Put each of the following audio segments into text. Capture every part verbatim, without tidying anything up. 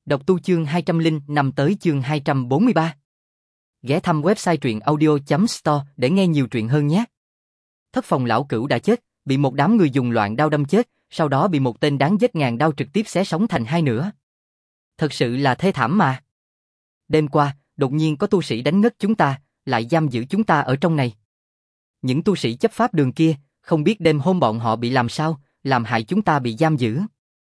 Đọc tu chương hai trăm lẻ năm tới chương hai trăm bốn mươi ba. Ghé thăm website truyện audio chấm store để nghe nhiều truyện hơn nhé. Thất phòng lão cửu đã chết, bị một đám người dùng loạn đao đâm chết, sau đó bị một tên đáng giết ngàn đao trực tiếp xé sống thành hai nửa. Thật sự là thê thảm mà. Đêm qua, đột nhiên có tu sĩ đánh ngất chúng ta, lại giam giữ chúng ta ở trong này. Những tu sĩ chấp pháp đường kia, không biết đêm hôm bọn họ bị làm sao, làm hại chúng ta bị giam giữ.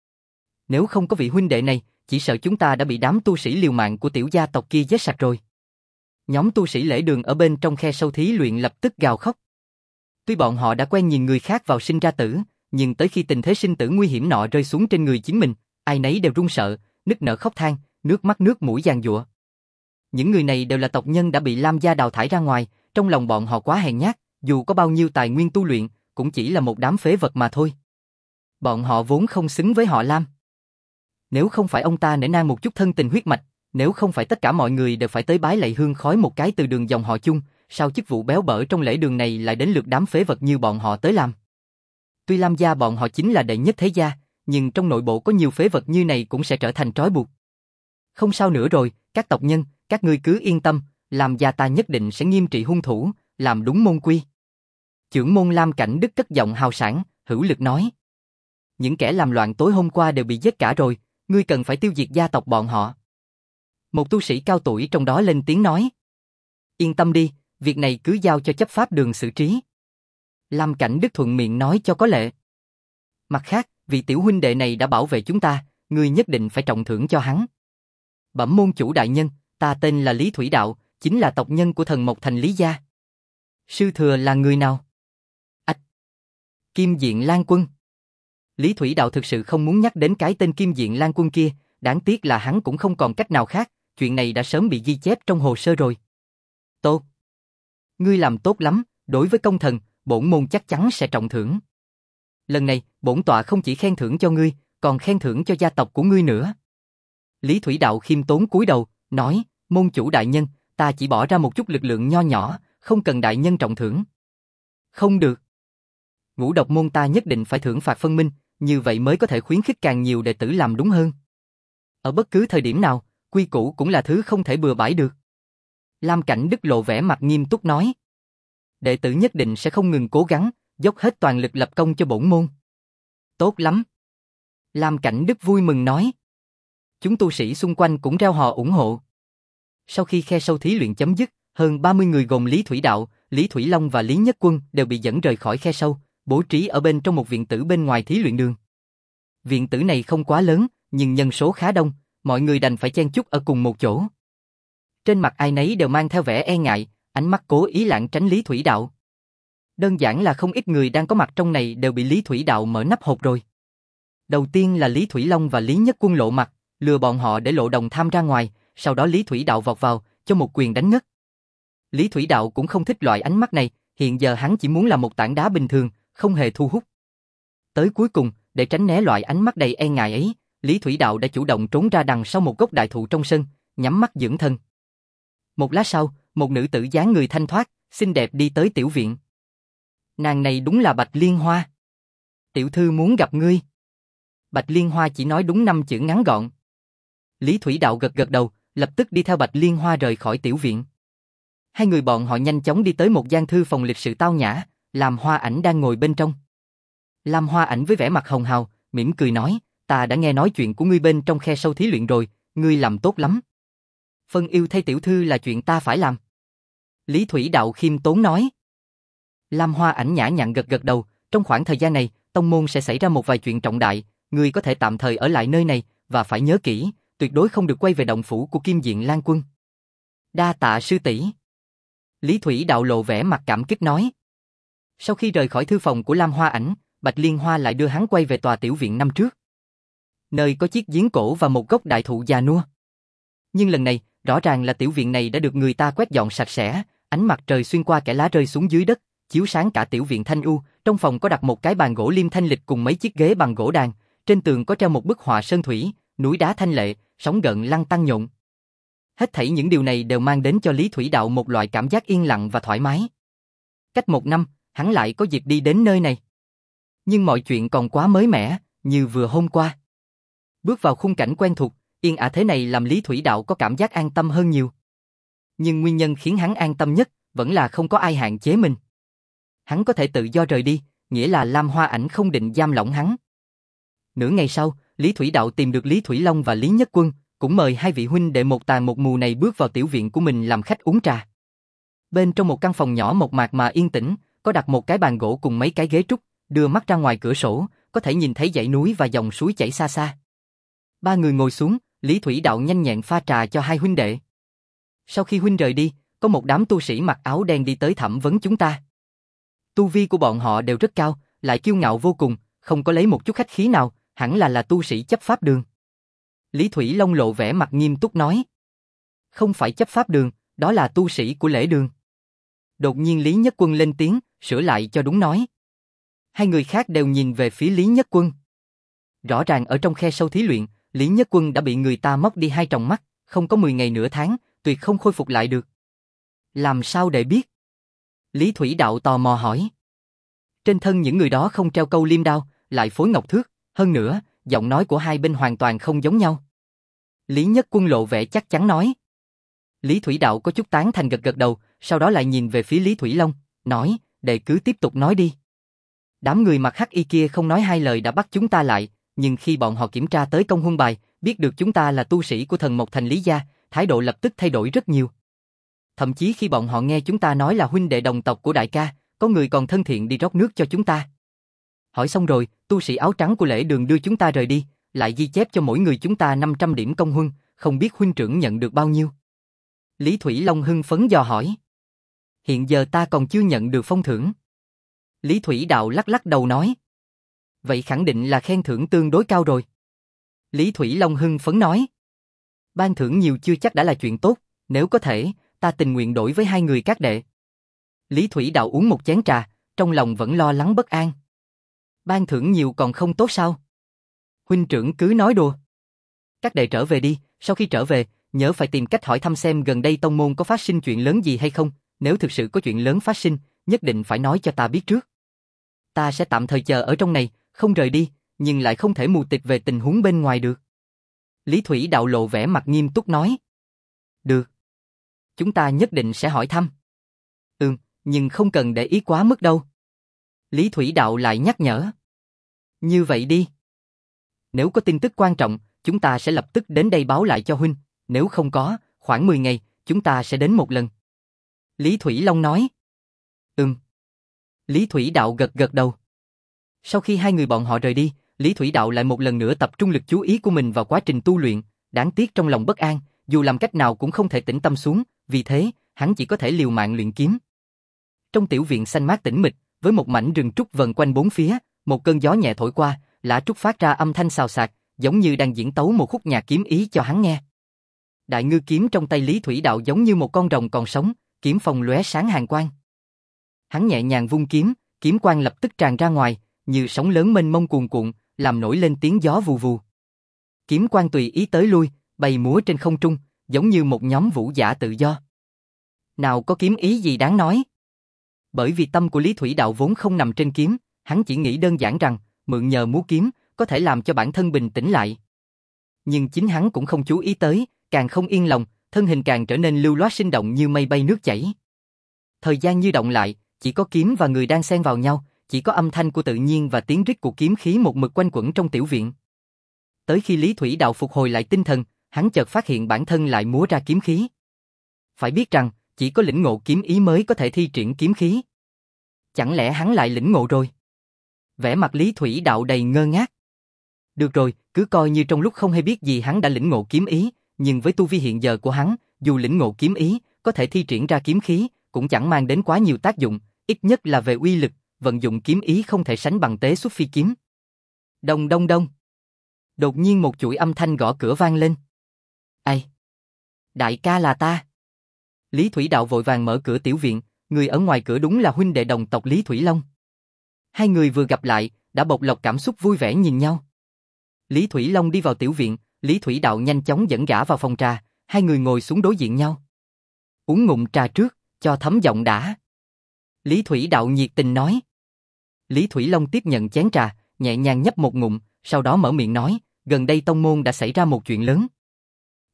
Nếu không có vị huynh đệ này, chỉ sợ chúng ta đã bị đám tu sĩ liều mạng của tiểu gia tộc kia giết sạch rồi. Nhóm tu sĩ lễ đường ở bên trong khe sâu thí luyện lập tức gào khóc. Tuy bọn họ đã quen nhìn người khác vào sinh ra tử, nhưng tới khi tình thế sinh tử nguy hiểm nọ rơi xuống trên người chính mình, ai nấy đều run sợ, nức nở khóc than, nước mắt nước mũi giàn giụa. Những người này đều là tộc nhân đã bị Lam gia đào thải ra ngoài, trong lòng bọn họ quá hèn nhát, dù có bao nhiêu tài nguyên tu luyện, cũng chỉ là một đám phế vật mà thôi. Bọn họ vốn không xứng với họ Lam. Nếu không phải ông ta nể nang một chút thân tình huyết mạch, nếu không phải tất cả mọi người đều phải tới bái lạy hương khói một cái từ đường dòng họ chung, sao chức vụ béo bở trong lễ đường này lại đến lượt đám phế vật như bọn họ tới làm? Tuy Lam gia bọn họ chính là đệ nhất thế gia, nhưng trong nội bộ có nhiều phế vật như này cũng sẽ trở thành trói buộc. Không sao nữa rồi, các tộc nhân, các ngươi cứ yên tâm, Lam gia ta nhất định sẽ nghiêm trị hung thủ, làm đúng môn quy. Chưởng môn Lam Cảnh Đức cất giọng hào sảng, hữu lực nói. Những kẻ làm loạn tối hôm qua đều bị giết cả rồi, ngươi cần phải tiêu diệt gia tộc bọn họ. Một tu sĩ cao tuổi trong đó lên tiếng nói. Yên tâm đi, việc này cứ giao cho chấp pháp đường xử trí. Lam Cảnh Đức thuận miệng nói cho có lệ. Mặt khác, vì tiểu huynh đệ này đã bảo vệ chúng ta, ngươi nhất định phải trọng thưởng cho hắn. Bẩm môn chủ đại nhân, ta tên là Lý Thủy Đạo, chính là tộc nhân của thần Mộc Thành Lý gia. Sư thừa là người nào? Ách! Kim Diện Lan Quân. Lý Thủy Đạo thực sự không muốn nhắc đến cái tên Kim Diện Lan Quân kia, đáng tiếc là hắn cũng không còn cách nào khác, chuyện này đã sớm bị ghi chép trong hồ sơ rồi. Tốt! Ngươi làm tốt lắm, đối với công thần, bổn môn chắc chắn sẽ trọng thưởng. Lần này, bổn tọa không chỉ khen thưởng cho ngươi, còn khen thưởng cho gia tộc của ngươi nữa. Lý Thủy Đạo khiêm tốn cúi đầu, nói, môn chủ đại nhân, ta chỉ bỏ ra một chút lực lượng nho nhỏ, không cần đại nhân trọng thưởng. Không được. Ngũ độc môn ta nhất định phải thưởng phạt phân minh, như vậy mới có thể khuyến khích càng nhiều đệ tử làm đúng hơn. Ở bất cứ thời điểm nào, quy củ cũng là thứ không thể bừa bãi được. Lam Cảnh Đức lộ vẻ mặt nghiêm túc nói. Đệ tử nhất định sẽ không ngừng cố gắng, dốc hết toàn lực lập công cho bổn môn. Tốt lắm. Lam Cảnh Đức vui mừng nói. Chúng tu sĩ xung quanh cũng reo hò ủng hộ. Sau khi khe sâu thí luyện chấm dứt, hơn ba mươi người gồm Lý Thủy Đạo, Lý Thủy Long và Lý Nhất Quân đều bị dẫn rời khỏi khe sâu, bố trí ở bên trong một viện tử bên ngoài thí luyện đường. Viện tử này không quá lớn, nhưng nhân số khá đông, mọi người đành phải chen chúc ở cùng một chỗ. Trên mặt ai nấy đều mang theo vẻ e ngại, ánh mắt cố ý lảng tránh Lý Thủy Đạo. Đơn giản là không ít người đang có mặt trong này đều bị Lý Thủy Đạo mở nắp hộp rồi. Đầu tiên là Lý Thủy Long và Lý Nhất Quân lộ mặt, lừa bọn họ để lộ đồng tham ra ngoài, sau đó Lý Thủy Đạo vọt vào, cho một quyền đánh ngất. Lý Thủy Đạo cũng không thích loại ánh mắt này, hiện giờ hắn chỉ muốn là một tảng đá bình thường, không hề thu hút. Tới cuối cùng, để tránh né loại ánh mắt đầy e ngại ấy, Lý Thủy Đạo đã chủ động trốn ra đằng sau một gốc đại thụ trong sân, nhắm mắt dưỡng thân. Một lát sau, một nữ tử dáng người thanh thoát, xinh đẹp đi tới tiểu viện. Nàng này đúng là Bạch Liên Hoa. Tiểu thư muốn gặp ngươi. Bạch Liên Hoa chỉ nói đúng năm chữ ngắn gọn. Lý Thủy Đạo gật gật đầu, lập tức đi theo Bạch Liên Hoa rời khỏi tiểu viện. Hai người bọn họ nhanh chóng đi tới một gian thư phòng lịch sự tao nhã, Lam Hoa Ảnh đang ngồi bên trong. Lam Hoa Ảnh với vẻ mặt hồng hào, mỉm cười nói, ta đã nghe nói chuyện của ngươi bên trong khe sâu thí luyện rồi, ngươi làm tốt lắm. Phân yêu thay tiểu thư là chuyện ta phải làm. Lý Thủy Đạo khiêm tốn nói. Lam Hoa Ảnh nhã nhặn gật gật đầu, trong khoảng thời gian này, tông môn sẽ xảy ra một vài chuyện trọng đại, ngươi có thể tạm thời ở lại nơi này, và phải nhớ kỹ, tuyệt đối không được quay về động phủ của Kim Diện Lan Quân. Đa tạ sư tỷ. Lý Thủy Đạo lộ vẻ mặt cảm kích nói. Sau khi rời khỏi thư phòng của Lam Hoa Ảnh, Bạch Liên Hoa lại đưa hắn quay về tòa tiểu viện năm trước, nơi có chiếc giếng cổ và một gốc đại thụ già nua. Nhưng lần này, rõ ràng là tiểu viện này đã được người ta quét dọn sạch sẽ, ánh mặt trời xuyên qua kẽ lá rơi xuống dưới đất, chiếu sáng cả tiểu viện thanh u. Trong phòng có đặt một cái bàn gỗ liêm thanh lịch cùng mấy chiếc ghế bằng gỗ đàn, trên tường có treo một bức họa sơn thủy, núi đá thanh lệ, sóng gợn lăn tăn nhộn. Hết thảy những điều này đều mang đến cho Lý Thủy Đạo một loại cảm giác yên lặng và thoải mái. Cách một năm, hắn lại có dịp đi đến nơi này. Nhưng mọi chuyện còn quá mới mẻ, như vừa hôm qua. Bước vào khung cảnh quen thuộc, Yên ả thế này làm Lý Thủy Đạo có cảm giác an tâm hơn nhiều. Nhưng nguyên nhân khiến hắn an tâm nhất vẫn là không có ai hạn chế mình. Hắn có thể tự do rời đi, nghĩa là Lam Hoa Ảnh không định giam lỏng hắn. Nửa ngày sau, Lý Thủy Đạo tìm được Lý Thủy Long và Lý Nhất Quân, cũng mời hai vị huynh đệ một tàn một mù này bước vào tiểu viện của mình làm khách uống trà. Bên trong một căn phòng nhỏ mộc mạc mà yên tĩnh, có đặt một cái bàn gỗ cùng mấy cái ghế trúc, đưa mắt ra ngoài cửa sổ, có thể nhìn thấy dãy núi và dòng suối chảy xa xa. Ba người ngồi xuống, Lý Thủy Đạo nhanh nhẹn pha trà cho hai huynh đệ. Sau khi huynh rời đi, có một đám tu sĩ mặc áo đen đi tới thẩm vấn chúng ta. Tu vi của bọn họ đều rất cao, lại kiêu ngạo vô cùng, không có lấy một chút khách khí nào, hẳn là là tu sĩ chấp pháp đường. Lý Thủy Long lộ vẻ mặt nghiêm túc nói. Không phải chấp pháp đường, đó là tu sĩ của lễ đường. Đột nhiên Lý Nhất Quân lên tiếng, sửa lại cho đúng nói. Hai người khác đều nhìn về phía Lý Nhất Quân. Rõ ràng ở trong khe sâu thí luyện, Lý Nhất Quân đã bị người ta móc đi hai tròng mắt, không có mười ngày nửa tháng, tuyệt không khôi phục lại được. Làm sao để biết? Lý Thủy Đạo tò mò hỏi. Trên thân những người đó không treo câu liêm đao, lại phối ngọc thước, hơn nữa, giọng nói của hai bên hoàn toàn không giống nhau. Lý Nhất Quân lộ vẻ chắc chắn nói. Lý Thủy Đạo có chút tán thành gật gật đầu, sau đó lại nhìn về phía Lý Thủy Long, nói, đệ cứ tiếp tục nói đi. Đám người mặc hắc y kia không nói hai lời đã bắt chúng ta lại, nhưng khi bọn họ kiểm tra tới công huân bài, biết được chúng ta là tu sĩ của thần Mộc Thành Lý gia, thái độ lập tức thay đổi rất nhiều. Thậm chí khi bọn họ nghe chúng ta nói là huynh đệ đồng tộc của đại ca, có người còn thân thiện đi rót nước cho chúng ta. Hỏi xong rồi, tu sĩ áo trắng của lễ đường đưa chúng ta rời đi, lại ghi chép cho mỗi người chúng ta năm trăm điểm công huân, không biết huynh trưởng nhận được bao nhiêu. Lý Thủy Long hưng phấn dò hỏi. Hiện giờ ta còn chưa nhận được phong thưởng. Lý Thủy Đạo lắc lắc đầu nói. Vậy khẳng định là khen thưởng tương đối cao rồi. Lý Thủy Long hưng phấn nói. Ban thưởng nhiều chưa chắc đã là chuyện tốt, nếu có thể, ta tình nguyện đổi với hai người các đệ. Lý Thủy Đạo uống một chén trà, trong lòng vẫn lo lắng bất an. Ban thưởng nhiều còn không tốt sao? Huynh trưởng cứ nói đùa. Các đệ trở về đi, sau khi trở về, nhớ phải tìm cách hỏi thăm xem gần đây tông môn có phát sinh chuyện lớn gì hay không, nếu thực sự có chuyện lớn phát sinh, nhất định phải nói cho ta biết trước. Ta sẽ tạm thời chờ ở trong này, không rời đi, nhưng lại không thể mù tịt về tình huống bên ngoài được. Lý Thủy Đạo lộ vẻ mặt nghiêm túc nói. Được. Chúng ta nhất định sẽ hỏi thăm. Ừm, nhưng không cần để ý quá mức đâu. Lý Thủy Đạo lại nhắc nhở. Như vậy đi. Nếu có tin tức quan trọng, chúng ta sẽ lập tức đến đây báo lại cho huynh. Nếu không có, khoảng mười ngày, chúng ta sẽ đến một lần. Lý Thủy Long nói. Ừm. Lý Thủy Đạo gật gật đầu. Sau khi hai người bọn họ rời đi, Lý Thủy Đạo lại một lần nữa tập trung lực chú ý của mình vào quá trình tu luyện, đáng tiếc trong lòng bất an, dù làm cách nào cũng không thể tĩnh tâm xuống, vì thế, hắn chỉ có thể liều mạng luyện kiếm. Trong tiểu viện xanh mát tĩnh mịch, với một mảnh rừng trúc vần quanh bốn phía, một cơn gió nhẹ thổi qua, lá trúc phát ra âm thanh xào xạc, giống như đang diễn tấu một khúc nhạc kiếm ý cho hắn nghe. Đại ngư kiếm trong tay Lý Thủy Đạo giống như một con rồng còn sống, kiếm phong lóe sáng hàn quang. Hắn nhẹ nhàng vung kiếm, kiếm quang lập tức tràn ra ngoài, như sóng lớn mênh mông cuồn cuộn, làm nổi lên tiếng gió vù vù. Kiếm quang tùy ý tới lui, bay múa trên không trung, giống như một nhóm vũ giả tự do. Nào có kiếm ý gì đáng nói. Bởi vì tâm của Lý Thủy Đạo vốn không nằm trên kiếm, hắn chỉ nghĩ đơn giản rằng, mượn nhờ múa kiếm, có thể làm cho bản thân bình tĩnh lại. Nhưng chính hắn cũng không chú ý tới, càng không yên lòng, thân hình càng trở nên lưu loát sinh động như mây bay nước chảy. Thời gian như động lại, chỉ có kiếm và người đang xen vào nhau, chỉ có âm thanh của tự nhiên và tiếng rít của kiếm khí một mực quanh quẩn trong tiểu viện. Tới khi Lý Thủy Đạo phục hồi lại tinh thần, hắn chợt phát hiện bản thân lại múa ra kiếm khí. Phải biết rằng, chỉ có lĩnh ngộ kiếm ý mới có thể thi triển kiếm khí. Chẳng lẽ hắn lại lĩnh ngộ rồi? Vẻ mặt Lý Thủy Đạo đầy ngơ ngác. Được rồi, cứ coi như trong lúc không hay biết gì hắn đã lĩnh ngộ kiếm ý, nhưng với tu vi hiện giờ của hắn, dù lĩnh ngộ kiếm ý, có thể thi triển ra kiếm khí, cũng chẳng mang đến quá nhiều tác dụng, ít nhất là về uy lực, vận dụng kiếm ý không thể sánh bằng tế xuất phi kiếm. Đông đông đông. Đột nhiên một chuỗi âm thanh gõ cửa vang lên. Ai? Đại ca là ta. Lý Thủy Đạo vội vàng mở cửa tiểu viện, người ở ngoài cửa đúng là huynh đệ đồng tộc Lý Thủy Long. Hai người vừa gặp lại, đã bộc lộ cảm xúc vui vẻ nhìn nhau. Lý Thủy Long đi vào tiểu viện, Lý Thủy Đạo nhanh chóng dẫn gã vào phòng trà, hai người ngồi xuống đối diện nhau. Uống ngụm trà trước, cho thấm giọng đã. Lý Thủy Đạo nhiệt tình nói. Lý Thủy Long tiếp nhận chén trà, nhẹ nhàng nhấp một ngụm, sau đó mở miệng nói, gần đây tông môn đã xảy ra một chuyện lớn.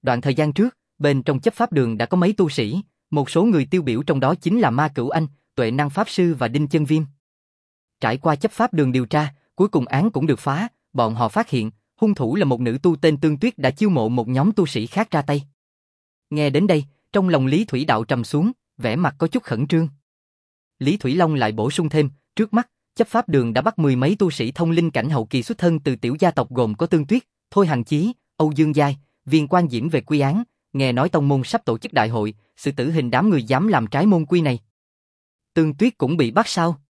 Đoạn thời gian trước, bên trong chấp pháp đường đã có mấy tu sĩ, một số người tiêu biểu trong đó chính là Ma Cửu Anh, Tuệ Năng Pháp Sư và Đinh Chân Viêm. Trải qua chấp pháp đường điều tra, cuối cùng án cũng được phá, bọn họ phát hiện, hung thủ là một nữ tu tên Tương Tuyết đã chiêu mộ một nhóm tu sĩ khác ra tay. Nghe đến đây, trong lòng Lý Thủy Đạo trầm xuống, vẻ mặt có chút khẩn trương. Lý Thủy Long lại bổ sung thêm, trước mắt, chấp pháp đường đã bắt mười mấy tu sĩ thông linh cảnh hậu kỳ xuất thân từ tiểu gia tộc gồm có Tương Tuyết, Thôi Hằng Chí, Âu Dương Giai, Viên Quan Diễm về quy án, nghe nói tông môn sắp tổ chức đại hội, xử tử hình đám người dám làm trái môn quy này. Tương Tuyết cũng bị bắt sao?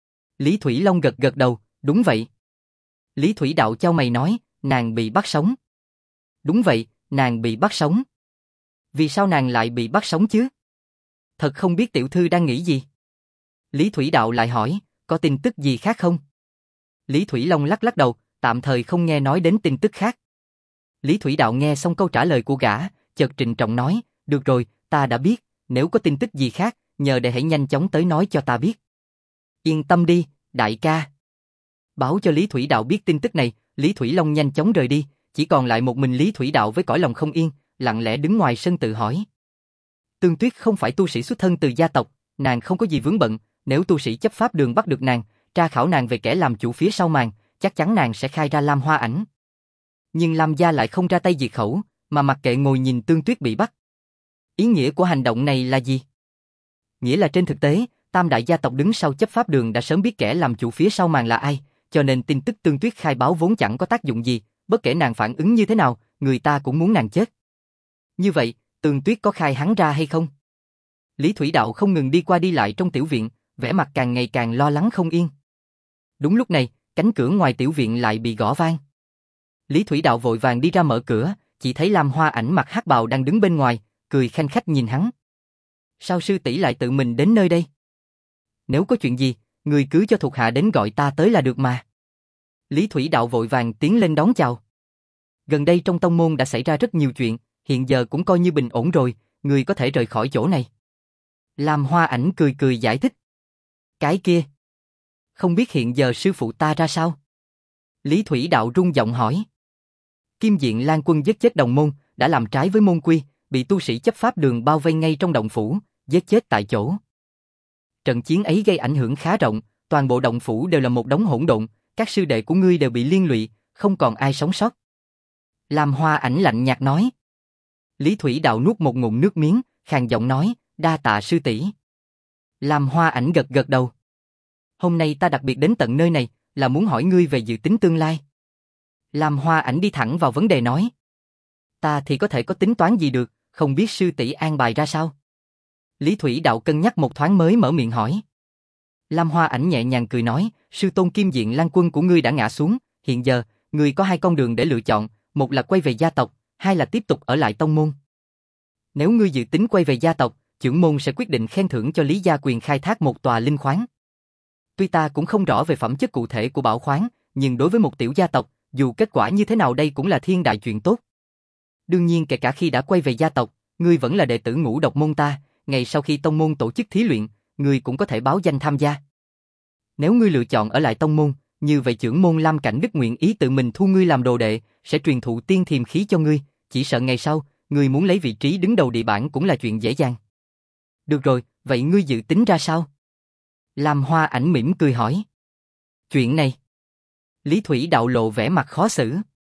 Lý Thủy Long gật gật đầu, đúng vậy. Lý Thủy Đạo chau mày nói, nàng bị bắt sống. Đúng vậy, nàng bị bắt sống. Vì sao nàng lại bị bắt sống chứ? Thật không biết tiểu thư đang nghĩ gì? Lý Thủy Đạo lại hỏi, có tin tức gì khác không? Lý Thủy Long lắc lắc đầu, tạm thời không nghe nói đến tin tức khác. Lý Thủy Đạo nghe xong câu trả lời của gã, chợt trịnh trọng nói, được rồi, ta đã biết, nếu có tin tức gì khác, nhờ đệ hãy nhanh chóng tới nói cho ta biết. Yên tâm đi, đại ca. Báo cho Lý Thủy Đạo biết tin tức này, Lý Thủy Long nhanh chóng rời đi, chỉ còn lại một mình Lý Thủy Đạo với cõi lòng không yên, lặng lẽ đứng ngoài sân tự hỏi. Tương Tuyết không phải tu sĩ xuất thân từ gia tộc, nàng không có gì vướng bận, nếu tu sĩ chấp pháp đường bắt được nàng, tra khảo nàng về kẻ làm chủ phía sau màn, chắc chắn nàng sẽ khai ra Lam Hoa Ảnh. Nhưng Lam gia lại không ra tay diệt khẩu, mà mặc kệ ngồi nhìn Tương Tuyết bị bắt. Ý nghĩa của hành động này là gì? Nghĩa là trên thực tế, tam đại gia tộc đứng sau chấp pháp đường đã sớm biết kẻ làm chủ phía sau màn là ai, cho nên tin tức Tương Tuyết khai báo vốn chẳng có tác dụng gì, bất kể nàng phản ứng như thế nào, người ta cũng muốn nàng chết. Như vậy, Tương Tuyết có khai hắn ra hay không? Lý Thủy Đạo không ngừng đi qua đi lại trong tiểu viện, vẻ mặt càng ngày càng lo lắng không yên. Đúng lúc này, cánh cửa ngoài tiểu viện lại bị gõ vang. Lý Thủy Đạo vội vàng đi ra mở cửa, chỉ thấy Lam Hoa Ảnh mặc hắc bào đang đứng bên ngoài, cười khanh khách nhìn hắn. Sao sư tỷ lại tự mình đến nơi đây? Nếu có chuyện gì, người cứ cho thuộc hạ đến gọi ta tới là được mà. Lý Thủy Đạo vội vàng tiến lên đón chào. Gần đây trong tông môn đã xảy ra rất nhiều chuyện, hiện giờ cũng coi như bình ổn rồi, người có thể rời khỏi chỗ này. Lam Hoa Ảnh cười cười giải thích. Cái kia, không biết hiện giờ sư phụ ta ra sao? Lý Thủy Đạo rung giọng hỏi. Kim Diện Lan Quân giết chết đồng môn, đã làm trái với môn quy, bị tu sĩ chấp pháp đường bao vây ngay trong động phủ, giết chết tại chỗ. Trận chiến ấy gây ảnh hưởng khá rộng, toàn bộ động phủ đều là một đống hỗn độn, các sư đệ của ngươi đều bị liên lụy, không còn ai sống sót. Lam Hoa Ảnh lạnh nhạt nói. Lý Thủy Đạo nuốt một ngụm nước miếng, khàn giọng nói, đa tạ sư tỷ. Lam Hoa Ảnh gật gật đầu. Hôm nay ta đặc biệt đến tận nơi này, là muốn hỏi ngươi về dự tính tương lai. Lam Hoa Ảnh đi thẳng vào vấn đề nói. Ta thì có thể có tính toán gì được, không biết sư tỷ an bài ra sao? Lý Thủy Đạo cân nhắc một thoáng mới mở miệng hỏi. Lam Hoa Ảnh nhẹ nhàng cười nói, sư tôn Kim Diện Lan Quân của ngươi đã ngã xuống, hiện giờ, ngươi có hai con đường để lựa chọn, một là quay về gia tộc, hai là tiếp tục ở lại tông môn. Nếu ngươi dự tính quay về gia tộc, chưởng môn sẽ quyết định khen thưởng cho Lý gia quyền khai thác một tòa linh khoáng. Tuy ta cũng không rõ về phẩm chất cụ thể của bảo khoáng, nhưng đối với một tiểu gia tộc, dù kết quả như thế nào đây cũng là thiên đại chuyện tốt. Đương nhiên kể cả khi đã quay về gia tộc, ngươi vẫn là đệ tử ngũ độc môn ta, ngày sau khi tông môn tổ chức thí luyện, ngươi cũng có thể báo danh tham gia. Nếu ngươi lựa chọn ở lại tông môn, như vậy chưởng môn Lam Cảnh Đức nguyện ý tự mình thu ngươi làm đồ đệ, sẽ truyền thụ tiên thiềm khí cho ngươi, chỉ sợ ngày sau, ngươi muốn lấy vị trí đứng đầu địa bảng cũng là chuyện dễ dàng. Được rồi, vậy ngươi dự tính ra sao? Lam Hoa Ảnh mỉm cười hỏi. Chuyện này. Lý Thủy Đạo lộ vẻ mặt khó xử.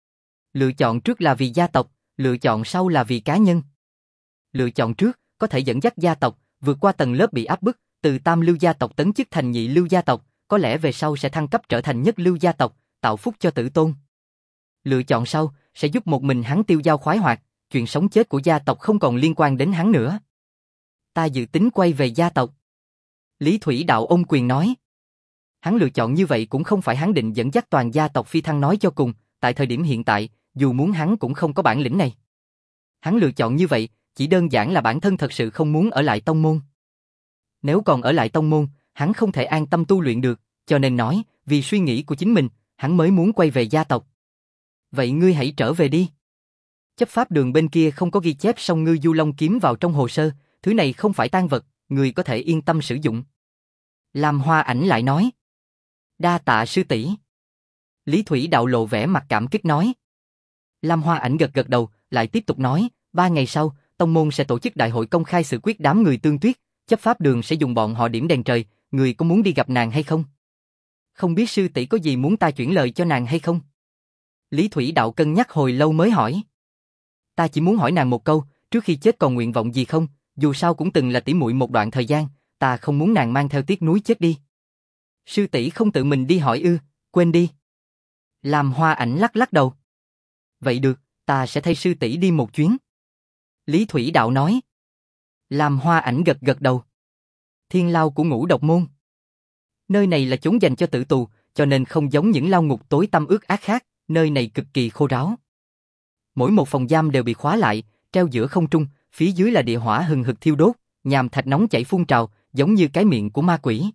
Lựa chọn trước là vì gia tộc, lựa chọn sau là vì cá nhân. Lựa chọn trước, có thể dẫn dắt gia tộc, vượt qua tầng lớp bị áp bức, từ tam lưu gia tộc tấn chức thành nhị lưu gia tộc, có lẽ về sau sẽ thăng cấp trở thành nhất lưu gia tộc, tạo phúc cho tử tôn. Lựa chọn sau, sẽ giúp một mình hắn tiêu dao khoái hoạt, chuyện sống chết của gia tộc không còn liên quan đến hắn nữa. Ta dự tính quay về gia tộc. Lý Thủy Đạo ôm quyền nói. Hắn lựa chọn như vậy cũng không phải hắn định dẫn dắt toàn gia tộc phi thăng nói cho cùng, tại thời điểm hiện tại, dù muốn hắn cũng không có bản lĩnh này. Hắn lựa chọn như vậy, chỉ đơn giản là bản thân thật sự không muốn ở lại tông môn. Nếu còn ở lại tông môn, hắn không thể an tâm tu luyện được, cho nên nói, vì suy nghĩ của chính mình, hắn mới muốn quay về gia tộc. Vậy ngươi hãy trở về đi. Chấp pháp đường bên kia không có ghi chép song ngư du long kiếm vào trong hồ sơ, thứ này không phải tang vật, ngươi có thể yên tâm sử dụng. Lam Hoa Ảnh lại nói. Đa tạ sư tỷ. Lý Thủy Đạo lộ vẻ mặt cảm kích nói. Lam Hoa Ảnh gật gật đầu, lại tiếp tục nói, Ba ngày sau, tông môn sẽ tổ chức đại hội công khai xử quyết đám người Tương Tuyết, chấp pháp đường sẽ dùng bọn họ điểm đèn trời, người có muốn đi gặp nàng hay không? Không biết sư tỷ có gì muốn ta chuyển lời cho nàng hay không? Lý Thủy Đạo cân nhắc hồi lâu mới hỏi. Ta chỉ muốn hỏi nàng một câu, trước khi chết còn nguyện vọng gì không, dù sao cũng từng là tỷ muội một đoạn thời gian, ta không muốn nàng mang theo tiếc nuối chết đi. Sư tỷ không tự mình đi hỏi ư, quên đi. Lam Hoa Ảnh lắc lắc đầu. Vậy được, ta sẽ thay sư tỷ đi một chuyến. Lý Thủy Đạo nói. Lam Hoa Ảnh gật gật đầu. Thiên lao của Ngũ Độc Môn. Nơi này là chốn dành cho tử tù, cho nên không giống những lao ngục tối tăm ướt át khác, nơi này cực kỳ khô ráo. Mỗi một phòng giam đều bị khóa lại, treo giữa không trung, phía dưới là địa hỏa hừng hực thiêu đốt, nhàm thạch nóng chảy phun trào, giống như cái miệng của ma quỷ.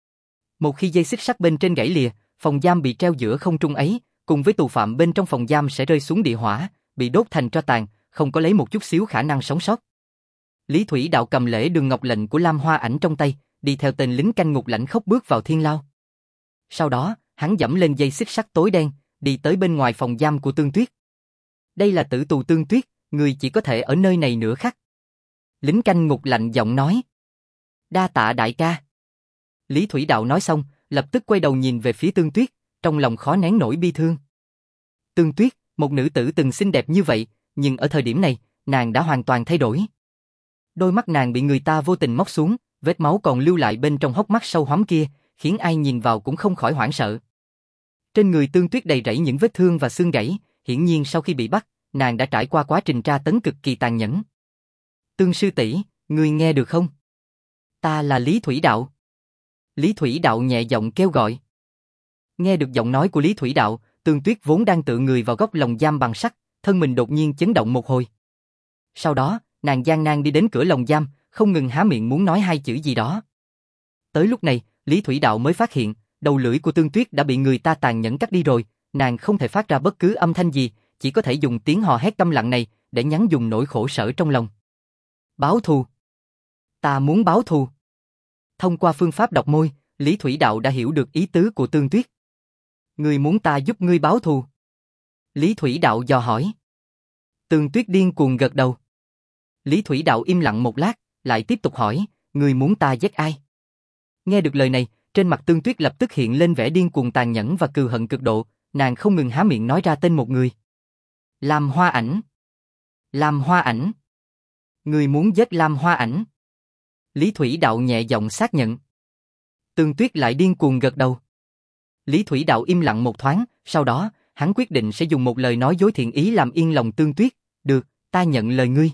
Một khi dây xích sắt bên trên gãy lìa, phòng giam bị treo giữa không trung ấy, cùng với tù phạm bên trong phòng giam sẽ rơi xuống địa hỏa, bị đốt thành tro tàn, không có lấy một chút xíu khả năng sống sót. Lý Thủy Đạo cầm lễ đường ngọc lệnh của Lam Hoa Ảnh trong tay, đi theo tên lính canh ngục lãnh khốc bước vào thiên lao. Sau đó, hắn dẫm lên dây xích sắt tối đen, đi tới bên ngoài phòng giam của Tương Tuyết. Đây là tử tù Tương Tuyết, người chỉ có thể ở nơi này nửa khắc. Lính canh ngục lạnh giọng nói. Đa tạ đại ca. Lý Thủy Đạo nói xong, lập tức quay đầu nhìn về phía Tương Tuyết, trong lòng khó nén nổi bi thương. Tương Tuyết, một nữ tử từng xinh đẹp như vậy, nhưng ở thời điểm này, nàng đã hoàn toàn thay đổi. Đôi mắt nàng bị người ta vô tình móc xuống, vết máu còn lưu lại bên trong hốc mắt sâu hoắm kia, khiến ai nhìn vào cũng không khỏi hoảng sợ. Trên người Tương Tuyết đầy rẫy những vết thương và xương gãy, hiển nhiên sau khi bị bắt, nàng đã trải qua quá trình tra tấn cực kỳ tàn nhẫn. Tương sư tỷ, ngươi nghe được không? Ta là Lý Thủy Đạo. Lý Thủy Đạo nhẹ giọng kêu gọi. Nghe được giọng nói của Lý Thủy Đạo, Tương Tuyết vốn đang tựa người vào góc lồng giam bằng sắt, thân mình đột nhiên chấn động một hồi. Sau đó, nàng gian nan đi đến cửa lồng giam, không ngừng há miệng muốn nói hai chữ gì đó. Tới lúc này, Lý Thủy Đạo mới phát hiện, đầu lưỡi của Tương Tuyết đã bị người ta tàn nhẫn cắt đi rồi, nàng không thể phát ra bất cứ âm thanh gì, chỉ có thể dùng tiếng hò hét câm lặng này để nhắn dùng nỗi khổ sở trong lòng. Báo thù. Ta muốn báo thù. Thông qua phương pháp đọc môi, Lý Thủy Đạo đã hiểu được ý tứ của Tương Tuyết. Ngươi muốn ta giúp ngươi báo thù? Lý Thủy Đạo dò hỏi. Tương Tuyết điên cuồng gật đầu. Lý Thủy Đạo im lặng một lát, lại tiếp tục hỏi, ngươi muốn ta giết ai? Nghe được lời này, trên mặt Tương Tuyết lập tức hiện lên vẻ điên cuồng tàn nhẫn và cừu hận cực độ, nàng không ngừng há miệng nói ra tên một người. Lam Hoa Ảnh. Lam Hoa Ảnh. Ngươi muốn giết Lam Hoa Ảnh? Lý Thủy Đạo nhẹ giọng xác nhận. Tương Tuyết lại điên cuồng gật đầu. Lý Thủy Đạo im lặng một thoáng, sau đó, hắn quyết định sẽ dùng một lời nói dối thiện ý làm yên lòng Tương Tuyết. Được, ta nhận lời ngươi.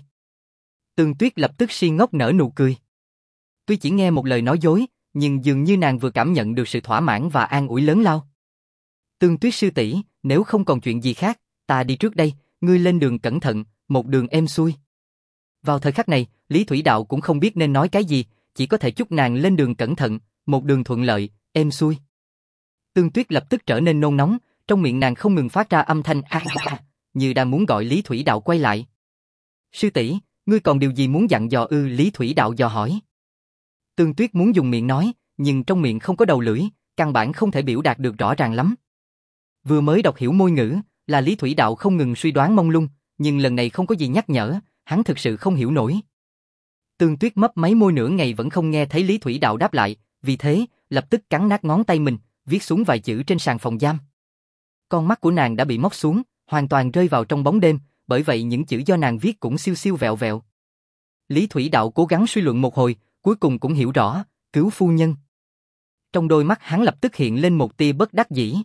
Tương Tuyết lập tức si ngốc nở nụ cười. Tuy chỉ nghe một lời nói dối, nhưng dường như nàng vừa cảm nhận được sự thỏa mãn và an ủi lớn lao. Tương Tuyết sư tỷ, nếu không còn chuyện gì khác, ta đi trước đây, ngươi lên đường cẩn thận, một đường êm xuôi. Vào thời khắc này, Lý Thủy Đạo cũng không biết nên nói cái gì, chỉ có thể chúc nàng lên đường cẩn thận, một đường thuận lợi, êm xuôi. Tương Tuyết lập tức trở nên nôn nóng, trong miệng nàng không ngừng phát ra âm thanh a a, như đang muốn gọi Lý Thủy Đạo quay lại. Sư tỷ, ngươi còn điều gì muốn dặn dò ư? Lý Thủy Đạo dò hỏi. Tương Tuyết muốn dùng miệng nói, nhưng trong miệng không có đầu lưỡi, căn bản không thể biểu đạt được rõ ràng lắm. Vừa mới đọc hiểu môi ngữ, là Lý Thủy Đạo không ngừng suy đoán mông lung, nhưng lần này không có gì nhắc nhở, hắn thực sự không hiểu nổi. Tương Tuyết mấp máy môi nửa ngày vẫn không nghe thấy Lý Thủy Đạo đáp lại, vì thế, lập tức cắn nát ngón tay mình, viết xuống vài chữ trên sàn phòng giam. Con mắt của nàng đã bị móc xuống, hoàn toàn rơi vào trong bóng đêm, bởi vậy những chữ do nàng viết cũng siêu siêu vẹo vẹo. Lý Thủy Đạo cố gắng suy luận một hồi, cuối cùng cũng hiểu rõ, cứu phu nhân. Trong đôi mắt hắn lập tức hiện lên một tia bất đắc dĩ.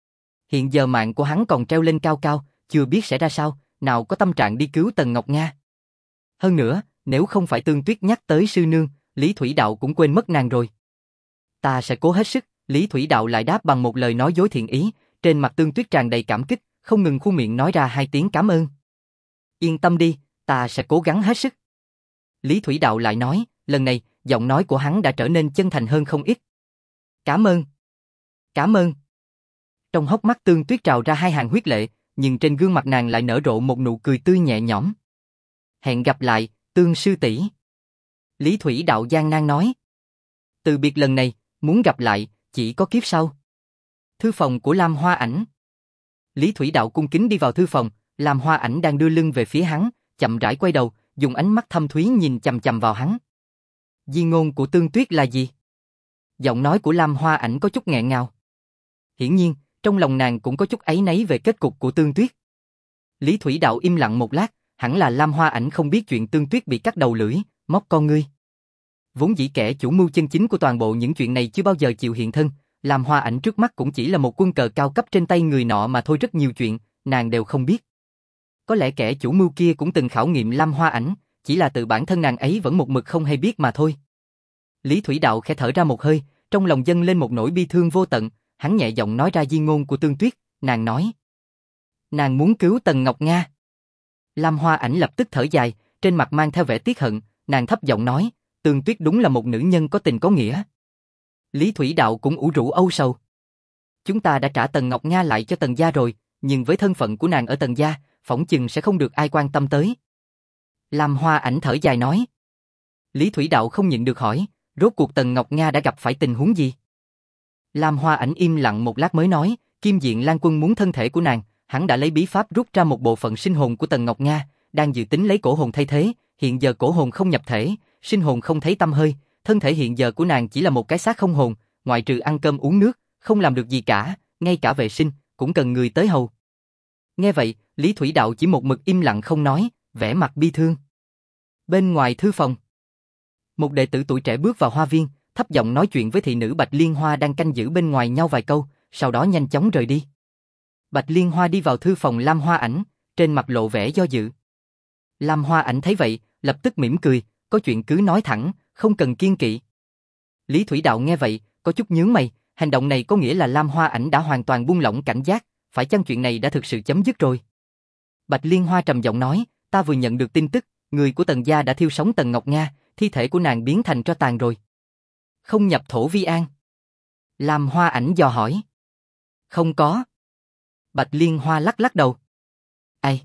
Hiện giờ mạng của hắn còn treo lên cao cao, chưa biết sẽ ra sao, nào có tâm trạng đi cứu Tần Ngọc Nga. Hơn nữa, nếu không phải Tương Tuyết nhắc tới sư nương, Lý Thủy Đạo cũng quên mất nàng rồi. Ta sẽ cố hết sức, Lý Thủy Đạo lại đáp bằng một lời nói dối thiện ý, trên mặt Tương Tuyết tràn đầy cảm kích, không ngừng khuôn miệng nói ra hai tiếng cảm ơn. Yên tâm đi, ta sẽ cố gắng hết sức. Lý Thủy Đạo lại nói, lần này, giọng nói của hắn đã trở nên chân thành hơn không ít. Cảm ơn. Cảm ơn. Trong hốc mắt Tương Tuyết trào ra hai hàng huyết lệ, nhưng trên gương mặt nàng lại nở rộ một nụ cười tươi nhẹ nhõm. Hẹn gặp lại, Tương sư tỷ. Lý Thủy Đạo gian nan nói. Từ biệt lần này, muốn gặp lại, chỉ có kiếp sau. Thư phòng của Lam Hoa Ảnh. Lý Thủy Đạo cung kính đi vào thư phòng, Lam Hoa Ảnh đang đưa lưng về phía hắn, chậm rãi quay đầu, dùng ánh mắt thâm thúy nhìn chằm chằm vào hắn. Di ngôn của Tương Tuyết là gì? Giọng nói của Lam Hoa Ảnh có chút nghẹn ngào. Hiển nhiên, trong lòng nàng cũng có chút áy náy về kết cục của Tương Tuyết. Lý Thủy Đạo im lặng một lát, hẳn là Lam Hoa Ảnh không biết chuyện Tương Tuyết bị cắt đầu lưỡi, móc con ngươi. Vốn dĩ kẻ chủ mưu chân chính của toàn bộ những chuyện này chưa bao giờ chịu hiện thân, Lam Hoa Ảnh trước mắt cũng chỉ là một quân cờ cao cấp trên tay người nọ mà thôi, rất nhiều chuyện, nàng đều không biết. Có lẽ kẻ chủ mưu kia cũng từng khảo nghiệm Lam Hoa Ảnh, chỉ là tự bản thân nàng ấy vẫn một mực không hay biết mà thôi. Lý Thủy Đạo khẽ thở ra một hơi, trong lòng dâng lên một nỗi bi thương vô tận, hắn nhẹ giọng nói ra di ngôn của Tương Tuyết, nàng nói. Nàng muốn cứu Tần Ngọc Nga. Lam Hoa Ảnh lập tức thở dài, trên mặt mang theo vẻ tiếc hận, nàng thấp giọng nói, Tương Tuyết đúng là một nữ nhân có tình có nghĩa. Lý Thủy Đạo cũng ủ rũ âu sầu. Chúng ta đã trả Tần Ngọc Nga lại cho Tần gia rồi, nhưng với thân phận của nàng ở Tần gia, phỏng chừng sẽ không được ai quan tâm tới. Lam Hoa Ảnh thở dài nói. Lý Thủy Đạo không nhịn được hỏi, rốt cuộc Tần Ngọc Nga đã gặp phải tình huống gì? Lam Hoa Ảnh im lặng một lát mới nói, Kim Diện Lan Quân muốn thân thể của nàng, hắn đã lấy bí pháp rút ra một bộ phận sinh hồn của Tần Ngọc Nga, đang dự tính lấy cổ hồn thay thế, hiện giờ cổ hồn không nhập thể, sinh hồn không thấy tăm hơi, thân thể hiện giờ của nàng chỉ là một cái xác không hồn, ngoại trừ ăn cơm uống nước, không làm được gì cả, ngay cả vệ sinh cũng cần người tới hầu. Nghe vậy, Lý Thủy Đạo chỉ một mực im lặng không nói, vẻ mặt bi thương. Bên ngoài thư phòng, một đệ tử tuổi trẻ bước vào hoa viên, thấp giọng nói chuyện với thị nữ Bạch Liên Hoa đang canh giữ bên ngoài nhau vài câu, sau đó nhanh chóng rời đi. Bạch Liên Hoa đi vào thư phòng Lam Hoa Ảnh, trên mặt lộ vẻ do dự. Lam Hoa Ảnh thấy vậy, lập tức mỉm cười, có chuyện cứ nói thẳng, không cần kiêng kỵ. Lý Thủy Đạo nghe vậy, có chút nhướng mày, hành động này có nghĩa là Lam Hoa Ảnh đã hoàn toàn buông lỏng cảnh giác, phải chăng chuyện này đã thực sự chấm dứt rồi? Bạch Liên Hoa trầm giọng nói, ta vừa nhận được tin tức, người của Tần gia đã thiêu sống Tần Ngọc Nga, thi thể của nàng biến thành tro tàn rồi. Không nhập thổ vi an? Lam Hoa Ảnh dò hỏi. Không có. Bạch Liên Hoa lắc lắc đầu. Ai?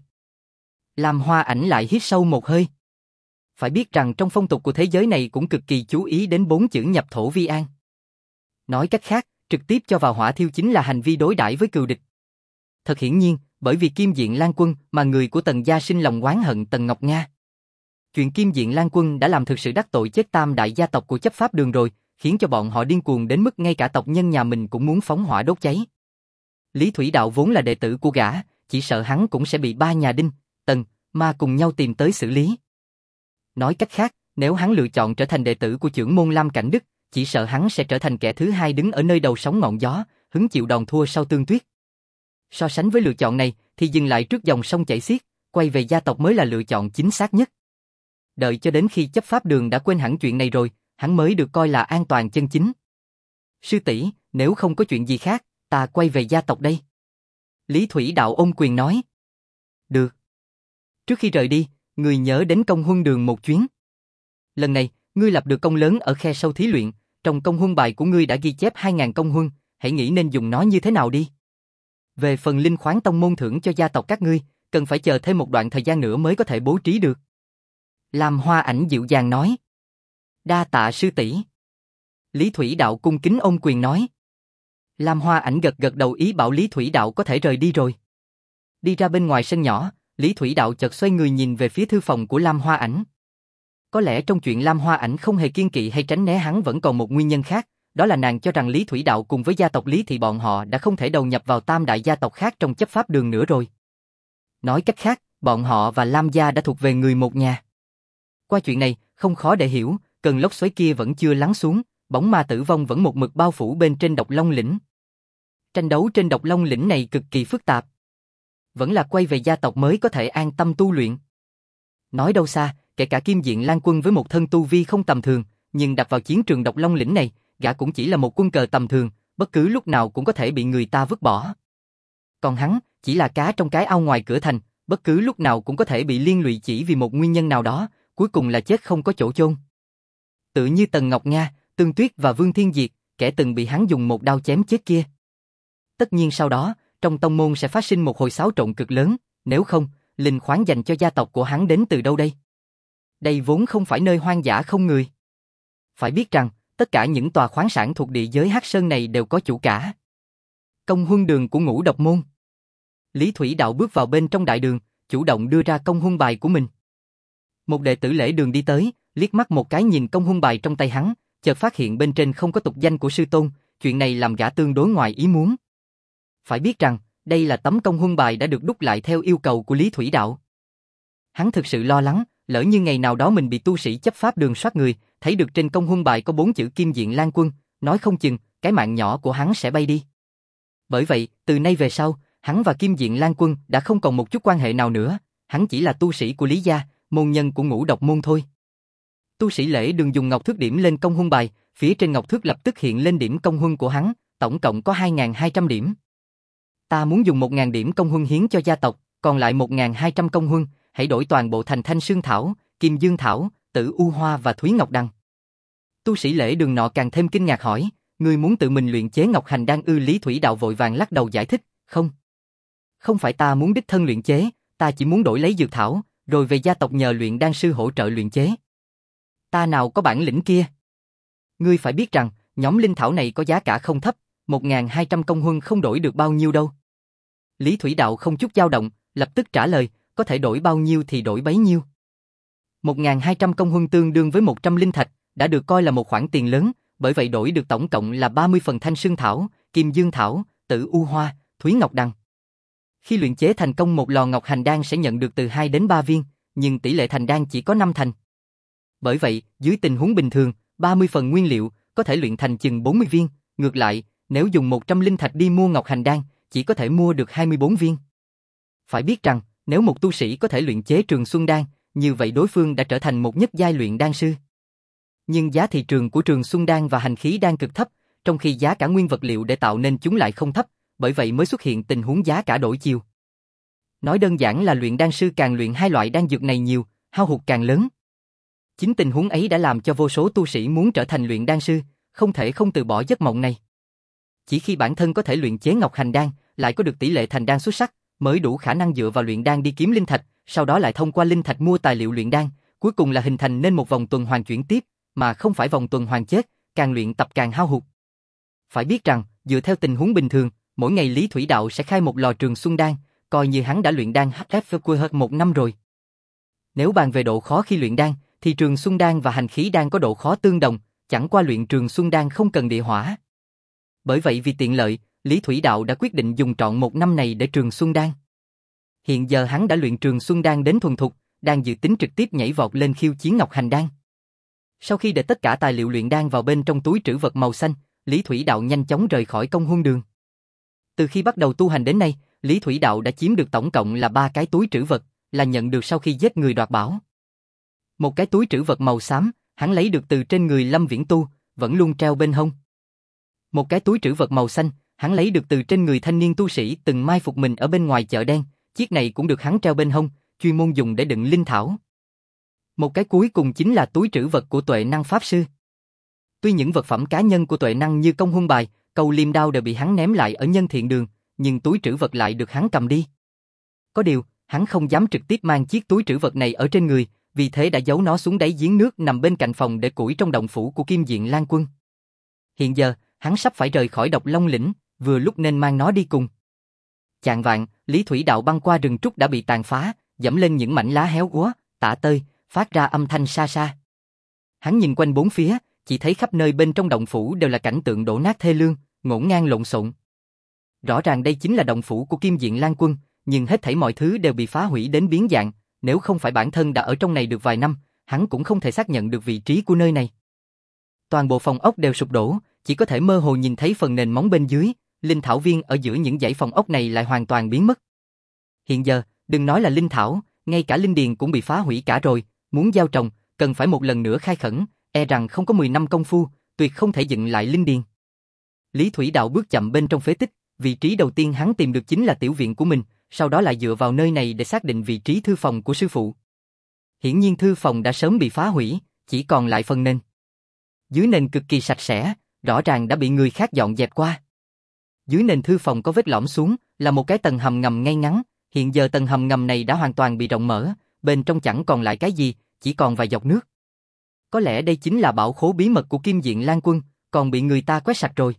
Lam Hoa Ảnh lại hít sâu một hơi. Phải biết rằng trong phong tục của thế giới này cũng cực kỳ chú ý đến bốn chữ nhập thổ vi an. Nói cách khác, trực tiếp cho vào hỏa thiêu chính là hành vi đối đãi với cừu địch. Thật hiển nhiên, bởi vì Kim Diện Lan Quân mà người của Tần gia sinh lòng oán hận Tần Ngọc Nga. Chuyện Kim Diện Lan Quân đã làm thực sự đắc tội chết tam đại gia tộc của chấp pháp đường rồi, khiến cho bọn họ điên cuồng đến mức ngay cả tộc nhân nhà mình cũng muốn phóng hỏa đốt cháy. Lý Thủy Đạo vốn là đệ tử của gã, chỉ sợ hắn cũng sẽ bị ba nhà Đinh, Tần, Ma cùng nhau tìm tới xử lý. Nói cách khác, nếu hắn lựa chọn trở thành đệ tử của chưởng môn Lam Cảnh Đức, chỉ sợ hắn sẽ trở thành kẻ thứ hai đứng ở nơi đầu sóng ngọn gió, hứng chịu đòn thua sau Tương Tuyết. So sánh với lựa chọn này, thì dừng lại trước dòng sông chảy xiết, quay về gia tộc mới là lựa chọn chính xác nhất. Đợi cho đến khi chấp pháp đường đã quên hẳn chuyện này rồi, hắn mới được coi là an toàn chân chính. Sư tỷ, nếu không có chuyện gì khác, ta quay về gia tộc đây. Lý Thủy Đạo ôm quyền nói. Được. Trước khi rời đi, ngươi nhớ đến công huân đường một chuyến. Lần này, ngươi lập được công lớn ở khe sâu thí luyện, trong công huân bài của ngươi đã ghi chép hai nghìn công huân, hãy nghĩ nên dùng nó như thế nào đi. Về phần linh khoáng tông môn thưởng cho gia tộc các ngươi, cần phải chờ thêm một đoạn thời gian nữa mới có thể bố trí được. Lam Hoa Ảnh dịu dàng nói. Đa tạ sư tỷ. Lý Thủy Đạo cung kính ôm quyền nói. Lam Hoa Ảnh gật gật đầu ý bảo Lý Thủy Đạo có thể rời đi rồi. Đi ra bên ngoài sân nhỏ, Lý Thủy Đạo chợt xoay người nhìn về phía thư phòng của Lam Hoa Ảnh. Có lẽ trong chuyện Lam Hoa Ảnh không hề kiêng kỵ hay tránh né hắn vẫn còn một nguyên nhân khác, đó là nàng cho rằng Lý Thủy Đạo cùng với gia tộc Lý thì bọn họ đã không thể đầu nhập vào tam đại gia tộc khác trong chấp pháp đường nữa rồi. Nói cách khác, bọn họ và Lam gia đã thuộc về người một nhà. Qua chuyện này, không khó để hiểu, cơn lốc xoáy kia vẫn chưa lắng xuống, bóng ma tử vong vẫn một mực bao phủ bên trên Độc Long lĩnh. Tranh đấu trên Độc Long lĩnh này cực kỳ phức tạp. Vẫn là quay về gia tộc mới có thể an tâm tu luyện. Nói đâu xa, kể cả Kim Diện Lan Quân với một thân tu vi không tầm thường, nhưng đặt vào chiến trường Độc Long lĩnh này, gã cũng chỉ là một quân cờ tầm thường, bất cứ lúc nào cũng có thể bị người ta vứt bỏ. Còn hắn, chỉ là cá trong cái ao ngoài cửa thành, bất cứ lúc nào cũng có thể bị liên lụy chỉ vì một nguyên nhân nào đó, cuối cùng là chết không có chỗ chôn. Tự như Tần Ngọc Nga, Tương Tuyết và Vương Thiên Diệt, kẻ từng bị hắn dùng một đao chém chết kia. Tất nhiên sau đó, trong tông môn sẽ phát sinh một hồi xáo trộn cực lớn, nếu không, linh khoáng dành cho gia tộc của hắn đến từ đâu đây? Đây vốn không phải nơi hoang dã không người. Phải biết rằng, tất cả những tòa khoáng sản thuộc địa giới Hắc Sơn này đều có chủ cả. Công huân đường của Ngũ Độc môn. Lý Thủy Đạo bước vào bên trong đại đường, chủ động đưa ra công huân bài của mình. Một đệ tử Lễ Đường đi tới, liếc mắt một cái nhìn công huân bài trong tay hắn, chợt phát hiện bên trên không có tục danh của sư tôn, chuyện này làm gã tương đối ngoài ý muốn. Phải biết rằng, đây là tấm công huân bài đã được đúc lại theo yêu cầu của Lý Thủy Đạo. Hắn thực sự lo lắng, lỡ như ngày nào đó mình bị tu sĩ chấp pháp đường soát người, thấy được trên công huân bài có bốn chữ Kim Diện Lan Quân, nói không chừng, cái mạng nhỏ của hắn sẽ bay đi. Bởi vậy, từ nay về sau, hắn và Kim Diện Lan Quân đã không còn một chút quan hệ nào nữa, hắn chỉ là tu sĩ của Lý gia, môn nhân của Ngũ Độc môn thôi. Tu sĩ Lễ Đường dùng ngọc thước điểm lên công huân bài, phía trên ngọc thước lập tức hiện lên điểm công huân của hắn, tổng cộng có hai nghìn hai trăm điểm. Ta muốn dùng một nghìn điểm công huân hiến cho gia tộc, còn lại một nghìn hai trăm công huân, hãy đổi toàn bộ thành Thanh Sương Thảo, Kim Dương Thảo, Tử U Hoa và Thúy Ngọc Đằng. Tu sĩ Lễ Đường nọ càng thêm kinh ngạc hỏi, ngươi muốn tự mình luyện chế Ngọc Hành Đan ư? Lý Thủy Đạo vội vàng lắc đầu giải thích, không. Không phải ta muốn đích thân luyện chế, ta chỉ muốn đổi lấy dược thảo, rồi về gia tộc nhờ luyện đan sư hỗ trợ luyện chế. Ta nào có bản lĩnh kia. Ngươi phải biết rằng, nhóm linh thảo này có giá cả không thấp, một nghìn hai trăm công huân không đổi được bao nhiêu đâu. Lý Thủy Đạo không chút dao động, lập tức trả lời, có thể đổi bao nhiêu thì đổi bấy nhiêu. một nghìn hai trăm công huân tương đương với một trăm linh thạch, đã được coi là một khoản tiền lớn, bởi vậy đổi được tổng cộng là ba mươi phần Thanh Sương Thảo, Kim Dương Thảo, Tử U Hoa, Thúy Ngọc Đằng. Khi luyện chế thành công một lò Ngọc Hành Đan sẽ nhận được từ hai đến ba viên, nhưng tỷ lệ thành đan chỉ có năm thành. Bởi vậy, dưới tình huống bình thường, ba mươi phần nguyên liệu có thể luyện thành chừng bốn mươi viên, ngược lại, nếu dùng một trăm linh thạch đi mua Ngọc Hành Đan, chỉ có thể mua được hai mươi bốn viên. Phải biết rằng, nếu một tu sĩ có thể luyện chế Trường Xuân Đan, như vậy đối phương đã trở thành một nhất giai luyện đan sư. Nhưng giá thị trường của Trường Xuân Đan và Hành Khí Đan cực thấp, trong khi giá cả nguyên vật liệu để tạo nên chúng lại không thấp, bởi vậy mới xuất hiện tình huống giá cả đổi chiều. Nói đơn giản là luyện đan sư càng luyện hai loại đan dược này nhiều, hao hụt càng lớn. Chính tình huống ấy đã làm cho vô số tu sĩ muốn trở thành luyện đan sư, không thể không từ bỏ giấc mộng này. Chỉ khi bản thân có thể luyện chế Ngọc Hành Đan, lại có được tỷ lệ thành đan xuất sắc, mới đủ khả năng dựa vào luyện đan đi kiếm linh thạch, sau đó lại thông qua linh thạch mua tài liệu luyện đan, cuối cùng là hình thành nên một vòng tuần hoàn chuyển tiếp, mà không phải vòng tuần hoàn chết, càng luyện tập càng hao hụt. Phải biết rằng, dựa theo tình huống bình thường, mỗi ngày Lý Thủy Đạo sẽ khai một lò Trường Xuân Đan, coi như hắn đã luyện đan hát ép quy hơn một năm rồi. Nếu bàn về độ khó khi luyện đan, thì Trường Xuân Đan và Hành Khí Đan có độ khó tương đồng, chẳng qua luyện Trường Xuân Đan không cần địa hỏa. Bởi vậy vì tiện lợi, Lý Thủy Đạo đã quyết định dùng trọn một năm này để Trường Xuân Đan. Hiện giờ hắn đã luyện Trường Xuân Đan đến thuần thục, đang dự tính trực tiếp nhảy vọt lên khiêu chiến Ngọc Hành Đan. Sau khi để tất cả tài liệu luyện đan vào bên trong túi trữ vật màu xanh, Lý Thủy Đạo nhanh chóng rời khỏi công huân đường. Từ khi bắt đầu tu hành đến nay, Lý Thủy Đạo đã chiếm được tổng cộng là ba cái túi trữ vật, là nhận được sau khi giết người đoạt bảo. Một cái túi trữ vật màu xám, hắn lấy được từ trên người Lâm Viễn Tu, vẫn luôn treo bên hông. Một cái túi trữ vật màu xanh, hắn lấy được từ trên người thanh niên tu sĩ từng mai phục mình ở bên ngoài chợ đen, chiếc này cũng được hắn treo bên hông, chuyên môn dùng để đựng linh thảo. Một cái cuối cùng chính là túi trữ vật của Tuệ Năng Pháp Sư. Tuy những vật phẩm cá nhân của Tuệ Năng như công huân bài, cầu liêm đao đều bị hắn ném lại ở Nhân Thiện Đường, nhưng túi trữ vật lại được hắn cầm đi. Có điều, hắn không dám trực tiếp mang chiếc túi trữ vật này ở trên người, vì thế đã giấu nó xuống đáy giếng nước nằm bên cạnh phòng để củi trong động phủ của Kim Diện Lan Quân. Hiện giờ, hắn sắp phải rời khỏi Độc Long Lĩnh, vừa lúc nên mang nó đi cùng. Chạng vạng, Lý Thủy Đạo băng qua rừng trúc đã bị tàn phá, dẫm lên những mảnh lá héo úa, tả tơi, phát ra âm thanh xa xa. Hắn nhìn quanh bốn phía, chỉ thấy khắp nơi bên trong động phủ đều là cảnh tượng đổ nát thê lương, ngổn ngang lộn xộn. Rõ ràng đây chính là động phủ của Kim Diện Lan Quân, nhưng hết thảy mọi thứ đều bị phá hủy đến biến dạng, nếu không phải bản thân đã ở trong này được vài năm, hắn cũng không thể xác nhận được vị trí của nơi này. Toàn bộ phòng ốc đều sụp đổ, chỉ có thể mơ hồ nhìn thấy phần nền móng bên dưới, linh thảo viên ở giữa những dãy phòng ốc này lại hoàn toàn biến mất. Hiện giờ, đừng nói là linh thảo, ngay cả linh điền cũng bị phá hủy cả rồi, muốn gieo trồng, cần phải một lần nữa khai khẩn, e rằng không có mười năm công phu, tuyệt không thể dựng lại linh điền. Lý Thủy Đạo bước chậm bên trong phế tích, vị trí đầu tiên hắn tìm được chính là tiểu viện của mình, sau đó lại dựa vào nơi này để xác định vị trí thư phòng của sư phụ. Hiển nhiên thư phòng đã sớm bị phá hủy, chỉ còn lại phần nền. Dưới nền cực kỳ sạch sẽ, rõ ràng đã bị người khác dọn dẹp qua. Dưới nền thư phòng có vết lõm xuống, là một cái tầng hầm ngầm ngay ngắn, hiện giờ tầng hầm ngầm này đã hoàn toàn bị rộng mở, bên trong chẳng còn lại cái gì, chỉ còn vài giọt nước. Có lẽ đây chính là bảo khố bí mật của Kim Diện Lan Quân, còn bị người ta quét sạch rồi.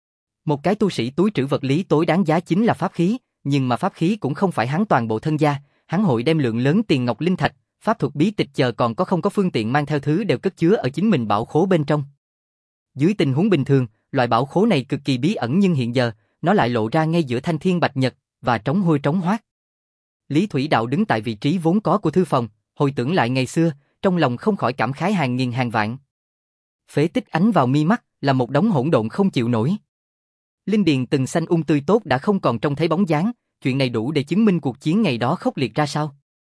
Một cái tu sĩ túi trữ vật lý tối đáng giá chính là pháp khí, nhưng mà pháp khí cũng không phải hắn toàn bộ thân gia, hắn hội đem lượng lớn tiền ngọc linh thạch, pháp thuật bí tịch chờ còn có không có phương tiện mang theo thứ đều cất chứa ở chính mình bảo khố bên trong. Dưới tình huống bình thường, loại bảo khố này cực kỳ bí ẩn nhưng hiện giờ, nó lại lộ ra ngay giữa thanh thiên bạch nhật, và trống hôi trống hoác. Lý Thủy Đạo đứng tại vị trí vốn có của thư phòng, hồi tưởng lại ngày xưa, trong lòng không khỏi cảm khái hàng nghìn hàng vạn. Phế tích ánh vào mi mắt, là một đống hỗn độn không chịu nổi. Linh điền từng xanh um tươi tốt đã không còn trông thấy bóng dáng, chuyện này đủ để chứng minh cuộc chiến ngày đó khốc liệt ra sao.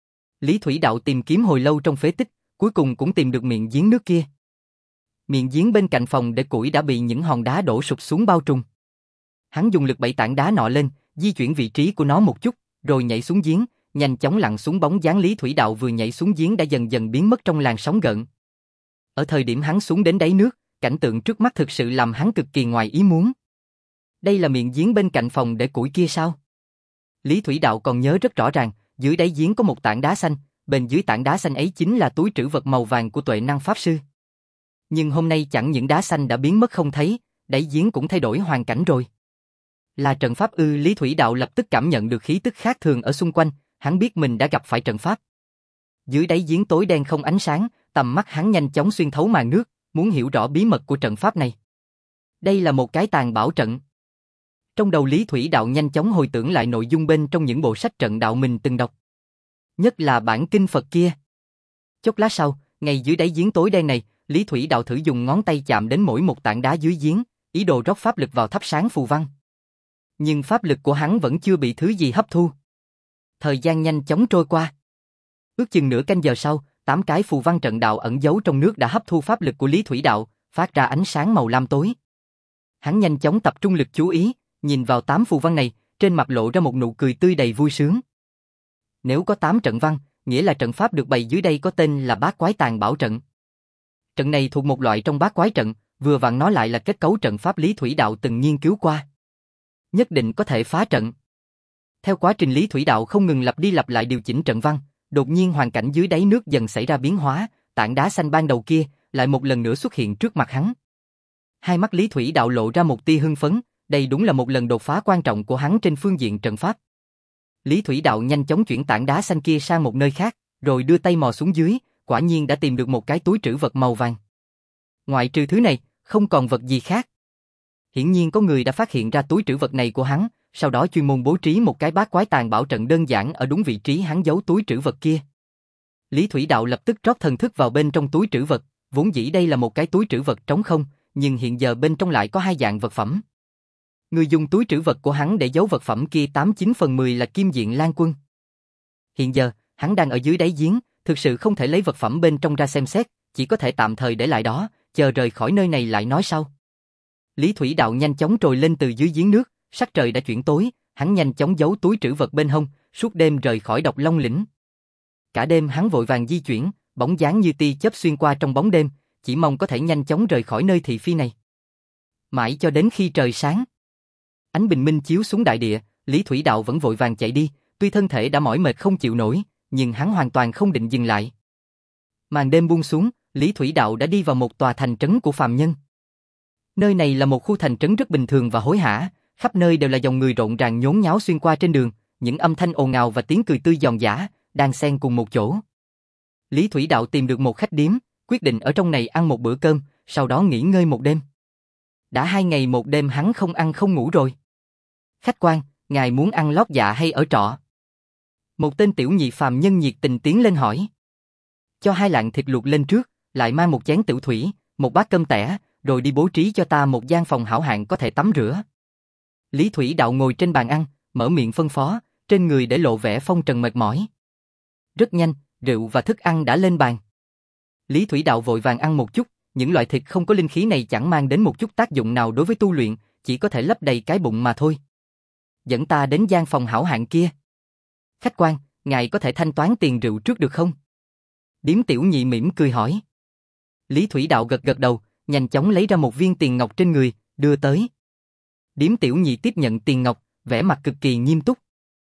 Lý Thủy Đạo tìm kiếm hồi lâu trong phế tích, cuối cùng cũng tìm được miệng giếng nước kia. Miệng giếng bên cạnh phòng để củi đã bị những hòn đá đổ sụp xuống bao trùm. Hắn dùng lực bẩy tảng đá nọ lên, di chuyển vị trí của nó một chút, rồi nhảy xuống giếng, nhanh chóng lặn xuống. Bóng dáng Lý Thủy Đạo vừa nhảy xuống giếng đã dần dần biến mất trong làn sóng gợn. Ở thời điểm hắn xuống đến đáy nước, cảnh tượng trước mắt thực sự làm hắn cực kỳ ngoài ý muốn. Đây là miệng giếng bên cạnh phòng để củi kia sao? Lý Thủy Đạo còn nhớ rất rõ ràng, dưới đáy giếng có một tảng đá xanh, bên dưới tảng đá xanh ấy chính là túi trữ vật màu vàng của Tuệ Năng Pháp Sư. Nhưng hôm nay chẳng những đá xanh đã biến mất không thấy, đáy giếng cũng thay đổi hoàn cảnh rồi. Là trận pháp ư? Lý Thủy Đạo lập tức cảm nhận được khí tức khác thường ở xung quanh, hắn biết mình đã gặp phải trận pháp. Dưới đáy giếng tối đen không ánh sáng, tầm mắt hắn nhanh chóng xuyên thấu màn nước, muốn hiểu rõ bí mật của trận pháp này. Đây là một cái tàn bảo trận. Trong đầu Lý Thủy Đạo nhanh chóng hồi tưởng lại nội dung bên trong những bộ sách trận đạo mình từng đọc. Nhất là bản kinh Phật kia. Chốc lát sau, ngay dưới đáy giếng tối đen này, Lý Thủy Đạo thử dùng ngón tay chạm đến mỗi một tảng đá dưới giếng, ý đồ rót pháp lực vào thắp sáng phù văn. Nhưng pháp lực của hắn vẫn chưa bị thứ gì hấp thu. Thời gian nhanh chóng trôi qua. Ước chừng nửa canh giờ sau, tám cái phù văn trận đạo ẩn giấu trong nước đã hấp thu pháp lực của Lý Thủy Đạo, phát ra ánh sáng màu lam tối. Hắn nhanh chóng tập trung lực chú ý, nhìn vào tám phù văn này, trên mặt lộ ra một nụ cười tươi đầy vui sướng. Nếu có tám trận văn, nghĩa là trận pháp được bày dưới đây có tên là Bát Quái Tàn Bảo Trận. Trận này thuộc một loại trong bát quái trận, vừa vặn nó lại là kết cấu trận pháp Lý Thủy Đạo từng nghiên cứu qua. Nhất định có thể phá trận. Theo quá trình Lý Thủy Đạo không ngừng lặp đi lặp lại điều chỉnh trận văn, đột nhiên hoàn cảnh dưới đáy nước dần xảy ra biến hóa, tảng đá xanh ban đầu kia lại một lần nữa xuất hiện trước mặt hắn. Hai mắt Lý Thủy Đạo lộ ra một tia hưng phấn, đây đúng là một lần đột phá quan trọng của hắn trên phương diện trận pháp. Lý Thủy Đạo nhanh chóng chuyển tảng đá xanh kia sang một nơi khác, rồi đưa tay mò xuống dưới, quả nhiên đã tìm được một cái túi trữ vật màu vàng. Ngoại trừ thứ này, không còn vật gì khác. Hiển nhiên có người đã phát hiện ra túi trữ vật này của hắn, sau đó chuyên môn bố trí một cái bát quái tàn bảo trận đơn giản ở đúng vị trí hắn giấu túi trữ vật kia. Lý Thủy Đạo lập tức rót thần thức vào bên trong túi trữ vật, vốn dĩ đây là một cái túi trữ vật trống không, nhưng hiện giờ bên trong lại có hai dạng vật phẩm. Người dùng túi trữ vật của hắn để giấu vật phẩm kia tám chín phần mười là Kim Diện Lan Quân. Hiện giờ, hắn đang ở dưới đáy giếng, thực sự không thể lấy vật phẩm bên trong ra xem xét, chỉ có thể tạm thời để lại đó, chờ rời khỏi nơi này lại nói sau. Lý Thủy Đạo nhanh chóng trồi lên từ dưới giếng nước, sắc trời đã chuyển tối, hắn nhanh chóng giấu túi trữ vật bên hông, suốt đêm rời khỏi Độc Long lĩnh. Cả đêm hắn vội vàng di chuyển, bóng dáng như tia chớp xuyên qua trong bóng đêm, chỉ mong có thể nhanh chóng rời khỏi nơi thị phi này. Mãi cho đến khi trời sáng, ánh bình minh chiếu xuống đại địa, Lý Thủy Đạo vẫn vội vàng chạy đi, tuy thân thể đã mỏi mệt không chịu nổi, nhưng hắn hoàn toàn không định dừng lại. Màn đêm buông xuống, Lý Thủy Đạo đã đi vào một tòa thành trấn của phàm nhân. Nơi này là một khu thành trấn rất bình thường và hối hả, khắp nơi đều là dòng người rộn ràng nhốn nháo xuyên qua trên đường, những âm thanh ồn ào và tiếng cười tươi giòn giã, đang xen cùng một chỗ. Lý Thủy Đạo tìm được một khách điếm, quyết định ở trong này ăn một bữa cơm, sau đó nghỉ ngơi một đêm. Đã hai ngày một đêm hắn không ăn không ngủ rồi. Khách quan, ngài muốn ăn lót dạ hay ở trọ? Một tên tiểu nhị phàm nhân nhiệt tình tiến lên hỏi. Cho hai lạng thịt luộc lên trước, lại mang một chén tiểu thủy, một bát cơm tẻ, rồi đi bố trí cho ta một gian phòng hảo hạng có thể tắm rửa. Lý Thủy Đạo ngồi trên bàn ăn, mở miệng phân phó, trên người để lộ vẻ phong trần mệt mỏi. Rất nhanh, rượu và thức ăn đã lên bàn. Lý Thủy Đạo vội vàng ăn một chút, những loại thịt không có linh khí này chẳng mang đến một chút tác dụng nào đối với tu luyện, chỉ có thể lấp đầy cái bụng mà thôi. Dẫn ta đến gian phòng hảo hạng kia. Khách quan, ngài có thể thanh toán tiền rượu trước được không? Điếm tiểu nhị mỉm cười hỏi. Lý Thủy Đạo gật gật đầu, nhanh chóng lấy ra một viên tiền ngọc trên người, đưa tới. Điếm tiểu nhị tiếp nhận tiền ngọc, vẻ mặt cực kỳ nghiêm túc.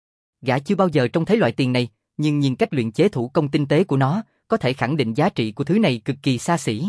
Gã chưa bao giờ trông thấy loại tiền này, nhưng nhìn cách luyện chế thủ công tinh tế của nó, có thể khẳng định giá trị của thứ này cực kỳ xa xỉ.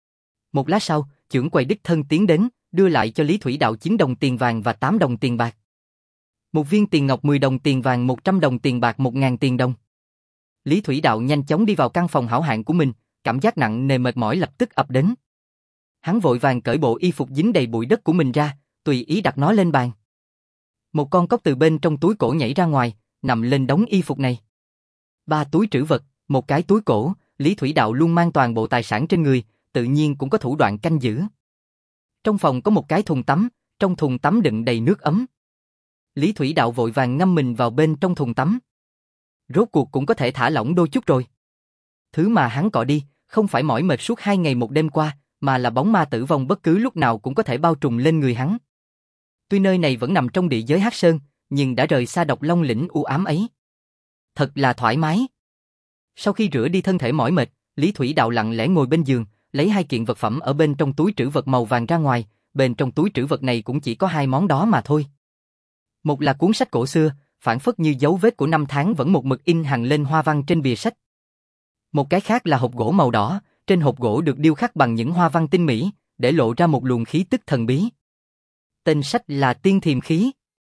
Một lát sau, trưởng quầy đích thân tiến đến, đưa lại cho Lý Thủy Đạo chín đồng tiền vàng và tám đồng tiền bạc. Một viên tiền ngọc mười đồng tiền vàng, một trăm đồng tiền bạc, một ngàn tiền đồng. Lý Thủy Đạo nhanh chóng đi vào căn phòng hảo hạng của mình, cảm giác nặng nề mệt mỏi lập tức ập đến. Hắn vội vàng cởi bộ y phục dính đầy bụi đất của mình ra, tùy ý đặt nó lên bàn. Một con cóc từ bên trong túi cổ nhảy ra ngoài, nằm lên đống y phục này. Ba túi trữ vật, một cái túi cổ, Lý Thủy Đạo luôn mang toàn bộ tài sản trên người, tự nhiên cũng có thủ đoạn canh giữ. Trong phòng có một cái thùng tắm, trong thùng tắm đựng đầy nước ấm. Lý Thủy Đạo vội vàng ngâm mình vào bên trong thùng tắm. Rốt cuộc cũng có thể thả lỏng đôi chút rồi. Thứ mà hắn cọ đi, không phải mỏi mệt suốt hai ngày một đêm qua, mà là bóng ma tử vong bất cứ lúc nào cũng có thể bao trùm lên người hắn. Tuy nơi này vẫn nằm trong địa giới Hắc Sơn, nhưng đã rời xa Độc Long lĩnh u ám ấy. Thật là thoải mái. Sau khi rửa đi thân thể mỏi mệt, Lý Thủy Đạo lặng lẽ ngồi bên giường, lấy hai kiện vật phẩm ở bên trong túi trữ vật màu vàng ra ngoài, bên trong túi trữ vật này cũng chỉ có hai món đó mà thôi. Một là cuốn sách cổ xưa, phảng phất như dấu vết của năm tháng vẫn một mực in hằn lên hoa văn trên bìa sách. Một cái khác là hộp gỗ màu đỏ, trên hộp gỗ được điêu khắc bằng những hoa văn tinh mỹ, để lộ ra một luồng khí tức thần bí. Tên sách là Tiên Thiềm Khí.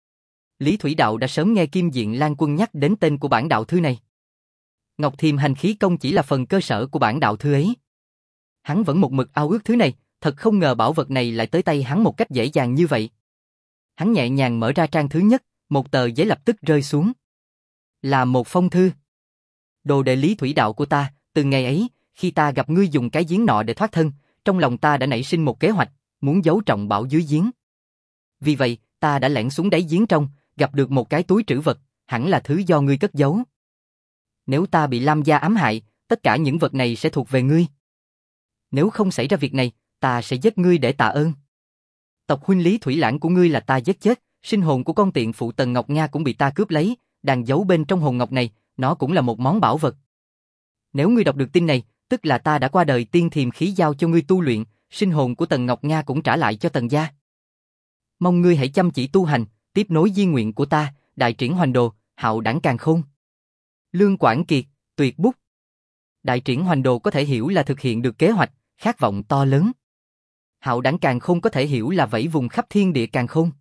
Lý Thủy Đạo đã sớm nghe Kim Diện Lan Quân nhắc đến tên của bản đạo thư này. Ngọc Thiềm Hành Khí Công chỉ là phần cơ sở của bản đạo thư ấy. Hắn vẫn một mực ao ước thứ này, thật không ngờ bảo vật này lại tới tay hắn một cách dễ dàng như vậy. Hắn nhẹ nhàng mở ra trang thứ nhất, một tờ giấy lập tức rơi xuống. Là một phong thư. Đồ đệ Lý Thủy Đạo của ta, từ ngày ấy, khi ta gặp ngươi dùng cái giếng nọ để thoát thân, trong lòng ta đã nảy sinh một kế hoạch, muốn giấu trọng bảo dưới giếng. Vì vậy, ta đã lẻn xuống đáy giếng trong, gặp được một cái túi trữ vật, hẳn là thứ do ngươi cất giấu. Nếu ta bị Lam gia ám hại, tất cả những vật này sẽ thuộc về ngươi. Nếu không xảy ra việc này, ta sẽ giết ngươi để tạ ơn. Tộc huynh Lý Thủy Lãng của ngươi là ta giết chết, sinh hồn của con tiện phụ Tần Ngọc Nga cũng bị ta cướp lấy, đang giấu bên trong hồn ngọc này, nó cũng là một món bảo vật. Nếu ngươi đọc được tin này, tức là ta đã qua đời tiên thiềm khí giao cho ngươi tu luyện, sinh hồn của Tần Ngọc Nga cũng trả lại cho Tần gia. Mong ngươi hãy chăm chỉ tu hành, tiếp nối di nguyện của ta, đại triển hoành đồ, hạo đảng càn khôn. Lương Quảng Kiệt, tuyệt bút. Đại triển hoành đồ có thể hiểu là thực hiện được kế hoạch, khát vọng to lớn. Hạo đảng càn khôn có thể hiểu là vẫy vùng khắp thiên địa càn khôn.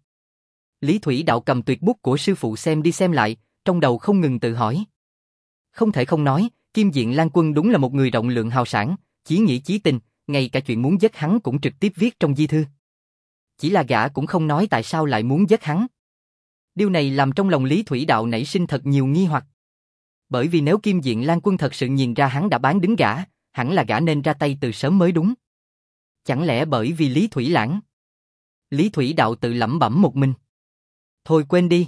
Lý Thủy Đạo cầm tuyệt bút của sư phụ xem đi xem lại, trong đầu không ngừng tự hỏi. Không thể không nói, Kim Diện Lan Quân đúng là một người rộng lượng hào sảng, chí nghĩa chí tình, ngay cả chuyện muốn giết hắn cũng trực tiếp viết trong di thư. Chỉ là gã cũng không nói tại sao lại muốn giết hắn. Điều này làm trong lòng Lý Thủy Đạo nảy sinh thật nhiều nghi hoặc. Bởi vì nếu Kim Diện Lan Quân thật sự nhìn ra hắn đã bán đứng gã, hẳn là gã nên ra tay từ sớm mới đúng. Chẳng lẽ bởi vì Lý Thủy Lãng? Lý Thủy Đạo tự lẩm bẩm một mình. Thôi quên đi.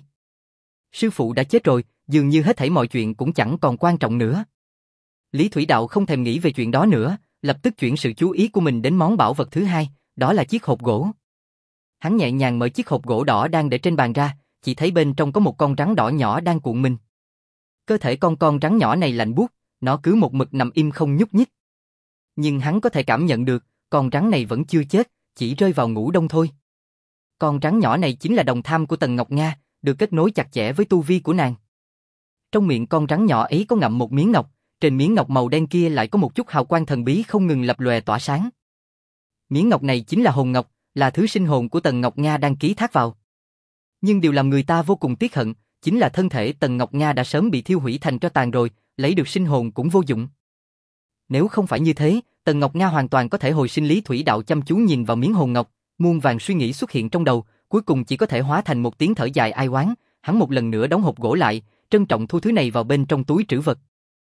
Sư phụ đã chết rồi, dường như hết thảy mọi chuyện cũng chẳng còn quan trọng nữa. Lý Thủy Đạo không thèm nghĩ về chuyện đó nữa, lập tức chuyển sự chú ý của mình đến món bảo vật thứ hai, đó là chiếc hộp gỗ. Hắn nhẹ nhàng mở chiếc hộp gỗ đỏ đang để trên bàn ra, chỉ thấy bên trong có một con rắn đỏ nhỏ đang cuộn mình. Cơ thể con con rắn nhỏ này lạnh buốt, nó cứ một mực nằm im không nhúc nhích. Nhưng hắn có thể cảm nhận được, con rắn này vẫn chưa chết, chỉ rơi vào ngủ đông thôi. Con rắn nhỏ này chính là đồng tham của Tần Ngọc Nga, được kết nối chặt chẽ với tu vi của nàng. Trong miệng con rắn nhỏ ấy có ngậm một miếng ngọc, trên miếng ngọc màu đen kia lại có một chút hào quang thần bí không ngừng lập lòe tỏa sáng. Miếng ngọc này chính là hồn ngọc, là thứ sinh hồn của Tần Ngọc Nga đang ký thác vào. Nhưng điều làm người ta vô cùng tiếc hận, chính là thân thể Tần Ngọc Nga đã sớm bị thiêu hủy thành tro tàn rồi, lấy được sinh hồn cũng vô dụng. Nếu không phải như thế, Tần Ngọc Nga hoàn toàn có thể hồi sinh. Lý Thủy Đạo chăm chú nhìn vào miếng hồn ngọc, muôn vàng suy nghĩ xuất hiện trong đầu, cuối cùng chỉ có thể hóa thành một tiếng thở dài ai oán. Hắn một lần nữa đóng hộp gỗ lại, trân trọng thu thứ này vào bên trong túi trữ vật.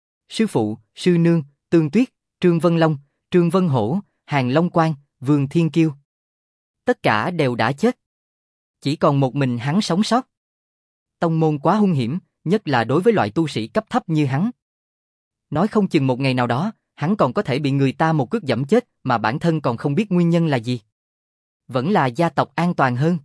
Sư phụ, sư nương, Tương Tuyết, Trương Vân Long, Trương Vân Hổ, Hàn Long Quang, Vương Thiên Kiêu, tất cả đều đã chết. Chỉ còn một mình hắn sống sót. Tông môn quá hung hiểm, nhất là đối với loại tu sĩ cấp thấp như hắn. Nói không chừng một ngày nào đó, hắn còn có thể bị người ta một cước giẫm chết mà bản thân còn không biết nguyên nhân là gì. Vẫn là gia tộc an toàn hơn.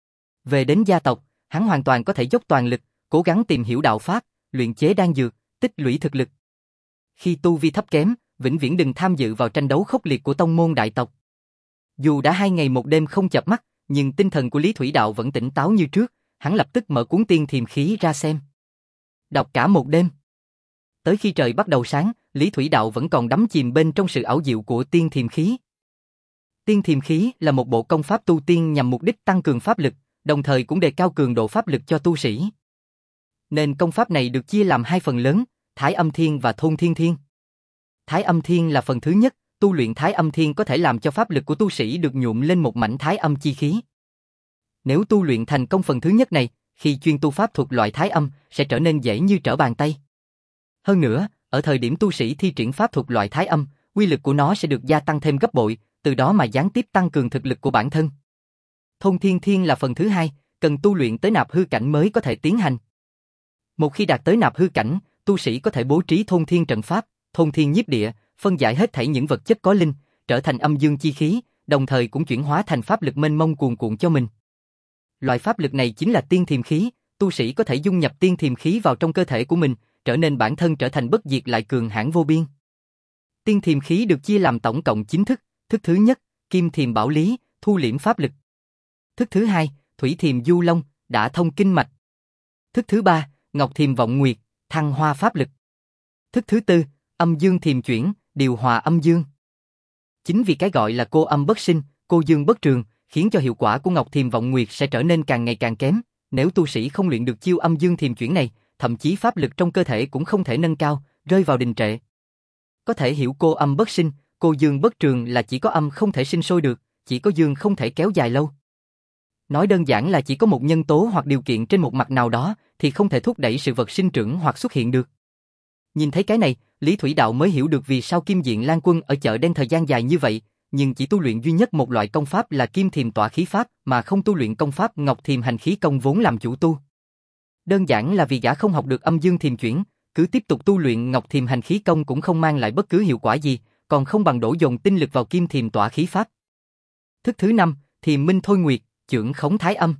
Về đến gia tộc, hắn hoàn toàn có thể dốc toàn lực, cố gắng tìm hiểu đạo pháp, luyện chế đan dược, tích lũy thực lực. Khi tu vi thấp kém, vĩnh viễn đừng tham dự vào tranh đấu khốc liệt của tông môn đại tộc. Dù đã hai ngày một đêm không chợp mắt, nhưng tinh thần của Lý Thủy Đạo vẫn tỉnh táo như trước, hắn lập tức mở cuốn Tiên Thiềm Khí ra xem. Đọc cả một đêm. Tới khi trời bắt đầu sáng, Lý Thủy Đạo vẫn còn đắm chìm bên trong sự ảo diệu của Tiên Thiềm Khí. Tiên Thiềm Khí là một bộ công pháp tu tiên nhằm mục đích tăng cường pháp lực, đồng thời cũng đề cao cường độ pháp lực cho tu sĩ. Nên công pháp này được chia làm hai phần lớn, Thái Âm Thiên và Thôn Thiên Thiên. Thái Âm Thiên là phần thứ nhất, tu luyện Thái Âm Thiên có thể làm cho pháp lực của tu sĩ được nhuộm lên một mảnh Thái Âm chi khí. Nếu tu luyện thành công phần thứ nhất này, khi chuyên tu pháp thuật loại Thái Âm sẽ trở nên dễ như trở bàn tay. Hơn nữa, ở thời điểm tu sĩ thi triển pháp thuật loại Thái Âm, uy lực của nó sẽ được gia tăng thêm gấp bội, từ đó mà gián tiếp tăng cường thực lực của bản thân. Thôn Thiên Thiên là phần thứ hai, cần tu luyện tới nạp hư cảnh mới có thể tiến hành. Một khi đạt tới nạp hư cảnh, tu sĩ có thể bố trí thôn thiên trận pháp, thôn thiên nhiếp địa, phân giải hết thảy những vật chất có linh, trở thành âm dương chi khí, đồng thời cũng chuyển hóa thành pháp lực mênh mông cuồn cuộn cho mình. Loại pháp lực này chính là tiên thiềm khí, tu sĩ có thể dung nhập tiên thiềm khí vào trong cơ thể của mình, trở nên bản thân trở thành bất diệt lại cường hãn vô biên. Tiên thiềm khí được chia làm tổng cộng chín thức, thức thứ nhất, kim thiềm bảo lý, thu liễm pháp lực. Thức thứ hai, thủy thiềm du long, đả thông kinh mạch. Thức thứ ba, ngọc thiềm vọng nguyệt, thăng hoa pháp lực. Thức thứ tư, âm dương thiềm chuyển, điều hòa âm dương. Chính vì cái gọi là cô âm bất sinh, cô dương bất trường, khiến cho hiệu quả của ngọc thiềm vọng nguyệt sẽ trở nên càng ngày càng kém. Nếu tu sĩ không luyện được chiêu âm dương thiềm chuyển này, thậm chí pháp lực trong cơ thể cũng không thể nâng cao, rơi vào đình trệ. Có thể hiểu cô âm bất sinh, cô dương bất trường là chỉ có âm không thể sinh sôi được, chỉ có dương không thể kéo dài lâu. Nói đơn giản là chỉ có một nhân tố hoặc điều kiện trên một mặt nào đó thì không thể thúc đẩy sự vật sinh trưởng hoặc xuất hiện được. Nhìn thấy cái này, Lý Thủy Đạo mới hiểu được vì sao Kim Diện Lan Quân ở chợ đen thời gian dài như vậy, nhưng chỉ tu luyện duy nhất một loại công pháp là Kim Thiềm Tỏa Khí Pháp mà không tu luyện công pháp Ngọc Thiềm Hành Khí Công vốn làm chủ tu. Đơn giản là vì gã không học được âm dương thiềm chuyển, cứ tiếp tục tu luyện Ngọc Thiềm Hành Khí Công cũng không mang lại bất cứ hiệu quả gì, còn không bằng đổ dồn tinh lực vào Kim Thiềm Tỏa Khí Pháp. Thức thứ năm, Thiềm Minh Thôi Nguyệt, chưởng khống Thái Âm.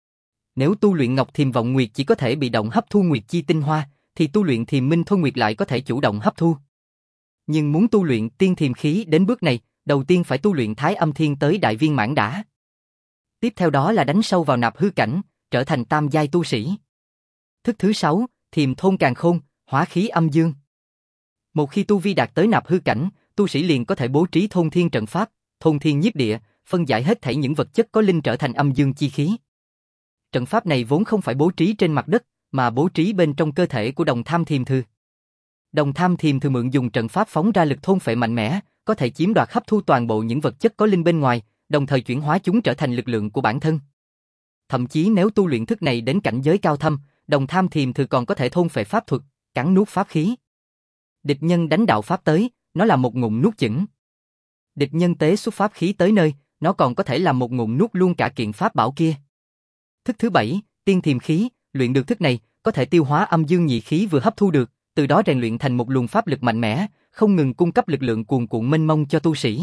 Nếu tu luyện Ngọc Thiềm Vọng Nguyệt chỉ có thể bị động hấp thu nguyệt chi tinh hoa, thì tu luyện Thiềm Minh Thôi Nguyệt lại có thể chủ động hấp thu. Nhưng muốn tu luyện tiên thiềm khí đến bước này, đầu tiên phải tu luyện Thái Âm Thiên tới đại viên mãn đã. Tiếp theo đó là đánh sâu vào nạp hư cảnh, trở thành tam giai tu sĩ. Thức thứ sáu, Thiềm Thôn Càn Khôn, hóa khí âm dương. Một khi tu vi đạt tới nạp hư cảnh, tu sĩ liền có thể bố trí thôn thiên trận pháp, thôn thiên nhiếp địa, phân giải hết thảy những vật chất có linh trở thành âm dương chi khí. Trận pháp này vốn không phải bố trí trên mặt đất, mà bố trí bên trong cơ thể của Đồng Tham Thiềm Thư. Đồng Tham Thiềm Thư mượn dùng trận pháp phóng ra lực thôn phệ mạnh mẽ, có thể chiếm đoạt hấp thu toàn bộ những vật chất có linh bên ngoài, đồng thời chuyển hóa chúng trở thành lực lượng của bản thân. Thậm chí nếu tu luyện thức này đến cảnh giới cao thâm, Đồng Tham Thiềm Thư còn có thể thôn phệ pháp thuật, cắn nuốt pháp khí. Địch nhân đánh đạo pháp tới, nó là một ngụm nuốt chửng. Địch nhân tế xuất pháp khí tới nơi, nó còn có thể làm một ngụm nuốt luôn cả kiện pháp bảo kia. Thức thứ bảy, tiên thiềm khí, luyện được thức này, có thể tiêu hóa âm dương nhị khí vừa hấp thu được, từ đó rèn luyện thành một luồng pháp lực mạnh mẽ, không ngừng cung cấp lực lượng cuồn cuộn mênh mông cho tu sĩ.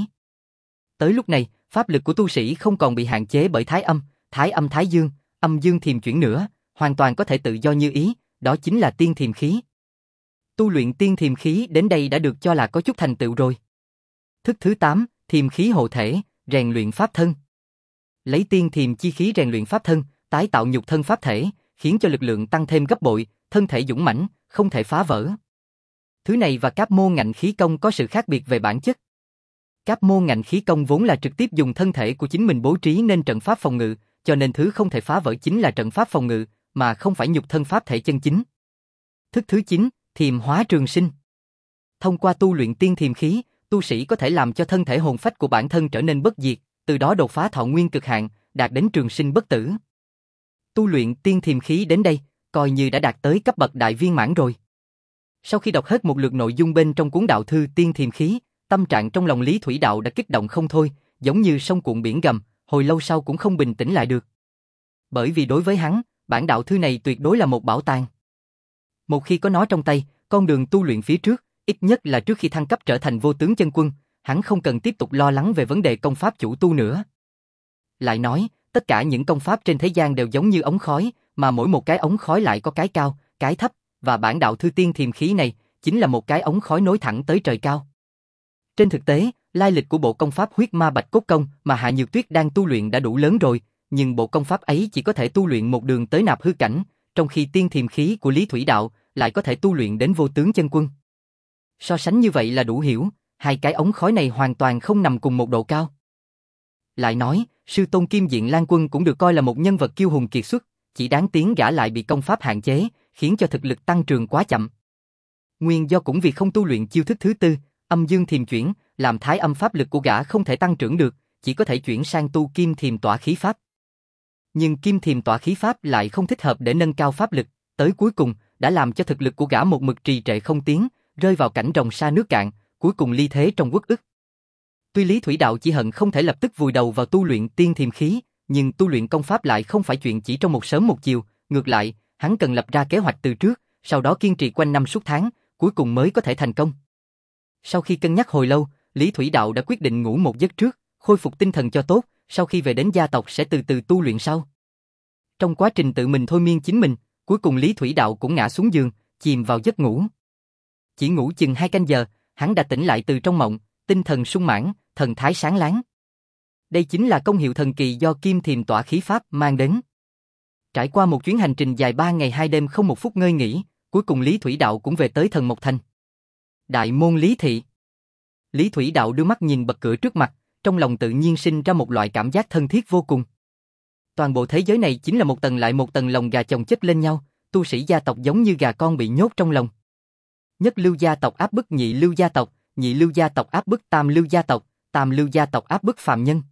Tới lúc này, pháp lực của tu sĩ không còn bị hạn chế bởi thái âm, thái âm thái dương, âm dương thiềm chuyển nữa, hoàn toàn có thể tự do như ý, đó chính là tiên thiềm khí. Tu luyện tiên thiềm khí đến đây đã được cho là có chút thành tựu rồi. Thức thứ tám, thiềm khí hộ thể, rèn luyện pháp thân. Lấy tiên thiềm chi khí rèn luyện pháp thân, tái tạo nhục thân pháp thể, khiến cho lực lượng tăng thêm gấp bội, thân thể dũng mãnh, không thể phá vỡ. Thứ này và Cáp Môn Ngạnh Khí Công có sự khác biệt về bản chất. Cáp Môn Ngạnh Khí Công vốn là trực tiếp dùng thân thể của chính mình bố trí nên trận pháp phòng ngự, cho nên thứ không thể phá vỡ chính là trận pháp phòng ngự, mà không phải nhục thân pháp thể chân chính. Thức thứ chín, Thiềm Hóa Trường Sinh. Thông qua tu luyện tiên thiềm khí, tu sĩ có thể làm cho thân thể hồn phách của bản thân trở nên bất diệt, từ đó đột phá thọ nguyên cực hạn, đạt đến trường sinh bất tử. Tu luyện tiên thiềm khí đến đây, coi như đã đạt tới cấp bậc đại viên mãn rồi. Sau khi đọc hết một lượt nội dung bên trong cuốn đạo thư Tiên Thiềm Khí, tâm trạng trong lòng Lý Thủy Đạo đã kích động không thôi, giống như sông cuộn biển gầm, hồi lâu sau cũng không bình tĩnh lại được. Bởi vì đối với hắn, bản đạo thư này tuyệt đối là một bảo tàng. Một khi có nó trong tay, con đường tu luyện phía trước, ít nhất là trước khi thăng cấp trở thành vô tướng chân quân, hắn không cần tiếp tục lo lắng về vấn đề công pháp chủ tu nữa. Lại nói, tất cả những công pháp trên thế gian đều giống như ống khói, mà mỗi một cái ống khói lại có cái cao, cái thấp, và bản đạo thư Tiên Thiềm Khí này chính là một cái ống khói nối thẳng tới trời cao. Trên thực tế, lai lịch của bộ công pháp Huyết Ma Bạch Cốt Công mà Hạ Nhược Tuyết đang tu luyện đã đủ lớn rồi, nhưng bộ công pháp ấy chỉ có thể tu luyện một đường tới nạp hư cảnh, trong khi Tiên Thiềm Khí của Lý Thủy Đạo lại có thể tu luyện đến vô tướng chân quân. So sánh như vậy là đủ hiểu, hai cái ống khói này hoàn toàn không nằm cùng một độ cao. Lại nói, sư tôn Kim Diện Lan Quân cũng được coi là một nhân vật kiêu hùng kiệt xuất, chỉ đáng tiếng gã lại bị công pháp hạn chế, khiến cho thực lực tăng trưởng quá chậm. Nguyên do cũng vì không tu luyện chiêu thức thứ tư, âm dương thiềm chuyển, làm thái âm pháp lực của gã không thể tăng trưởng được, chỉ có thể chuyển sang tu kim thiềm tỏa khí pháp. Nhưng kim thiềm tỏa khí pháp lại không thích hợp để nâng cao pháp lực, tới cuối cùng đã làm cho thực lực của gã một mực trì trệ không tiến, rơi vào cảnh rồng sa nước cạn, cuối cùng ly thế trong uất ức. Tuy Lý Thủy Đạo chỉ hận không thể lập tức vùi đầu vào tu luyện tiên thiềm khí, nhưng tu luyện công pháp lại không phải chuyện chỉ trong một sớm một chiều, ngược lại, hắn cần lập ra kế hoạch từ trước, sau đó kiên trì quanh năm suốt tháng, cuối cùng mới có thể thành công. Sau khi cân nhắc hồi lâu, Lý Thủy Đạo đã quyết định ngủ một giấc trước, khôi phục tinh thần cho tốt, sau khi về đến gia tộc sẽ từ từ tu luyện sau. Trong quá trình tự mình thôi miên chính mình, cuối cùng Lý Thủy Đạo cũng ngã xuống giường, chìm vào giấc ngủ. Chỉ ngủ chừng hai canh giờ, hắn đã tỉnh lại từ trong mộng, tinh thần sung mãn, thần thái sáng láng. Đây chính là công hiệu thần kỳ do kim thiềm tỏa khí pháp mang đến. Trải qua một chuyến hành trình dài ba ngày hai đêm không một phút ngơi nghỉ, cuối cùng Lý Thủy Đạo cũng về tới Thần Mộc Thành. Đại môn Lý Thị. Lý Thủy Đạo đưa mắt nhìn bậc cửa trước mặt, trong lòng tự nhiên sinh ra một loại cảm giác thân thiết vô cùng. Toàn bộ thế giới này chính là một tầng lại một tầng lồng gà chồng chất lên nhau, tu sĩ gia tộc giống như gà con bị nhốt trong lồng. Nhất lưu gia tộc áp bức nhị lưu gia tộc, nhị lưu gia tộc áp bức tam lưu gia tộc, tam lưu gia tộc áp bức phàm nhân.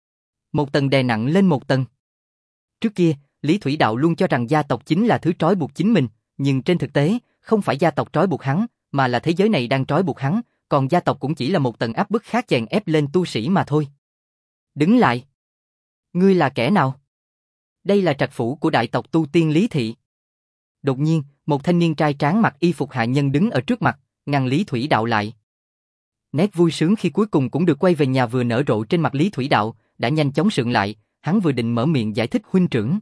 Một tầng đè nặng lên một tầng. Trước kia, Lý Thủy Đạo luôn cho rằng gia tộc chính là thứ trói buộc chính mình, nhưng trên thực tế, không phải gia tộc trói buộc hắn, mà là thế giới này đang trói buộc hắn, còn gia tộc cũng chỉ là một tầng áp bức khác chèn ép lên tu sĩ mà thôi. Đứng lại! Ngươi là kẻ nào? Đây là trạch phủ của đại tộc tu tiên Lý Thị. Đột nhiên, một thanh niên trai tráng mặc y phục hạ nhân đứng ở trước mặt, ngăn Lý Thủy Đạo lại. Nét vui sướng khi cuối cùng cũng được quay về nhà vừa nở rộ trên mặt Lý Thủy Đạo, đã nhanh chóng sượng lại, hắn vừa định mở miệng giải thích huynh trưởng.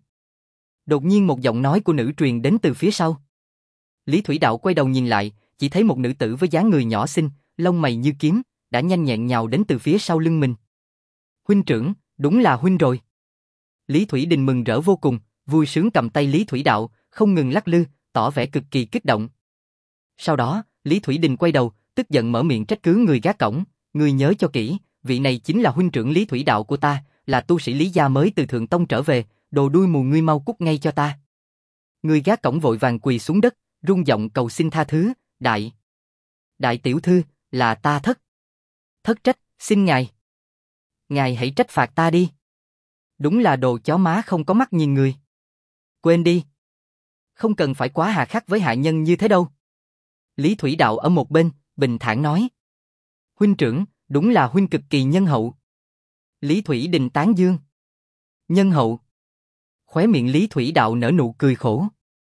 Đột nhiên một giọng nói của nữ truyền đến từ phía sau. Lý Thủy Đạo quay đầu nhìn lại, chỉ thấy một nữ tử với dáng người nhỏ xinh, lông mày như kiếm, đã nhanh nhẹn nhào đến từ phía sau lưng mình. Huynh trưởng, đúng là huynh rồi. Lý Thủy Đình mừng rỡ vô cùng, vui sướng cầm tay Lý Thủy Đạo, không ngừng lắc lư, tỏ vẻ cực kỳ kích động. Sau đó, Lý Thủy Đình quay đầu, tức giận mở miệng trách cứ người gác cổng, ngươi nhớ cho kỹ, vị này chính là huynh trưởng Lý Thủy Đạo của ta, là tu sĩ Lý gia mới từ Thượng Tông trở về, đồ đuôi mù ngươi mau cút ngay cho ta. Người gác cổng vội vàng quỳ xuống đất, rung giọng cầu xin tha thứ, đại. Đại tiểu thư, là ta thất. Thất trách, xin ngài. Ngài hãy trách phạt ta đi. Đúng là đồ chó má không có mắt nhìn người. Quên đi. Không cần phải quá hà khắc với hạ nhân như thế đâu. Lý Thủy Đạo ở một bên, bình thản nói. Huynh trưởng, đúng là huynh cực kỳ nhân hậu. Lý Thủy Đình tán dương. Nhân hậu. Khóe miệng Lý Thủy Đạo nở nụ cười khổ.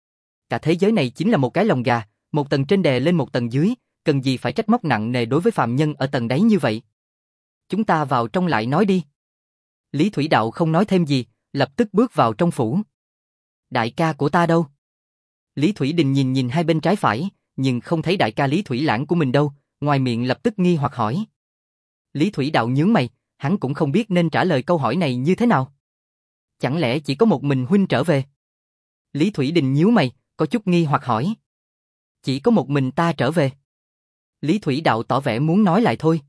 Cả thế giới này chính là một cái lồng gà, một tầng trên đè lên một tầng dưới, cần gì phải trách móc nặng nề đối với phàm nhân ở tầng đáy như vậy. Chúng ta vào trong lại nói đi. Lý Thủy Đạo không nói thêm gì, lập tức bước vào trong phủ. Đại ca của ta đâu? Lý Thủy Đình nhìn nhìn hai bên trái phải, nhưng không thấy đại ca Lý Thủy Lãng của mình đâu, ngoài miệng lập tức nghi hoặc hỏi. Lý Thủy Đạo nhướng mày, hắn cũng không biết nên trả lời câu hỏi này như thế nào. Chẳng lẽ chỉ có một mình huynh trở về? Lý Thủy Đình nhíu mày, có chút nghi hoặc hỏi. Chỉ có một mình ta trở về. Lý Thủy Đạo tỏ vẻ muốn nói lại thôi.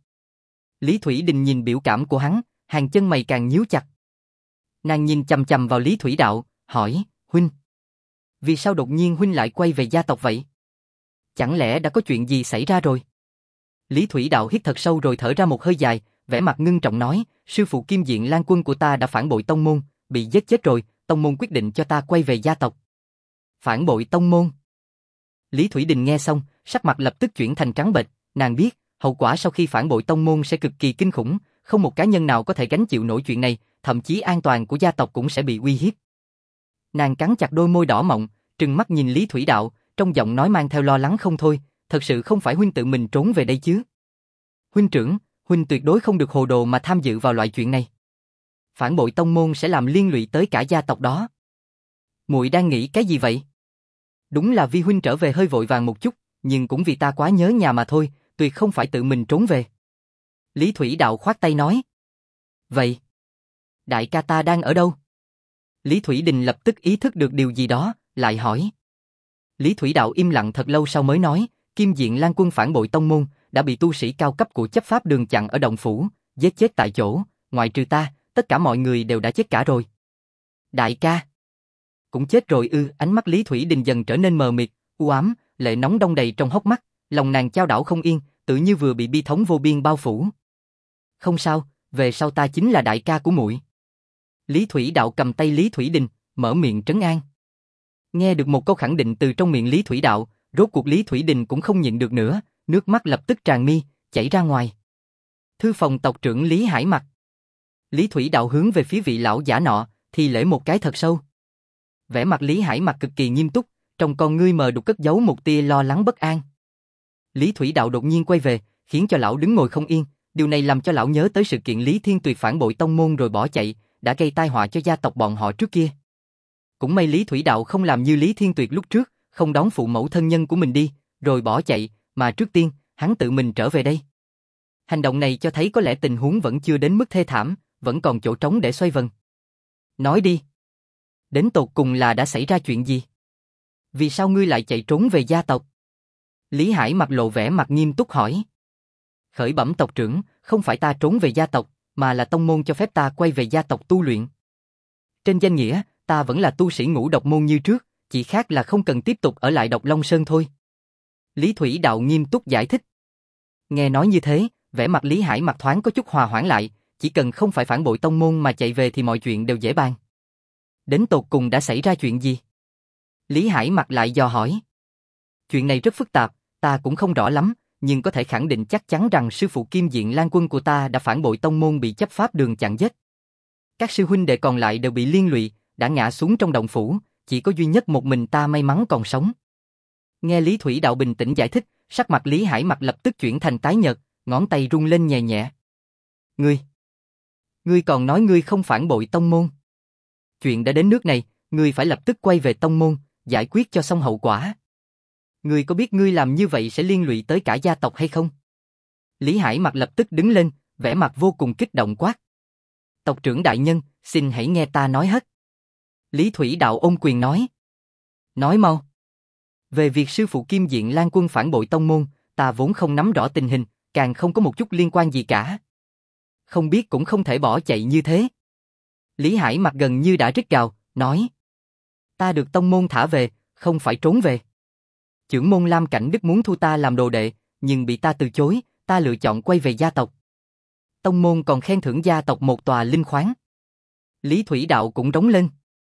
Lý Thủy Đình nhìn biểu cảm của hắn, hàng chân mày càng nhíu chặt. Nàng nhìn chằm chằm vào Lý Thủy Đạo, hỏi, huynh. Vì sao đột nhiên huynh lại quay về gia tộc vậy? Chẳng lẽ đã có chuyện gì xảy ra rồi? Lý Thủy Đạo hít thật sâu rồi thở ra một hơi dài, vẻ mặt ngưng trọng nói, sư phụ Kim Diện Lan Quân của ta đã phản bội tông môn, bị giết chết rồi, tông môn quyết định cho ta quay về gia tộc. Phản bội tông môn? Lý Thủy Đình nghe xong, sắc mặt lập tức chuyển thành trắng bệch, nàng biết, hậu quả sau khi phản bội tông môn sẽ cực kỳ kinh khủng, không một cá nhân nào có thể gánh chịu nổi chuyện này, thậm chí an toàn của gia tộc cũng sẽ bị uy hiếp. Nàng cắn chặt đôi môi đỏ mọng, trừng mắt nhìn Lý Thủy Đạo, trong giọng nói mang theo lo lắng không thôi, thật sự không phải huynh tự mình trốn về đây chứ? Huynh trưởng, huynh tuyệt đối không được hồ đồ mà tham dự vào loại chuyện này. Phản bội tông môn sẽ làm liên lụy tới cả gia tộc đó. Muội đang nghĩ cái gì vậy? Đúng là vi huynh trở về hơi vội vàng một chút, nhưng cũng vì ta quá nhớ nhà mà thôi, tuyệt không phải tự mình trốn về. Lý Thủy Đạo khoát tay nói. Vậy, đại ca ta đang ở đâu? Lý Thủy Đình lập tức ý thức được điều gì đó, lại hỏi. Lý Thủy Đạo im lặng thật lâu sau mới nói, Kim Diện Lan Quân phản bội tông môn, đã bị tu sĩ cao cấp của chấp pháp đường chặn ở động phủ, giết chết tại chỗ, ngoại trừ ta, tất cả mọi người đều đã chết cả rồi. Đại ca cũng chết rồi ư? Ánh mắt Lý Thủy Đình dần trở nên mờ mịt, u ám, lệ nóng đong đầy trong hốc mắt, lòng nàng chao đảo không yên, tự như vừa bị bi thống vô biên bao phủ. Không sao, về sau ta chính là đại ca của muội. Lý Thủy Đạo cầm tay Lý Thủy Đình, mở miệng trấn an. Nghe được một câu khẳng định từ trong miệng Lý Thủy Đạo, rốt cuộc Lý Thủy Đình cũng không nhịn được nữa, nước mắt lập tức tràn mi, chảy ra ngoài. Thư phòng tộc trưởng Lý Hải Mặc. Lý Thủy Đạo hướng về phía vị lão giả nọ, thì lễ một cái thật sâu. Vẻ mặt Lý Hải Mặc cực kỳ nghiêm túc, trong con ngươi mờ đục cất giấu một tia lo lắng bất an. Lý Thủy Đạo đột nhiên quay về, khiến cho lão đứng ngồi không yên, điều này làm cho lão nhớ tới sự kiện Lý Thiên Tuyệt phản bội tông môn rồi bỏ chạy, đã gây tai họa cho gia tộc bọn họ trước kia. Cũng may Lý Thủy Đạo không làm như Lý Thiên Tuyệt lúc trước, không đón phụ mẫu thân nhân của mình đi, rồi bỏ chạy, mà trước tiên, hắn tự mình trở về đây. Hành động này cho thấy có lẽ tình huống vẫn chưa đến mức thê thảm, vẫn còn chỗ trống để xoay vần. Nói đi. Đến tột cùng là đã xảy ra chuyện gì? Vì sao ngươi lại chạy trốn về gia tộc? Lý Hải Mặc lộ vẻ mặt nghiêm túc hỏi. Khởi bẩm tộc trưởng, không phải ta trốn về gia tộc, mà là tông môn cho phép ta quay về gia tộc tu luyện. Trên danh nghĩa, ta vẫn là tu sĩ ngũ độc môn như trước, chỉ khác là không cần tiếp tục ở lại Độc Long Sơn thôi. Lý Thủy Đạo nghiêm túc giải thích. Nghe nói như thế, vẻ mặt Lý Hải Mặc thoáng có chút hòa hoãn lại, chỉ cần không phải phản bội tông môn mà chạy về thì mọi chuyện đều dễ bàn. Đến tột cùng đã xảy ra chuyện gì? Lý Hải Mặc lại dò hỏi. Chuyện này rất phức tạp, ta cũng không rõ lắm, nhưng có thể khẳng định chắc chắn rằng sư phụ Kim Diện Lan Quân của ta đã phản bội tông môn bị chấp pháp đường chặn giết. Các sư huynh đệ còn lại đều bị liên lụy, đã ngã xuống trong động phủ, chỉ có duy nhất một mình ta may mắn còn sống. Nghe Lý Thủy Đạo bình tĩnh giải thích, sắc mặt Lý Hải Mặc lập tức chuyển thành tái nhợt, ngón tay rung lên nhẹ nhẹ. Ngươi, ngươi còn nói ngươi không phản bội tông môn. Chuyện đã đến nước này, ngươi phải lập tức quay về tông môn, giải quyết cho xong hậu quả. Ngươi có biết ngươi làm như vậy sẽ liên lụy tới cả gia tộc hay không? Lý Hải Mặc lập tức đứng lên, vẻ mặt vô cùng kích động quát. Tộc trưởng đại nhân, xin hãy nghe ta nói hết. Lý Thủy Đạo ôm quyền nói. Nói mau. Về việc sư phụ Kim Diện Lan Quân phản bội tông môn, ta vốn không nắm rõ tình hình, càng không có một chút liên quan gì cả. Không biết cũng không thể bỏ chạy như thế. Lý Hải Mặc gần như đã rít gào, nói. Ta được tông môn thả về, không phải trốn về. Chưởng môn Lam Cảnh Đức muốn thu ta làm đồ đệ, nhưng bị ta từ chối, ta lựa chọn quay về gia tộc. Tông môn còn khen thưởng gia tộc một tòa linh khoáng. Lý Thủy Đạo cũng rống lên.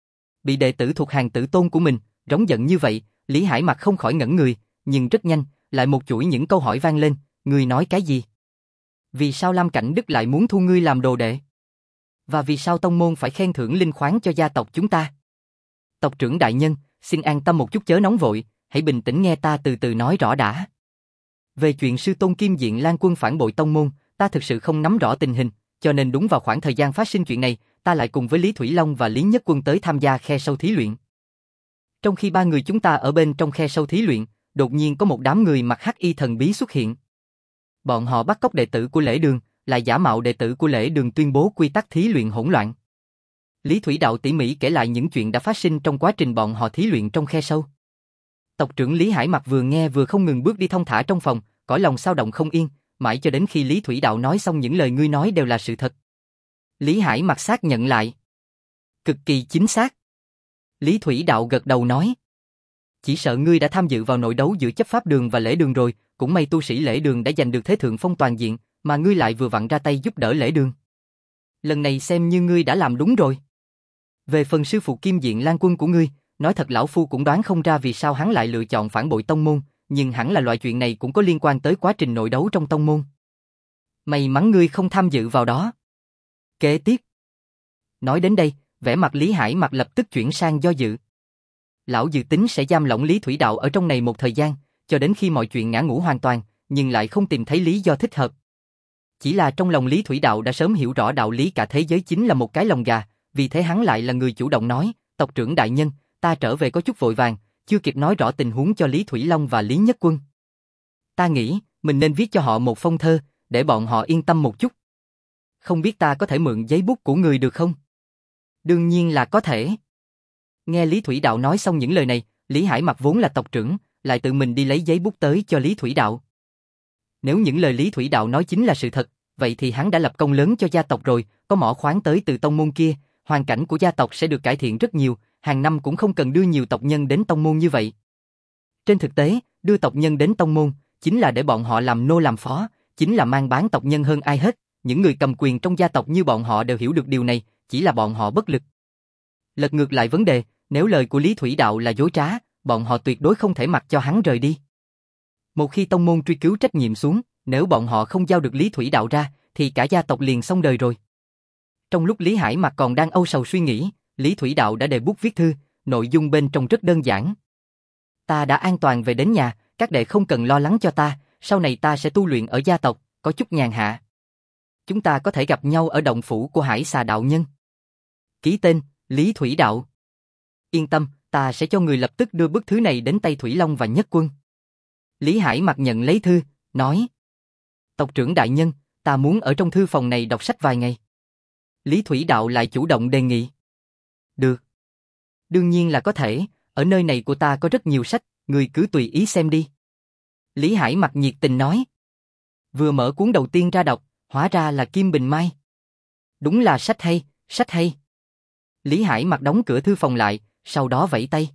Bị đệ tử thuộc hàng tử tôn của mình, rống giận như vậy, Lý Hải Mặc không khỏi ngẩn người, nhưng rất nhanh, lại một chuỗi những câu hỏi vang lên, ngươi nói cái gì? Vì sao Lam Cảnh Đức lại muốn thu ngươi làm đồ đệ? Và vì sao tông môn phải khen thưởng linh khoáng cho gia tộc chúng ta? Tộc trưởng đại nhân, xin an tâm một chút chớ nóng vội, hãy bình tĩnh nghe ta từ từ nói rõ đã. Về chuyện sư tôn Kim Diện Lan Quân phản bội tông môn, ta thực sự không nắm rõ tình hình, cho nên đúng vào khoảng thời gian phát sinh chuyện này, ta lại cùng với Lý Thủy Long và Lý Nhất Quân tới tham gia khe sâu thí luyện. Trong khi ba người chúng ta ở bên trong khe sâu thí luyện, đột nhiên có một đám người mặc hắc y thần bí xuất hiện. Bọn họ bắt cóc đệ tử của Lễ Đường, lại giả mạo đệ tử của Lễ Đường tuyên bố quy tắc thí luyện hỗn loạn. Lý Thủy Đạo tỉ mỉ kể lại những chuyện đã phát sinh trong quá trình bọn họ thí luyện trong khe sâu. Tộc trưởng Lý Hải Mặc vừa nghe vừa không ngừng bước đi thong thả trong phòng, cõi lòng sao động không yên, mãi cho đến khi Lý Thủy Đạo nói xong những lời ngươi nói đều là sự thật. Lý Hải Mặc xác nhận lại. Cực kỳ chính xác. Lý Thủy Đạo gật đầu nói. Chỉ sợ ngươi đã tham dự vào nội đấu giữa chấp pháp đường và Lễ Đường rồi, cũng may tu sĩ Lễ Đường đã giành được thế thượng phong toàn diện, mà ngươi lại vừa vặn ra tay giúp đỡ Lễ Đường. Lần này xem như ngươi đã làm đúng rồi. Về phần sư phụ Kim Diện Lan Quân của ngươi, nói thật lão phu cũng đoán không ra vì sao hắn lại lựa chọn phản bội tông môn, nhưng hẳn là loại chuyện này cũng có liên quan tới quá trình nội đấu trong tông môn. May mắn ngươi không tham dự vào đó. Kế tiếp. Nói đến đây, vẻ mặt Lý Hải Mặc lập tức chuyển sang do dự. Lão dự tính sẽ giam lỏng Lý Thủy Đạo ở trong này một thời gian, cho đến khi mọi chuyện ngã ngũ hoàn toàn, nhưng lại không tìm thấy lý do thích hợp. Chỉ là trong lòng Lý Thủy Đạo đã sớm hiểu rõ đạo lý cả thế giới chính là một cái lồng gà, vì thế hắn lại là người chủ động nói, tộc trưởng đại nhân, ta trở về có chút vội vàng, chưa kịp nói rõ tình huống cho Lý Thủy Long và Lý Nhất Quân. Ta nghĩ, mình nên viết cho họ một phong thơ, để bọn họ yên tâm một chút. Không biết ta có thể mượn giấy bút của người được không? Đương nhiên là có thể. Nghe Lý Thủy Đạo nói xong những lời này, Lý Hải Mặc vốn là tộc trưởng, lại tự mình đi lấy giấy bút tới cho Lý Thủy Đạo. Nếu những lời Lý Thủy Đạo nói chính là sự thật, vậy thì hắn đã lập công lớn cho gia tộc rồi, có mỏ khoáng tới từ tông môn kia, hoàn cảnh của gia tộc sẽ được cải thiện rất nhiều, hàng năm cũng không cần đưa nhiều tộc nhân đến tông môn như vậy. Trên thực tế, đưa tộc nhân đến tông môn, chính là để bọn họ làm nô làm phó, chính là mang bán tộc nhân hơn ai hết. Những người cầm quyền trong gia tộc như bọn họ đều hiểu được điều này, chỉ là bọn họ bất lực. Lật ngược lại vấn đề, nếu lời của Lý Thủy Đạo là dối trá, bọn họ tuyệt đối không thể mặc cho hắn rời đi. Một khi tông môn truy cứu trách nhiệm xuống, nếu bọn họ không giao được Lý Thủy Đạo ra, thì cả gia tộc liền xong đời rồi. Trong lúc Lý Hải Mặc còn đang âu sầu suy nghĩ, Lý Thủy Đạo đã đề bút viết thư, nội dung bên trong rất đơn giản. Ta đã an toàn về đến nhà, các đệ không cần lo lắng cho ta, sau này ta sẽ tu luyện ở gia tộc, có chút nhàn hạ. Chúng ta có thể gặp nhau ở động phủ của Hải Xà đạo nhân. Ký tên, Lý Thủy Đạo. Yên tâm, ta sẽ cho người lập tức đưa bức thư này đến tay Thủy Long và Nhất Quân. Lý Hải Mặc nhận lấy thư, nói: Tộc trưởng đại nhân, ta muốn ở trong thư phòng này đọc sách vài ngày. Lý Thủy Đạo lại chủ động đề nghị. Được. Đương nhiên là có thể, ở nơi này của ta có rất nhiều sách, người cứ tùy ý xem đi. Lý Hải Mặc nhiệt tình nói. Vừa mở cuốn đầu tiên ra đọc, hóa ra là Kim Bình Mai. Đúng là sách hay, sách hay. Lý Hải Mặc đóng cửa thư phòng lại, sau đó vẫy tay.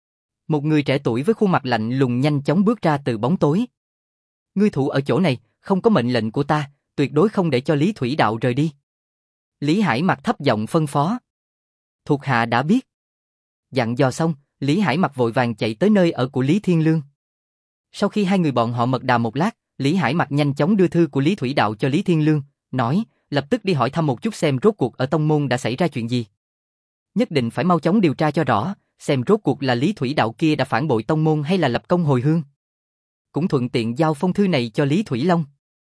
Một người trẻ tuổi với khuôn mặt lạnh lùng nhanh chóng bước ra từ bóng tối. Ngươi thủ ở chỗ này, không có mệnh lệnh của ta, tuyệt đối không để cho Lý Thủy Đạo rời đi. Lý Hải Mặc thấp giọng phân phó. Thuộc hạ đã biết. Dặn dò xong, Lý Hải Mặc vội vàng chạy tới nơi ở của Lý Thiên Lương. Sau khi hai người bọn họ mật đàm một lát, Lý Hải Mặc nhanh chóng đưa thư của Lý Thủy Đạo cho Lý Thiên Lương, nói, lập tức đi hỏi thăm một chút xem rốt cuộc ở tông môn đã xảy ra chuyện gì. Nhất định phải mau chóng điều tra cho rõ, xem rốt cuộc là Lý Thủy Đạo kia đã phản bội tông môn hay là lập công hồi hương. Cũng thuận tiện giao phong thư này cho Lý Thủy Long.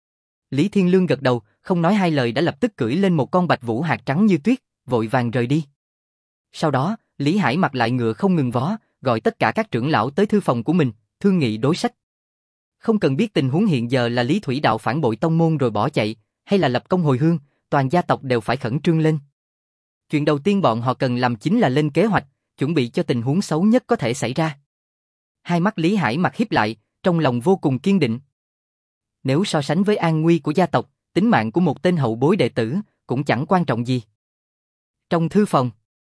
Lý Thiên Lương gật đầu, không nói hai lời đã lập tức cưỡi lên một con bạch vũ hạt trắng như tuyết, vội vàng rời đi. Sau đó, Lý Hải Mặc lại ngựa không ngừng vó, gọi tất cả các trưởng lão tới thư phòng của mình, thương nghị đối sách. Không cần biết tình huống hiện giờ là Lý Thủy Đạo phản bội tông môn rồi bỏ chạy, hay là lập công hồi hương, toàn gia tộc đều phải khẩn trương lên. Chuyện đầu tiên bọn họ cần làm chính là lên kế hoạch, chuẩn bị cho tình huống xấu nhất có thể xảy ra. Hai mắt Lý Hải Mặc híp lại, trong lòng vô cùng kiên định. Nếu so sánh với an nguy của gia tộc, tính mạng của một tên hậu bối đệ tử cũng chẳng quan trọng gì. Trong thư phòng,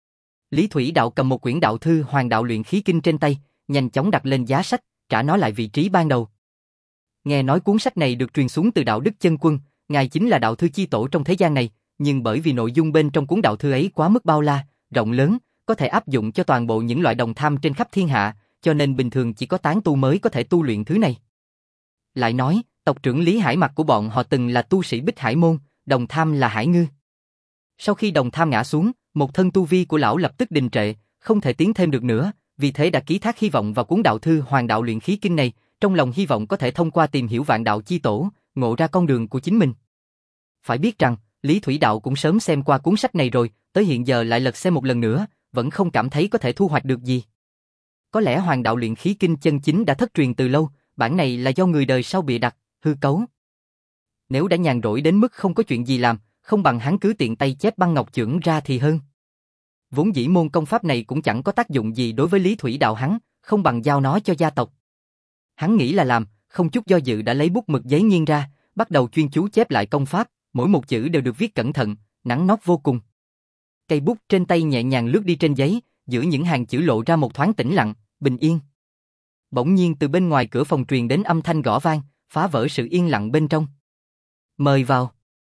Lý Thủy Đạo cầm một quyển đạo thư Hoàng Đạo Luyện Khí Kinh trên tay, nhanh chóng đặt lên giá sách, trả nó lại vị trí ban đầu. Nghe nói cuốn sách này được truyền xuống từ Đạo Đức Chân Quân, ngài chính là đạo thư chi tổ trong thế gian này, nhưng bởi vì nội dung bên trong cuốn đạo thư ấy quá mức bao la, rộng lớn, có thể áp dụng cho toàn bộ những loại đồng tham trên khắp thiên hạ, cho nên bình thường chỉ có tán tu mới có thể tu luyện thứ này. Lại nói, tộc trưởng Lý Hải Mặc của bọn họ từng là tu sĩ Bích Hải môn, đồng tham là Hải Ngư. Sau khi đồng tham ngã xuống, một thân tu vi của lão lập tức đình trệ, không thể tiến thêm được nữa, vì thế đã ký thác hy vọng vào cuốn đạo thư Hoàng Đạo Luyện Khí Kinh này, trong lòng hy vọng có thể thông qua tìm hiểu vạn đạo chi tổ, ngộ ra con đường của chính mình. Phải biết rằng, Lý Thủy Đạo cũng sớm xem qua cuốn sách này rồi, tới hiện giờ lại lật xem một lần nữa, vẫn không cảm thấy có thể thu hoạch được gì. Có lẽ Hoàng Đạo Luyện Khí Kinh chân chính đã thất truyền từ lâu, bản này là do người đời sau bịa đặt, hư cấu. Nếu đã nhàn rỗi đến mức không có chuyện gì làm, không bằng hắn cứ tiện tay chép băng ngọc chưởng ra thì hơn. Vốn dĩ môn công pháp này cũng chẳng có tác dụng gì đối với Lý Thủy Đạo hắn, không bằng giao nó cho gia tộc. Hắn nghĩ là làm, không chút do dự đã lấy bút mực giấy nghiêng ra, bắt đầu chuyên chú chép lại công pháp, mỗi một chữ đều được viết cẩn thận, nắn nót vô cùng. Cây bút trên tay nhẹ nhàng lướt đi trên giấy, giữa những hàng chữ lộ ra một thoáng tĩnh lặng, bình yên. Bỗng nhiên từ bên ngoài cửa phòng truyền đến âm thanh gõ vang, phá vỡ sự yên lặng bên trong. Mời vào.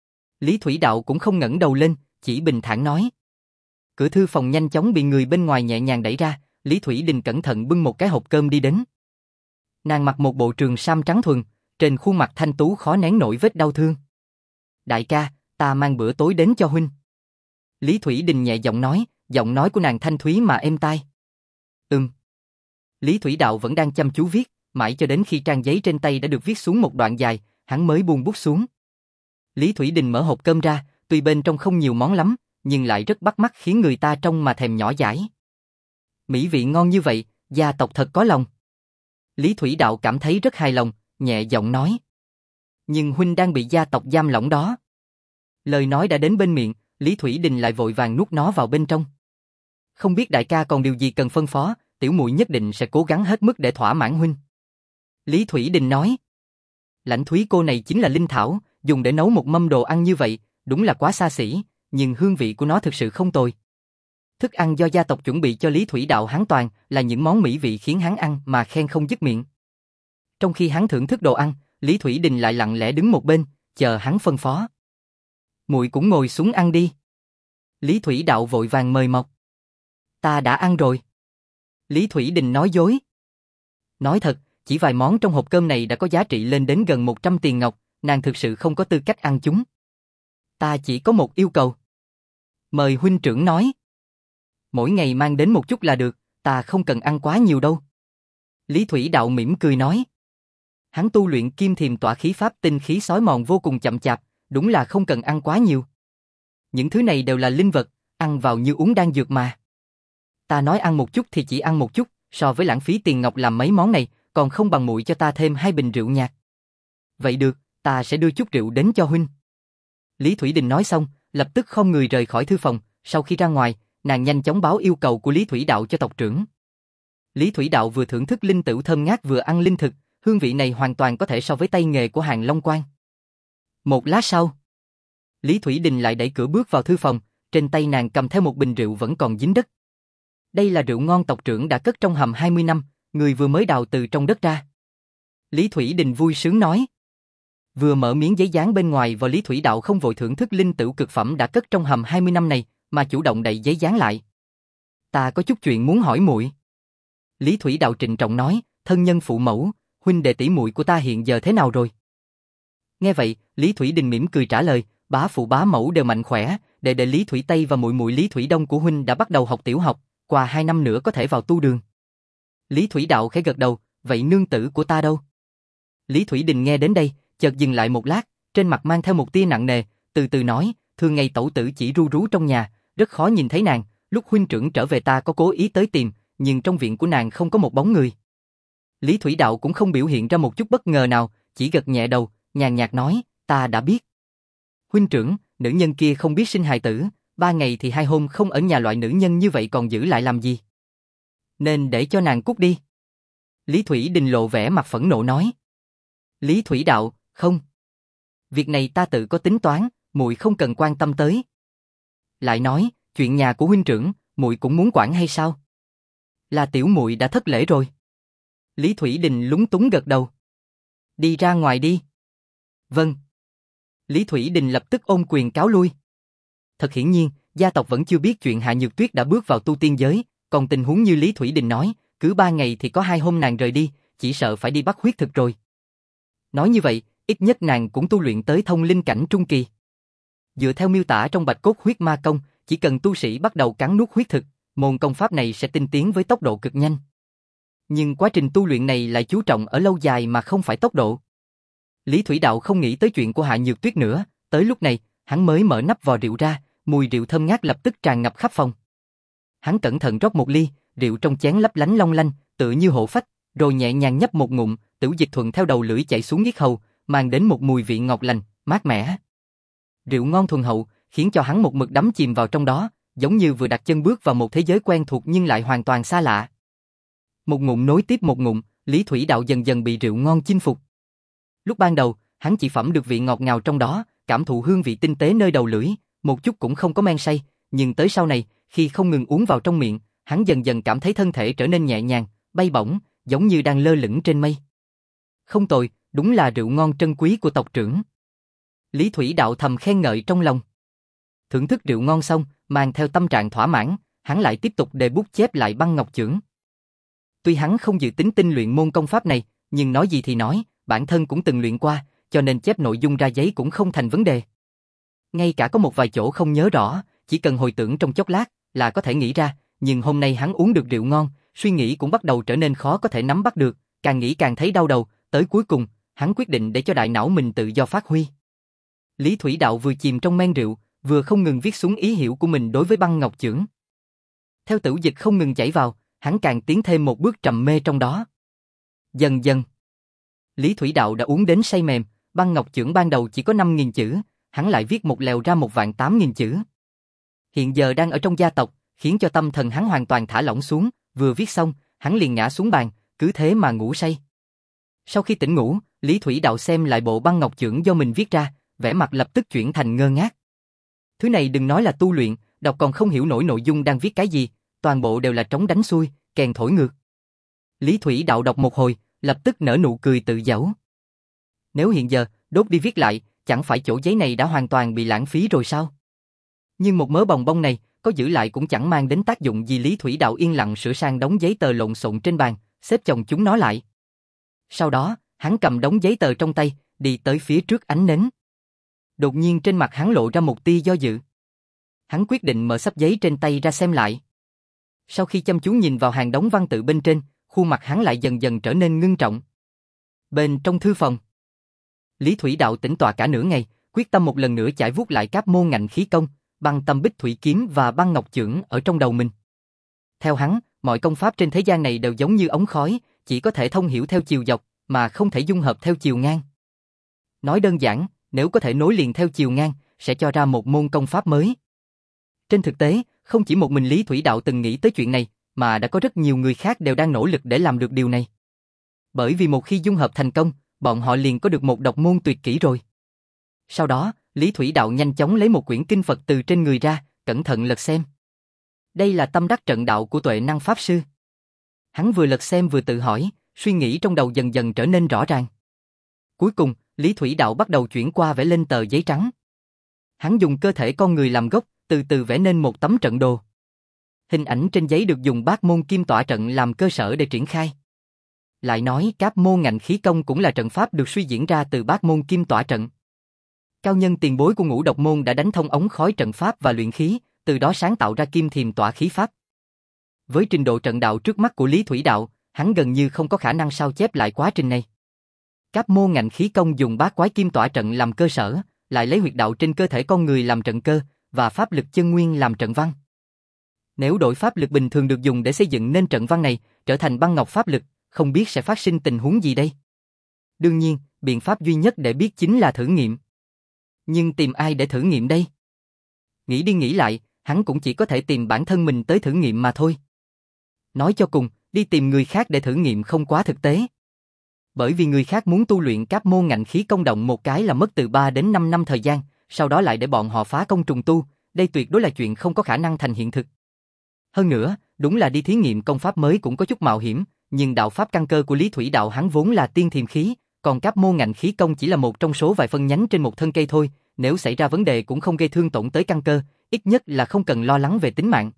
Lý Thủy Đạo cũng không ngẩng đầu lên, chỉ bình thản nói. Cửa thư phòng nhanh chóng bị người bên ngoài nhẹ nhàng đẩy ra, Lý Thủy Đình cẩn thận bưng một cái hộp cơm đi đến. Nàng mặc một bộ trường sam trắng thuần, trên khuôn mặt thanh tú khó nén nổi vết đau thương. Đại ca, ta mang bữa tối đến cho huynh. Lý Thủy Đình nhẹ giọng nói, giọng nói của nàng thanh thúy mà êm tai. Ừm. Lý Thủy Đạo vẫn đang chăm chú viết, mãi cho đến khi trang giấy trên tay đã được viết xuống một đoạn dài, hắn mới buông bút xuống. Lý Thủy Đình mở hộp cơm ra, tuy bên trong không nhiều món lắm, nhưng lại rất bắt mắt khiến người ta trông mà thèm nhỏ dãi. Mỹ vị ngon như vậy, gia tộc thật có lòng. Lý Thủy Đạo cảm thấy rất hài lòng, nhẹ giọng nói. Nhưng huynh đang bị gia tộc giam lỏng đó. Lời nói đã đến bên miệng, Lý Thủy Đình lại vội vàng nuốt nó vào bên trong. Không biết đại ca còn điều gì cần phân phó, tiểu muội nhất định sẽ cố gắng hết mức để thỏa mãn huynh. Lý Thủy Đình nói. Lãnh Thúy cô này chính là linh thảo, dùng để nấu một mâm đồ ăn như vậy, đúng là quá xa xỉ, nhưng hương vị của nó thực sự không tồi. Thức ăn do gia tộc chuẩn bị cho Lý Thủy Đạo hắn toàn là những món mỹ vị khiến hắn ăn mà khen không dứt miệng. Trong khi hắn thưởng thức đồ ăn, Lý Thủy Đình lại lặng lẽ đứng một bên, chờ hắn phân phó. Muội cũng ngồi xuống ăn đi. Lý Thủy Đạo vội vàng mời mọc. Ta đã ăn rồi. Lý Thủy Đình nói dối. Nói thật, chỉ vài món trong hộp cơm này đã có giá trị lên đến gần một trăm tiền ngọc, nàng thực sự không có tư cách ăn chúng. Ta chỉ có một yêu cầu. Mời huynh trưởng nói. Mỗi ngày mang đến một chút là được, ta không cần ăn quá nhiều đâu. Lý Thủy Đạo mỉm cười nói. Hắn tu luyện kim thiềm tỏa khí pháp tinh khí xói mòn vô cùng chậm chạp, đúng là không cần ăn quá nhiều. Những thứ này đều là linh vật, ăn vào như uống đan dược mà. Ta nói ăn một chút thì chỉ ăn một chút, so với lãng phí tiền ngọc làm mấy món này, còn không bằng muội cho ta thêm hai bình rượu nhạt. Vậy được, ta sẽ đưa chút rượu đến cho huynh. Lý Thủy Đình nói xong, lập tức khom người rời khỏi thư phòng, sau khi ra ngoài, nàng nhanh chóng báo yêu cầu của Lý Thủy Đạo cho tộc trưởng. Lý Thủy Đạo vừa thưởng thức linh tửu thơm ngát vừa ăn linh thực, hương vị này hoàn toàn có thể so với tay nghề của Hàng Long Quan. Một lát sau, Lý Thủy Đình lại đẩy cửa bước vào thư phòng, trên tay nàng cầm theo một bình rượu vẫn còn dính đất. Đây là rượu ngon tộc trưởng đã cất trong hầm hai mươi năm, người vừa mới đào từ trong đất ra. Lý Thủy Đình vui sướng nói. Vừa mở miếng giấy dán bên ngoài vào Lý Thủy Đạo không vội thưởng thức linh tửu cực phẩm đã cất trong hầm hai mươi năm này, mà chủ động đậy giấy dán lại. Ta có chút chuyện muốn hỏi muội. Lý Thủy Đạo trịnh trọng nói, thân nhân phụ mẫu, huynh đệ tỷ muội của ta hiện giờ thế nào rồi? Nghe vậy, Lý Thủy Đình mỉm cười trả lời, bá phụ bá mẫu đều mạnh khỏe, đệ đệ Lý Thủy Tây và muội muội Lý Thủy Đông của huynh đã bắt đầu học tiểu học, qua hai năm nữa có thể vào tu đường. Lý Thủy Đạo khẽ gật đầu, vậy nương tử của ta đâu? Lý Thủy Đình nghe đến đây, chợt dừng lại một lát, trên mặt mang theo một tia nặng nề, từ từ nói, thường ngày tẩu tử chỉ ru rú trong nhà, rất khó nhìn thấy nàng, lúc huynh trưởng trở về ta có cố ý tới tìm, nhưng trong viện của nàng không có một bóng người. Lý Thủy Đạo cũng không biểu hiện ra một chút bất ngờ nào, chỉ gật nhẹ đầu, nhàn nhạt nói, ta đã biết. Huynh trưởng, nữ nhân kia không biết sinh hài tử, ba ngày thì hai hôm không ở nhà, loại nữ nhân như vậy còn giữ lại làm gì? Nên để cho nàng cút đi. Lý Thủy Đình lộ vẻ mặt phẫn nộ nói. Lý Thủy Đạo, không. Việc này ta tự có tính toán, muội không cần quan tâm tới. Lại nói, chuyện nhà của huynh trưởng, muội cũng muốn quản hay sao? Là tiểu muội đã thất lễ rồi. Lý Thủy Đình lúng túng gật đầu. Đi ra ngoài đi. Vâng. Lý Thủy Đình lập tức ôm quyền cáo lui. Thật hiển nhiên, gia tộc vẫn chưa biết chuyện Hạ Nhược Tuyết đã bước vào tu tiên giới, còn tình huống như Lý Thủy Đình nói, cứ ba ngày thì có hai hôm nàng rời đi, chỉ sợ phải đi bắt huyết thực rồi. Nói như vậy, ít nhất nàng cũng tu luyện tới thông linh cảnh trung kỳ. Dựa theo miêu tả trong Bạch Cốt Huyết Ma Công, chỉ cần tu sĩ bắt đầu cắn nuốt huyết thực, môn công pháp này sẽ tinh tiến với tốc độ cực nhanh. Nhưng quá trình tu luyện này lại chú trọng ở lâu dài mà không phải tốc độ. Lý Thủy Đạo không nghĩ tới chuyện của Hạ Nhược Tuyết nữa, tới lúc này, hắn mới mở nắp vò rượu ra, mùi rượu thơm ngát lập tức tràn ngập khắp phòng. Hắn cẩn thận rót một ly, rượu trong chén lấp lánh long lanh, tựa như hộ phách, rồi nhẹ nhàng nhấp một ngụm, tửu dịch thuận theo đầu lưỡi chảy xuống yết hầu, mang đến một mùi vị ngọt lành, mát mẻ. Rượu ngon thuần hậu, khiến cho hắn một mực đắm chìm vào trong đó, giống như vừa đặt chân bước vào một thế giới quen thuộc nhưng lại hoàn toàn xa lạ. Một ngụm nối tiếp một ngụm, Lý Thủy Đạo dần dần bị rượu ngon chinh phục. Lúc ban đầu, hắn chỉ phẩm được vị ngọt ngào trong đó, cảm thụ hương vị tinh tế nơi đầu lưỡi, một chút cũng không có men say, nhưng tới sau này, khi không ngừng uống vào trong miệng, hắn dần dần cảm thấy thân thể trở nên nhẹ nhàng, bay bổng, giống như đang lơ lửng trên mây. Không tồi, đúng là rượu ngon trân quý của tộc trưởng. Lý Thủy Đạo thầm khen ngợi trong lòng. Thưởng thức rượu ngon xong, mang theo tâm trạng thỏa mãn, hắn lại tiếp tục đề bút chép lại băng ngọc chưởng. Tuy hắn không dự tính tinh luyện môn công pháp này, nhưng nói gì thì nói, bản thân cũng từng luyện qua, cho nên chép nội dung ra giấy cũng không thành vấn đề. Ngay cả có một vài chỗ không nhớ rõ, chỉ cần hồi tưởng trong chốc lát là có thể nghĩ ra, nhưng hôm nay hắn uống được rượu ngon, suy nghĩ cũng bắt đầu trở nên khó có thể nắm bắt được, càng nghĩ càng thấy đau đầu, tới cuối cùng, hắn quyết định để cho đại não mình tự do phát huy. Lý Thủy Đạo vừa chìm trong men rượu, vừa không ngừng viết xuống ý hiểu của mình đối với băng ngọc chưởng. Theo tửu dịch không ngừng chảy vào, hắn càng tiến thêm một bước trầm mê trong đó. Dần dần, Lý Thủy Đạo đã uống đến say mềm, băng ngọc chưởng ban đầu chỉ có năm nghìn chữ, hắn lại viết một lèo ra một vạn tám nghìn chữ. Hiện giờ đang ở trong gia tộc, khiến cho tâm thần hắn hoàn toàn thả lỏng xuống, vừa viết xong, hắn liền ngã xuống bàn, cứ thế mà ngủ say. Sau khi tỉnh ngủ, Lý Thủy Đạo xem lại bộ băng ngọc chưởng do mình viết ra, vẻ mặt lập tức chuyển thành ngơ ngác. Thứ này đừng nói là tu luyện, đọc còn không hiểu nổi nội dung đang viết cái gì, toàn bộ đều là trống đánh xuôi, kèn thổi ngược. Lý Thủy Đạo đọc một hồi, lập tức nở nụ cười tự giễu. Nếu hiện giờ, đốt đi viết lại, chẳng phải chỗ giấy này đã hoàn toàn bị lãng phí rồi sao? Nhưng một mớ bòng bong này, có giữ lại cũng chẳng mang đến tác dụng gì. Lý Thủy Đạo yên lặng sửa sang đống giấy tờ lộn xộn trên bàn, xếp chồng chúng nó lại. Sau đó, hắn cầm đống giấy tờ trong tay, đi tới phía trước ánh nến. Đột nhiên trên mặt hắn lộ ra một tia do dự. Hắn quyết định mở xấp giấy trên tay ra xem lại. Sau khi chăm chú nhìn vào hàng đống văn tự bên trên, khuôn mặt hắn lại dần dần trở nên ngưng trọng. Bên trong thư phòng, Lý Thủy Đạo tĩnh tọa cả nửa ngày, quyết tâm một lần nữa chải vuốt lại các môn ngạnh khí công, băng tâm bích thủy kiếm và băng ngọc chưởng ở trong đầu mình. Theo hắn, mọi công pháp trên thế gian này đều giống như ống khói, chỉ có thể thông hiểu theo chiều dọc, mà không thể dung hợp theo chiều ngang. Nói đơn giản, nếu có thể nối liền theo chiều ngang, sẽ cho ra một môn công pháp mới. Trên thực tế, không chỉ một mình Lý Thủy Đạo từng nghĩ tới chuyện này, mà đã có rất nhiều người khác đều đang nỗ lực để làm được điều này. Bởi vì một khi dung hợp thành công, bọn họ liền có được một độc môn tuyệt kỹ rồi. Sau đó, Lý Thủy Đạo nhanh chóng lấy một quyển kinh Phật từ trên người ra, cẩn thận lật xem. Đây là tâm đắc trận đạo của Tuệ Năng Pháp Sư. Hắn vừa lật xem vừa tự hỏi, suy nghĩ trong đầu dần dần trở nên rõ ràng. Cuối cùng, Lý Thủy Đạo bắt đầu chuyển qua vẽ lên tờ giấy trắng. Hắn dùng cơ thể con người làm gốc, từ từ vẽ nên một tấm trận đồ. Hình ảnh trên giấy được dùng bát môn kim tỏa trận làm cơ sở để triển khai. Lại nói, các môn ngạnh khí công cũng là trận pháp được suy diễn ra từ bát môn kim tỏa trận. Cao nhân tiền bối của ngũ độc môn đã đánh thông ống khói trận pháp và luyện khí, từ đó sáng tạo ra kim thiềm tỏa khí pháp. Với trình độ trận đạo trước mắt của Lý Thủy Đạo, hắn gần như không có khả năng sao chép lại quá trình này. Các môn ngạnh khí công dùng bát quái kim tỏa trận làm cơ sở, lại lấy huyệt đạo trên cơ thể con người làm trận cơ, và pháp lực chân nguyên làm trận văn. Nếu đổi pháp lực bình thường được dùng để xây dựng nên trận văn này, trở thành băng ngọc pháp lực, không biết sẽ phát sinh tình huống gì đây? Đương nhiên, biện pháp duy nhất để biết chính là thử nghiệm. Nhưng tìm ai để thử nghiệm đây? Nghĩ đi nghĩ lại, hắn cũng chỉ có thể tìm bản thân mình tới thử nghiệm mà thôi. Nói cho cùng, đi tìm người khác để thử nghiệm không quá thực tế. Bởi vì người khác muốn tu luyện các môn ngạnh khí công động một cái là mất từ ba đến năm năm thời gian, sau đó lại để bọn họ phá công trùng tu, đây tuyệt đối là chuyện không có khả năng thành hiện thực. Hơn nữa, đúng là đi thí nghiệm công pháp mới cũng có chút mạo hiểm, nhưng đạo pháp căn cơ của Lý Thủy Đạo hắn vốn là tiên thiềm khí, còn các môn ngạnh khí công chỉ là một trong số vài phân nhánh trên một thân cây thôi, nếu xảy ra vấn đề cũng không gây thương tổn tới căn cơ, ít nhất là không cần lo lắng về tính mạng.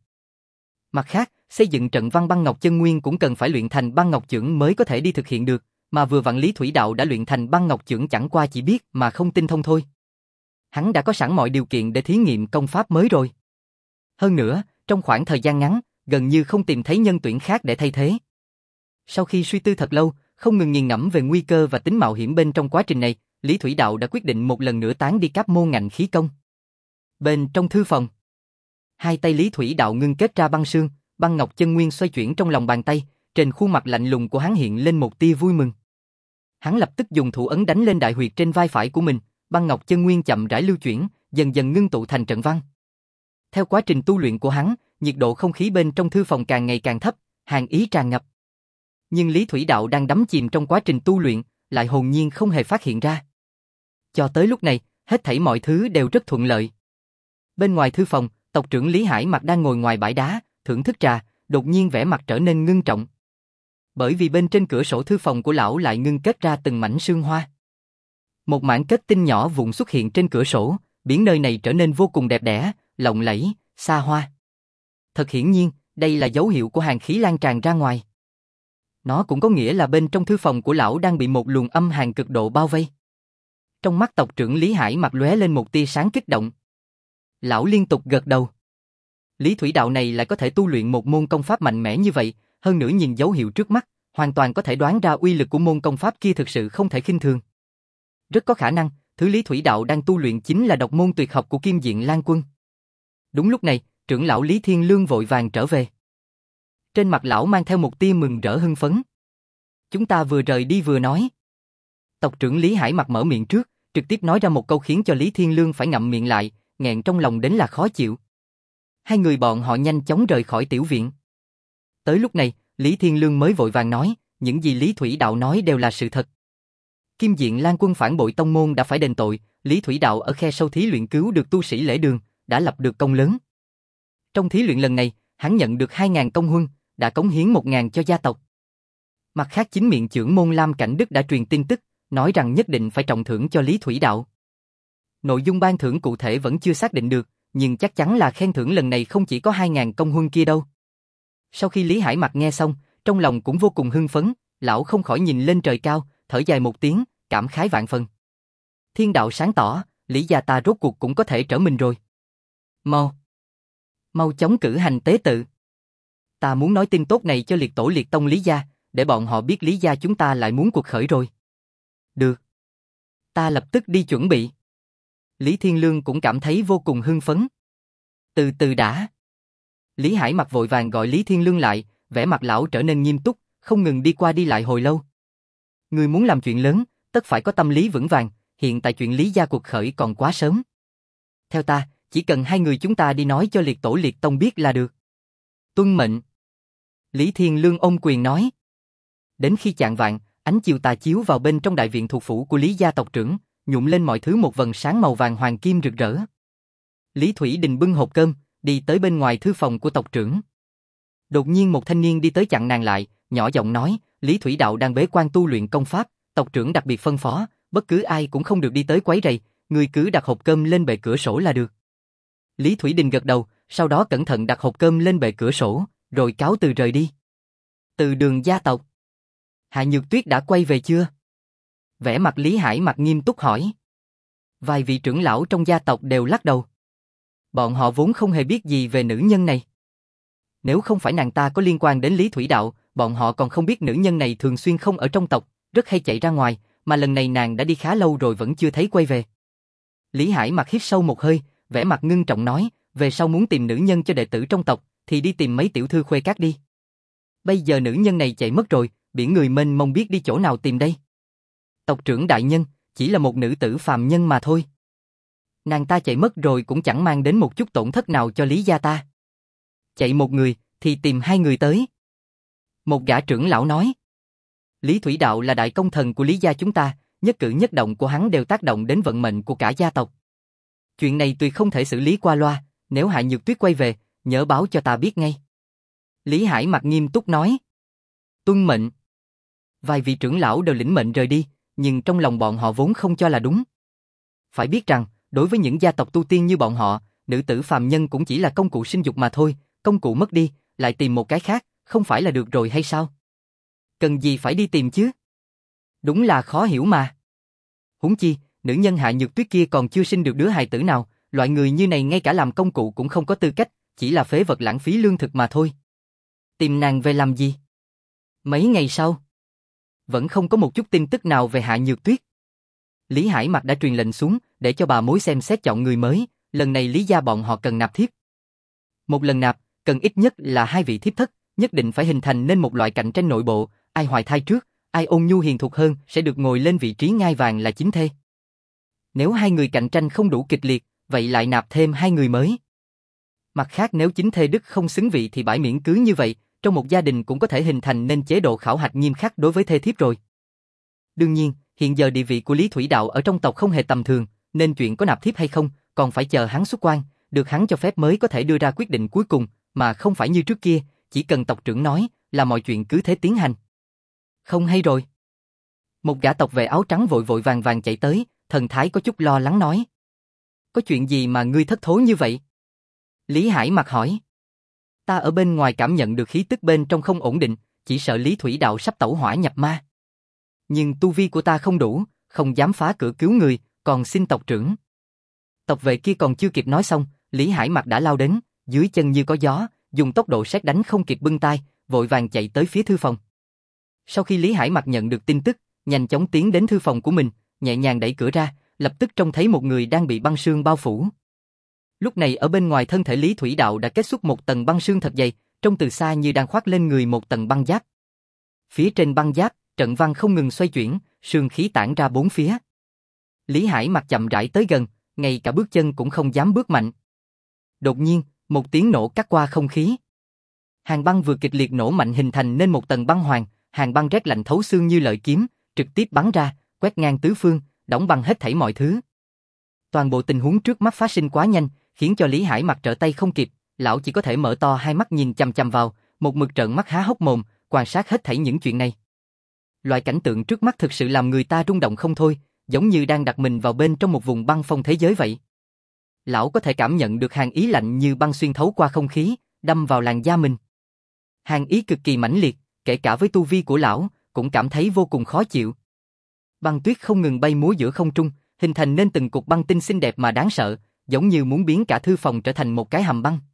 Mặt khác, xây dựng trận văn băng ngọc chân nguyên cũng cần phải luyện thành băng ngọc chưởng mới có thể đi thực hiện được, mà vừa vặn Lý Thủy Đạo đã luyện thành băng ngọc chưởng chẳng qua chỉ biết mà không tinh thông thôi. Hắn đã có sẵn mọi điều kiện để thí nghiệm công pháp mới rồi. Hơn nữa, trong khoảng thời gian ngắn, gần như không tìm thấy nhân tuyển khác để thay thế. Sau khi suy tư thật lâu, không ngừng nghiền ngẫm về nguy cơ và tính mạo hiểm bên trong quá trình này, Lý Thủy Đạo đã quyết định một lần nữa tán đi các môn ngạnh khí công. Bên trong thư phòng, hai tay Lý Thủy Đạo ngưng kết ra băng sương, băng ngọc chân nguyên xoay chuyển trong lòng bàn tay, trên khuôn mặt lạnh lùng của hắn hiện lên một tia vui mừng. Hắn lập tức dùng thủ ấn đánh lên đại huyệt trên vai phải của mình, băng ngọc chân nguyên chậm rãi lưu chuyển, dần dần ngưng tụ thành trận văn. Theo quá trình tu luyện của hắn, nhiệt độ không khí bên trong thư phòng càng ngày càng thấp, hàn ý tràn ngập. Nhưng Lý Thủy Đạo đang đắm chìm trong quá trình tu luyện, lại hồn nhiên không hề phát hiện ra. Cho tới lúc này, hết thảy mọi thứ đều rất thuận lợi. Bên ngoài thư phòng, tộc trưởng Lý Hải Mặc đang ngồi ngoài bãi đá, thưởng thức trà, đột nhiên vẻ mặt trở nên ngưng trọng. Bởi vì bên trên cửa sổ thư phòng của lão lại ngưng kết ra từng mảnh sương hoa. Một mảng kết tinh nhỏ vụn xuất hiện trên cửa sổ, biến nơi này trở nên vô cùng đẹp đẽ, lộng lẫy, xa hoa. Thật hiển nhiên, đây là dấu hiệu của hàn khí lan tràn ra ngoài. Nó cũng có nghĩa là bên trong thư phòng của lão đang bị một luồng âm hàn cực độ bao vây. Trong mắt tộc trưởng Lý Hải Mặc lóe lên một tia sáng kích động. Lão liên tục gật đầu. Lý Thủy Đạo này lại có thể tu luyện một môn công pháp mạnh mẽ như vậy, hơn nữa nhìn dấu hiệu trước mắt, hoàn toàn có thể đoán ra uy lực của môn công pháp kia thực sự không thể khinh thường. Rất có khả năng, thứ Lý Thủy Đạo đang tu luyện chính là độc môn tuyệt học của Kim Diện Lan Quân. Đúng lúc này, trưởng lão Lý Thiên Lương vội vàng trở về. Trên mặt lão mang theo một tia mừng rỡ hưng phấn. Chúng ta vừa rời đi vừa nói. Tộc trưởng Lý Hải Mặc mở miệng trước, trực tiếp nói ra một câu khiến cho Lý Thiên Lương phải ngậm miệng lại, nghẹn trong lòng đến là khó chịu. Hai người bọn họ nhanh chóng rời khỏi tiểu viện. Tới lúc này, Lý Thiên Lương mới vội vàng nói, những gì Lý Thủy Đạo nói đều là sự thật. Kim Diện Lan Quân phản bội tông môn đã phải đền tội, Lý Thủy Đạo ở khe sâu thí luyện cứu được tu sĩ lễ đường, đã lập được công lớn. Trong thí luyện lần này, hắn nhận được hai nghìn công huân, đã cống hiến một nghìn cho gia tộc. Mặt khác chính miệng chưởng môn Lam Cảnh Đức đã truyền tin tức, nói rằng nhất định phải trọng thưởng cho Lý Thủy Đạo. Nội dung ban thưởng cụ thể vẫn chưa xác định được, nhưng chắc chắn là khen thưởng lần này không chỉ có hai ngàn công huân kia đâu. Sau khi Lý Hải Mặc nghe xong, trong lòng cũng vô cùng hưng phấn, lão không khỏi nhìn lên trời cao, thở dài một tiếng, cảm khái vạn phần. Thiên đạo sáng tỏ, Lý gia ta rốt cuộc cũng có thể trở mình rồi. Mau, mau chóng cử hành tế tự. Ta muốn nói tin tốt này cho liệt tổ liệt tông Lý gia, để bọn họ biết Lý gia chúng ta lại muốn cuộc khởi rồi. Được. Ta lập tức đi chuẩn bị. Lý Thiên Lương cũng cảm thấy vô cùng hưng phấn. Từ từ đã. Lý Hải Mặc vội vàng gọi Lý Thiên Lương lại, vẻ mặt lão trở nên nghiêm túc, không ngừng đi qua đi lại hồi lâu. Người muốn làm chuyện lớn, tất phải có tâm lý vững vàng, hiện tại chuyện Lý gia cuộc khởi còn quá sớm. Theo ta, chỉ cần hai người chúng ta đi nói cho liệt tổ liệt tông biết là được. Tuân mệnh. Lý Thiên Lương ôm quyền nói. Đến khi chạng vạng, ánh chiều tà chiếu vào bên trong đại viện thuộc phủ của Lý gia tộc trưởng, nhuộm lên mọi thứ một vầng sáng màu vàng hoàng kim rực rỡ. Lý Thủy Đình bưng hộp cơm, đi tới bên ngoài thư phòng của tộc trưởng. Đột nhiên một thanh niên đi tới chặn nàng lại, nhỏ giọng nói, Lý Thủy Đạo đang bế quan tu luyện công pháp, tộc trưởng đặc biệt phân phó, bất cứ ai cũng không được đi tới quấy rầy, người cứ đặt hộp cơm lên bệ cửa sổ là được. Lý Thủy Đình gật đầu, sau đó cẩn thận đặt hộp cơm lên bệ cửa sổ, rồi cáo từ rời đi. Từ Đường gia tộc. Hạ Nhược Tuyết đã quay về chưa? Vẻ mặt Lý Hải Mặc nghiêm túc hỏi. Vài vị trưởng lão trong gia tộc đều lắc đầu. Bọn họ vốn không hề biết gì về nữ nhân này. Nếu không phải nàng ta có liên quan đến Lý Thủy Đạo, bọn họ còn không biết nữ nhân này thường xuyên không ở trong tộc, rất hay chạy ra ngoài, mà lần này nàng đã đi khá lâu rồi vẫn chưa thấy quay về. Lý Hải Mặc hít sâu một hơi, vẻ mặt ngưng trọng nói, về sau muốn tìm nữ nhân cho đệ tử trong tộc, thì đi tìm mấy tiểu thư khuê các đi. Bây giờ nữ nhân này chạy mất rồi, biển người mênh mông biết đi chỗ nào tìm đây. Tộc trưởng đại nhân, chỉ là một nữ tử phàm nhân mà thôi. Nàng ta chạy mất rồi cũng chẳng mang đến một chút tổn thất nào cho Lý gia ta. Chạy một người, thì tìm hai người tới. Một gã trưởng lão nói. Lý Thủy Đạo là đại công thần của Lý gia chúng ta, nhất cử nhất động của hắn đều tác động đến vận mệnh của cả gia tộc. Chuyện này tuyệt không thể xử lý qua loa, nếu Hạ Nhược Tuyết quay về, nhớ báo cho ta biết ngay. Lý Hải Mặc nghiêm túc nói. Tuân mệnh. Vài vị trưởng lão đều lĩnh mệnh rời đi, nhưng trong lòng bọn họ vốn không cho là đúng. Phải biết rằng, đối với những gia tộc tu tiên như bọn họ, nữ tử phàm nhân cũng chỉ là công cụ sinh dục mà thôi, công cụ mất đi, lại tìm một cái khác, không phải là được rồi hay sao? Cần gì phải đi tìm chứ? Đúng là khó hiểu mà. Huống chi, nữ nhân Hạ Nhược Tuyết kia còn chưa sinh được đứa hài tử nào, loại người như này ngay cả làm công cụ cũng không có tư cách, chỉ là phế vật lãng phí lương thực mà thôi. Tìm nàng về làm gì? Mấy ngày sau, vẫn không có một chút tin tức nào về Hạ Nhược Tuyết. Lý Hải Mặc đã truyền lệnh xuống, để cho bà mối xem xét chọn người mới, lần này Lý gia bọn họ cần nạp thiếp. Một lần nạp, cần ít nhất là hai vị thiếp thất, nhất định phải hình thành nên một loại cạnh tranh nội bộ, ai hoài thai trước, ai ôn nhu hiền thục hơn sẽ được ngồi lên vị trí ngai vàng là chính thê. Nếu hai người cạnh tranh không đủ kịch liệt, vậy lại nạp thêm hai người mới. Mặt khác nếu chính thê đức không xứng vị thì bãi miễn cứ như vậy, trong một gia đình cũng có thể hình thành nên chế độ khảo hạch nghiêm khắc đối với thê thiếp rồi. Đương nhiên, hiện giờ địa vị của Lý Thủy Đạo ở trong tộc không hề tầm thường, nên chuyện có nạp thiếp hay không, còn phải chờ hắn xuất quan, được hắn cho phép mới có thể đưa ra quyết định cuối cùng, mà không phải như trước kia, chỉ cần tộc trưởng nói là mọi chuyện cứ thế tiến hành. Không hay rồi. Một gã tộc vệ áo trắng vội vội vàng vàng chạy tới, thần thái có chút lo lắng nói. Có chuyện gì mà ngươi thất thố như vậy? Lý Hải Mặc hỏi. Ta ở bên ngoài cảm nhận được khí tức bên trong không ổn định, chỉ sợ Lý Thủy Đạo sắp tẩu hỏa nhập ma. Nhưng tu vi của ta không đủ, không dám phá cửa cứu người, còn xin tộc trưởng. Tộc vệ kia còn chưa kịp nói xong, Lý Hải Mặc đã lao đến, dưới chân như có gió, dùng tốc độ sét đánh không kịp bưng tay, vội vàng chạy tới phía thư phòng. Sau khi Lý Hải Mặc nhận được tin tức, nhanh chóng tiến đến thư phòng của mình, nhẹ nhàng đẩy cửa ra, lập tức trông thấy một người đang bị băng sương bao phủ. Lúc này ở bên ngoài thân thể Lý Thủy Đạo đã kết xuất một tầng băng sương thật dày, trông từ xa như đang khoác lên người một tầng băng giáp. Phía trên băng giáp, trận văn không ngừng xoay chuyển, sương khí tản ra bốn phía. Lý Hải Mặc chậm rãi tới gần, ngay cả bước chân cũng không dám bước mạnh. Đột nhiên, một tiếng nổ cắt qua không khí. Hàng băng vừa kịch liệt nổ mạnh hình thành nên một tầng băng hoàng, hàng băng rét lạnh thấu xương như lợi kiếm, trực tiếp bắn ra, quét ngang tứ phương, đóng băng hết thảy mọi thứ. Toàn bộ tình huống trước mắt phát sinh quá nhanh, khiến cho Lý Hải Mặc trở tay không kịp, lão chỉ có thể mở to hai mắt nhìn chằm chằm vào, một mực trợn mắt há hốc mồm, quan sát hết thảy những chuyện này. Loại cảnh tượng trước mắt thực sự làm người ta rung động không thôi, giống như đang đặt mình vào bên trong một vùng băng phong thế giới vậy. Lão có thể cảm nhận được hàn ý lạnh như băng xuyên thấu qua không khí, đâm vào làn da mình. Hàn ý cực kỳ mãnh liệt, kể cả với tu vi của lão, cũng cảm thấy vô cùng khó chịu. Băng tuyết không ngừng bay múa giữa không trung, hình thành nên từng cục băng tinh xinh đẹp mà đáng sợ, giống như muốn biến cả thư phòng trở thành một cái hầm băng.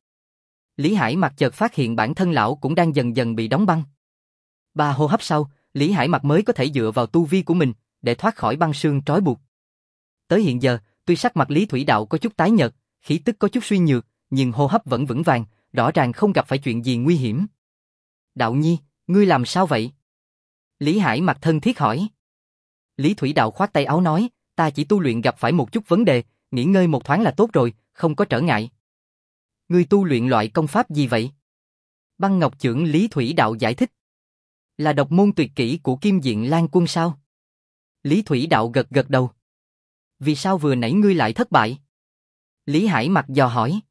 Lý Hải Mặc chợt phát hiện bản thân lão cũng đang dần dần bị đóng băng. Ba hô hấp sau, Lý Hải Mặc mới có thể dựa vào tu vi của mình để thoát khỏi băng sương trói buộc. Tới hiện giờ, tuy sắc mặt Lý Thủy Đạo có chút tái nhợt, khí tức có chút suy nhược, nhưng hô hấp vẫn vững vàng, rõ ràng không gặp phải chuyện gì nguy hiểm. Đạo Nhi, ngươi làm sao vậy? Lý Hải Mặc thân thiết hỏi. Lý Thủy Đạo khoát tay áo nói, ta chỉ tu luyện gặp phải một chút vấn đề, nghỉ ngơi một thoáng là tốt rồi, không có trở ngại. Ngươi tu luyện loại công pháp gì vậy? Băng Ngọc Chưởng Lý Thủy Đạo giải thích. Là độc môn tuyệt kỹ của Kim Diện Lan Quân sao? Lý Thủy Đạo gật gật đầu. Vì sao vừa nãy ngươi lại thất bại? Lý Hải Mặc dò hỏi.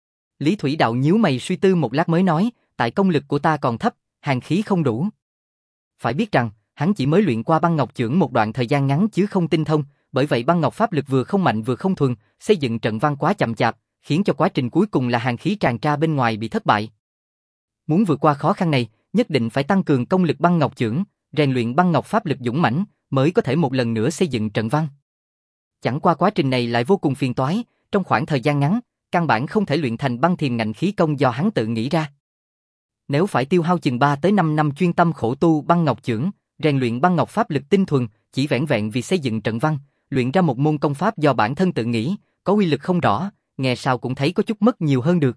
Lý Thủy Đạo nhíu mày suy tư một lát mới nói, tại công lực của ta còn thấp, hàn khí không đủ. Phải biết rằng, hắn chỉ mới luyện qua băng ngọc chưởng một đoạn thời gian ngắn chứ không tinh thông, bởi vậy băng ngọc pháp lực vừa không mạnh vừa không thuần, xây dựng trận văn quá chậm chạp, khiến cho quá trình cuối cùng là hàn khí tràn ra bên ngoài bị thất bại. Muốn vượt qua khó khăn này, nhất định phải tăng cường công lực băng ngọc chưởng, rèn luyện băng ngọc pháp lực dũng mãnh, mới có thể một lần nữa xây dựng trận văn. Chẳng qua quá trình này lại vô cùng phiền toái, trong khoảng thời gian ngắn, căn bản không thể luyện thành băng thiềm ngạnh khí công do hắn tự nghĩ ra. Nếu phải tiêu hao chừng ba tới năm năm chuyên tâm khổ tu băng ngọc chưởng, rèn luyện băng ngọc pháp lực tinh thuần, chỉ vẻn vẹn vì xây dựng trận văn, luyện ra một môn công pháp do bản thân tự nghĩ, có uy lực không rõ, nghe sao cũng thấy có chút mất nhiều hơn được.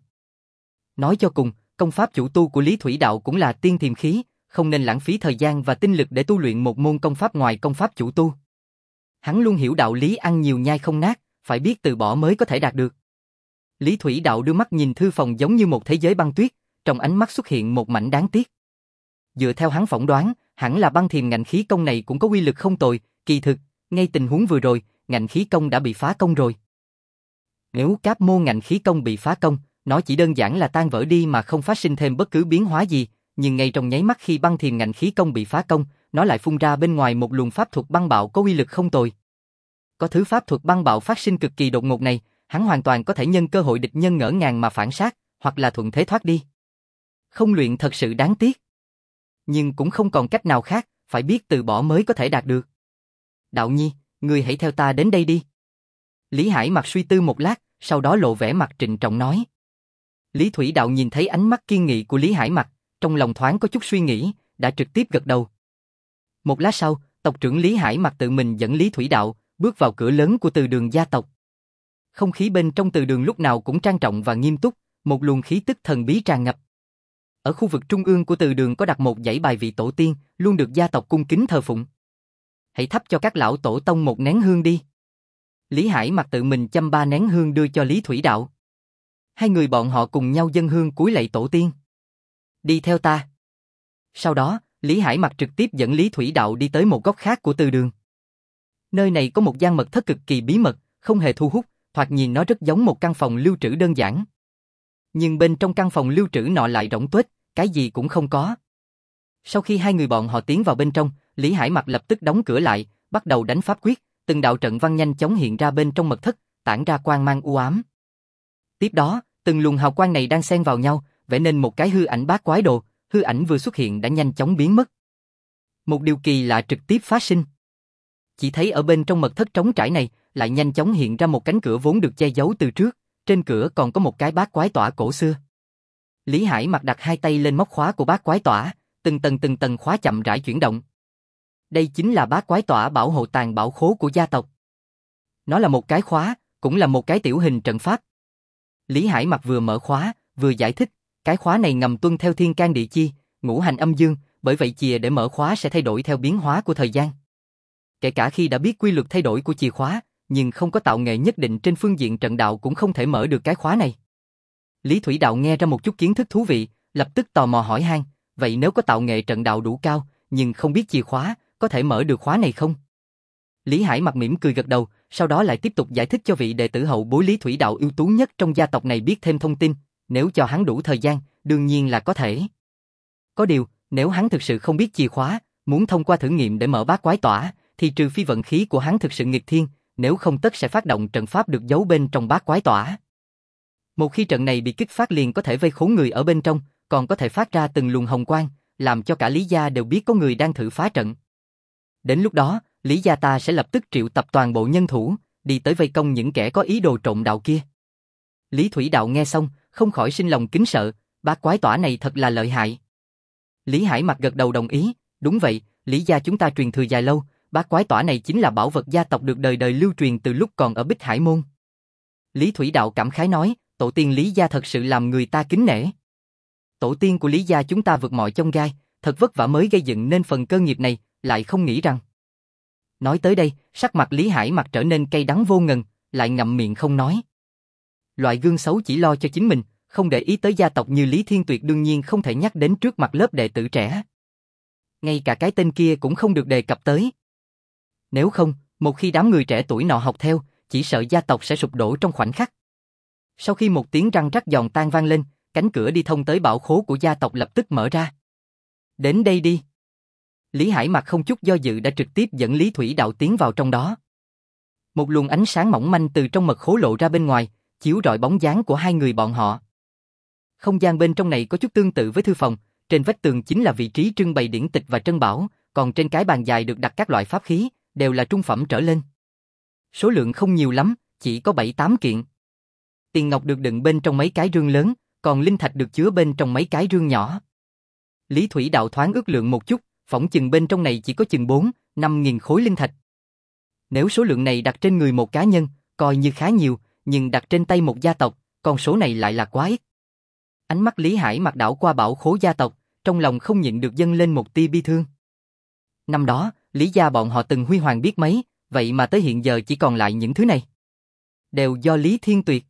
Nói cho cùng, công pháp chủ tu của Lý Thủy Đạo cũng là tiên thiềm khí, không nên lãng phí thời gian và tinh lực để tu luyện một môn công pháp ngoài công pháp chủ tu. Hắn luôn hiểu đạo lý ăn nhiều nhai không nát, phải biết từ bỏ mới có thể đạt được. Lý Thủy Đạo đưa mắt nhìn thư phòng giống như một thế giới băng tuyết, trong ánh mắt xuất hiện một mảnh đáng tiếc. Dựa theo hắn phỏng đoán, hẳn là băng thiềm ngạnh khí công này cũng có uy lực không tồi, kỳ thực, ngay tình huống vừa rồi, ngạnh khí công đã bị phá công rồi. Nếu cáp môn ngạnh khí công bị phá công, nó chỉ đơn giản là tan vỡ đi mà không phát sinh thêm bất cứ biến hóa gì, nhưng ngay trong nháy mắt khi băng thiềm ngạnh khí công bị phá công, nó lại phun ra bên ngoài một luồng pháp thuật băng bạo có uy lực không tồi. Có thứ pháp thuật băng bạo phát sinh cực kỳ đột ngột này, hắn hoàn toàn có thể nhân cơ hội địch nhân ngỡ ngàng mà phản sát, hoặc là thuận thế thoát đi. Không luyện thật sự đáng tiếc. Nhưng cũng không còn cách nào khác, phải biết từ bỏ mới có thể đạt được. Đạo Nhi, ngươi hãy theo ta đến đây đi. Lý Hải Mặc suy tư một lát, sau đó lộ vẻ mặt trịnh trọng nói. Lý Thủy Đạo nhìn thấy ánh mắt kiên nghị của Lý Hải Mặc, trong lòng thoáng có chút suy nghĩ, đã trực tiếp gật đầu. Một lát sau, tộc trưởng Lý Hải Mặc tự mình dẫn Lý Thủy Đạo bước vào cửa lớn của từ đường gia tộc. Không khí bên trong từ đường lúc nào cũng trang trọng và nghiêm túc, một luồng khí tức thần bí tràn ngập. Ở khu vực trung ương của từ đường có đặt một dãy bài vị tổ tiên, luôn được gia tộc cung kính thờ phụng. Hãy thắp cho các lão tổ tông một nén hương đi. Lý Hải Mặc tự mình châm ba nén hương đưa cho Lý Thủy Đạo. Hai người bọn họ cùng nhau dâng hương cúi lạy tổ tiên. Đi theo ta. Sau đó, Lý Hải Mặc trực tiếp dẫn Lý Thủy Đạo đi tới một góc khác của từ đường. Nơi này có một gian mật thất cực kỳ bí mật, không hề thu hút, thoạt nhìn nó rất giống một căn phòng lưu trữ đơn giản. Nhưng bên trong căn phòng lưu trữ nọ lại rỗng tuếch, cái gì cũng không có. Sau khi hai người bọn họ tiến vào bên trong, Lý Hải Mặc lập tức đóng cửa lại, bắt đầu đánh pháp quyết, từng đạo trận văn nhanh chóng hiện ra bên trong mật thất, tản ra quang mang u ám. Tiếp đó, từng luồng hào quang này đang xen vào nhau, vẽ nên một cái hư ảnh bát quái đồ, hư ảnh vừa xuất hiện đã nhanh chóng biến mất. Một điều kỳ lạ trực tiếp phát sinh. Chỉ thấy ở bên trong mật thất trống trải này, lại nhanh chóng hiện ra một cánh cửa vốn được che giấu từ trước, trên cửa còn có một cái bát quái tỏa cổ xưa. Lý Hải Mặc đặt hai tay lên móc khóa của bát quái tỏa, từng tầng từng tầng khóa chậm rãi chuyển động. Đây chính là bát quái tỏa bảo hộ tàng bảo khố của gia tộc. Nó là một cái khóa, cũng là một cái tiểu hình trận pháp. Lý Hải Mặc vừa mở khóa, vừa giải thích, cái khóa này ngầm tuân theo thiên can địa chi, ngũ hành âm dương, bởi vậy chìa để mở khóa sẽ thay đổi theo biến hóa của thời gian. Kể cả khi đã biết quy luật thay đổi của chìa khóa, nhưng không có tạo nghệ nhất định trên phương diện trận đạo cũng không thể mở được cái khóa này. Lý Thủy Đạo nghe ra một chút kiến thức thú vị, lập tức tò mò hỏi han, vậy nếu có tạo nghệ trận đạo đủ cao, nhưng không biết chìa khóa, có thể mở được khóa này không? Lý Hải Mặc mỉm cười gật đầu, sau đó lại tiếp tục giải thích cho vị đệ tử hậu bối Lý Thủy Đạo ưu tú nhất trong gia tộc này biết thêm thông tin, nếu cho hắn đủ thời gian, đương nhiên là có thể. Có điều, nếu hắn thực sự không biết chìa khóa, muốn thông qua thử nghiệm để mở bát quái tỏa, thì trừ phi vận khí của hắn thực sự nghịch thiên, nếu không tất sẽ phát động trận pháp được giấu bên trong bát quái tỏa. Một khi trận này bị kích phát liền có thể vây khốn người ở bên trong, còn có thể phát ra từng luồng hồng quang, làm cho cả Lý gia đều biết có người đang thử phá trận. Đến lúc đó, Lý gia ta sẽ lập tức triệu tập toàn bộ nhân thủ, đi tới vây công những kẻ có ý đồ trộm đạo kia. Lý Thủy Đạo nghe xong, không khỏi sinh lòng kính sợ, bát quái tỏa này thật là lợi hại. Lý Hải Mặc gật đầu đồng ý, đúng vậy, Lý gia chúng ta truyền thừa dài lâu, bát quái tỏa này chính là bảo vật gia tộc được đời đời lưu truyền từ lúc còn ở Bích Hải Môn. Lý Thủy Đạo cảm khái nói, tổ tiên Lý gia thật sự làm người ta kính nể. Tổ tiên của Lý gia chúng ta vượt mọi chông gai, thật vất vả mới gây dựng nên phần cơ nghiệp này, lại không nghĩ rằng. Nói tới đây, sắc mặt Lý Hải Mặc trở nên cay đắng vô ngần, lại ngậm miệng không nói. Loại gương xấu chỉ lo cho chính mình, không để ý tới gia tộc như Lý Thiên Tuyệt đương nhiên không thể nhắc đến trước mặt lớp đệ tử trẻ. Ngay cả cái tên kia cũng không được đề cập tới. Nếu không, một khi đám người trẻ tuổi nọ học theo, chỉ sợ gia tộc sẽ sụp đổ trong khoảnh khắc. Sau khi một tiếng răng rắc giòn tan vang lên, cánh cửa đi thông tới bảo khố của gia tộc lập tức mở ra. Đến đây đi. Lý Hải Mặc không chút do dự đã trực tiếp dẫn Lý Thủy Đạo tiến vào trong đó. Một luồng ánh sáng mỏng manh từ trong mật khố lộ ra bên ngoài, chiếu rọi bóng dáng của hai người bọn họ. Không gian bên trong này có chút tương tự với thư phòng, trên vách tường chính là vị trí trưng bày điển tịch và trân bảo, còn trên cái bàn dài được đặt các loại pháp khí, đều là trung phẩm trở lên. Số lượng không nhiều lắm, chỉ có bảy tám kiện. Tiền ngọc được đựng bên trong mấy cái rương lớn, còn linh thạch được chứa bên trong mấy cái rương nhỏ. Lý Thủy Đạo thoáng ước lượng một chút, phỏng chừng bên trong này chỉ có chừng bốn, năm nghìn khối linh thạch. Nếu số lượng này đặt trên người một cá nhân, coi như khá nhiều, nhưng đặt trên tay một gia tộc, con số này lại là quá ít. Ánh mắt Lý Hải Mặc đảo qua bảo khố gia tộc, trong lòng không nhịn được dâng lên một tia bi thương. Năm đó, Lý gia bọn họ từng huy hoàng biết mấy, vậy mà tới hiện giờ chỉ còn lại những thứ này. Đều do Lý Thiên Tuyệt.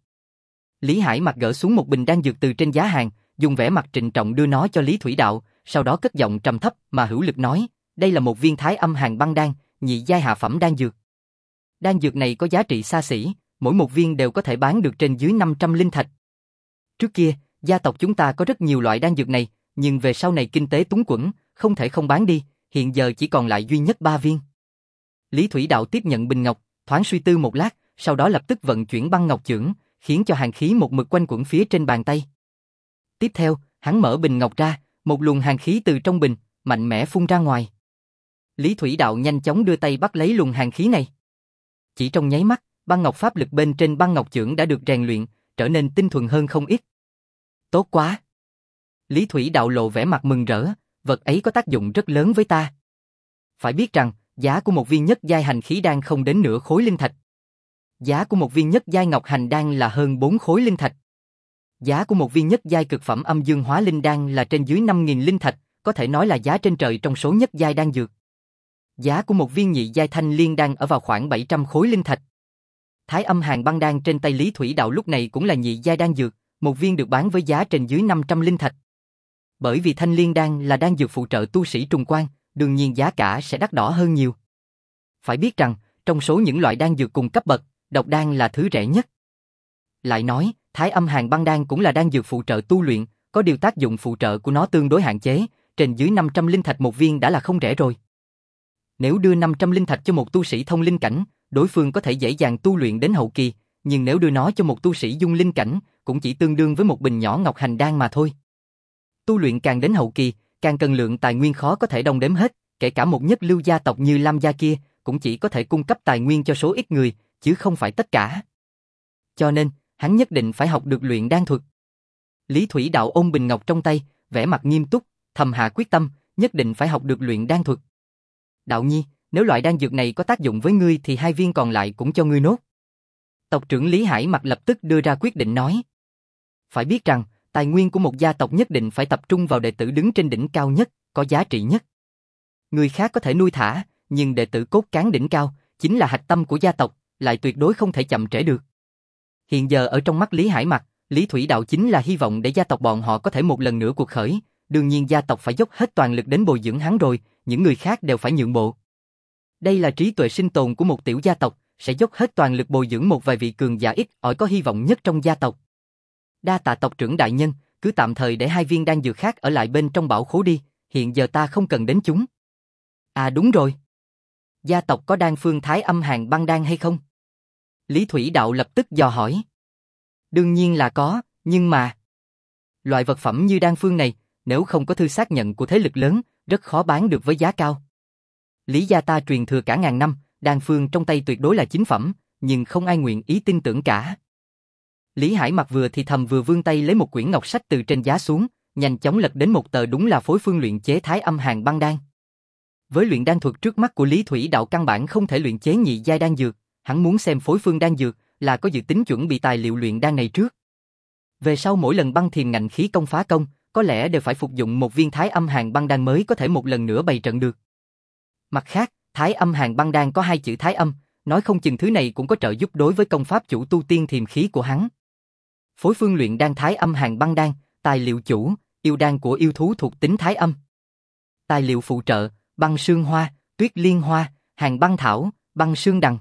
Lý Hải Mặc gỡ xuống một bình đan dược từ trên giá hàng, dùng vẻ mặt trịnh trọng đưa nó cho Lý Thủy Đạo, sau đó cất giọng trầm thấp mà hữu lực nói, đây là một viên Thái Âm Hàn Băng Đan, nhị giai hạ phẩm đan dược. Đan dược này có giá trị xa xỉ, mỗi một viên đều có thể bán được trên dưới năm trăm linh thạch. Trước kia, gia tộc chúng ta có rất nhiều loại đan dược này, nhưng về sau này kinh tế túng quẫn, không thể không bán đi, hiện giờ chỉ còn lại duy nhất ba viên. Lý Thủy Đạo tiếp nhận bình ngọc, thoáng suy tư một lát, sau đó lập tức vận chuyển băng ngọc chưởng, khiến cho hàn khí một mực quanh quẩn phía trên bàn tay. Tiếp theo, hắn mở bình ngọc ra, một luồng hàn khí từ trong bình, mạnh mẽ phun ra ngoài. Lý Thủy Đạo nhanh chóng đưa tay bắt lấy luồng hàn khí này. Chỉ trong nháy mắt, băng ngọc pháp lực bên trên băng ngọc chưởng đã được rèn luyện, trở nên tinh thuần hơn không ít. Tốt quá! Lý Thủy Đạo lộ vẻ mặt mừng rỡ, vật ấy có tác dụng rất lớn với ta. Phải biết rằng, giá của một viên nhất giai hành khí đan không đến nửa khối linh thạch. Giá của một viên nhất giai ngọc hành đan là hơn bốn khối linh thạch. Giá của một viên nhất giai cực phẩm âm dương hóa linh đan là trên dưới năm nghìn linh thạch, có thể nói là giá trên trời trong số nhất giai đan dược. Giá của một viên nhị giai thanh liên đan ở vào khoảng bảy trăm khối linh thạch. Thái Âm Hàn Băng Đan trên tay Lý Thủy Đạo lúc này cũng là nhị giai đan dược, một viên được bán với giá trên dưới năm trăm linh thạch. Bởi vì thanh liên đan là đan dược phụ trợ tu sĩ trùng quan, đương nhiên giá cả sẽ đắt đỏ hơn nhiều. Phải biết rằng, trong số những loại đan dược cùng cấp bậc, độc đan là thứ rẻ nhất. Lại nói, Thái Âm Hàn Băng Đan cũng là đan dược phụ trợ tu luyện, có điều tác dụng phụ trợ của nó tương đối hạn chế, trên dưới năm trăm linh thạch một viên đã là không rẻ rồi. Nếu đưa năm trăm linh thạch cho một tu sĩ thông linh cảnh, đối phương có thể dễ dàng tu luyện đến hậu kỳ, nhưng nếu đưa nó cho một tu sĩ dung linh cảnh, cũng chỉ tương đương với một bình nhỏ ngọc hành đan mà thôi. Tu luyện càng đến hậu kỳ, càng cần lượng tài nguyên khó có thể đong đếm hết, kể cả một nhất lưu gia tộc như Lam gia kia, cũng chỉ có thể cung cấp tài nguyên cho số ít người, chứ không phải tất cả. Cho nên, hắn nhất định phải học được luyện đan thuật. Lý Thủy Đạo ôm bình ngọc trong tay, vẻ mặt nghiêm túc, thầm hạ quyết tâm, nhất định phải học được luyện đan thuật. Đạo nhi, nếu loại đan dược này có tác dụng với ngươi thì hai viên còn lại cũng cho ngươi nốt. Tộc trưởng Lý Hải Mặc lập tức đưa ra quyết định nói. Phải biết rằng, tài nguyên của một gia tộc nhất định phải tập trung vào đệ tử đứng trên đỉnh cao nhất, có giá trị nhất. Người khác có thể nuôi thả, nhưng đệ tử cốt cán đỉnh cao, chính là hạch tâm của gia tộc, lại tuyệt đối không thể chậm trễ được. Hiện giờ ở trong mắt Lý Hải Mặc, Lý Thủy Đạo chính là hy vọng để gia tộc bọn họ có thể một lần nữa cuộc khởi, đương nhiên gia tộc phải dốc hết toàn lực đến bồi dưỡng hắn rồi, những người khác đều phải nhượng bộ. Đây là trí tuệ sinh tồn của một tiểu gia tộc, sẽ dốc hết toàn lực bồi dưỡng một vài vị cường giả ít ỏi có hy vọng nhất trong gia tộc. Đa tạ tộc trưởng đại nhân, cứ tạm thời để hai viên đan dược khác ở lại bên trong bảo khố đi, hiện giờ ta không cần đến chúng. À đúng rồi. Gia tộc có đan phương Thái Âm Hàn Băng Đan hay không? Lý Thủy Đạo lập tức dò hỏi. Đương nhiên là có, nhưng mà... Loại vật phẩm như đan phương này, nếu không có thư xác nhận của thế lực lớn, rất khó bán được với giá cao. Lý gia ta truyền thừa cả ngàn năm, đan phương trong tay tuyệt đối là chính phẩm, nhưng không ai nguyện ý tin tưởng cả. Lý Hải Mặc vừa thì thầm vừa vươn tay lấy một quyển ngọc sách từ trên giá xuống, nhanh chóng lật đến một tờ, đúng là phối phương luyện chế Thái Âm Hàn Băng Đan. Với luyện đan thuật trước mắt của Lý Thủy Đạo căn bản không thể luyện chế nhị giai đan dược, hắn muốn xem phối phương đan dược là có dự tính chuẩn bị tài liệu luyện đan này trước. Về sau mỗi lần băng thiềm ngạnh khí công phá công, có lẽ đều phải phục dụng một viên Thái Âm Hàn Băng Đan mới có thể một lần nữa bày trận được. Mặt khác, Thái Âm Hàn Băng Đan có hai chữ Thái Âm, nói không chừng thứ này cũng có trợ giúp đối với công pháp chủ tu tiên thiềm khí của hắn. Phối phương luyện đan Thái Âm Hàn Băng Đan, tài liệu chủ, yêu đan của yêu thú thuộc tính Thái Âm. Tài liệu phụ trợ, băng sương hoa, tuyết liên hoa, hàn băng thảo, băng sương đằng.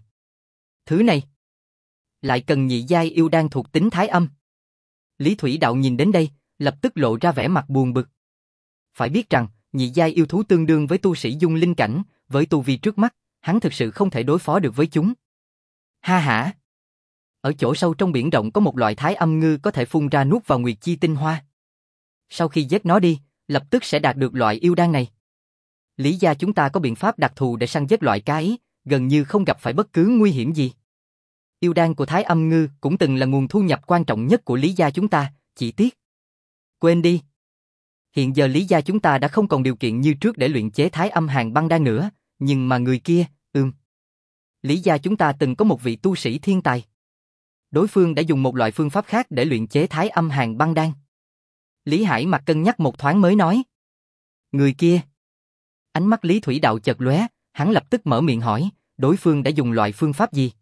Thứ này lại cần nhị giai yêu đan thuộc tính Thái Âm. Lý Thủy Đạo nhìn đến đây, lập tức lộ ra vẻ mặt buồn bực. Phải biết rằng, nhị giai yêu thú tương đương với tu sĩ dung linh cảnh, với tu vi trước mắt, hắn thực sự không thể đối phó được với chúng. Ha hả! Ở chỗ sâu trong biển rộng có một loại Thái Âm ngư có thể phun ra nuốt vào nguyệt chi tinh hoa. Sau khi giết nó đi, lập tức sẽ đạt được loại yêu đan này. Lý gia chúng ta có biện pháp đặc thù để săn giết loại cá ấy, gần như không gặp phải bất cứ nguy hiểm gì. Yêu đan của Thái Âm ngư cũng từng là nguồn thu nhập quan trọng nhất của Lý gia chúng ta, chỉ tiếc. Quên đi. Hiện giờ Lý gia chúng ta đã không còn điều kiện như trước để luyện chế Thái Âm Hàn Băng Đan nữa, nhưng mà người kia, ừm. Lý gia chúng ta từng có một vị tu sĩ thiên tài. Đối phương đã dùng một loại phương pháp khác để luyện chế Thái Âm Hàn Băng Đan. Lý Hải Mặc cân nhắc một thoáng mới nói. Người kia. Ánh mắt Lý Thủy Đạo chợt lóe, hắn lập tức mở miệng hỏi, đối phương đã dùng loại phương pháp gì?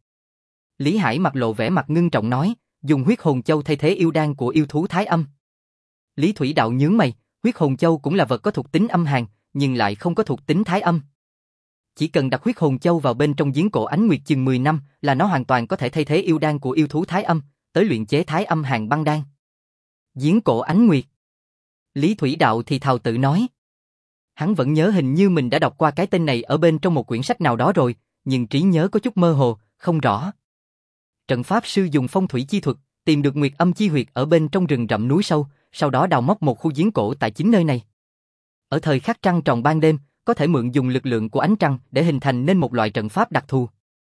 Lý Hải Mặc lộ vẻ mặt ngưng trọng nói, dùng huyết hồn châu thay thế yêu đan của yêu thú Thái Âm. Lý Thủy Đạo nhướng mày, huyết hồn châu cũng là vật có thuộc tính âm hàn, nhưng lại không có thuộc tính Thái Âm. Chỉ cần đặt huyết hồn châu vào bên trong giếng cổ ánh nguyệt chừng mười năm là nó hoàn toàn có thể thay thế yêu đan của yêu thú Thái Âm, tới luyện chế Thái Âm Hàn Băng Đan. Giếng cổ ánh nguyệt. Lý Thủy Đạo thì thào tự nói. Hắn vẫn nhớ hình như mình đã đọc qua cái tên này ở bên trong một quyển sách nào đó rồi, nhưng trí nhớ có chút mơ hồ, không rõ. Trận pháp sư dùng phong thủy chi thuật, tìm được nguyệt âm chi huyệt ở bên trong rừng rậm núi sâu, sau đó đào móc một khu giếng cổ tại chính nơi này. Ở thời khắc trăng tròn ban đêm, có thể mượn dùng lực lượng của ánh trăng để hình thành nên một loại trận pháp đặc thù.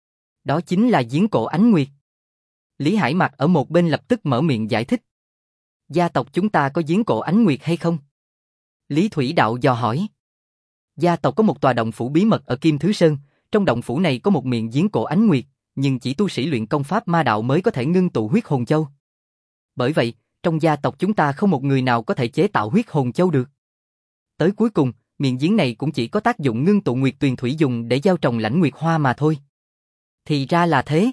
Đó chính là giếng cổ ánh nguyệt. Lý Hải Mặc ở một bên lập tức mở miệng giải thích. Gia tộc chúng ta có giếng cổ ánh nguyệt hay không? Lý Thủy Đạo dò hỏi. Gia tộc có một tòa động phủ bí mật ở Kim Thứ Sơn, trong động phủ này có một miệng giếng cổ ánh nguyệt, nhưng chỉ tu sĩ luyện công pháp ma đạo mới có thể ngưng tụ huyết hồn châu. Bởi vậy, trong gia tộc chúng ta không một người nào có thể chế tạo huyết hồn châu được. Tới cuối cùng, miệng giếng này cũng chỉ có tác dụng ngưng tụ nguyệt tuyền thủy dùng để gieo trồng lãnh nguyệt hoa mà thôi. Thì ra là thế.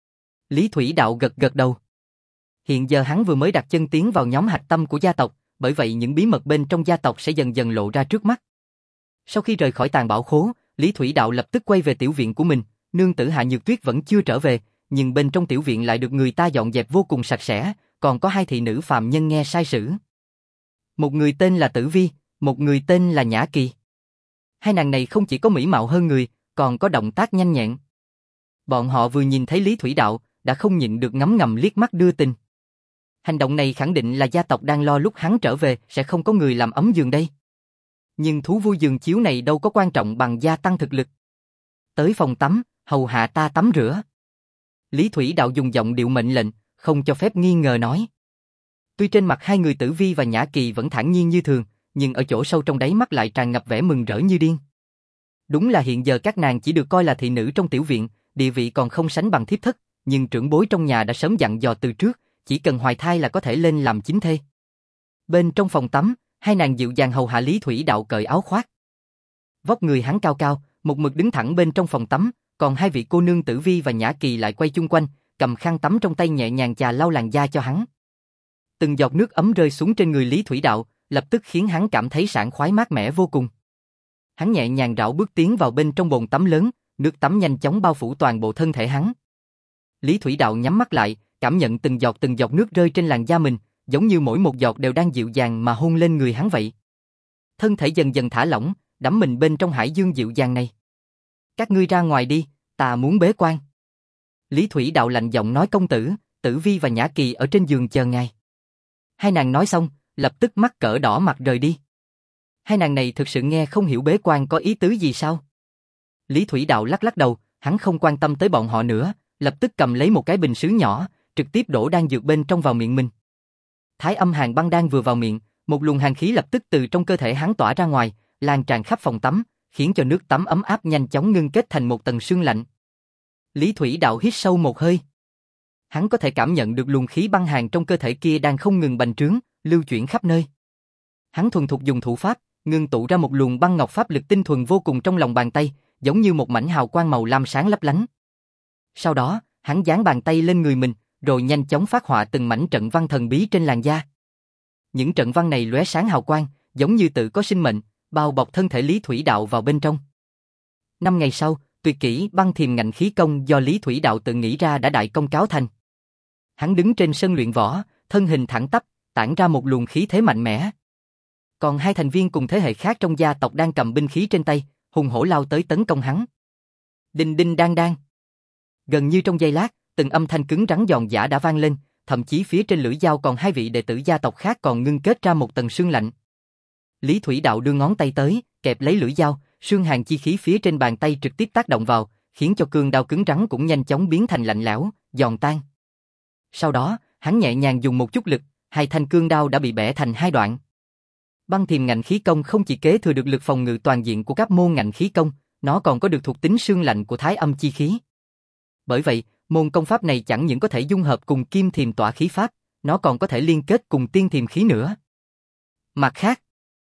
Lý Thủy Đạo gật gật đầu. Hiện giờ hắn vừa mới đặt chân tiến vào nhóm hạch tâm của gia tộc, bởi vậy những bí mật bên trong gia tộc sẽ dần dần lộ ra trước mắt. Sau khi rời khỏi tàng bảo khố, Lý Thủy Đạo lập tức quay về tiểu viện của mình, nương tử Hạ Nhược Tuyết vẫn chưa trở về, nhưng bên trong tiểu viện lại được người ta dọn dẹp vô cùng sạch sẽ, còn có hai thị nữ phàm nhân nghe sai sử. Một người tên là Tử Vi, một người tên là Nhã Kỳ. Hai nàng này không chỉ có mỹ mạo hơn người, còn có động tác nhanh nhẹn. Bọn họ vừa nhìn thấy Lý Thủy Đạo, đã không nhịn được ngấm ngầm liếc mắt đưa tình. Hành động này khẳng định là gia tộc đang lo lúc hắn trở về sẽ không có người làm ấm giường đây. Nhưng thú vui giường chiếu này đâu có quan trọng bằng gia tăng thực lực. Tới phòng tắm, hầu hạ ta tắm rửa. Lý Thủy Đạo dùng giọng điệu mệnh lệnh, không cho phép nghi ngờ nói. Tuy trên mặt hai người Tử Vi và Nhã Kỳ vẫn thản nhiên như thường, nhưng ở chỗ sâu trong đáy mắt lại tràn ngập vẻ mừng rỡ như điên. Đúng là hiện giờ các nàng chỉ được coi là thị nữ trong tiểu viện, địa vị còn không sánh bằng thiếp thất, nhưng trưởng bối trong nhà đã sớm dặn dò từ trước, chỉ cần hoài thai là có thể lên làm chính thê. Bên trong phòng tắm, hai nàng dịu dàng hầu hạ Lý Thủy Đạo cởi áo khoác. Vóc người hắn cao cao, một mực đứng thẳng bên trong phòng tắm, còn hai vị cô nương Tử Vi và Nhã Kỳ lại quay chung quanh, cầm khăn tắm trong tay nhẹ nhàng chà lau làn da cho hắn. Từng giọt nước ấm rơi xuống trên người Lý Thủy Đạo, lập tức khiến hắn cảm thấy sảng khoái mát mẻ vô cùng. Hắn nhẹ nhàng rảo bước tiến vào bên trong bồn tắm lớn, nước tắm nhanh chóng bao phủ toàn bộ thân thể hắn. Lý Thủy Đạo nhắm mắt lại, cảm nhận từng giọt từng giọt nước rơi trên làn da mình, giống như mỗi một giọt đều đang dịu dàng mà hôn lên người hắn vậy. Thân thể dần dần thả lỏng, đắm mình bên trong hải dương dịu dàng này. Các ngươi ra ngoài đi, ta muốn bế quan. Lý Thủy Đạo lạnh giọng nói công tử, Tử Vi và Nhã Kỳ ở trên giường chờ ngài. Hai nàng nói xong, lập tức mắt cỡ đỏ mặt rời đi. Hai nàng này thực sự nghe không hiểu bế quan có ý tứ gì sao? Lý Thủy Đạo lắc lắc đầu, hắn không quan tâm tới bọn họ nữa, lập tức cầm lấy một cái bình sứ nhỏ, trực tiếp đổ đan dược bên trong vào miệng mình. Thái Âm Hàn Băng Đan vừa vào miệng, một luồng hàn khí lập tức từ trong cơ thể hắn tỏa ra ngoài, lan tràn khắp phòng tắm, khiến cho nước tắm ấm áp nhanh chóng ngưng kết thành một tầng sương lạnh. Lý Thủy Đạo hít sâu một hơi. Hắn có thể cảm nhận được luồng khí băng hàn trong cơ thể kia đang không ngừng bành trướng, lưu chuyển khắp nơi. Hắn thuần thục dùng thủ pháp, ngưng tụ ra một luồng băng ngọc pháp lực tinh thuần vô cùng trong lòng bàn tay, giống như một mảnh hào quang màu lam sáng lấp lánh. Sau đó, hắn dán bàn tay lên người mình, rồi nhanh chóng phát họa từng mảnh trận văn thần bí trên làn da. Những trận văn này lóe sáng hào quang, giống như tự có sinh mệnh, bao bọc thân thể Lý Thủy Đạo vào bên trong. Năm ngày sau, tuyệt kỹ băng thiềm ngạnh khí công do Lý Thủy Đạo tự nghĩ ra đã đại công cáo thành. Hắn đứng trên sân luyện võ, thân hình thẳng tắp, tản ra một luồng khí thế mạnh mẽ. Còn hai thành viên cùng thế hệ khác trong gia tộc đang cầm binh khí trên tay, hùng hổ lao tới tấn công hắn. Đinh đinh đang đang. Gần như trong giây lát, từng âm thanh cứng rắn giòn giã đã vang lên, thậm chí phía trên lưỡi dao còn hai vị đệ tử gia tộc khác còn ngưng kết ra một tầng sương lạnh. Lý Thủy Đạo đưa ngón tay tới, kẹp lấy lưỡi dao, sương hàn chi khí phía trên bàn tay trực tiếp tác động vào, khiến cho cương đao cứng rắn cũng nhanh chóng biến thành lạnh lẽo, giòn tan. Sau đó, hắn nhẹ nhàng dùng một chút lực, hai thanh cương đao đã bị bẻ thành hai đoạn. Băng thiềm ngạnh khí công không chỉ kế thừa được lực phòng ngự toàn diện của các môn ngạnh khí công, nó còn có được thuộc tính sương lạnh của thái âm chi khí. Bởi vậy, môn công pháp này chẳng những có thể dung hợp cùng kim thiềm tỏa khí pháp, nó còn có thể liên kết cùng tiên thiềm khí nữa. Mặt khác,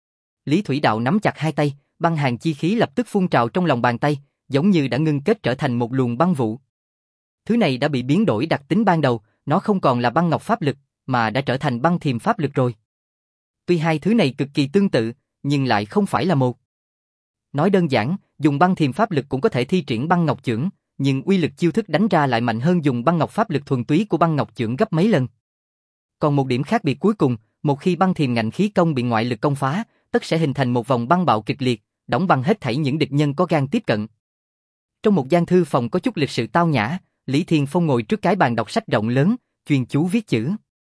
Lý Thủy Đạo nắm chặt hai tay, băng hàn chi khí lập tức phun trào trong lòng bàn tay, giống như đã ngưng kết trở thành một luồng băng vụ. Thứ này đã bị biến đổi đặc tính ban đầu, nó không còn là băng ngọc pháp lực, mà đã trở thành băng thiềm pháp lực rồi. Tuy hai thứ này cực kỳ tương tự, nhưng lại không phải là một. Nói đơn giản, dùng băng thiềm pháp lực cũng có thể thi triển băng ngọc chưởng, nhưng uy lực chiêu thức đánh ra lại mạnh hơn dùng băng ngọc pháp lực thuần túy của băng ngọc chưởng gấp mấy lần. Còn một điểm khác biệt cuối cùng, một khi băng thiềm ngạnh khí công bị ngoại lực công phá, tất sẽ hình thành một vòng băng bạo kịch liệt, đóng băng hết thảy những địch nhân có gan tiếp cận. Trong một gian thư phòng có chút lịch sự tao nhã, Lý Thiên Phong ngồi trước cái bàn đọc sách rộng lớn, chuyên chú viết chữ.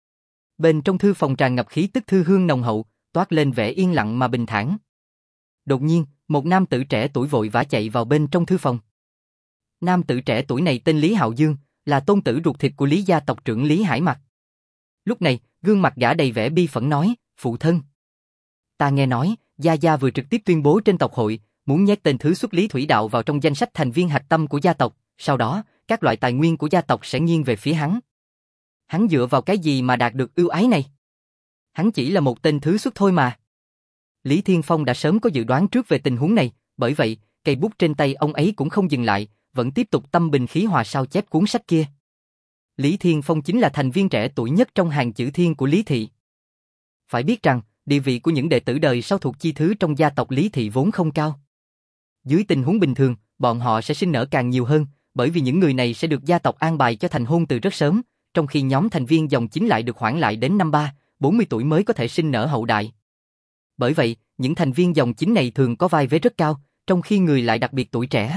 Bên trong thư phòng tràn ngập khí tức thư hương nồng hậu, toát lên vẻ yên lặng mà bình thản. Đột nhiên, một nam tử trẻ tuổi vội vã chạy vào bên trong thư phòng. Nam tử trẻ tuổi này tên Lý Hạo Dương, là tôn tử ruột thịt của Lý gia tộc trưởng Lý Hải Mặc. Lúc này, gương mặt gã đầy vẻ bi phẫn nói, phụ thân. Ta nghe nói, Gia Gia vừa trực tiếp tuyên bố trên tộc hội, muốn nhét tên thứ xuất Lý Thủy Đạo vào trong danh sách thành viên hạch tâm của gia tộc, sau đó, các loại tài nguyên của gia tộc sẽ nghiêng về phía hắn. Hắn dựa vào cái gì mà đạt được ưu ái này? Hắn chỉ là một tên thứ xuất thôi mà. Lý Thiên Phong đã sớm có dự đoán trước về tình huống này, bởi vậy, cây bút trên tay ông ấy cũng không dừng lại, vẫn tiếp tục tâm bình khí hòa sao chép cuốn sách kia. Lý Thiên Phong chính là thành viên trẻ tuổi nhất trong hàng chữ thiên của Lý Thị. Phải biết rằng, địa vị của những đệ tử đời sau thuộc chi thứ trong gia tộc Lý Thị vốn không cao. Dưới tình huống bình thường, bọn họ sẽ sinh nở càng nhiều hơn, bởi vì những người này sẽ được gia tộc an bài cho thành hôn từ rất sớm, trong khi nhóm thành viên dòng chính lại được hoãn lại đến năm ba, bốn mươi tuổi mới có thể sinh nở hậu đại. Bởi vậy, những thành viên dòng chính này thường có vai vế rất cao, trong khi người lại đặc biệt tuổi trẻ.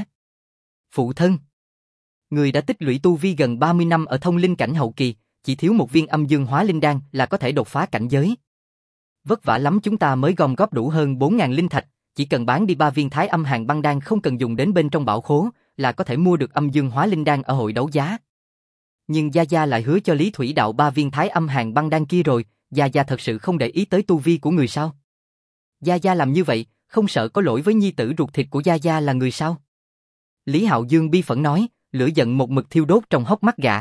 Phụ thân, người đã tích lũy tu vi gần ba mươi năm ở thông linh cảnh hậu kỳ, chỉ thiếu một viên âm dương hóa linh đan là có thể đột phá cảnh giới. Vất vả lắm chúng ta mới gom góp đủ hơn bốn nghìn linh thạch, chỉ cần bán đi ba viên thái âm hàn băng đan không cần dùng đến bên trong bảo khố, là có thể mua được âm dương hóa linh đan ở hội đấu giá. Nhưng Gia Gia lại hứa cho Lý Thủy Đạo ba viên thái âm hàn băng đan kia rồi, Gia Gia thật sự không để ý tới tu vi của người sao? Gia Gia làm như vậy, không sợ có lỗi với nhi tử ruột thịt của Gia Gia là người sao? Lý Hạo Dương bi phẫn nói, lửa giận một mực thiêu đốt trong hốc mắt gã.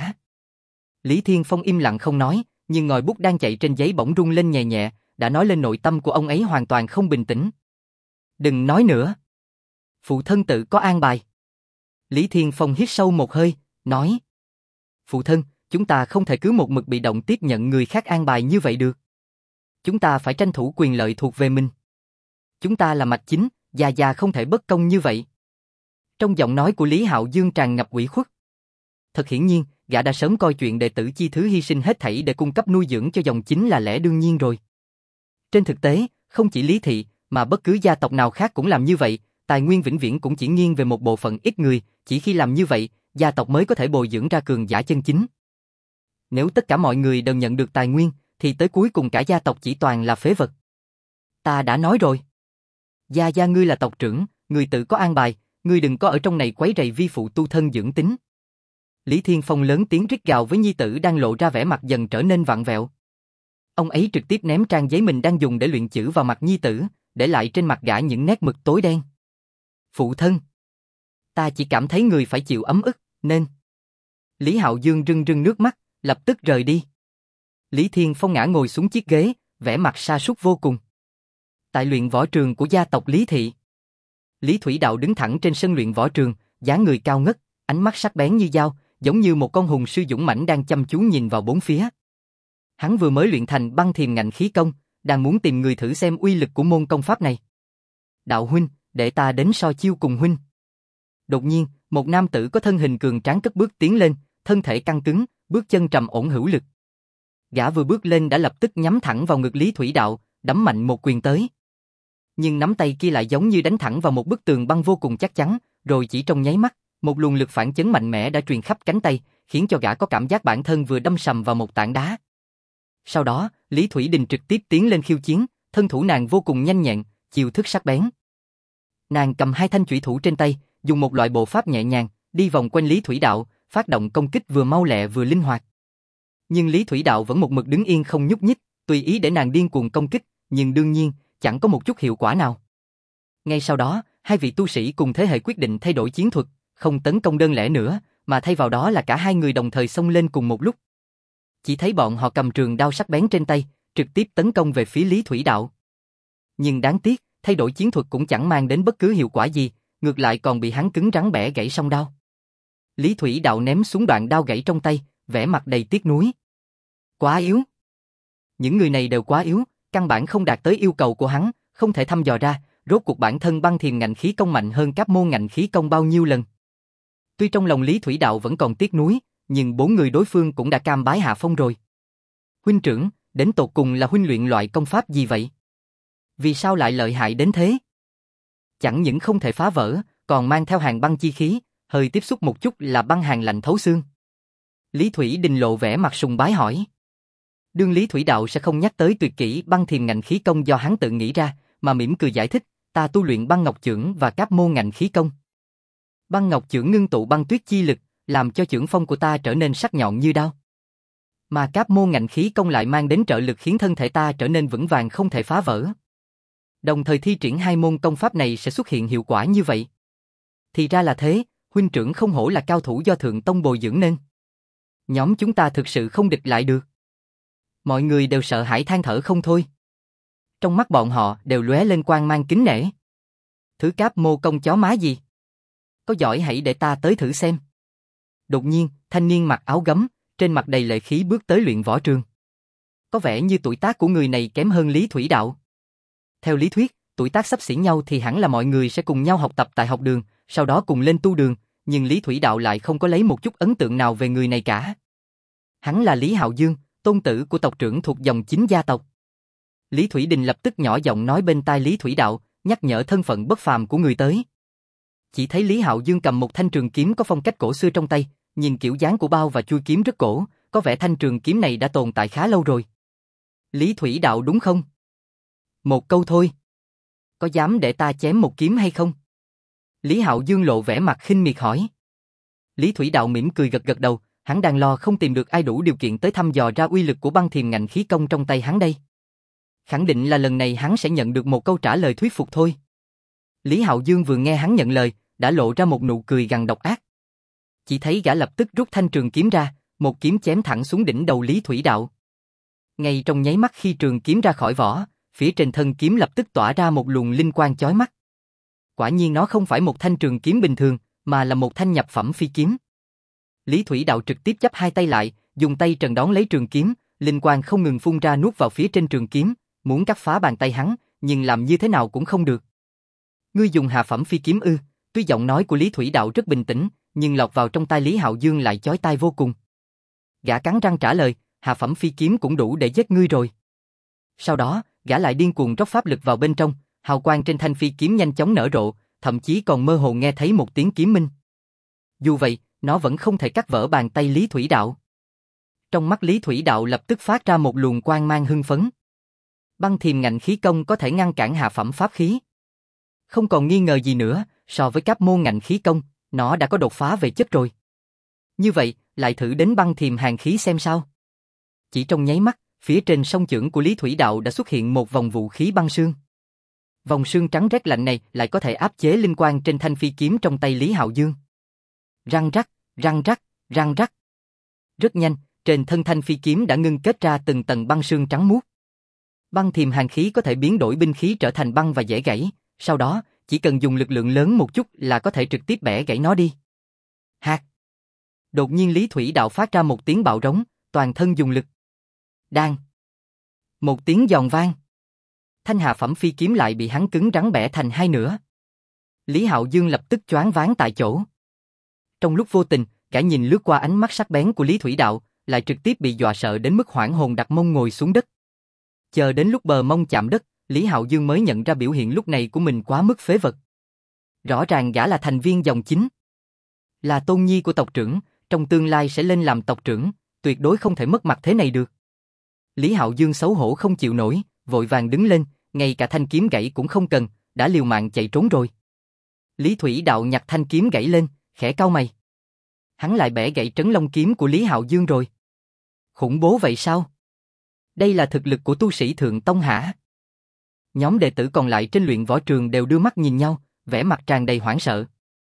Lý Thiên Phong im lặng không nói, nhưng ngòi bút đang chạy trên giấy bỗng rung lên nhẹ nhẹ, đã nói lên nội tâm của ông ấy hoàn toàn không bình tĩnh. Đừng nói nữa. Phụ thân tự có an bài. Lý Thiên Phong hít sâu một hơi, nói. Phụ thân, chúng ta không thể cứ một mực bị động tiếp nhận người khác an bài như vậy được. Chúng ta phải tranh thủ quyền lợi thuộc về mình. Chúng ta là mạch chính, Gia Gia không thể bất công như vậy. Trong giọng nói của Lý Hạo Dương tràn ngập ủy khuất. Thật hiển nhiên, gã đã sớm coi chuyện đệ tử chi thứ hy sinh hết thảy để cung cấp nuôi dưỡng cho dòng chính là lẽ đương nhiên rồi. Trên thực tế, không chỉ Lý Thị, mà bất cứ gia tộc nào khác cũng làm như vậy, tài nguyên vĩnh viễn cũng chỉ nghiêng về một bộ phận ít người, chỉ khi làm như vậy, gia tộc mới có thể bồi dưỡng ra cường giả chân chính. Nếu tất cả mọi người đều nhận được tài nguyên, thì tới cuối cùng cả gia tộc chỉ toàn là phế vật. Ta đã nói rồi. Gia gia ngươi là tộc trưởng, ngươi tự có an bài, ngươi đừng có ở trong này quấy rầy vi phụ tu thân dưỡng tính. Lý Thiên Phong lớn tiếng rít gào với nhi tử đang lộ ra vẻ mặt dần trở nên vặn vẹo. Ông ấy trực tiếp ném trang giấy mình đang dùng để luyện chữ vào mặt nhi tử, để lại trên mặt gã những nét mực tối đen. Phụ thân, ta chỉ cảm thấy người phải chịu ấm ức, nên... Lý Hạo Dương rưng rưng nước mắt, lập tức rời đi. Lý Thiên Phong ngã ngồi xuống chiếc ghế, vẻ mặt sa sút vô cùng. Tại luyện võ trường của gia tộc Lý Thị, Lý Thủy Đạo đứng thẳng trên sân luyện võ trường, dáng người cao ngất, ánh mắt sắc bén như dao, giống như một con hùng sư dũng mãnh đang chăm chú nhìn vào bốn phía. Hắn vừa mới luyện thành băng thiềm ngạnh khí công, đang muốn tìm người thử xem uy lực của môn công pháp này. Đạo huynh, để ta đến so chiêu cùng huynh. Đột nhiên, một nam tử có thân hình cường tráng cất bước tiến lên, thân thể căng cứng, bước chân trầm ổn hữu lực. Gã vừa bước lên đã lập tức nhắm thẳng vào ngực Lý Thủy Đạo, đấm mạnh một quyền tới. Nhưng nắm tay kia lại giống như đánh thẳng vào một bức tường băng vô cùng chắc chắn, rồi chỉ trong nháy mắt, một luồng lực phản chấn mạnh mẽ đã truyền khắp cánh tay, khiến cho gã có cảm giác bản thân vừa đâm sầm vào một tảng đá. Sau đó, Lý Thủy Đình trực tiếp tiến lên khiêu chiến, thân thủ nàng vô cùng nhanh nhẹn, chiêu thức sắc bén. Nàng cầm hai thanh chủy thủ trên tay, dùng một loại bộ pháp nhẹ nhàng, đi vòng quanh Lý Thủy Đạo, phát động công kích vừa mau lẹ vừa linh hoạt. Nhưng Lý Thủy Đạo vẫn một mực đứng yên không nhúc nhích, tùy ý để nàng điên cuồng công kích, nhưng đương nhiên, chẳng có một chút hiệu quả nào. Ngay sau đó, hai vị tu sĩ cùng thế hệ quyết định thay đổi chiến thuật, không tấn công đơn lẻ nữa, mà thay vào đó là cả hai người đồng thời xông lên cùng một lúc. Chỉ thấy bọn họ cầm trường đao sắc bén trên tay, trực tiếp tấn công về phía Lý Thủy Đạo. Nhưng đáng tiếc, thay đổi chiến thuật cũng chẳng mang đến bất cứ hiệu quả gì, ngược lại còn bị hắn cứng rắn bẻ gãy song đao. Lý Thủy Đạo ném xuống đoạn đao gãy trong tay, vẻ mặt đầy tiếc nuối. Quá yếu. Những người này đều quá yếu, căn bản không đạt tới yêu cầu của hắn, không thể thăm dò ra, rốt cuộc bản thân băng thiềm ngạnh khí công mạnh hơn các môn ngạnh khí công bao nhiêu lần. Tuy trong lòng Lý Thủy Đạo vẫn còn tiếc nuối, nhưng bốn người đối phương cũng đã cam bái hạ phong rồi. Huynh trưởng, đến tột cùng là huynh luyện loại công pháp gì vậy? Vì sao lại lợi hại đến thế? Chẳng những không thể phá vỡ, còn mang theo hàng băng chi khí, hơi tiếp xúc một chút là băng hàn lạnh thấu xương. Lý Thủy Đình lộ vẻ mặt sùng bái hỏi. Đương Lý Thủy Đạo sẽ không nhắc tới tuyệt kỹ băng thiềm ngạnh khí công do hắn tự nghĩ ra, mà mỉm cười giải thích, ta tu luyện băng ngọc chưởng và các môn ngạnh khí công. Băng ngọc chưởng ngưng tụ băng tuyết chi lực, làm cho chưởng phong của ta trở nên sắc nhọn như đao. Mà các môn ngạnh khí công lại mang đến trợ lực khiến thân thể ta trở nên vững vàng không thể phá vỡ. Đồng thời thi triển hai môn công pháp này sẽ xuất hiện hiệu quả như vậy. Thì ra là thế, huynh trưởng không hổ là cao thủ do thượng tông bồi dưỡng nên. Nhóm chúng ta thực sự không địch lại được. Mọi người đều sợ hãi than thở không thôi. Trong mắt bọn họ đều lóe lên quang mang kính nể. Thứ cáp mô công chó má gì? Có giỏi hãy để ta tới thử xem. Đột nhiên, thanh niên mặc áo gấm, trên mặt đầy lệ khí bước tới luyện võ trường. Có vẻ như tuổi tác của người này kém hơn Lý Thủy Đạo. Theo lý thuyết, tuổi tác xấp xỉ nhau thì hẳn là mọi người sẽ cùng nhau học tập tại học đường, sau đó cùng lên tu đường, nhưng Lý Thủy Đạo lại không có lấy một chút ấn tượng nào về người này cả. Hắn là Lý Hạo Dương, tôn tử của tộc trưởng thuộc dòng chính gia tộc. Lý Thủy Đình lập tức nhỏ giọng nói bên tai Lý Thủy Đạo, nhắc nhở thân phận bất phàm của người tới. Chỉ thấy Lý Hạo Dương cầm một thanh trường kiếm có phong cách cổ xưa trong tay, nhìn kiểu dáng của bao và chui kiếm rất cổ, có vẻ thanh trường kiếm này đã tồn tại khá lâu rồi. Lý Thủy Đạo đúng không? Một câu thôi. Có dám để ta chém một kiếm hay không? Lý Hạo Dương lộ vẻ mặt khinh miệt hỏi. Lý Thủy Đạo mỉm cười gật gật đầu, hắn đang lo không tìm được ai đủ điều kiện tới thăm dò ra uy lực của băng thiềm ngạnh khí công trong tay hắn đây. Khẳng định là lần này hắn sẽ nhận được một câu trả lời thuyết phục thôi. Lý Hạo Dương vừa nghe hắn nhận lời, đã lộ ra một nụ cười gằn độc ác. Chỉ thấy gã lập tức rút thanh trường kiếm ra, một kiếm chém thẳng xuống đỉnh đầu Lý Thủy Đạo. Ngay trong nháy mắt khi trường kiếm ra khỏi vỏ, phía trên thân kiếm lập tức tỏa ra một luồng linh quang chói mắt. Quả nhiên nó không phải một thanh trường kiếm bình thường, mà là một thanh nhập phẩm phi kiếm. Lý Thủy Đạo trực tiếp chắp hai tay lại, dùng tay trần đón lấy trường kiếm, linh quang không ngừng phun ra nuốt vào phía trên trường kiếm, muốn cắt phá bàn tay hắn, nhưng làm như thế nào cũng không được. Ngươi dùng hạ phẩm phi kiếm ư? Tuy giọng nói của Lý Thủy Đạo rất bình tĩnh, nhưng lọt vào trong tai Lý Hạo Dương lại chói tai vô cùng. Gã cắn răng trả lời, hạ phẩm phi kiếm cũng đủ để giết ngươi rồi. Sau đó, gã lại điên cuồng rót pháp lực vào bên trong, Hào quang trên thanh phi kiếm nhanh chóng nở rộ, thậm chí còn mơ hồ nghe thấy một tiếng kiếm minh. Dù vậy, nó vẫn không thể cắt vỡ bàn tay Lý Thủy Đạo. Trong mắt Lý Thủy Đạo lập tức phát ra một luồng quang mang hưng phấn. Băng thiềm ngạnh khí công có thể ngăn cản hạ phẩm pháp khí. Không còn nghi ngờ gì nữa, so với các môn ngạnh khí công, nó đã có đột phá về chất rồi. Như vậy, lại thử đến băng thiềm hàn khí xem sao. Chỉ trong nháy mắt, phía trên song chưởng của Lý Thủy Đạo đã xuất hiện một vòng vũ khí băng sương. Vòng sương trắng rét lạnh này lại có thể áp chế linh quang trên thanh phi kiếm trong tay Lý Hạo Dương. Răng rắc, răng rắc, răng rắc. Rất nhanh, trên thân thanh phi kiếm đã ngưng kết ra từng tầng băng sương trắng muốt. Băng thiềm hàn khí có thể biến đổi binh khí trở thành băng và dễ gãy, sau đó, chỉ cần dùng lực lượng lớn một chút là có thể trực tiếp bẻ gãy nó đi. Hạt. Đột nhiên Lý Thủy Đạo phát ra một tiếng bạo rống, toàn thân dùng lực. Đan. Một tiếng giòn vang. Thanh hạ phẩm phi kiếm lại bị hắn cứng rắn bẻ thành hai nửa. Lý Hạo Dương lập tức choáng váng tại chỗ. Trong lúc vô tình, cả nhìn lướt qua ánh mắt sắc bén của Lý Thủy Đạo, lại trực tiếp bị dọa sợ đến mức hoảng hồn đặt mông ngồi xuống đất. Chờ đến lúc bờ mông chạm đất, Lý Hạo Dương mới nhận ra biểu hiện lúc này của mình quá mức phế vật. Rõ ràng gã là thành viên dòng chính, là tôn nhi của tộc trưởng, trong tương lai sẽ lên làm tộc trưởng, tuyệt đối không thể mất mặt thế này được. Lý Hạo Dương xấu hổ không chịu nổi, vội vàng đứng lên, ngay cả thanh kiếm gãy cũng không cần, đã liều mạng chạy trốn rồi. Lý Thủy Đạo nhặt thanh kiếm gãy lên, khẽ cau mày. Hắn lại bẻ gãy trấn long kiếm của Lý Hạo Dương rồi. Khủng bố vậy sao? Đây là thực lực của tu sĩ thượng tông hả? Nhóm đệ tử còn lại trên luyện võ trường đều đưa mắt nhìn nhau, vẻ mặt tràn đầy hoảng sợ.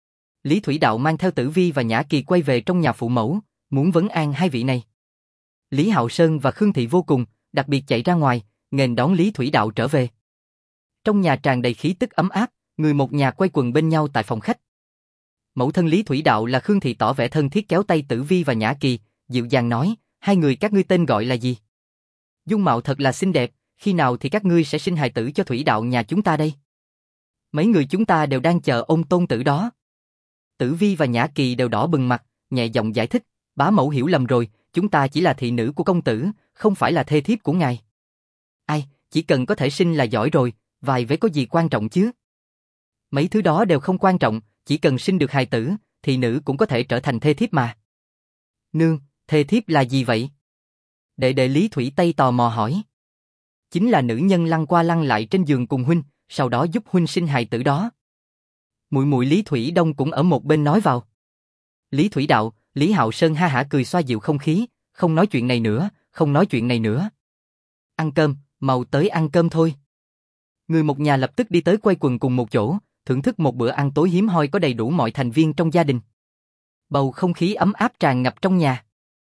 Lý Thủy Đạo mang theo Tử Vi và Nhã Kỳ quay về trong nhà phụ mẫu, muốn vấn an hai vị này. Lý Hạo Sơn và Khương Thị vô cùng, đặc biệt chạy ra ngoài, nghênh đón Lý Thủy Đạo trở về. Trong nhà tràn đầy khí tức ấm áp, người một nhà quay quần bên nhau tại phòng khách. Mẫu thân Lý Thủy Đạo là Khương Thị tỏ vẻ thân thiết kéo tay Tử Vi và Nhã Kỳ, dịu dàng nói, hai người các ngươi tên gọi là gì? Dung mạo thật là xinh đẹp, khi nào thì các ngươi sẽ sinh hài tử cho Thủy Đạo nhà chúng ta đây? Mấy người chúng ta đều đang chờ ôm tôn tử đó. Tử Vi và Nhã Kỳ đều đỏ bừng mặt, nhẹ giọng giải thích, bá mẫu hiểu lầm rồi, chúng ta chỉ là thị nữ của công tử, không phải là thê thiếp của ngài. Ai, chỉ cần có thể sinh là giỏi rồi, vài vế có gì quan trọng chứ? Mấy thứ đó đều không quan trọng, chỉ cần sinh được hài tử, thị nữ cũng có thể trở thành thê thiếp mà. Nương, thê thiếp là gì vậy? Đệ đệ Lý Thủy Tây tò mò hỏi. Chính là nữ nhân lăn qua lăn lại trên giường cùng huynh, sau đó giúp huynh sinh hài tử đó. Muội muội Lý Thủy Đông cũng ở một bên nói vào. Lý Thủy Đạo, Lý Hạo Sơn ha hả cười xoa dịu không khí, không nói chuyện này nữa, không nói chuyện này nữa. Ăn cơm, mau tới ăn cơm thôi. Người một nhà lập tức đi tới quay quần cùng một chỗ, thưởng thức một bữa ăn tối hiếm hoi có đầy đủ mọi thành viên trong gia đình. Bầu không khí ấm áp tràn ngập trong nhà.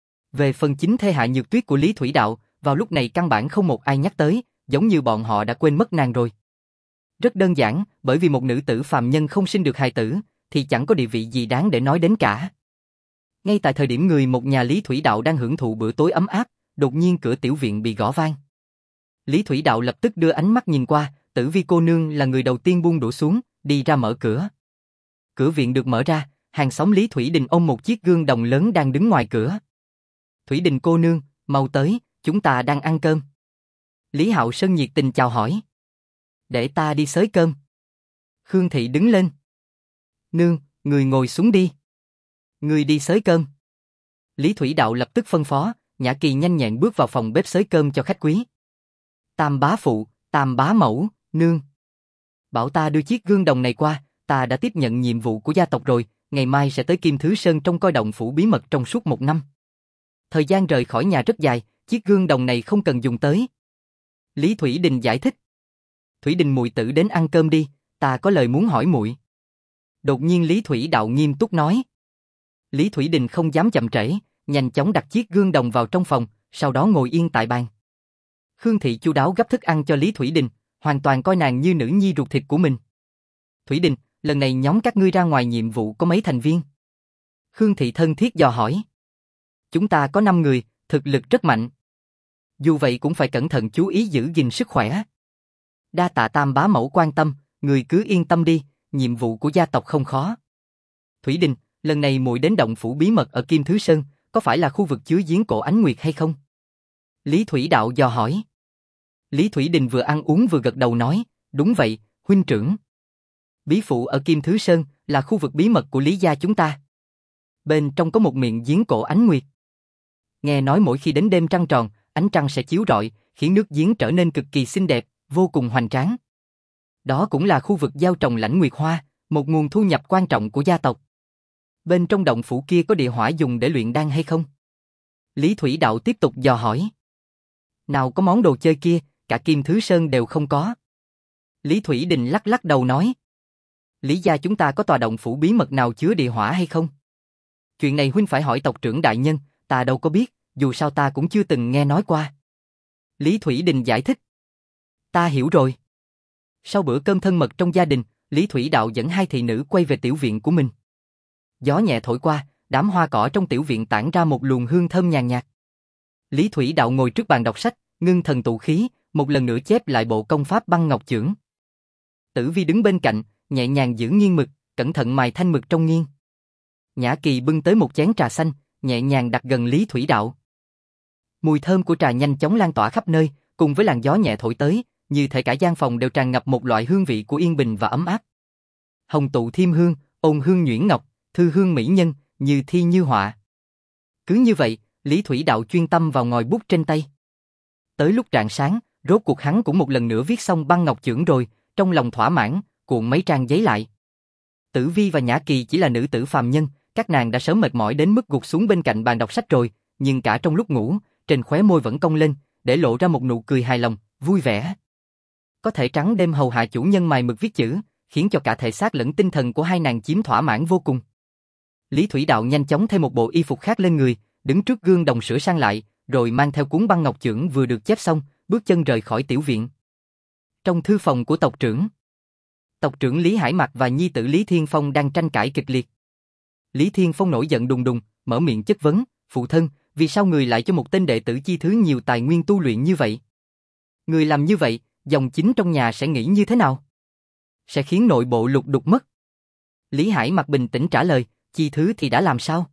Về phần chính thê Hạ Nhược Tuyết của Lý Thủy Đạo, vào lúc này căn bản không một ai nhắc tới, giống như bọn họ đã quên mất nàng rồi. Rất đơn giản, bởi vì một nữ tử phàm nhân không sinh được hài tử, thì chẳng có địa vị gì đáng để nói đến cả. Ngay tại thời điểm người một nhà Lý Thủy Đạo đang hưởng thụ bữa tối ấm áp, đột nhiên cửa tiểu viện bị gõ vang. Lý Thủy Đạo lập tức đưa ánh mắt nhìn qua, Tử Vi cô nương là người đầu tiên buông đũa xuống, đi ra mở cửa. Cửa viện được mở ra, hàng xóm Lý Thủy Đình ôm một chiếc gương đồng lớn đang đứng ngoài cửa. Thủy Đình cô nương, mau tới, chúng ta đang ăn cơm. Lý Hạo Sơn nhiệt tình chào hỏi. Để ta đi xới cơm. Khương Thị đứng lên. Nương, người ngồi xuống đi. Người đi xới cơm. Lý Thủy Đạo lập tức phân phó, Nhã Kỳ nhanh nhẹn bước vào phòng bếp xới cơm cho khách quý. Tam bá phụ, tam bá mẫu, nương. Bảo ta đưa chiếc gương đồng này qua, ta đã tiếp nhận nhiệm vụ của gia tộc rồi, ngày mai sẽ tới Kim Thứ Sơn trong coi động phủ bí mật trong suốt một năm. Thời gian rời khỏi nhà rất dài, chiếc gương đồng này không cần dùng tới. Lý Thủy Đình giải thích. Thủy Đình muội tử đến ăn cơm đi, ta có lời muốn hỏi muội. Đột nhiên Lý Thủy Đạo nghiêm túc nói. Lý Thủy Đình không dám chậm trễ, nhanh chóng đặt chiếc gương đồng vào trong phòng, sau đó ngồi yên tại bàn. Khương Thị chu đáo gấp thức ăn cho Lý Thủy Đình, hoàn toàn coi nàng như nữ nhi ruột thịt của mình. Thủy Đình, lần này nhóm các ngươi ra ngoài nhiệm vụ có mấy thành viên? Khương Thị thân thiết dò hỏi. Chúng ta có năm người, thực lực rất mạnh. Dù vậy cũng phải cẩn thận chú ý giữ gìn sức khỏe. Đa tạ tam bá mẫu quan tâm, người cứ yên tâm đi, nhiệm vụ của gia tộc không khó. Thủy Đình, lần này muội đến động phủ bí mật ở Kim Thứ Sơn, có phải là khu vực chứa giếng cổ Ánh Nguyệt hay không? Lý Thủy Đạo dò hỏi. Lý Thủy Đình vừa ăn uống vừa gật đầu nói, đúng vậy, Huynh trưởng. Bí phủ ở Kim Thứ Sơn là khu vực bí mật của Lý gia chúng ta. Bên trong có một miệng giếng cổ ánh nguyệt. Nghe nói mỗi khi đến đêm trăng tròn, ánh trăng sẽ chiếu rọi, khiến nước giếng trở nên cực kỳ xinh đẹp, vô cùng hoành tráng. Đó cũng là khu vực gieo trồng lãnh nguyệt hoa, một nguồn thu nhập quan trọng của gia tộc. Bên trong động phủ kia có địa hỏa dùng để luyện đan hay không? Lý Thủy Đạo tiếp tục dò hỏi. Nào có món đồ chơi kia, cả Kim Thứ Sơn đều không có. Lý Thủy Đình lắc lắc đầu nói. Lý gia chúng ta có tòa động phủ bí mật nào chứa địa hỏa hay không? Chuyện này huynh phải hỏi tộc trưởng đại nhân, ta đâu có biết, dù sao ta cũng chưa từng nghe nói qua. Lý Thủy Đình giải thích. Ta hiểu rồi. Sau bữa cơm thân mật trong gia đình, Lý Thủy Đạo dẫn hai thị nữ quay về tiểu viện của mình. Gió nhẹ thổi qua, đám hoa cỏ trong tiểu viện tản ra một luồng hương thơm nhàn nhạt. Lý Thủy Đạo ngồi trước bàn đọc sách, ngưng thần tụ khí, một lần nữa chép lại bộ công pháp băng ngọc chưởng. Tử Vi đứng bên cạnh, nhẹ nhàng giữ nghiêng mực, cẩn thận mài thanh mực trong nghiêng. Nhã Kỳ bưng tới một chén trà xanh, nhẹ nhàng đặt gần Lý Thủy Đạo. Mùi thơm của trà nhanh chóng lan tỏa khắp nơi, cùng với làn gió nhẹ thổi tới, như thể cả gian phòng đều tràn ngập một loại hương vị của yên bình và ấm áp. Hồng tụ thiêm hương, ôn hương nhuyễn ngọc, thư hương mỹ nhân, như thi như họa. Cứ như vậy, Lý Thủy Đạo chuyên tâm vào ngòi bút trên tay. Tới lúc rạng sáng, rốt cuộc hắn cũng một lần nữa viết xong băng ngọc chưởng rồi, trong lòng thỏa mãn, cuộn mấy trang giấy lại. Tử Vi và Nhã Kỳ chỉ là nữ tử phàm nhân, các nàng đã sớm mệt mỏi đến mức gục xuống bên cạnh bàn đọc sách rồi, nhưng cả trong lúc ngủ, trên khóe môi vẫn cong lên, để lộ ra một nụ cười hài lòng, vui vẻ. Có thể trắng đêm hầu hạ chủ nhân mài mực viết chữ, khiến cho cả thể xác lẫn tinh thần của hai nàng chiếm thỏa mãn vô cùng. Lý Thủy Đạo nhanh chóng thay một bộ y phục khác lên người, đứng trước gương đồng sửa sang lại, rồi mang theo cuốn băng ngọc chưởng vừa được chép xong, bước chân rời khỏi tiểu viện. Trong thư phòng của tộc trưởng, tộc trưởng Lý Hải Mặc và nhi tử Lý Thiên Phong đang tranh cãi kịch liệt. Lý Thiên Phong nổi giận đùng đùng, mở miệng chất vấn, phụ thân, vì sao người lại cho một tên đệ tử chi thứ nhiều tài nguyên tu luyện như vậy? Người làm như vậy, dòng chính trong nhà sẽ nghĩ như thế nào? Sẽ khiến nội bộ lục đục mất. Lý Hải Mặc bình tĩnh trả lời, chi thứ thì đã làm sao?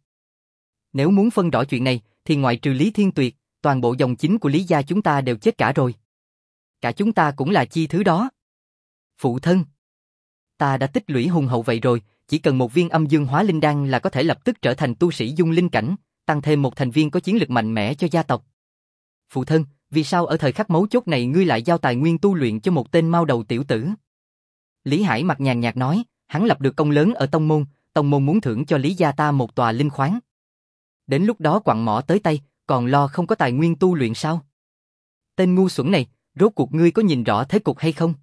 Nếu muốn phân rõ chuyện này, thì ngoại trừ Lý Thiên Tuyệt, toàn bộ dòng chính của Lý gia chúng ta đều chết cả rồi. Cả chúng ta cũng là chi thứ đó. Phụ thân, ta đã tích lũy hùng hậu vậy rồi, chỉ cần một viên âm dương hóa linh đan là có thể lập tức trở thành tu sĩ dung linh cảnh, tăng thêm một thành viên có chiến lực mạnh mẽ cho gia tộc. Phụ thân, vì sao ở thời khắc mấu chốt này ngươi lại giao tài nguyên tu luyện cho một tên mao đầu tiểu tử? Lý Hải Mặc nhàn nhạt nói, hắn lập được công lớn ở tông môn, tông môn muốn thưởng cho Lý gia ta một tòa linh khoáng. Đến lúc đó quặng mỏ tới tay, còn lo không có tài nguyên tu luyện sao? Tên ngu xuẩn này, rốt cuộc ngươi có nhìn rõ thế cục hay không?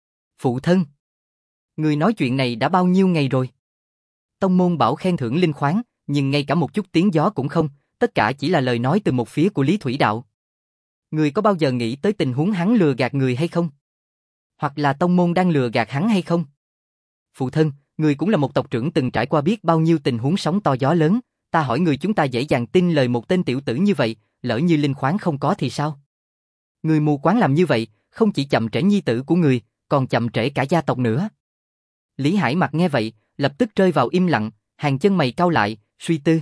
Phụ thân, ngươi nói chuyện này đã bao nhiêu ngày rồi? Tông môn bảo khen thưởng linh khoáng, nhưng ngay cả một chút tiếng gió cũng không, tất cả chỉ là lời nói từ một phía của Lý Thủy Đạo. Ngươi có bao giờ nghĩ tới tình huống hắn lừa gạt người hay không? Hoặc là tông môn đang lừa gạt hắn hay không? Phụ thân, ngươi cũng là một tộc trưởng từng trải qua biết bao nhiêu tình huống sóng to gió lớn, ta hỏi người chúng ta dễ dàng tin lời một tên tiểu tử như vậy, lỡ như linh khoáng không có thì sao? Ngươi mù quáng làm như vậy, không chỉ chậm trễ nhi tử của người, còn chậm trễ cả gia tộc nữa. Lý Hải Mặc nghe vậy, lập tức rơi vào im lặng, hàng chân mày cau lại, suy tư.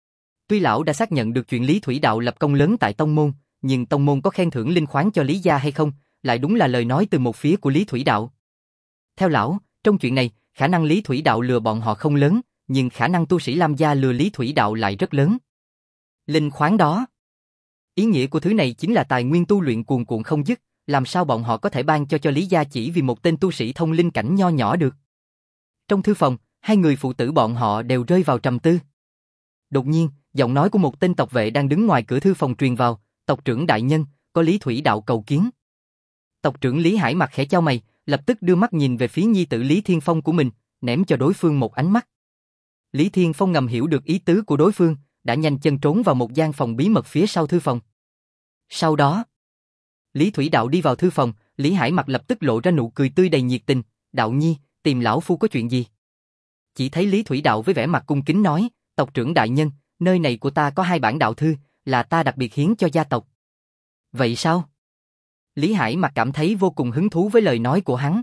Tuy lão đã xác nhận được chuyện Lý Thủy Đạo lập công lớn tại tông môn, nhưng tông môn có khen thưởng linh khoáng cho Lý gia hay không, lại đúng là lời nói từ một phía của Lý Thủy Đạo. Theo lão, trong chuyện này, khả năng Lý Thủy Đạo lừa bọn họ không lớn, nhưng khả năng tu sĩ Lam gia lừa Lý Thủy Đạo lại rất lớn. Linh khoáng đó, ý nghĩa của thứ này chính là tài nguyên tu luyện cuồn cuộn không dứt, làm sao bọn họ có thể ban cho cho Lý gia chỉ vì một tên tu sĩ thông linh cảnh nho nhỏ được. Trong thư phòng, hai người phụ tử bọn họ đều rơi vào trầm tư. Đột nhiên, giọng nói của một tên tộc vệ đang đứng ngoài cửa thư phòng truyền vào, tộc trưởng đại nhân, có Lý Thủy Đạo cầu kiến. Tộc trưởng Lý Hải Mặc khẽ chau mày, lập tức đưa mắt nhìn về phía nhi tử Lý Thiên Phong của mình, ném cho đối phương một ánh mắt. Lý Thiên Phong ngầm hiểu được ý tứ của đối phương, đã nhanh chân trốn vào một gian phòng bí mật phía sau thư phòng. Sau đó, Lý Thủy Đạo đi vào thư phòng, Lý Hải Mặc lập tức lộ ra nụ cười tươi đầy nhiệt tình, đạo nhi, tìm lão phu có chuyện gì? Chỉ thấy Lý Thủy Đạo với vẻ mặt cung kính nói, tộc trưởng đại nhân, nơi này của ta có hai bản đạo thư, là ta đặc biệt hiến cho gia tộc. Vậy sao? Lý Hải Mặc cảm thấy vô cùng hứng thú với lời nói của hắn.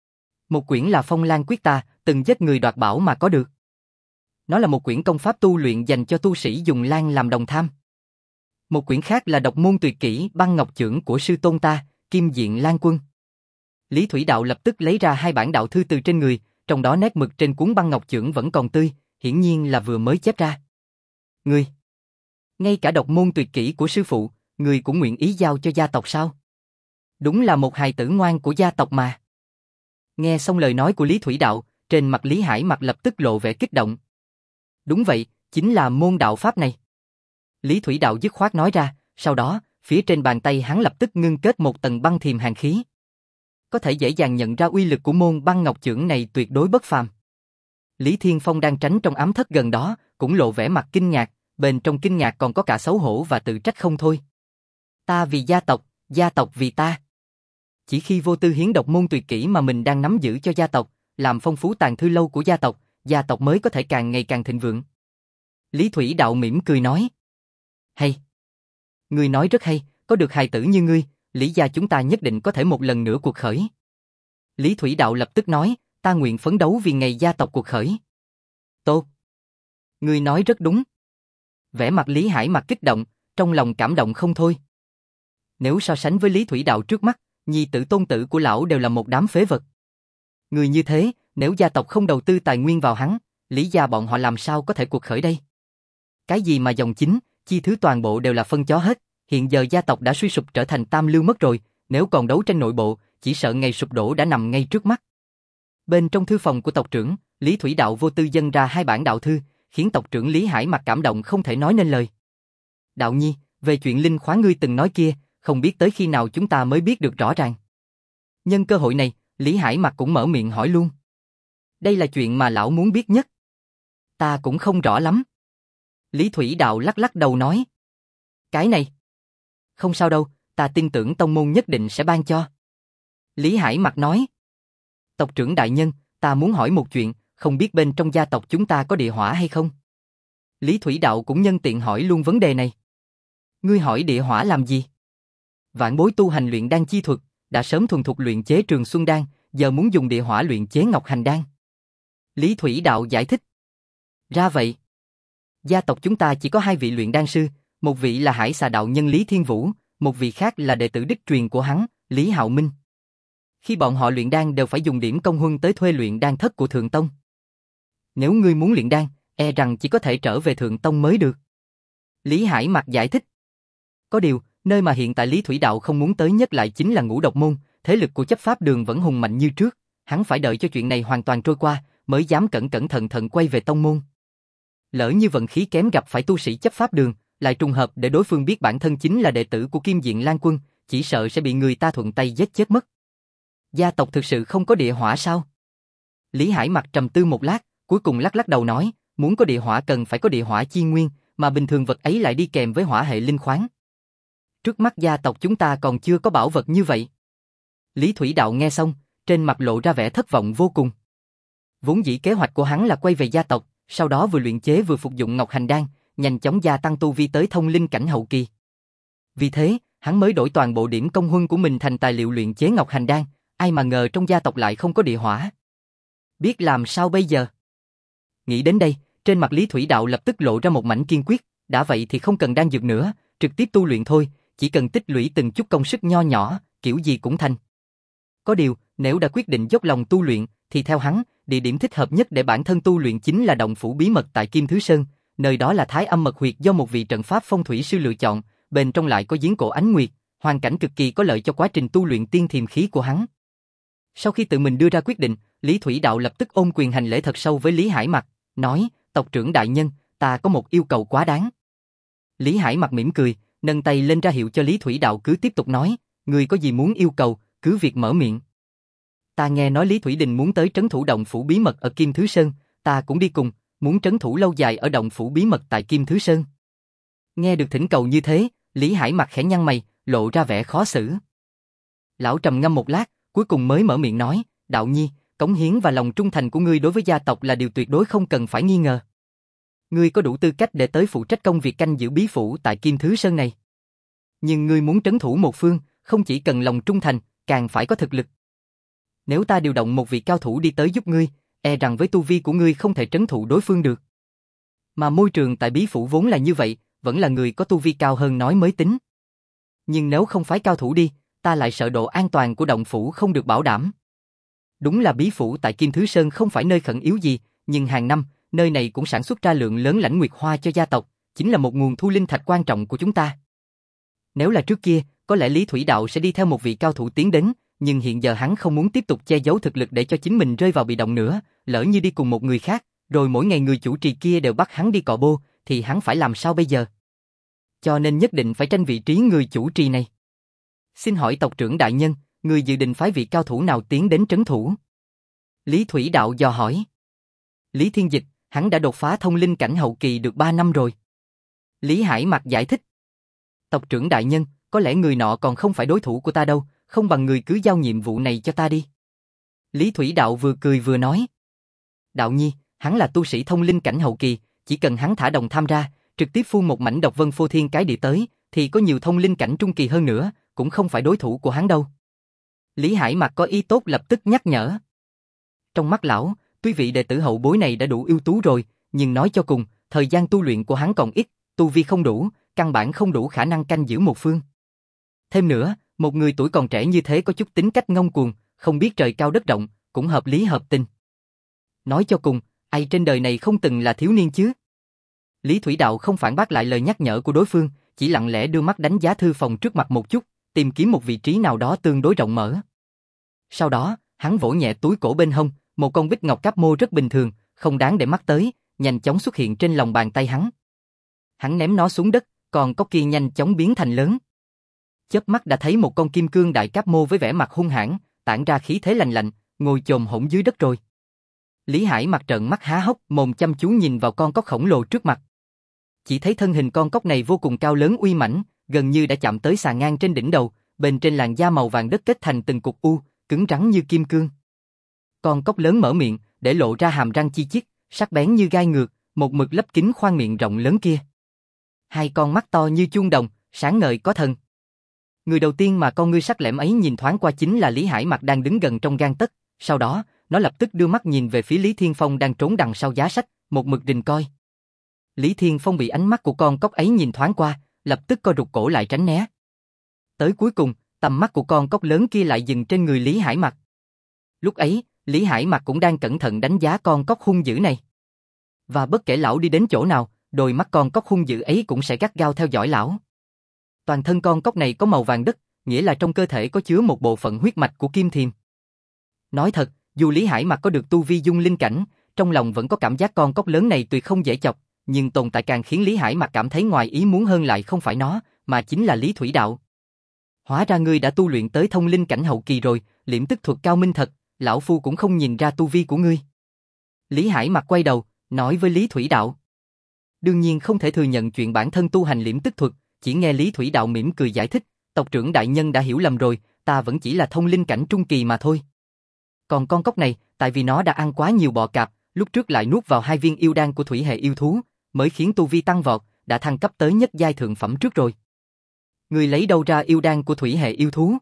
Một quyển là Phong Lan Quyết ta, từng giết người đoạt bảo mà có được. Nó là một quyển công pháp tu luyện dành cho tu sĩ dùng lan làm đồng tham. Một quyển khác là độc môn tuyệt kỹ băng ngọc chưởng của sư tôn ta, Kim Diện Lan Quân. Lý Thủy Đạo lập tức lấy ra hai bản đạo thư từ trên người, trong đó nét mực trên cuốn băng ngọc chưởng vẫn còn tươi, hiển nhiên là vừa mới chép ra. Ngươi, ngay cả độc môn tuyệt kỹ của sư phụ, ngươi cũng nguyện ý giao cho gia tộc sao? Đúng là một hài tử ngoan của gia tộc mà. Nghe xong lời nói của Lý Thủy Đạo, trên mặt Lý Hải Mặc lập tức lộ vẻ kích động. Đúng vậy, chính là môn đạo pháp này. Lý Thủy Đạo dứt khoát nói ra, sau đó, phía trên bàn tay hắn lập tức ngưng kết một tầng băng thiềm hàn khí. Có thể dễ dàng nhận ra uy lực của môn băng ngọc chưởng này tuyệt đối bất phàm. Lý Thiên Phong đang tránh trong ám thất gần đó, cũng lộ vẻ mặt kinh ngạc, bên trong kinh ngạc còn có cả xấu hổ và tự trách không thôi. Ta vì gia tộc, gia tộc vì ta. Chỉ khi vô tư hiến độc môn tuyệt kỹ mà mình đang nắm giữ cho gia tộc, làm phong phú tàng thư lâu của gia tộc, gia tộc mới có thể càng ngày càng thịnh vượng. Lý Thủy Đạo mỉm cười nói. Hay. Ngươi nói rất hay, có được hài tử như ngươi, Lý gia chúng ta nhất định có thể một lần nữa cuộc khởi. Lý Thủy Đạo lập tức nói, ta nguyện phấn đấu vì ngày gia tộc cuộc khởi. Tốt. Ngươi nói rất đúng. Vẻ mặt Lý Hải Mặc kích động, trong lòng cảm động không thôi. Nếu so sánh với Lý Thủy Đạo trước mắt, nhi tử tôn tử của lão đều là một đám phế vật. Người như thế, nếu gia tộc không đầu tư tài nguyên vào hắn, Lý gia bọn họ làm sao có thể cuộc khởi đây? Cái gì mà dòng chính, chi thứ toàn bộ đều là phân chó hết, hiện giờ gia tộc đã suy sụp trở thành tam lưu mất rồi, nếu còn đấu tranh nội bộ, chỉ sợ ngày sụp đổ đã nằm ngay trước mắt. Bên trong thư phòng của tộc trưởng, Lý Thủy Đạo vô tư dâng ra hai bản đạo thư, khiến tộc trưởng Lý Hải Mặc cảm động không thể nói nên lời. Đạo nhi, về chuyện linh khoáng ngươi từng nói kia, không biết tới khi nào chúng ta mới biết được rõ ràng. Nhân cơ hội này, Lý Hải Mặc cũng mở miệng hỏi luôn. Đây là chuyện mà lão muốn biết nhất. Ta cũng không rõ lắm. Lý Thủy Đạo lắc lắc đầu nói. Cái này. Không sao đâu, ta tin tưởng tông môn nhất định sẽ ban cho. Lý Hải Mặc nói. Tộc trưởng đại nhân, ta muốn hỏi một chuyện, không biết bên trong gia tộc chúng ta có địa hỏa hay không? Lý Thủy Đạo cũng nhân tiện hỏi luôn vấn đề này. Ngươi hỏi địa hỏa làm gì? Vạn bối tu hành luyện đan chi thuật, đã sớm thuần thục luyện chế Trường Xuân đan, giờ muốn dùng địa hỏa luyện chế Ngọc Hành đan. Lý Thủy Đạo giải thích. Ra vậy. Gia tộc chúng ta chỉ có hai vị luyện đan sư, một vị là Hải Xà đạo nhân Lý Thiên Vũ, một vị khác là đệ tử đích truyền của hắn, Lý Hạo Minh. Khi bọn họ luyện đan đều phải dùng điểm công huân tới thuê luyện đan thất của Thượng Tông. Nếu ngươi muốn luyện đan, e rằng chỉ có thể trở về Thượng Tông mới được. Lý Hải Mặc giải thích. Có điều, nơi mà hiện tại Lý Thủy Đạo không muốn tới nhất lại chính là Ngũ Độc Môn, thế lực của chấp pháp đường vẫn hùng mạnh như trước, hắn phải đợi cho chuyện này hoàn toàn trôi qua, mới dám cẩn cẩn thận thận quay về tông môn. Lỡ như vận khí kém gặp phải tu sĩ chấp pháp đường, lại trùng hợp để đối phương biết bản thân chính là đệ tử của Kim Diện Lan Quân, chỉ sợ sẽ bị người ta thuận tay giết chết mất. Gia tộc thực sự không có địa hỏa sao? Lý Hải Mặc trầm tư một lát, cuối cùng lắc lắc đầu nói, muốn có địa hỏa cần phải có địa hỏa chi nguyên, mà bình thường vật ấy lại đi kèm với hỏa hệ linh khoáng. Trước mắt gia tộc chúng ta còn chưa có bảo vật như vậy. Lý Thủy Đạo nghe xong, trên mặt lộ ra vẻ thất vọng vô cùng. Vốn dĩ kế hoạch của hắn là quay về gia tộc, sau đó vừa luyện chế vừa phục dụng Ngọc Hành đan, nhanh chóng gia tăng tu vi tới thông linh cảnh hậu kỳ. Vì thế, hắn mới đổi toàn bộ điểm công huân của mình thành tài liệu luyện chế Ngọc Hành đan, ai mà ngờ trong gia tộc lại không có địa hỏa. Biết làm sao bây giờ? Nghĩ đến đây, trên mặt Lý Thủy Đạo lập tức lộ ra một mảnh kiên quyết, đã vậy thì không cần đan dược nữa, trực tiếp tu luyện thôi, chỉ cần tích lũy từng chút công sức nho nhỏ, kiểu gì cũng thành. Có điều, nếu đã quyết định dốc lòng tu luyện, thì theo hắn, địa điểm thích hợp nhất để bản thân tu luyện chính là động phủ bí mật tại Kim Thứ Sơn, nơi đó là Thái Âm Mật Huyệt do một vị trận pháp phong thủy sư lựa chọn, bên trong lại có giếng cổ ánh nguyệt, hoàn cảnh cực kỳ có lợi cho quá trình tu luyện tiên thiềm khí của hắn. Sau khi tự mình đưa ra quyết định, Lý Thủy Đạo lập tức ôm quyền hành lễ thật sâu với Lý Hải Mặc, nói, tộc trưởng đại nhân, ta có một yêu cầu quá đáng. Lý Hải Mặc mỉm cười, nâng tay lên ra hiệu cho Lý Thủy Đạo cứ tiếp tục nói, người có gì muốn yêu cầu, cứ việc mở miệng. Ta nghe nói Lý Thủy Đình muốn tới trấn thủ động phủ bí mật ở Kim Thứ Sơn, ta cũng đi cùng, muốn trấn thủ lâu dài ở động phủ bí mật tại Kim Thứ Sơn. Nghe được thỉnh cầu như thế, Lý Hải Mặc khẽ nhăn mày, lộ ra vẻ khó xử. Lão trầm ngâm một lát, cuối cùng mới mở miệng nói, đạo nhi, cống hiến và lòng trung thành của ngươi đối với gia tộc là điều tuyệt đối không cần phải nghi ngờ. Ngươi có đủ tư cách để tới phụ trách công việc canh giữ bí phủ tại Kim Thứ Sơn này. Nhưng ngươi muốn trấn thủ một phương, không chỉ cần lòng trung thành, càng phải có thực lực. Nếu ta điều động một vị cao thủ đi tới giúp ngươi, e rằng với tu vi của ngươi không thể trấn thủ đối phương được. Mà môi trường tại bí phủ vốn là như vậy, vẫn là người có tu vi cao hơn nói mới tính. Nhưng nếu không phái cao thủ đi, ta lại sợ độ an toàn của động phủ không được bảo đảm. Đúng là bí phủ tại Kim Thứ Sơn không phải nơi khẩn yếu gì, nhưng hàng năm, nơi này cũng sản xuất ra lượng lớn lãnh nguyệt hoa cho gia tộc, chính là một nguồn thu linh thạch quan trọng của chúng ta. Nếu là trước kia, có lẽ Lý Thủy Đạo sẽ đi theo một vị cao thủ tiến đến, nhưng hiện giờ hắn không muốn tiếp tục che giấu thực lực để cho chính mình rơi vào bị động nữa, lỡ như đi cùng một người khác, rồi mỗi ngày người chủ trì kia đều bắt hắn đi cọ bô, thì hắn phải làm sao bây giờ? Cho nên nhất định phải tranh vị trí người chủ trì này. Xin hỏi tộc trưởng đại nhân, người dự định phái vị cao thủ nào tiến đến trấn thủ? Lý Thủy Đạo dò hỏi. Lý Thiên Dịch, hắn đã đột phá thông linh cảnh hậu kỳ được ba năm rồi. Lý Hải Mặc giải thích. Tộc trưởng đại nhân, có lẽ người nọ còn không phải đối thủ của ta đâu, không bằng người cứ giao nhiệm vụ này cho ta đi. Lý Thủy Đạo vừa cười vừa nói. Đạo nhi, hắn là tu sĩ thông linh cảnh hậu kỳ, chỉ cần hắn thả đồng tham ra, trực tiếp phun một mảnh độc vân phô thiên cái địa tới, thì có nhiều thông linh cảnh trung kỳ hơn nữa, cũng không phải đối thủ của hắn đâu. Lý Hải Mặc có ý tốt lập tức nhắc nhở. Trong mắt lão, tuy vị đệ tử hậu bối này đã đủ ưu tú rồi, nhưng nói cho cùng, thời gian tu luyện của hắn còn ít, tu vi không đủ, căn bản không đủ khả năng canh giữ một phương. Thêm nữa, một người tuổi còn trẻ như thế có chút tính cách ngông cuồng, không biết trời cao đất rộng, cũng hợp lý hợp tình. Nói cho cùng, ai trên đời này không từng là thiếu niên chứ? Lý Thủy Đạo không phản bác lại lời nhắc nhở của đối phương, chỉ lặng lẽ đưa mắt đánh giá thư phòng trước mặt một chút, tìm kiếm một vị trí nào đó tương đối rộng mở. Sau đó, hắn vỗ nhẹ túi cổ bên hông, một con bích ngọc cáp mô rất bình thường, không đáng để mắt tới, nhanh chóng xuất hiện trên lòng bàn tay hắn. Hắn ném nó xuống đất, còn có kia nhanh chóng biến thành lớn. Chớp mắt đã thấy một con kim cương đại cáp mô với vẻ mặt hung hãn, tản ra khí thế lạnh lạnh, ngồi chồm hổn dưới đất rồi. Lý Hải Mặc trợn mắt há hốc, mồm chăm chú nhìn vào con cóc khổng lồ trước mặt. Chỉ thấy thân hình con cóc này vô cùng cao lớn uy mãnh, gần như đã chạm tới sàn ngang trên đỉnh đầu, bên trên làn da màu vàng đất kết thành từng cục u, cứng rắn như kim cương. Con cóc lớn mở miệng, để lộ ra hàm răng chi chít, sắc bén như gai ngược, một mực lấp kín khoang miệng rộng lớn kia. Hai con mắt to như chuông đồng, sáng ngời có thần. Người đầu tiên mà con ngươi sắc lẻm ấy nhìn thoáng qua chính là Lý Hải Mặc đang đứng gần trong gang tấc, sau đó, nó lập tức đưa mắt nhìn về phía Lý Thiên Phong đang trốn đằng sau giá sách, một mực rình coi. Lý Thiên Phong bị ánh mắt của con cóc ấy nhìn thoáng qua, lập tức co rụt cổ lại tránh né. Tới cuối cùng, tầm mắt của con cóc lớn kia lại dừng trên người Lý Hải Mặc. Lúc ấy, Lý Hải Mặc cũng đang cẩn thận đánh giá con cóc hung dữ này. Và bất kể lão đi đến chỗ nào, đôi mắt con cóc hung dữ ấy cũng sẽ gắt gao theo dõi lão. Toàn thân con cóc này có màu vàng đất, nghĩa là trong cơ thể có chứa một bộ phận huyết mạch của Kim Thiềm. Nói thật, dù Lý Hải Mặc có được tu vi dung linh cảnh, trong lòng vẫn có cảm giác con cóc lớn này tuyệt không dễ chọc, nhưng tồn tại càng khiến Lý Hải Mặc cảm thấy ngoài ý muốn hơn lại không phải nó, mà chính là Lý Thủy Đạo. Hóa ra ngươi đã tu luyện tới thông linh cảnh hậu kỳ rồi, liễm tức thuật cao minh thật, lão phu cũng không nhìn ra tu vi của ngươi. Lý Hải Mặc quay đầu, nói với Lý Thủy Đạo. Đương nhiên không thể thừa nhận chuyện bản thân tu hành liễm tức thuật, chỉ nghe Lý Thủy Đạo mỉm cười giải thích, tộc trưởng đại nhân đã hiểu lầm rồi, ta vẫn chỉ là thông linh cảnh trung kỳ mà thôi. Còn con cóc này, tại vì nó đã ăn quá nhiều bọ cạp, lúc trước lại nuốt vào hai viên yêu đan của thủy hệ yêu thú, mới khiến tu vi tăng vọt, đã thăng cấp tới nhất giai thượng phẩm trước rồi. Ngươi lấy đâu ra yêu đan của thủy hệ yêu thú?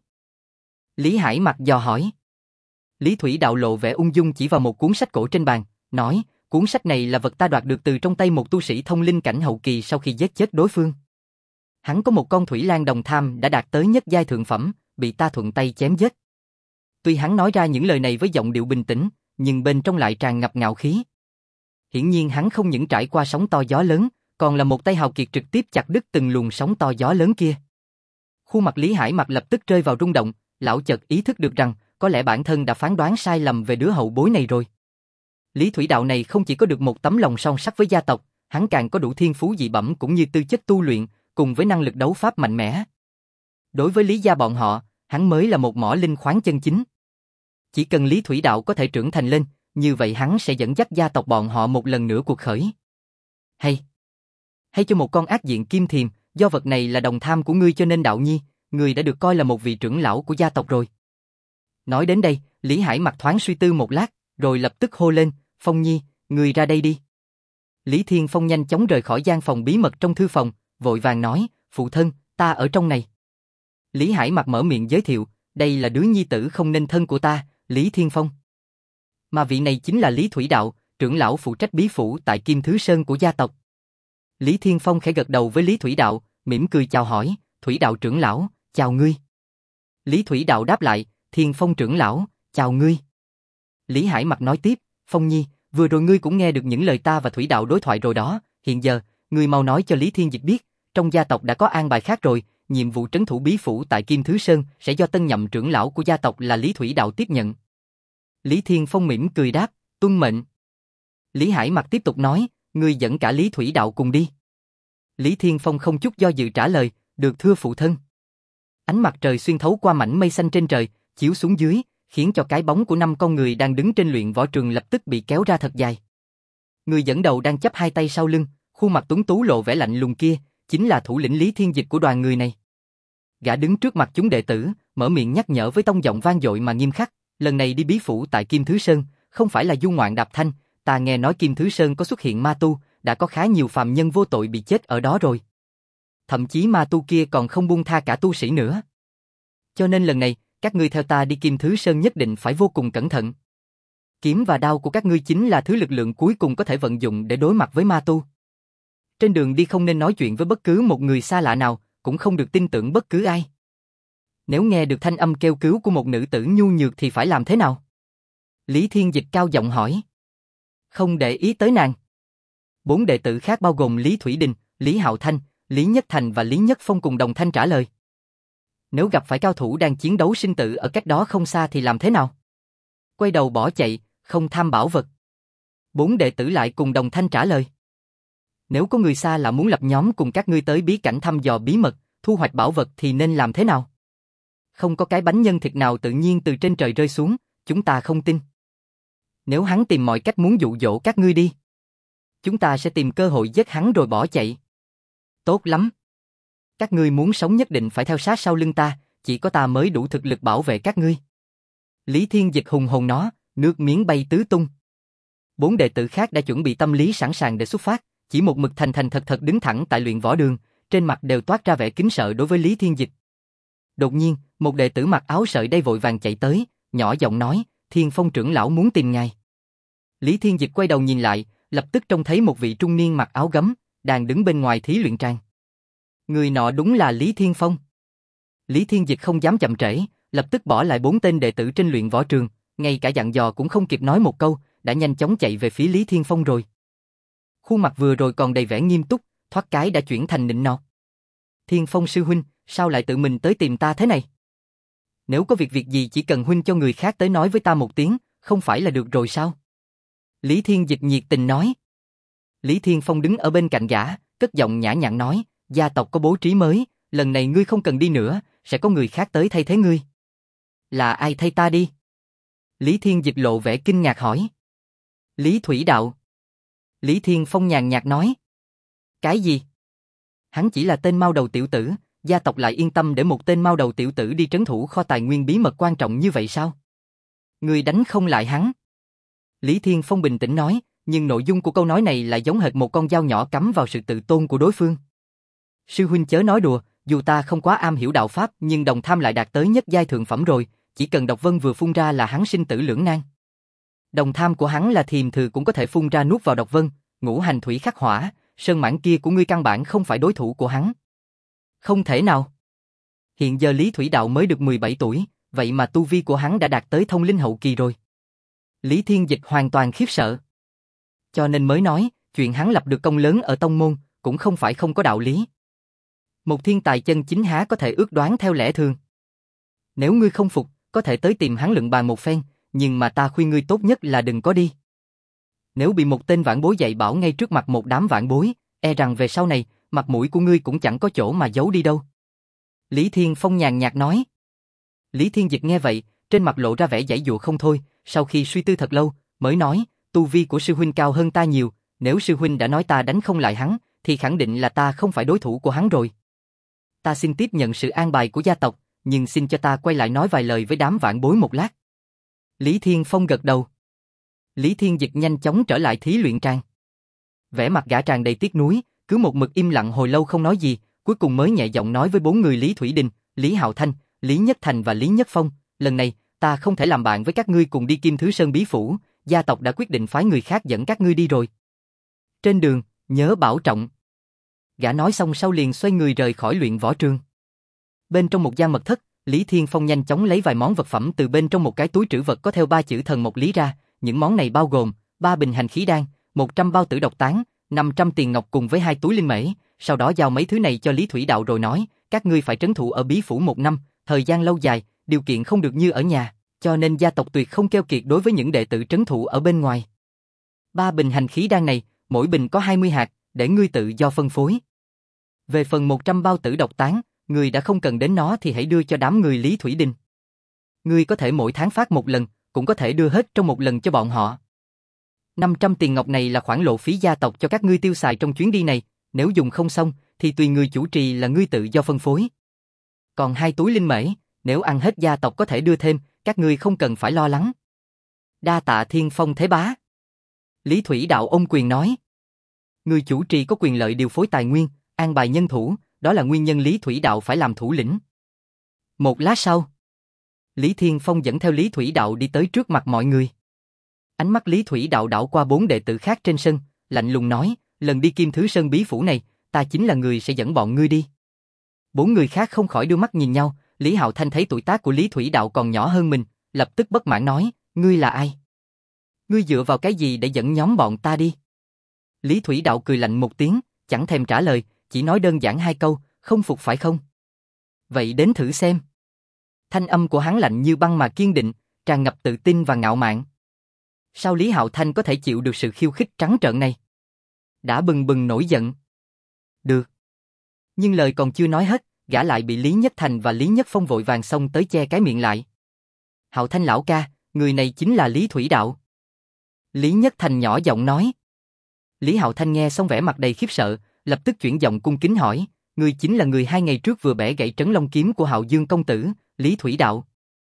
Lý Hải Mặc dò hỏi. Lý Thủy Đạo lộ vẻ ung dung chỉ vào một cuốn sách cổ trên bàn, nói, cuốn sách này là vật ta đoạt được từ trong tay một tu sĩ thông linh cảnh hậu kỳ sau khi giết chết đối phương. Hắn có một con thủy lang đồng tham đã đạt tới nhất giai thượng phẩm, bị ta thuận tay chém giết. Tuy hắn nói ra những lời này với giọng điệu bình tĩnh, nhưng bên trong lại tràn ngập ngạo khí. Hiển nhiên hắn không những trải qua sóng to gió lớn, còn là một tay hào kiệt trực tiếp chặt đứt từng luồng sóng to gió lớn kia. Khuôn mặt Lý Hải Mặc lập tức rơi vào rung động, lão chợt ý thức được rằng, có lẽ bản thân đã phán đoán sai lầm về đứa hậu bối này rồi. Lý Thủy Đạo này không chỉ có được một tấm lòng son sắt với gia tộc, hắn càng có đủ thiên phú dị bẩm cũng như tư chất tu luyện, cùng với năng lực đấu pháp mạnh mẽ. Đối với Lý gia bọn họ, hắn mới là một mỏ linh khoáng chân chính. Chỉ cần Lý Thủy Đạo có thể trưởng thành lên, như vậy hắn sẽ dẫn dắt gia tộc bọn họ một lần nữa cuộc khởi. Hay, hay cho một con ác diện Kim Thiềm, do vật này là đồng tham của ngươi cho nên Đạo nhi, ngươi đã được coi là một vị trưởng lão của gia tộc rồi. Nói đến đây, Lý Hải Mặc thoáng suy tư một lát, rồi lập tức hô lên, Phong Nhi, ngươi ra đây đi. Lý Thiên Phong nhanh chóng rời khỏi gian phòng bí mật trong thư phòng, vội vàng nói, phụ thân, ta ở trong này. Lý Hải Mặc mở miệng giới thiệu, đây là đứa nhi tử không nên thân của ta, Lý Thiên Phong. Mà vị này chính là Lý Thủy Đạo, trưởng lão phụ trách bí phủ tại Kim Thứ Sơn của gia tộc. Lý Thiên Phong khẽ gật đầu với Lý Thủy Đạo, mỉm cười chào hỏi, Thủy Đạo trưởng lão, chào ngươi. Lý Thủy Đạo đáp lại, Thiên Phong trưởng lão, chào ngươi. Lý Hải Mặc nói tiếp, Phong Nhi, vừa rồi ngươi cũng nghe được những lời ta và Thủy Đạo đối thoại rồi đó, hiện giờ, ngươi mau nói cho Lý Thiên Dịch biết, trong gia tộc đã có an bài khác rồi, nhiệm vụ trấn thủ bí phủ tại Kim Thứ Sơn sẽ do tân nhậm trưởng lão của gia tộc là Lý Thủy Đạo tiếp nhận. Lý Thiên Phong mỉm cười đáp, tuân mệnh. Lý Hải Mặc tiếp tục nói, ngươi dẫn cả Lý Thủy Đạo cùng đi. Lý Thiên Phong không chút do dự trả lời, được thưa phụ thân. Ánh mặt trời xuyên thấu qua mảnh mây xanh trên trời, chiếu xuống dưới, khiến cho cái bóng của năm con người đang đứng trên luyện võ trường lập tức bị kéo ra thật dài. Người dẫn đầu đang chắp hai tay sau lưng, khuôn mặt tuấn tú lộ vẻ lạnh lùng kia, chính là thủ lĩnh Lý Thiên Dịch của đoàn người này. Gã đứng trước mặt chúng đệ tử, mở miệng nhắc nhở với tông giọng vang dội mà nghiêm khắc, lần này đi bí phủ tại Kim Thứ Sơn, không phải là du ngoạn đạp thanh, ta nghe nói Kim Thứ Sơn có xuất hiện ma tu, đã có khá nhiều phàm nhân vô tội bị chết ở đó rồi. Thậm chí ma tu kia còn không buông tha cả tu sĩ nữa. Cho nên lần này, các ngươi theo ta đi Kim Thứ Sơn nhất định phải vô cùng cẩn thận. Kiếm và đao của các ngươi chính là thứ lực lượng cuối cùng có thể vận dụng để đối mặt với ma tu. Trên đường đi không nên nói chuyện với bất cứ một người xa lạ nào, cũng không được tin tưởng bất cứ ai. Nếu nghe được thanh âm kêu cứu của một nữ tử nhu nhược thì phải làm thế nào? Lý Thiên Dịch cao giọng hỏi. Không để ý tới nàng. Bốn đệ tử khác bao gồm Lý Thủy Đình, Lý Hạo Thanh, Lý Nhất Thành và Lý Nhất Phong cùng đồng thanh trả lời. Nếu gặp phải cao thủ đang chiến đấu sinh tử ở cách đó không xa thì làm thế nào? Quay đầu bỏ chạy, không tham bảo vật. Bốn đệ tử lại cùng đồng thanh trả lời. Nếu có người xa lạ muốn lập nhóm cùng các ngươi tới bí cảnh thăm dò bí mật, thu hoạch bảo vật thì nên làm thế nào? Không có cái bánh nhân thịt nào tự nhiên từ trên trời rơi xuống, chúng ta không tin. Nếu hắn tìm mọi cách muốn dụ dỗ các ngươi đi, chúng ta sẽ tìm cơ hội giết hắn rồi bỏ chạy. Tốt lắm. Các ngươi muốn sống nhất định phải theo sát sau lưng ta, chỉ có ta mới đủ thực lực bảo vệ các ngươi. Lý Thiên Dịch hùng hồn nó, nước miếng bay tứ tung. Bốn đệ tử khác đã chuẩn bị tâm lý sẵn sàng để xuất phát, chỉ một mực thành thành thật thật đứng thẳng tại luyện võ đường, trên mặt đều toát ra vẻ kính sợ đối với Lý Thiên Dịch. Đột nhiên, một đệ tử mặc áo sợi đay vội vàng chạy tới, nhỏ giọng nói, Thiên Phong trưởng lão muốn tìm ngài. Lý Thiên Dịch quay đầu nhìn lại, lập tức trông thấy một vị trung niên mặc áo gấm, đang đứng bên ngoài thí luyện trang. Người nọ đúng là Lý Thiên Phong. Lý Thiên Dịch không dám chậm trễ, lập tức bỏ lại bốn tên đệ tử trên luyện võ trường, ngay cả dặn dò cũng không kịp nói một câu, đã nhanh chóng chạy về phía Lý Thiên Phong rồi. Khuôn mặt vừa rồi còn đầy vẻ nghiêm túc, thoát cái đã chuyển thành nịnh nọt. Thiên Phong sư huynh, sao lại tự mình tới tìm ta thế này? Nếu có việc việc gì chỉ cần huynh cho người khác tới nói với ta một tiếng, không phải là được rồi sao? Lý Thiên Dịch nhiệt tình nói. Lý Thiên Phong đứng ở bên cạnh gã, cất giọng nhã nhặn nói, gia tộc có bố trí mới, lần này ngươi không cần đi nữa, sẽ có người khác tới thay thế ngươi. Là ai thay ta đi? Lý Thiên Dịch lộ vẻ kinh ngạc hỏi. Lý Thủy Đạo. Lý Thiên Phong nhàn nhạt nói. Cái gì? Hắn chỉ là tên mao đầu tiểu tử, gia tộc lại yên tâm để một tên mao đầu tiểu tử đi trấn thủ kho tài nguyên bí mật quan trọng như vậy sao? Ngươi đánh không lại hắn. Lý Thiên Phong bình tĩnh nói, nhưng nội dung của câu nói này lại giống hệt một con dao nhỏ cắm vào sự tự tôn của đối phương. Sư huynh chớ nói đùa, dù ta không quá am hiểu đạo pháp nhưng đồng tham lại đạt tới nhất giai thượng phẩm rồi, chỉ cần độc vân vừa phun ra là hắn sinh tử lưỡng nan. Đồng tham của hắn là thiềm thử cũng có thể phun ra nuốt vào độc vân, ngũ hành thủy khắc hỏa, sơn mãn kia của ngươi căn bản không phải đối thủ của hắn. Không thể nào. Hiện giờ Lý Thủy Đạo mới được mười bảy tuổi, vậy mà tu vi của hắn đã đạt tới thông linh hậu kỳ rồi. Lý Thiên Dịch hoàn toàn khiếp sợ. Cho nên mới nói, chuyện hắn lập được công lớn ở tông môn, cũng không phải không có đạo lý. Một thiên tài chân chính há có thể ước đoán theo lẽ thường. Nếu ngươi không phục, có thể tới tìm hắn luận bàn một phen, nhưng mà ta khuyên ngươi tốt nhất là đừng có đi. Nếu bị một tên vãn bối dạy bảo ngay trước mặt một đám vãn bối, e rằng về sau này, mặt mũi của ngươi cũng chẳng có chỗ mà giấu đi đâu. Lý Thiên Phong nhàn nhạt nói. Lý Thiên Dịch nghe vậy, trên mặt lộ ra vẻ giãy giụa không thôi, sau khi suy tư thật lâu, mới nói, tu vi của sư huynh cao hơn ta nhiều, nếu sư huynh đã nói ta đánh không lại hắn, thì khẳng định là ta không phải đối thủ của hắn rồi. Ta xin tiếp nhận sự an bài của gia tộc, nhưng xin cho ta quay lại nói vài lời với đám vãn bối một lát. Lý Thiên Phong gật đầu. Lý Thiên Dịch nhanh chóng trở lại thí luyện trang. Vẻ mặt gã tràn đầy tiếc nuối, cứ một mực im lặng hồi lâu không nói gì, cuối cùng mới nhẹ giọng nói với bốn người Lý Thủy Đình, Lý Hạo Thanh, Lý Nhất Thành và Lý Nhất Phong, lần này, ta không thể làm bạn với các ngươi cùng đi Kim Thứ Sơn bí phủ, gia tộc đã quyết định phái người khác dẫn các ngươi đi rồi. Trên đường, nhớ bảo trọng. Gã nói xong sau liền xoay người rời khỏi luyện võ trường. Bên trong một gian mật thất, Lý Thiên Phong nhanh chóng lấy vài món vật phẩm từ bên trong một cái túi trữ vật có theo ba chữ thần một lý ra, những món này bao gồm ba bình hành khí đan, một trăm bao tử độc tán, năm trăm tiền ngọc cùng với hai túi linh mễ, sau đó giao mấy thứ này cho Lý Thủy Đạo rồi nói, các ngươi phải trấn thủ ở bí phủ một năm, thời gian lâu dài, điều kiện không được như ở nhà, cho nên gia tộc tuyệt không keo kiệt đối với những đệ tử trấn thủ ở bên ngoài. Ba bình hành khí đan này, mỗi bình có hai mươi hạt, để ngươi tự do phân phối. Về phần một trăm bao tử độc tán, ngươi đã không cần đến nó thì hãy đưa cho đám người Lý Thủy Đình. Ngươi có thể mỗi tháng phát một lần, cũng có thể đưa hết trong một lần cho bọn họ. năm trăm tiền ngọc này là khoản lộ phí gia tộc cho các ngươi tiêu xài trong chuyến đi này, nếu dùng không xong, thì tùy người chủ trì là ngươi tự do phân phối. Còn hai túi linh mễ, nếu ăn hết gia tộc có thể đưa thêm, các ngươi không cần phải lo lắng. Đa tạ Thiên Phong Thế Bá. Lý Thủy Đạo ôm quyền nói. Người chủ trì có quyền lợi điều phối tài nguyên, an bài nhân thủ, đó là nguyên nhân Lý Thủy Đạo phải làm thủ lĩnh. Một lát sau, Lý Thiên Phong dẫn theo Lý Thủy Đạo đi tới trước mặt mọi người. Ánh mắt Lý Thủy Đạo đảo qua bốn đệ tử khác trên sân, lạnh lùng nói, lần đi Kim Thứ Sơn bí phủ này, ta chính là người sẽ dẫn bọn ngươi đi. Bốn người khác không khỏi đưa mắt nhìn nhau, Lý Hạo Thanh thấy tuổi tác của Lý Thủy Đạo còn nhỏ hơn mình, lập tức bất mãn nói, ngươi là ai? Ngươi dựa vào cái gì để dẫn nhóm bọn ta đi? Lý Thủy Đạo cười lạnh một tiếng, chẳng thèm trả lời, chỉ nói đơn giản hai câu, không phục phải không? Vậy đến thử xem. Thanh âm của hắn lạnh như băng mà kiên định, tràn ngập tự tin và ngạo mạn. Sao Lý Hạo Thanh có thể chịu được sự khiêu khích trắng trợn này? Đã bừng bừng nổi giận. Được. Nhưng lời còn chưa nói hết, gã lại bị Lý Nhất Thành và Lý Nhất Phong vội vàng xông tới che cái miệng lại. Hạo Thanh lão ca, người này chính là Lý Thủy Đạo. Lý Nhất Thành nhỏ giọng nói. Lý Hạo Thanh nghe xong vẻ mặt đầy khiếp sợ, lập tức chuyển giọng cung kính hỏi, người chính là người hai ngày trước vừa bẻ gãy trấn long kiếm của Hạo Dương công tử, Lý Thủy Đạo.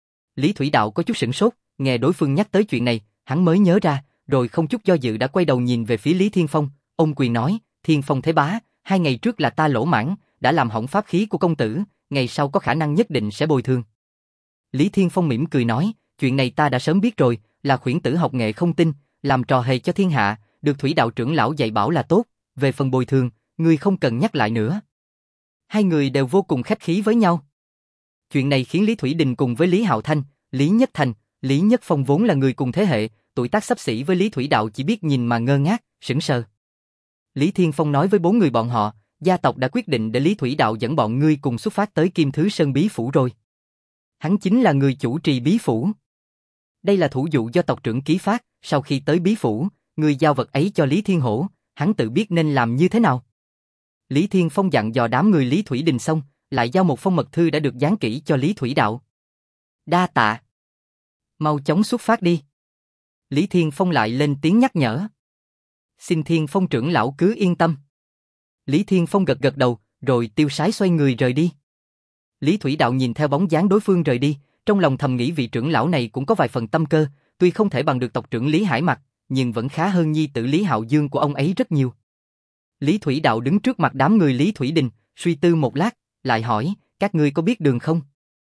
Lý Thủy Đạo có chút sửng sốt, nghe đối phương nhắc tới chuyện này, hắn mới nhớ ra, rồi không chút do dự đã quay đầu nhìn về phía Lý Thiên Phong, ôm quyền nói, Thiên Phong Thế Bá, hai ngày trước là ta lỗ mãn, đã làm hỏng pháp khí của công tử, ngày sau có khả năng nhất định sẽ bồi thường. Lý Thiên Phong mỉm cười nói, chuyện này ta đã sớm biết rồi, là khuyển tử học nghệ không tin, làm trò hề cho thiên hạ, được Thủy Đạo trưởng lão dạy bảo là tốt, về phần bồi thường, ngươi không cần nhắc lại nữa. Hai người đều vô cùng khách khí với nhau. Chuyện này khiến Lý Thủy Đình cùng với Lý Hạo Thanh, Lý Nhất Thành, Lý Nhất Phong vốn là người cùng thế hệ, tuổi tác xấp xỉ với Lý Thủy Đạo chỉ biết nhìn mà ngơ ngác, sững sờ. Lý Thiên Phong nói với bốn người bọn họ, gia tộc đã quyết định để Lý Thủy Đạo dẫn bọn ngươi cùng xuất phát tới Kim Thứ Sơn bí phủ rồi. Hắn chính là người chủ trì bí phủ. Đây là thủ dụ do tộc trưởng ký phát, sau khi tới bí phủ, người giao vật ấy cho Lý Thiên Hổ, hắn tự biết nên làm như thế nào. Lý Thiên Phong dặn dò đám người Lý Thủy Đình xong, lại giao một phong mật thư đã được dán kỹ cho Lý Thủy Đạo. Đa tạ. Mau chóng xuất phát đi. Lý Thiên Phong lại lên tiếng nhắc nhở. Xin Thiên Phong trưởng lão cứ yên tâm. Lý Thiên Phong gật gật đầu, rồi tiêu sái xoay người rời đi. Lý Thủy Đạo nhìn theo bóng dáng đối phương rời đi, trong lòng thầm nghĩ vị trưởng lão này cũng có vài phần tâm cơ, tuy không thể bằng được tộc trưởng Lý Hải Mặc, nhưng vẫn khá hơn nhi tử Lý Hạo Dương của ông ấy rất nhiều. Lý Thủy Đạo đứng trước mặt đám người Lý Thủy Đình, suy tư một lát, lại hỏi, các ngươi có biết đường không?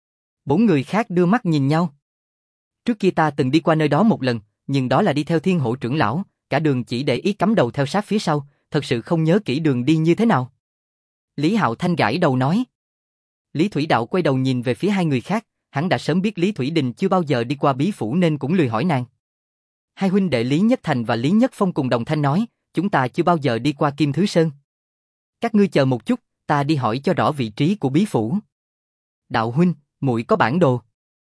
Bốn người khác đưa mắt nhìn nhau. Trước kia ta từng đi qua nơi đó một lần, nhưng đó là đi theo Thiên Hổ trưởng lão, cả đường chỉ để ý cắm đầu theo sát phía sau, thật sự không nhớ kỹ đường đi như thế nào. Lý Hạo Thanh gãi đầu nói. Lý Thủy Đạo quay đầu nhìn về phía hai người khác, hắn đã sớm biết Lý Thủy Đình chưa bao giờ đi qua bí phủ nên cũng lười hỏi nàng. Hai huynh đệ Lý Nhất Thành và Lý Nhất Phong cùng đồng thanh nói, chúng ta chưa bao giờ đi qua Kim Thứ Sơn. Các ngươi chờ một chút, ta đi hỏi cho rõ vị trí của bí phủ. Đạo huynh, muội có bản đồ.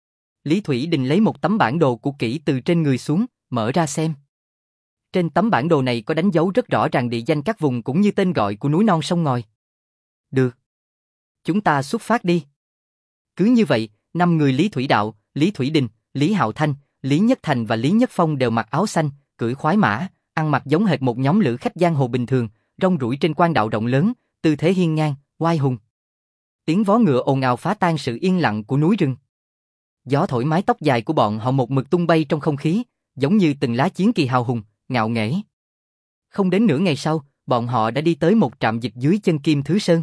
Lý Thủy Đình lấy một tấm bản đồ cũ kỹ từ trên người xuống, mở ra xem. Trên tấm bản đồ này có đánh dấu rất rõ ràng địa danh các vùng cũng như tên gọi của núi non sông ngòi. Được. Chúng ta xuất phát đi. Cứ như vậy, năm người Lý Thủy Đạo, Lý Thủy Đình, Lý Hạo Thanh, Lý Nhất Thành và Lý Nhất Phong đều mặc áo xanh, cưỡi khoái mã, ăn mặc giống hệt một nhóm lữ khách giang hồ bình thường, rong ruổi trên quan đạo rộng lớn, tư thế hiên ngang, oai hùng. Tiếng vó ngựa ồn ào phá tan sự yên lặng của núi rừng. Gió thổi mái tóc dài của bọn họ một mực tung bay trong không khí, giống như từng lá chiến kỳ hào hùng, ngạo nghễ. Không đến nửa ngày sau, bọn họ đã đi tới một trạm dịch dưới chân Kim Thứ Sơn.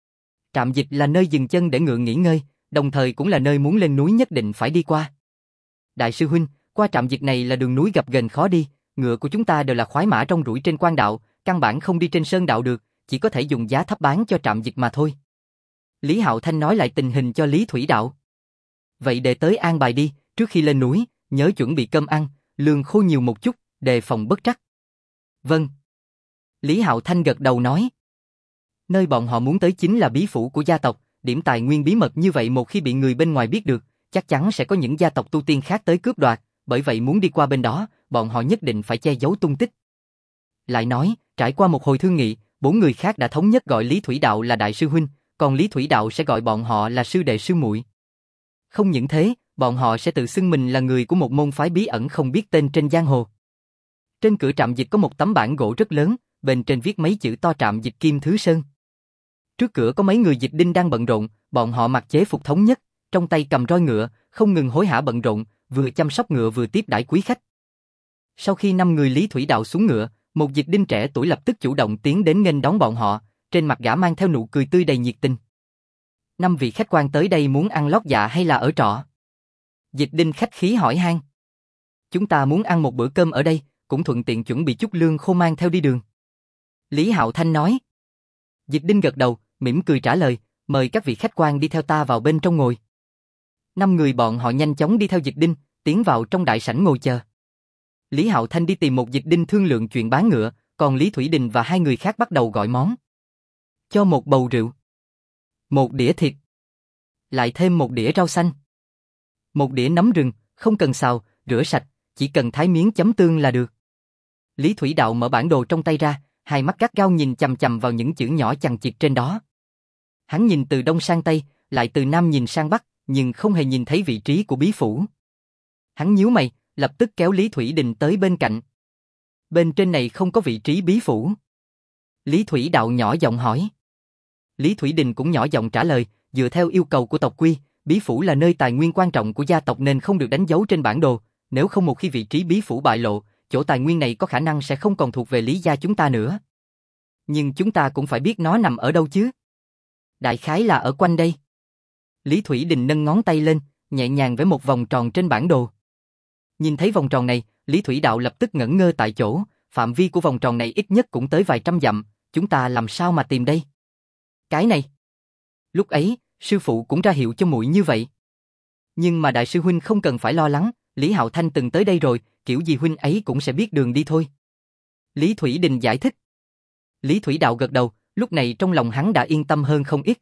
Trạm dịch là nơi dừng chân để ngựa nghỉ ngơi, đồng thời cũng là nơi muốn lên núi nhất định phải đi qua. Đại sư huynh, qua trạm dịch này là đường núi gập ghềnh khó đi, ngựa của chúng ta đều là khoái mã rong ruổi trên quan đạo, căn bản không đi trên sơn đạo được, chỉ có thể dùng giá thấp bán cho trạm dịch mà thôi. Lý Hạo Thanh nói lại tình hình cho Lý Thủy Đạo. vậy đệ tới an bài đi, trước khi lên núi, nhớ chuẩn bị cơm ăn, lương khô nhiều một chút, đề phòng bất trắc. Vâng. Lý Hạo Thanh gật đầu nói. Nơi bọn họ muốn tới chính là bí phủ của gia tộc, điểm tài nguyên bí mật như vậy một khi bị người bên ngoài biết được, chắc chắn sẽ có những gia tộc tu tiên khác tới cướp đoạt, bởi vậy muốn đi qua bên đó, bọn họ nhất định phải che giấu tung tích. Lại nói, trải qua một hồi thương nghị, bốn người khác đã thống nhất gọi Lý Thủy Đạo là đại sư huynh, còn Lý Thủy Đạo sẽ gọi bọn họ là sư đệ sư muội. Không những thế, bọn họ sẽ tự xưng mình là người của một môn phái bí ẩn không biết tên trên giang hồ. Trên cửa trạm dịch có một tấm bảng gỗ rất lớn, bên trên viết mấy chữ to trạm dịch Kim Thứ Sơn. Trước cửa có mấy người dịch đinh đang bận rộn, bọn họ mặc chế phục thống nhất, trong tay cầm roi ngựa, không ngừng hối hả bận rộn, vừa chăm sóc ngựa vừa tiếp đãi quý khách. Sau khi năm người Lý Thủy Đạo xuống ngựa, một dịch đinh trẻ tuổi lập tức chủ động tiến đến nghênh đón bọn họ, trên mặt gã mang theo nụ cười tươi đầy nhiệt tình. Năm vị khách quan tới đây muốn ăn lót dạ hay là ở trọ? Dịch đinh khách khí hỏi han. Chúng ta muốn ăn một bữa cơm ở đây, cũng thuận tiện chuẩn bị chút lương khô mang theo đi đường. Lý Hạo Thanh nói. Dịch đinh gật đầu, mỉm cười trả lời, mời các vị khách quan đi theo ta vào bên trong ngồi. Năm người bọn họ nhanh chóng đi theo dịch đinh, tiến vào trong đại sảnh ngồi chờ. Lý Hạo Thanh đi tìm một dịch đinh thương lượng chuyện bán ngựa, còn Lý Thủy Đình và hai người khác bắt đầu gọi món. Cho một bầu rượu, một đĩa thịt, lại thêm một đĩa rau xanh, một đĩa nấm rừng, không cần xào, rửa sạch, chỉ cần thái miếng chấm tương là được. Lý Thủy Đạo mở bản đồ trong tay ra, hai mắt gắt gao nhìn chằm chằm vào những chữ nhỏ chằng chịt trên đó. Hắn nhìn từ đông sang tây, lại từ nam nhìn sang bắc, nhưng không hề nhìn thấy vị trí của bí phủ. Hắn nhíu mày, lập tức kéo Lý Thủy Đình tới bên cạnh. Bên trên này không có vị trí bí phủ. Lý Thủy Đạo nhỏ giọng hỏi. Lý Thủy Đình cũng nhỏ giọng trả lời, dựa theo yêu cầu của tộc quy, bí phủ là nơi tài nguyên quan trọng của gia tộc nên không được đánh dấu trên bản đồ, nếu không một khi vị trí bí phủ bại lộ, chỗ tài nguyên này có khả năng sẽ không còn thuộc về Lý gia chúng ta nữa. Nhưng chúng ta cũng phải biết nó nằm ở đâu chứ. Đại khái là ở quanh đây. Lý Thủy Đình nâng ngón tay lên, nhẹ nhàng vẽ một vòng tròn trên bản đồ. Nhìn thấy vòng tròn này, Lý Thủy Đạo lập tức ngẩn ngơ tại chỗ, phạm vi của vòng tròn này ít nhất cũng tới vài trăm dặm, chúng ta làm sao mà tìm đây? Cái này. Lúc ấy, sư phụ cũng ra hiệu cho muội như vậy. Nhưng mà đại sư huynh không cần phải lo lắng, Lý Hạo Thanh từng tới đây rồi, kiểu gì huynh ấy cũng sẽ biết đường đi thôi. Lý Thủy Đình giải thích. Lý Thủy Đạo gật đầu, lúc này trong lòng hắn đã yên tâm hơn không ít.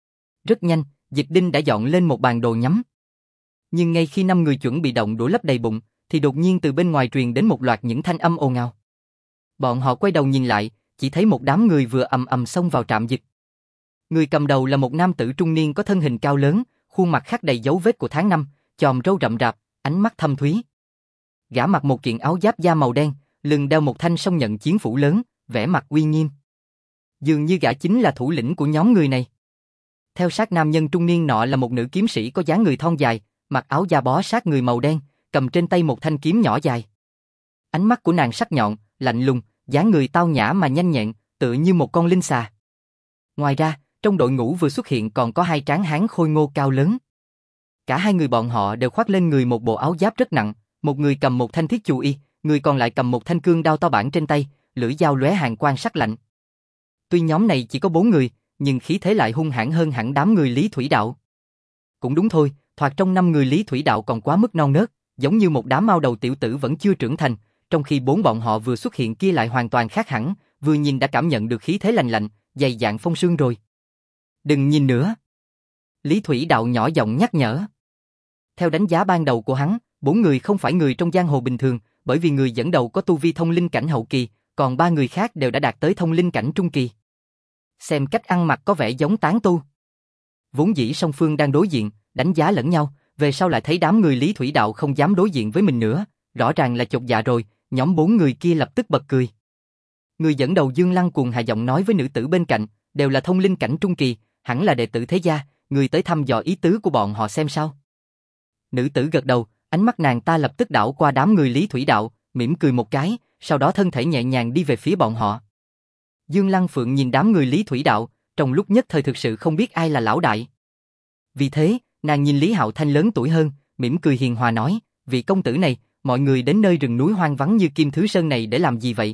Rất nhanh, Dịch Đinh đã dọn lên một bàn đồ nhắm. Nhưng ngay khi năm người chuẩn bị động đũa lấp đầy bụng, thì đột nhiên từ bên ngoài truyền đến một loạt những thanh âm ồn ào. Bọn họ quay đầu nhìn lại, chỉ thấy một đám người vừa ầm ầm xông vào trạm dịch. Người cầm đầu là một nam tử trung niên có thân hình cao lớn, khuôn mặt khắc đầy dấu vết của tháng năm, chòm râu rậm rạp, ánh mắt thâm thúy. Gã mặc một kiện áo giáp da màu đen, lưng đeo một thanh song nhận chiến phủ lớn, vẻ mặt uy nghiêm. Dường như gã chính là thủ lĩnh của nhóm người này. Theo sát nam nhân trung niên nọ là một nữ kiếm sĩ có dáng người thon dài, mặc áo da bó sát người màu đen, cầm trên tay một thanh kiếm nhỏ dài. Ánh mắt của nàng sắc nhọn, lạnh lùng, dáng người tao nhã mà nhanh nhẹn, tựa như một con linh xà. Ngoài ra, trong đội ngũ vừa xuất hiện còn có hai tráng hán khôi ngô cao lớn. Cả hai người bọn họ đều khoác lên người một bộ áo giáp rất nặng, một người cầm một thanh thiết chù y, người còn lại cầm một thanh cương đao to bản trên tay, lưỡi dao lóe hàn quang sắc lạnh. Tuy nhóm này chỉ có bốn người, nhưng khí thế lại hung hãn hơn hẳn đám người Lý Thủy Đạo. Cũng đúng thôi, thoạt trong năm người Lý Thủy Đạo còn quá mức non nớt, giống như một đám mao đầu tiểu tử vẫn chưa trưởng thành, trong khi bốn bọn họ vừa xuất hiện kia lại hoàn toàn khác hẳn, vừa nhìn đã cảm nhận được khí thế lạnh lạnh, dày dạn phong sương rồi. Đừng nhìn nữa. Lý Thủy Đạo nhỏ giọng nhắc nhở. Theo đánh giá ban đầu của hắn, bốn người không phải người trong giang hồ bình thường, bởi vì người dẫn đầu có tu vi thông linh cảnh hậu kỳ, còn ba người khác đều đã đạt tới thông linh cảnh trung kỳ. Xem cách ăn mặc có vẻ giống tán tu. Vốn dĩ song phương đang đối diện, đánh giá lẫn nhau, về sau lại thấy đám người Lý Thủy Đạo không dám đối diện với mình nữa, rõ ràng là chột dạ rồi, nhóm bốn người kia lập tức bật cười. Người dẫn đầu Dương Lăng cuồng hạ giọng nói với nữ tử bên cạnh, đều là thông linh cảnh trung kỳ, hẳn là đệ tử thế gia, người tới thăm dò ý tứ của bọn họ xem sao. Nữ tử gật đầu, ánh mắt nàng ta lập tức đảo qua đám người Lý Thủy Đạo, mỉm cười một cái, sau đó thân thể nhẹ nhàng đi về phía bọn họ. Dương Lăng Phượng nhìn đám người Lý Thủy Đạo, trong lúc nhất thời thực sự không biết ai là lão đại. Vì thế, nàng nhìn Lý Hạo Thanh lớn tuổi hơn, mỉm cười hiền hòa nói, vị công tử này, mọi người đến nơi rừng núi hoang vắng như Kim Thứ Sơn này để làm gì vậy?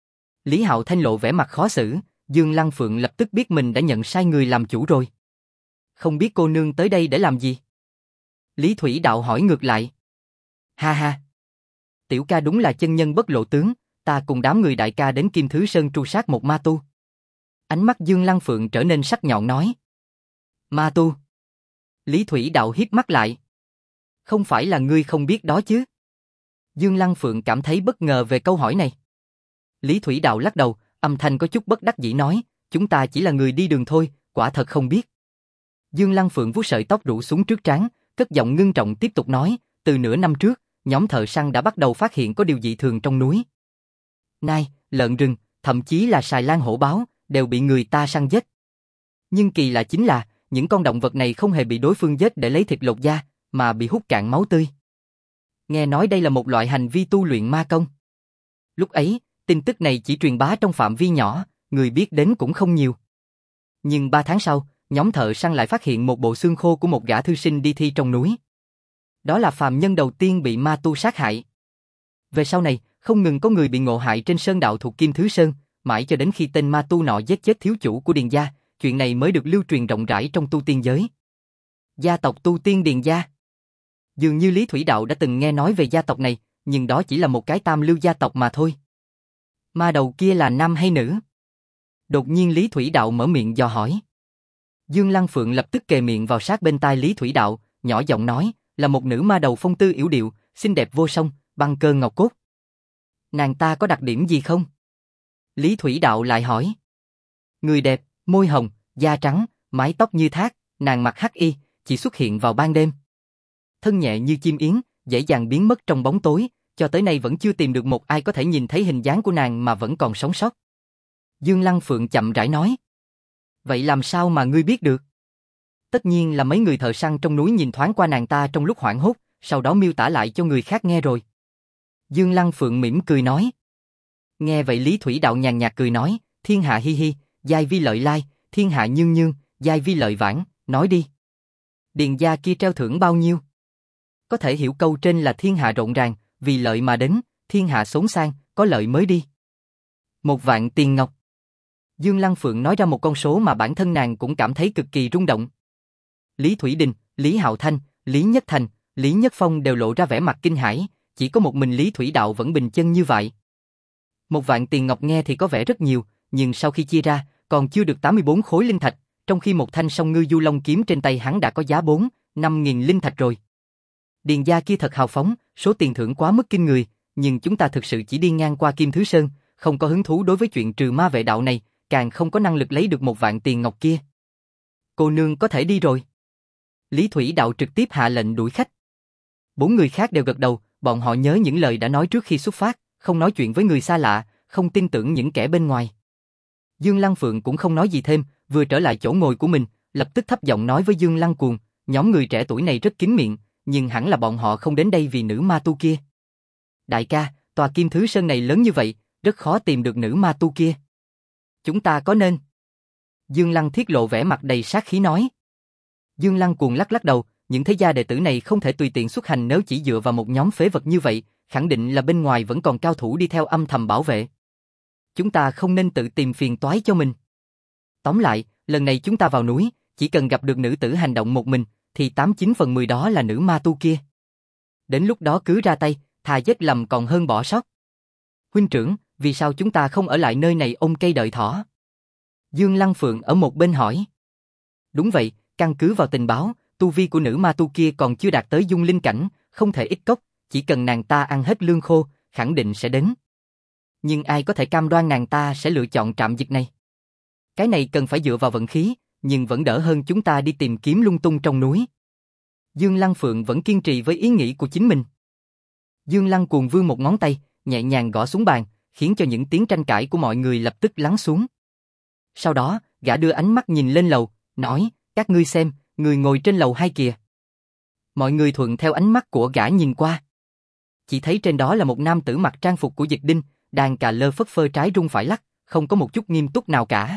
Lý Hạo Thanh lộ vẻ mặt khó xử, Dương Lăng Phượng lập tức biết mình đã nhận sai người làm chủ rồi. Không biết cô nương tới đây để làm gì? Lý Thủy Đạo hỏi ngược lại. Ha ha. Tiểu ca đúng là chân nhân bất lộ tướng, ta cùng đám người đại ca đến Kim Thứ Sơn tru sát một ma tu. Ánh mắt Dương Lăng Phượng trở nên sắc nhọn nói. Ma tu. Lý Thủy Đạo hiếp mắt lại. Không phải là ngươi không biết đó chứ? Dương Lăng Phượng cảm thấy bất ngờ về câu hỏi này. Lý Thủy Đạo lắc đầu, âm thanh có chút bất đắc dĩ nói, chúng ta chỉ là người đi đường thôi, quả thật không biết. Dương Lăng Phượng vuốt sợi tóc rủ xuống trước trán, cất giọng ngưng trọng tiếp tục nói, từ nửa năm trước, nhóm thợ săn đã bắt đầu phát hiện có điều dị thường trong núi. Nai, lợn rừng, thậm chí là sài lan hổ báo, đều bị người ta săn giết. Nhưng kỳ lạ chính là, những con động vật này không hề bị đối phương giết để lấy thịt lột da, mà bị hút cạn máu tươi. Nghe nói đây là một loại hành vi tu luyện ma công. Lúc ấy, tin tức này chỉ truyền bá trong phạm vi nhỏ, người biết đến cũng không nhiều. Nhưng ba tháng sau, nhóm thợ săn lại phát hiện một bộ xương khô của một gã thư sinh đi thi trong núi. Đó là phàm nhân đầu tiên bị ma tu sát hại. Về sau này, không ngừng có người bị ngộ hại trên sơn đạo thuộc Kim Thứ Sơn, mãi cho đến khi tên ma tu nọ giết chết thiếu chủ của Điền gia, chuyện này mới được lưu truyền rộng rãi trong tu tiên giới. Gia tộc tu tiên Điền gia. Dường như Lý Thủy Đạo đã từng nghe nói về gia tộc này, nhưng đó chỉ là một cái tam lưu gia tộc mà thôi. Ma đầu kia là nam hay nữ? Đột nhiên Lý Thủy Đạo mở miệng dò hỏi. Dương Lăng Phượng lập tức kề miệng vào sát bên tai Lý Thủy Đạo, nhỏ giọng nói, là một nữ ma đầu phong tư yểu điệu, xinh đẹp vô song, băng cơ ngọc cốt. Nàng ta có đặc điểm gì không? Lý Thủy Đạo lại hỏi. Người đẹp, môi hồng, da trắng, mái tóc như thác, nàng mặc hắc y, chỉ xuất hiện vào ban đêm. Thân nhẹ như chim yến, dễ dàng biến mất trong bóng tối, cho tới nay vẫn chưa tìm được một ai có thể nhìn thấy hình dáng của nàng mà vẫn còn sống sót. Dương Lăng Phượng chậm rãi nói. Vậy làm sao mà ngươi biết được? Tất nhiên là mấy người thợ săn trong núi nhìn thoáng qua nàng ta trong lúc hoảng hốt, sau đó miêu tả lại cho người khác nghe rồi. Dương Lăng Phượng mỉm cười nói. Nghe vậy Lý Thủy Đạo nhàn nhạt cười nói, thiên hạ hi hi, giai vi lợi lai, thiên hạ nhương nhương, giai vi lợi vãng, nói đi. Điền gia kia treo thưởng bao nhiêu? Có thể hiểu câu trên là thiên hạ rộn ràng, vì lợi mà đến, thiên hạ xốn sang, có lợi mới đi. Một vạn tiền ngọc. Dương Lăng Phượng nói ra một con số mà bản thân nàng cũng cảm thấy cực kỳ rung động. Lý Thủy Đình, Lý Hạo Thanh, Lý Nhất Thành, Lý Nhất Phong đều lộ ra vẻ mặt kinh hãi, chỉ có một mình Lý Thủy Đạo vẫn bình chân như vậy. Một vạn tiền ngọc nghe thì có vẻ rất nhiều, nhưng sau khi chia ra, còn chưa được tám mươi bốn khối linh thạch, trong khi một thanh song ngư du long kiếm trên tay hắn đã có giá bốn, năm nghìn linh thạch rồi. Điền gia kia thật hào phóng, số tiền thưởng quá mức kinh người, nhưng chúng ta thực sự chỉ đi ngang qua Kim Thứ Sơn, không có hứng thú đối với chuyện trừ ma vệ đạo này, càng không có năng lực lấy được một vạn tiền ngọc kia. Cô nương có thể đi rồi. Lý Thủy Đạo trực tiếp hạ lệnh đuổi khách. Bốn người khác đều gật đầu, bọn họ nhớ những lời đã nói trước khi xuất phát, không nói chuyện với người xa lạ, không tin tưởng những kẻ bên ngoài. Dương Lăng Phượng cũng không nói gì thêm, vừa trở lại chỗ ngồi của mình, lập tức thấp giọng nói với Dương Lăng Cuồng, nhóm người trẻ tuổi này rất kín miệng, nhưng hẳn là bọn họ không đến đây vì nữ ma tu kia. Đại ca, tòa Kim Thứ Sơn này lớn như vậy, rất khó tìm được nữ ma tu kia. Chúng ta có nên? Dương Lăng Thiết lộ vẻ mặt đầy sát khí nói. Dương Lăng Cuồng lắc lắc đầu, những thế gia đệ tử này không thể tùy tiện xuất hành nếu chỉ dựa vào một nhóm phế vật như vậy, khẳng định là bên ngoài vẫn còn cao thủ đi theo âm thầm bảo vệ. Chúng ta không nên tự tìm phiền toái cho mình. Tóm lại, lần này chúng ta vào núi, chỉ cần gặp được nữ tử hành động một mình, thì tám chín phần mười đó là nữ ma tu kia. Đến lúc đó cứ ra tay, thà giết lầm còn hơn bỏ sót. Huynh trưởng, vì sao chúng ta không ở lại nơi này ôm cây đợi thỏ? Dương Lăng Phượng ở một bên hỏi. Đúng vậy, căn cứ vào tình báo, tu vi của nữ ma tu kia còn chưa đạt tới dung linh cảnh, không thể ít cốc, chỉ cần nàng ta ăn hết lương khô, khẳng định sẽ đến. Nhưng ai có thể cam đoan nàng ta sẽ lựa chọn trạm dịch này? Cái này cần phải dựa vào vận khí, nhưng vẫn đỡ hơn chúng ta đi tìm kiếm lung tung trong núi. Dương Lăng Phượng vẫn kiên trì với ý nghĩ của chính mình. Dương Lăng Cuồng vươn một ngón tay, nhẹ nhàng gõ xuống bàn, khiến cho những tiếng tranh cãi của mọi người lập tức lắng xuống. Sau đó, gã đưa ánh mắt nhìn lên lầu, nói, các ngươi xem, người ngồi trên lầu hai kìa. Mọi người thuận theo ánh mắt của gã nhìn qua. Chỉ thấy trên đó là một nam tử mặc trang phục của Dịch Đinh, đang cà lơ phất phơ trái rung phải lắc, không có một chút nghiêm túc nào cả.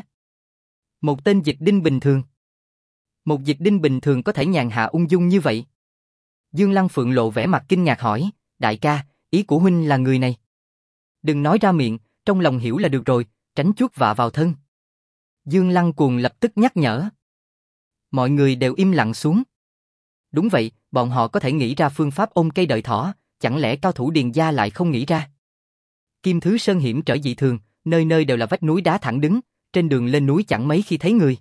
Một tên Dịch Đinh bình thường. Một Dịch Đinh bình thường có thể nhàn hạ ung dung như vậy. Dương Lăng Phượng lộ vẻ mặt kinh ngạc hỏi, đại ca, ý của huynh là người này. Đừng nói ra miệng, trong lòng hiểu là được rồi, tránh chuốc vạ vào thân. Dương Lăng Cuồng lập tức nhắc nhở. Mọi người đều im lặng xuống. Đúng vậy, bọn họ có thể nghĩ ra phương pháp ôm cây đợi thỏ, chẳng lẽ cao thủ Điền gia lại không nghĩ ra? Kim Thứ Sơn hiểm trở dị thường, nơi nơi đều là vách núi đá thẳng đứng, trên đường lên núi chẳng mấy khi thấy người.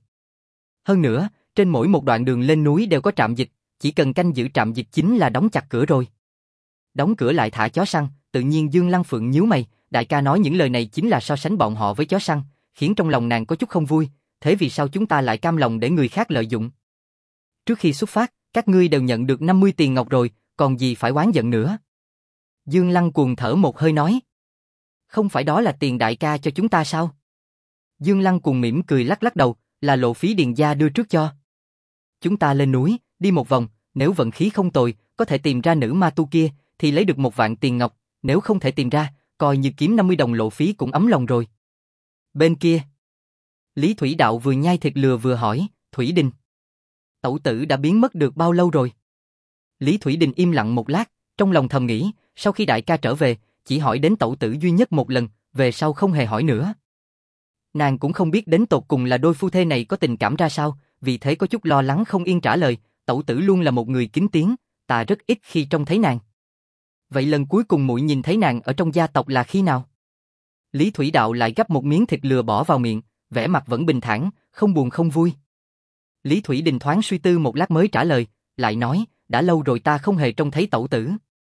Hơn nữa, trên mỗi một đoạn đường lên núi đều có trạm dịch, chỉ cần canh giữ trạm dịch chính là đóng chặt cửa rồi. Đóng cửa lại thả chó săn, tự nhiên Dương Lăng Phượng nhíu mày, đại ca nói những lời này chính là so sánh bọn họ với chó săn, khiến trong lòng nàng có chút không vui, thế vì sao chúng ta lại cam lòng để người khác lợi dụng? Trước khi xuất phát, các ngươi đều nhận được năm mươi tiền ngọc rồi, còn gì phải oán giận nữa? Dương Lăng cuồng thở một hơi nói. Không phải đó là tiền đại ca cho chúng ta sao? Dương Lăng cuồng mỉm cười lắc lắc đầu, là lộ phí Điền gia đưa trước cho. Chúng ta lên núi, đi một vòng, nếu vận khí không tồi, có thể tìm ra nữ ma tu kia, thì lấy được một vạn tiền ngọc, nếu không thể tìm ra, coi như kiếm năm mươi đồng lộ phí cũng ấm lòng rồi. Bên kia, Lý Thủy Đạo vừa nhai thịt lừa vừa hỏi, Thủy Đình, tẩu tử đã biến mất được bao lâu rồi? Lý Thủy Đình im lặng một lát, trong lòng thầm nghĩ, sau khi đại ca trở về, chỉ hỏi đến tẩu tử duy nhất một lần, về sau không hề hỏi nữa. Nàng cũng không biết đến tột cùng là đôi phu thê này có tình cảm ra sao, vì thế có chút lo lắng không yên trả lời, tẩu tử luôn là một người kín tiếng, ta rất ít khi trông thấy nàng. Vậy lần cuối cùng muội nhìn thấy nàng ở trong gia tộc là khi nào? Lý Thủy Đạo lại gắp một miếng thịt lừa bỏ vào miệng, vẻ mặt vẫn bình thản, không buồn không vui. Lý Thủy Đình thoáng suy tư một lát mới trả lời, lại nói, đã lâu rồi ta không hề trông thấy tẩu tử.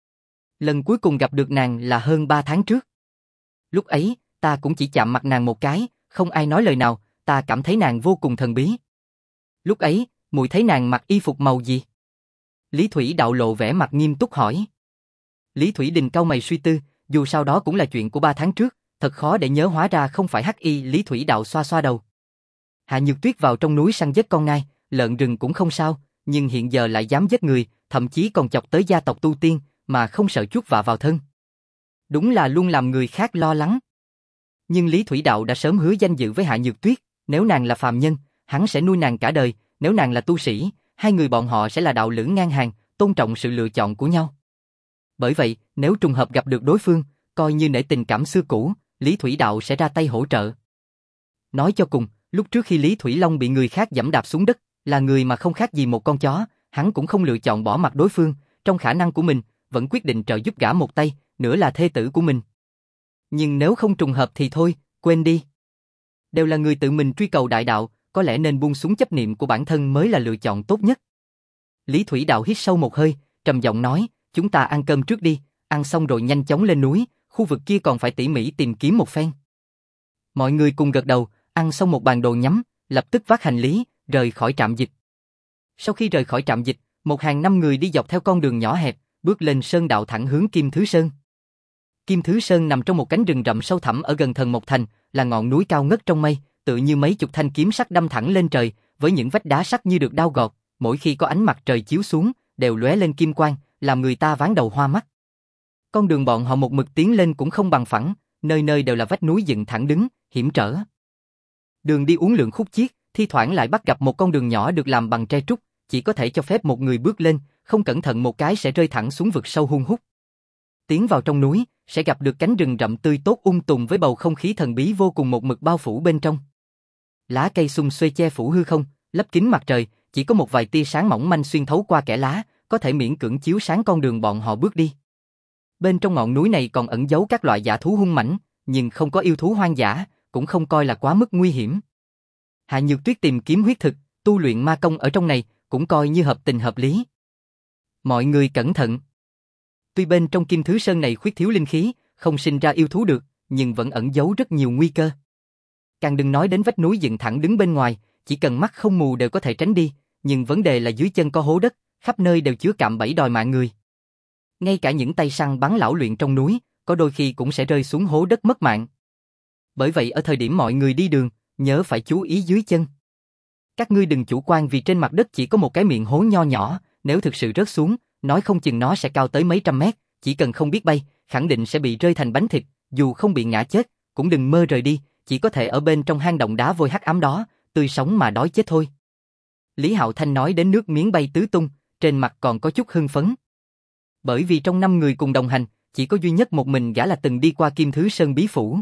Lần cuối cùng gặp được nàng là hơn ba tháng trước. Lúc ấy, ta cũng chỉ chạm mặt nàng một cái, không ai nói lời nào, ta cảm thấy nàng vô cùng thần bí. Lúc ấy, muội thấy nàng mặc y phục màu gì? Lý Thủy Đạo lộ vẻ mặt nghiêm túc hỏi. Lý Thủy Đình cau mày suy tư, dù sao đó cũng là chuyện của ba tháng trước, thật khó để nhớ, hóa ra không phải hắc y. Lý Thủy Đạo xoa xoa đầu. Hạ Nhược Tuyết vào trong núi săn giết con nai, lợn rừng cũng không sao, nhưng hiện giờ lại dám giết người, thậm chí còn chọc tới gia tộc tu tiên, mà không sợ chuốc vạ vào thân. Đúng là luôn làm người khác lo lắng. Nhưng Lý Thủy Đạo đã sớm hứa danh dự với Hạ Nhược Tuyết, nếu nàng là phàm nhân, hắn sẽ nuôi nàng cả đời, nếu nàng là tu sĩ, hai người bọn họ sẽ là đạo lữ ngang hàng, tôn trọng sự lựa chọn của nhau. Bởi vậy, nếu trùng hợp gặp được đối phương, coi như nể tình cảm xưa cũ, Lý Thủy Đạo sẽ ra tay hỗ trợ. Nói cho cùng, lúc trước khi Lý Thủy Long bị người khác giẫm đạp xuống đất, là người mà không khác gì một con chó, hắn cũng không lựa chọn bỏ mặt đối phương, trong khả năng của mình, vẫn quyết định trợ giúp gã một tay, nữa là thê tử của mình. Nhưng nếu không trùng hợp thì thôi, quên đi. Đều là người tự mình truy cầu đại đạo, có lẽ nên buông xuống chấp niệm của bản thân mới là lựa chọn tốt nhất. Lý Thủy Đạo hít sâu một hơi, trầm giọng nói, chúng ta ăn cơm trước đi, ăn xong rồi nhanh chóng lên núi, khu vực kia còn phải tỉ mỉ tìm kiếm một phen. Mọi người cùng gật đầu, ăn xong một bàn đồ nhắm, lập tức vác hành lý, rời khỏi trạm dịch. Sau khi rời khỏi trạm dịch, một hàng năm người đi dọc theo con đường nhỏ hẹp, bước lên sơn đạo thẳng hướng Kim Thứ Sơn. Kim Thứ Sơn nằm trong một cánh rừng rậm sâu thẳm ở gần Thần Mộc Thành, là ngọn núi cao ngất trong mây, tự như mấy chục thanh kiếm sắc đâm thẳng lên trời, với những vách đá sắc như được đao gọt, mỗi khi có ánh mặt trời chiếu xuống, đều lóe lên kim quang, làm người ta váng đầu hoa mắt. Con đường bọn họ một mực tiến lên cũng không bằng phẳng, nơi nơi đều là vách núi dựng thẳng đứng, hiểm trở. Đường đi uốn lượn khúc chiết, thi thoảng lại bắt gặp một con đường nhỏ được làm bằng tre trúc, chỉ có thể cho phép một người bước lên, không cẩn thận một cái sẽ rơi thẳng xuống vực sâu hun hút. Tiến vào trong núi, sẽ gặp được cánh rừng rậm tươi tốt um tùm với bầu không khí thần bí vô cùng một mực bao phủ bên trong. Lá cây xum xuê che phủ hư không, lấp kín mặt trời, chỉ có một vài tia sáng mỏng manh xuyên thấu qua kẽ lá, có thể miễn cưỡng chiếu sáng con đường bọn họ bước đi. Bên trong ngọn núi này còn ẩn giấu các loại dã thú hung mãnh, nhưng không có yêu thú hoang dã, cũng không coi là quá mức nguy hiểm. Hạ Nhược Tuyết tìm kiếm huyết thực, tu luyện ma công ở trong này, cũng coi như hợp tình hợp lý. Mọi người cẩn thận. Tuy bên trong Kim Thứ Sơn này khuyết thiếu linh khí, không sinh ra yêu thú được, nhưng vẫn ẩn giấu rất nhiều nguy cơ. Càng đừng nói đến vách núi dựng thẳng đứng bên ngoài, chỉ cần mắt không mù đều có thể tránh đi, nhưng vấn đề là dưới chân có hố đất, khắp nơi đều chứa cạm bẫy đòi mạng người. Ngay cả những tay săn bắn lão luyện trong núi, có đôi khi cũng sẽ rơi xuống hố đất mất mạng. Bởi vậy ở thời điểm mọi người đi đường, nhớ phải chú ý dưới chân. Các ngươi đừng chủ quan vì trên mặt đất chỉ có một cái miệng hố nho nhỏ, nếu thực sự rớt xuống, nói không chừng nó sẽ cao tới mấy trăm mét, chỉ cần không biết bay, khẳng định sẽ bị rơi thành bánh thịt, dù không bị ngã chết, cũng đừng mơ rời đi, chỉ có thể ở bên trong hang động đá vôi hắc ám đó, tươi sống mà đói chết thôi. Lý Hạo Thanh nói đến nước miếng bay tứ tung, trên mặt còn có chút hưng phấn. Bởi vì trong năm người cùng đồng hành, chỉ có duy nhất một mình gã là từng đi qua Kim Thứ Sơn bí phủ.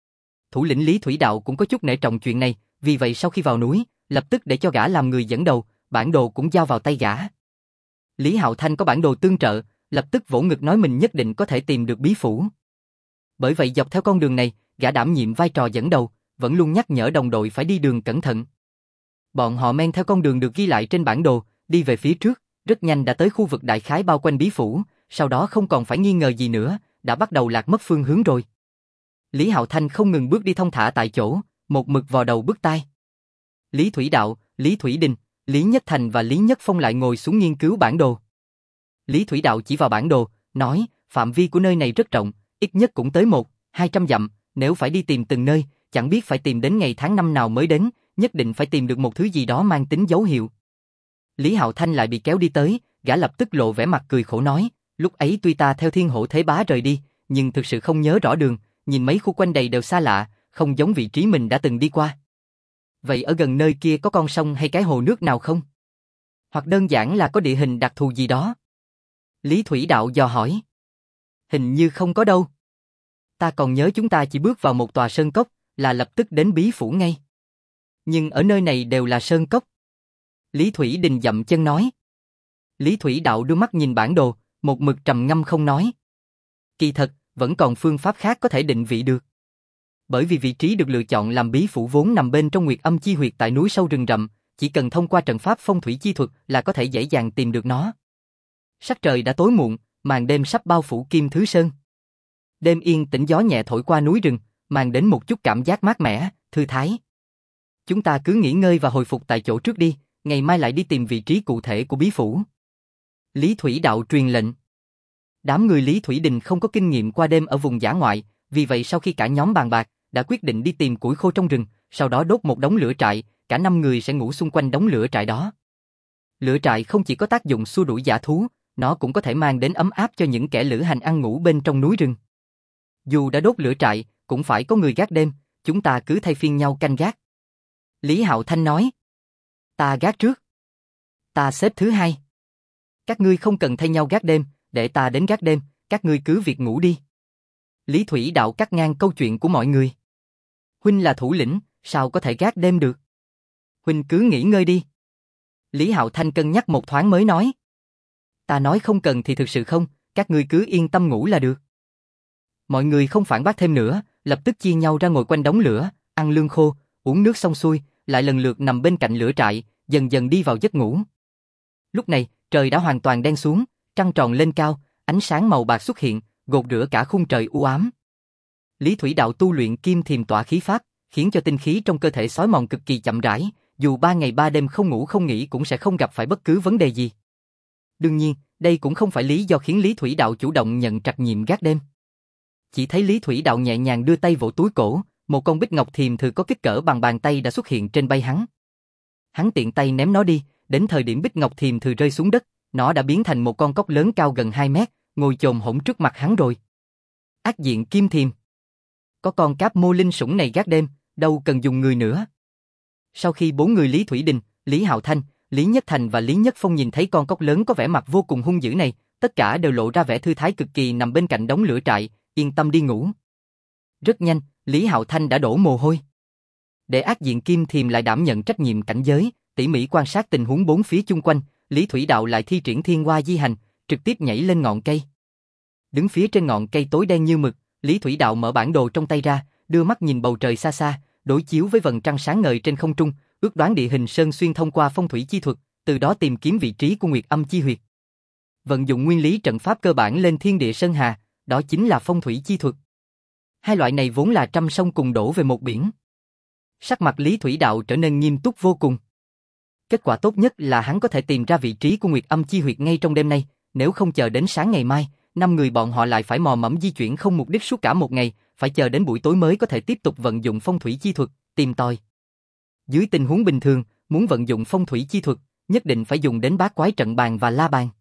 Thủ lĩnh Lý Thủy Đạo cũng có chút nể trọng chuyện này, vì vậy sau khi vào núi, lập tức để cho gã làm người dẫn đầu, bản đồ cũng giao vào tay gã. Lý Hạo Thanh có bản đồ tương trợ, lập tức vỗ ngực nói mình nhất định có thể tìm được bí phủ. Bởi vậy dọc theo con đường này, gã đảm nhiệm vai trò dẫn đầu, vẫn luôn nhắc nhở đồng đội phải đi đường cẩn thận. Bọn họ men theo con đường được ghi lại trên bản đồ, đi về phía trước, rất nhanh đã tới khu vực đại khái bao quanh bí phủ, sau đó không còn phải nghi ngờ gì nữa, đã bắt đầu lạc mất phương hướng rồi. Lý Hạo Thanh không ngừng bước đi thong thả tại chỗ, một mực vò đầu bứt tai. Lý Thủy Đạo, Lý Thủy Đình, Lý Nhất Thành và Lý Nhất Phong lại ngồi xuống nghiên cứu bản đồ. Lý Thủy Đạo chỉ vào bản đồ, nói, phạm vi của nơi này rất rộng, ít nhất cũng tới một, hai trăm dặm, nếu phải đi tìm từng nơi, chẳng biết phải tìm đến ngày tháng năm nào mới đến, nhất định phải tìm được một thứ gì đó mang tính dấu hiệu. Lý Hạo Thanh lại bị kéo đi tới, gã lập tức lộ vẻ mặt cười khổ nói, lúc ấy tuy ta theo Thiên Hổ Thế Bá rời đi, nhưng thực sự không nhớ rõ đường, nhìn mấy khu quanh đây đều xa lạ, không giống vị trí mình đã từng đi qua. Vậy ở gần nơi kia có con sông hay cái hồ nước nào không? Hoặc đơn giản là có địa hình đặc thù gì đó? Lý Thủy Đạo dò hỏi. Hình như không có đâu. Ta còn nhớ chúng ta chỉ bước vào một tòa sơn cốc, là lập tức đến bí phủ ngay. Nhưng ở nơi này đều là sơn cốc. Lý Thủy Đình dậm chân nói. Lý Thủy Đạo đưa mắt nhìn bản đồ, một mực trầm ngâm không nói. Kỳ thật, vẫn còn phương pháp khác có thể định vị được. Bởi vì vị trí được lựa chọn làm bí phủ vốn nằm bên trong Nguyệt Âm Chi Huyệt tại núi sâu rừng rậm, chỉ cần thông qua trận pháp phong thủy chi thuật là có thể dễ dàng tìm được nó. Sắc trời đã tối muộn, màn đêm sắp bao phủ Kim Thứ Sơn. Đêm yên tĩnh, gió nhẹ thổi qua núi rừng, mang đến một chút cảm giác mát mẻ, thư thái. Chúng ta cứ nghỉ ngơi và hồi phục tại chỗ trước đi, ngày mai lại đi tìm vị trí cụ thể của bí phủ. Lý Thủy Đạo truyền lệnh. Đám người Lý Thủy Đình không có kinh nghiệm qua đêm ở vùng dã ngoại, vì vậy sau khi cả nhóm bàn bạc, đã quyết định đi tìm củi khô trong rừng, sau đó đốt một đống lửa trại, cả năm người sẽ ngủ xung quanh đống lửa trại đó. Lửa trại không chỉ có tác dụng xua đuổi dã thú, nó cũng có thể mang đến ấm áp cho những kẻ lữ hành ăn ngủ bên trong núi rừng. Dù đã đốt lửa trại, cũng phải có người gác đêm, chúng ta cứ thay phiên nhau canh gác. Lý Hạo Thanh nói. Ta gác trước. Ta xếp thứ hai. Các ngươi không cần thay nhau gác đêm, để ta đến gác đêm, các ngươi cứ việc ngủ đi. Lý Thủy Đạo cắt ngang câu chuyện của mọi người. Huynh là thủ lĩnh, sao có thể gác đêm được? Huynh cứ nghỉ ngơi đi. Lý Hạo Thanh cân nhắc một thoáng mới nói. Ta nói không cần thì thực sự không, các ngươi cứ yên tâm ngủ là được. Mọi người không phản bác thêm nữa, lập tức chia nhau ra ngồi quanh đống lửa, ăn lương khô, uống nước xong xuôi, lại lần lượt nằm bên cạnh lửa trại, dần dần đi vào giấc ngủ. Lúc này, trời đã hoàn toàn đen xuống, trăng tròn lên cao, ánh sáng màu bạc xuất hiện, gột rửa cả khung trời u ám. Lý Thủy Đạo tu luyện kim thiềm tỏa khí pháp, khiến cho tinh khí trong cơ thể xói mòn cực kỳ chậm rãi, dù ba ngày ba đêm không ngủ không nghỉ cũng sẽ không gặp phải bất cứ vấn đề gì. Đương nhiên, đây cũng không phải lý do khiến Lý Thủy Đạo chủ động nhận trách nhiệm gác đêm. Chỉ thấy Lý Thủy Đạo nhẹ nhàng đưa tay vỗ túi cổ, một con bích ngọc thiềm thử có kích cỡ bằng bàn tay đã xuất hiện trên bay hắn. Hắn tiện tay ném nó đi, đến thời điểm bích ngọc thiềm thử rơi xuống đất, nó đã biến thành một con cóc lớn cao gần hai mét, ngồi chồm hổm trước mặt hắn rồi. Ác diện kim thiềm. Có con cáp mô linh sủng này gác đêm, đâu cần dùng người nữa. Sau khi bốn người Lý Thủy Đình, Lý Hạo Thanh, Lý Nhất Thành và Lý Nhất Phong nhìn thấy con cóc lớn có vẻ mặt vô cùng hung dữ này, tất cả đều lộ ra vẻ thư thái cực kỳ nằm bên cạnh đống lửa trại, yên tâm đi ngủ. Rất nhanh, Lý Hạo Thanh đã đổ mồ hôi. Để ác diện kim thiềm lại đảm nhận trách nhiệm cảnh giới, tỉ mỉ quan sát tình huống bốn phía chung quanh, Lý Thủy Đạo lại thi triển thiên hoa di hành, trực tiếp nhảy lên ngọn cây. Đứng phía trên ngọn cây tối đen như mực, Lý Thủy Đạo mở bản đồ trong tay ra, đưa mắt nhìn bầu trời xa xa, đối chiếu với vầng trăng sáng ngời trên không trung, ước đoán địa hình sơn xuyên thông qua phong thủy chi thuật, từ đó tìm kiếm vị trí của Nguyệt Âm Chi Huyệt. Vận dụng nguyên lý trận pháp cơ bản lên thiên địa sơn hà, đó chính là phong thủy chi thuật. Hai loại này vốn là trăm sông cùng đổ về một biển. Sắc mặt Lý Thủy Đạo trở nên nghiêm túc vô cùng. Kết quả tốt nhất là hắn có thể tìm ra vị trí của Nguyệt Âm Chi Huyệt ngay trong đêm nay, nếu không chờ đến sáng ngày mai, năm người bọn họ lại phải mò mẫm di chuyển không mục đích suốt cả một ngày, phải chờ đến buổi tối mới có thể tiếp tục vận dụng phong thủy chi thuật, tìm tòi. Dưới tình huống bình thường, muốn vận dụng phong thủy chi thuật, nhất định phải dùng đến bát quái trận bàn và la bàn.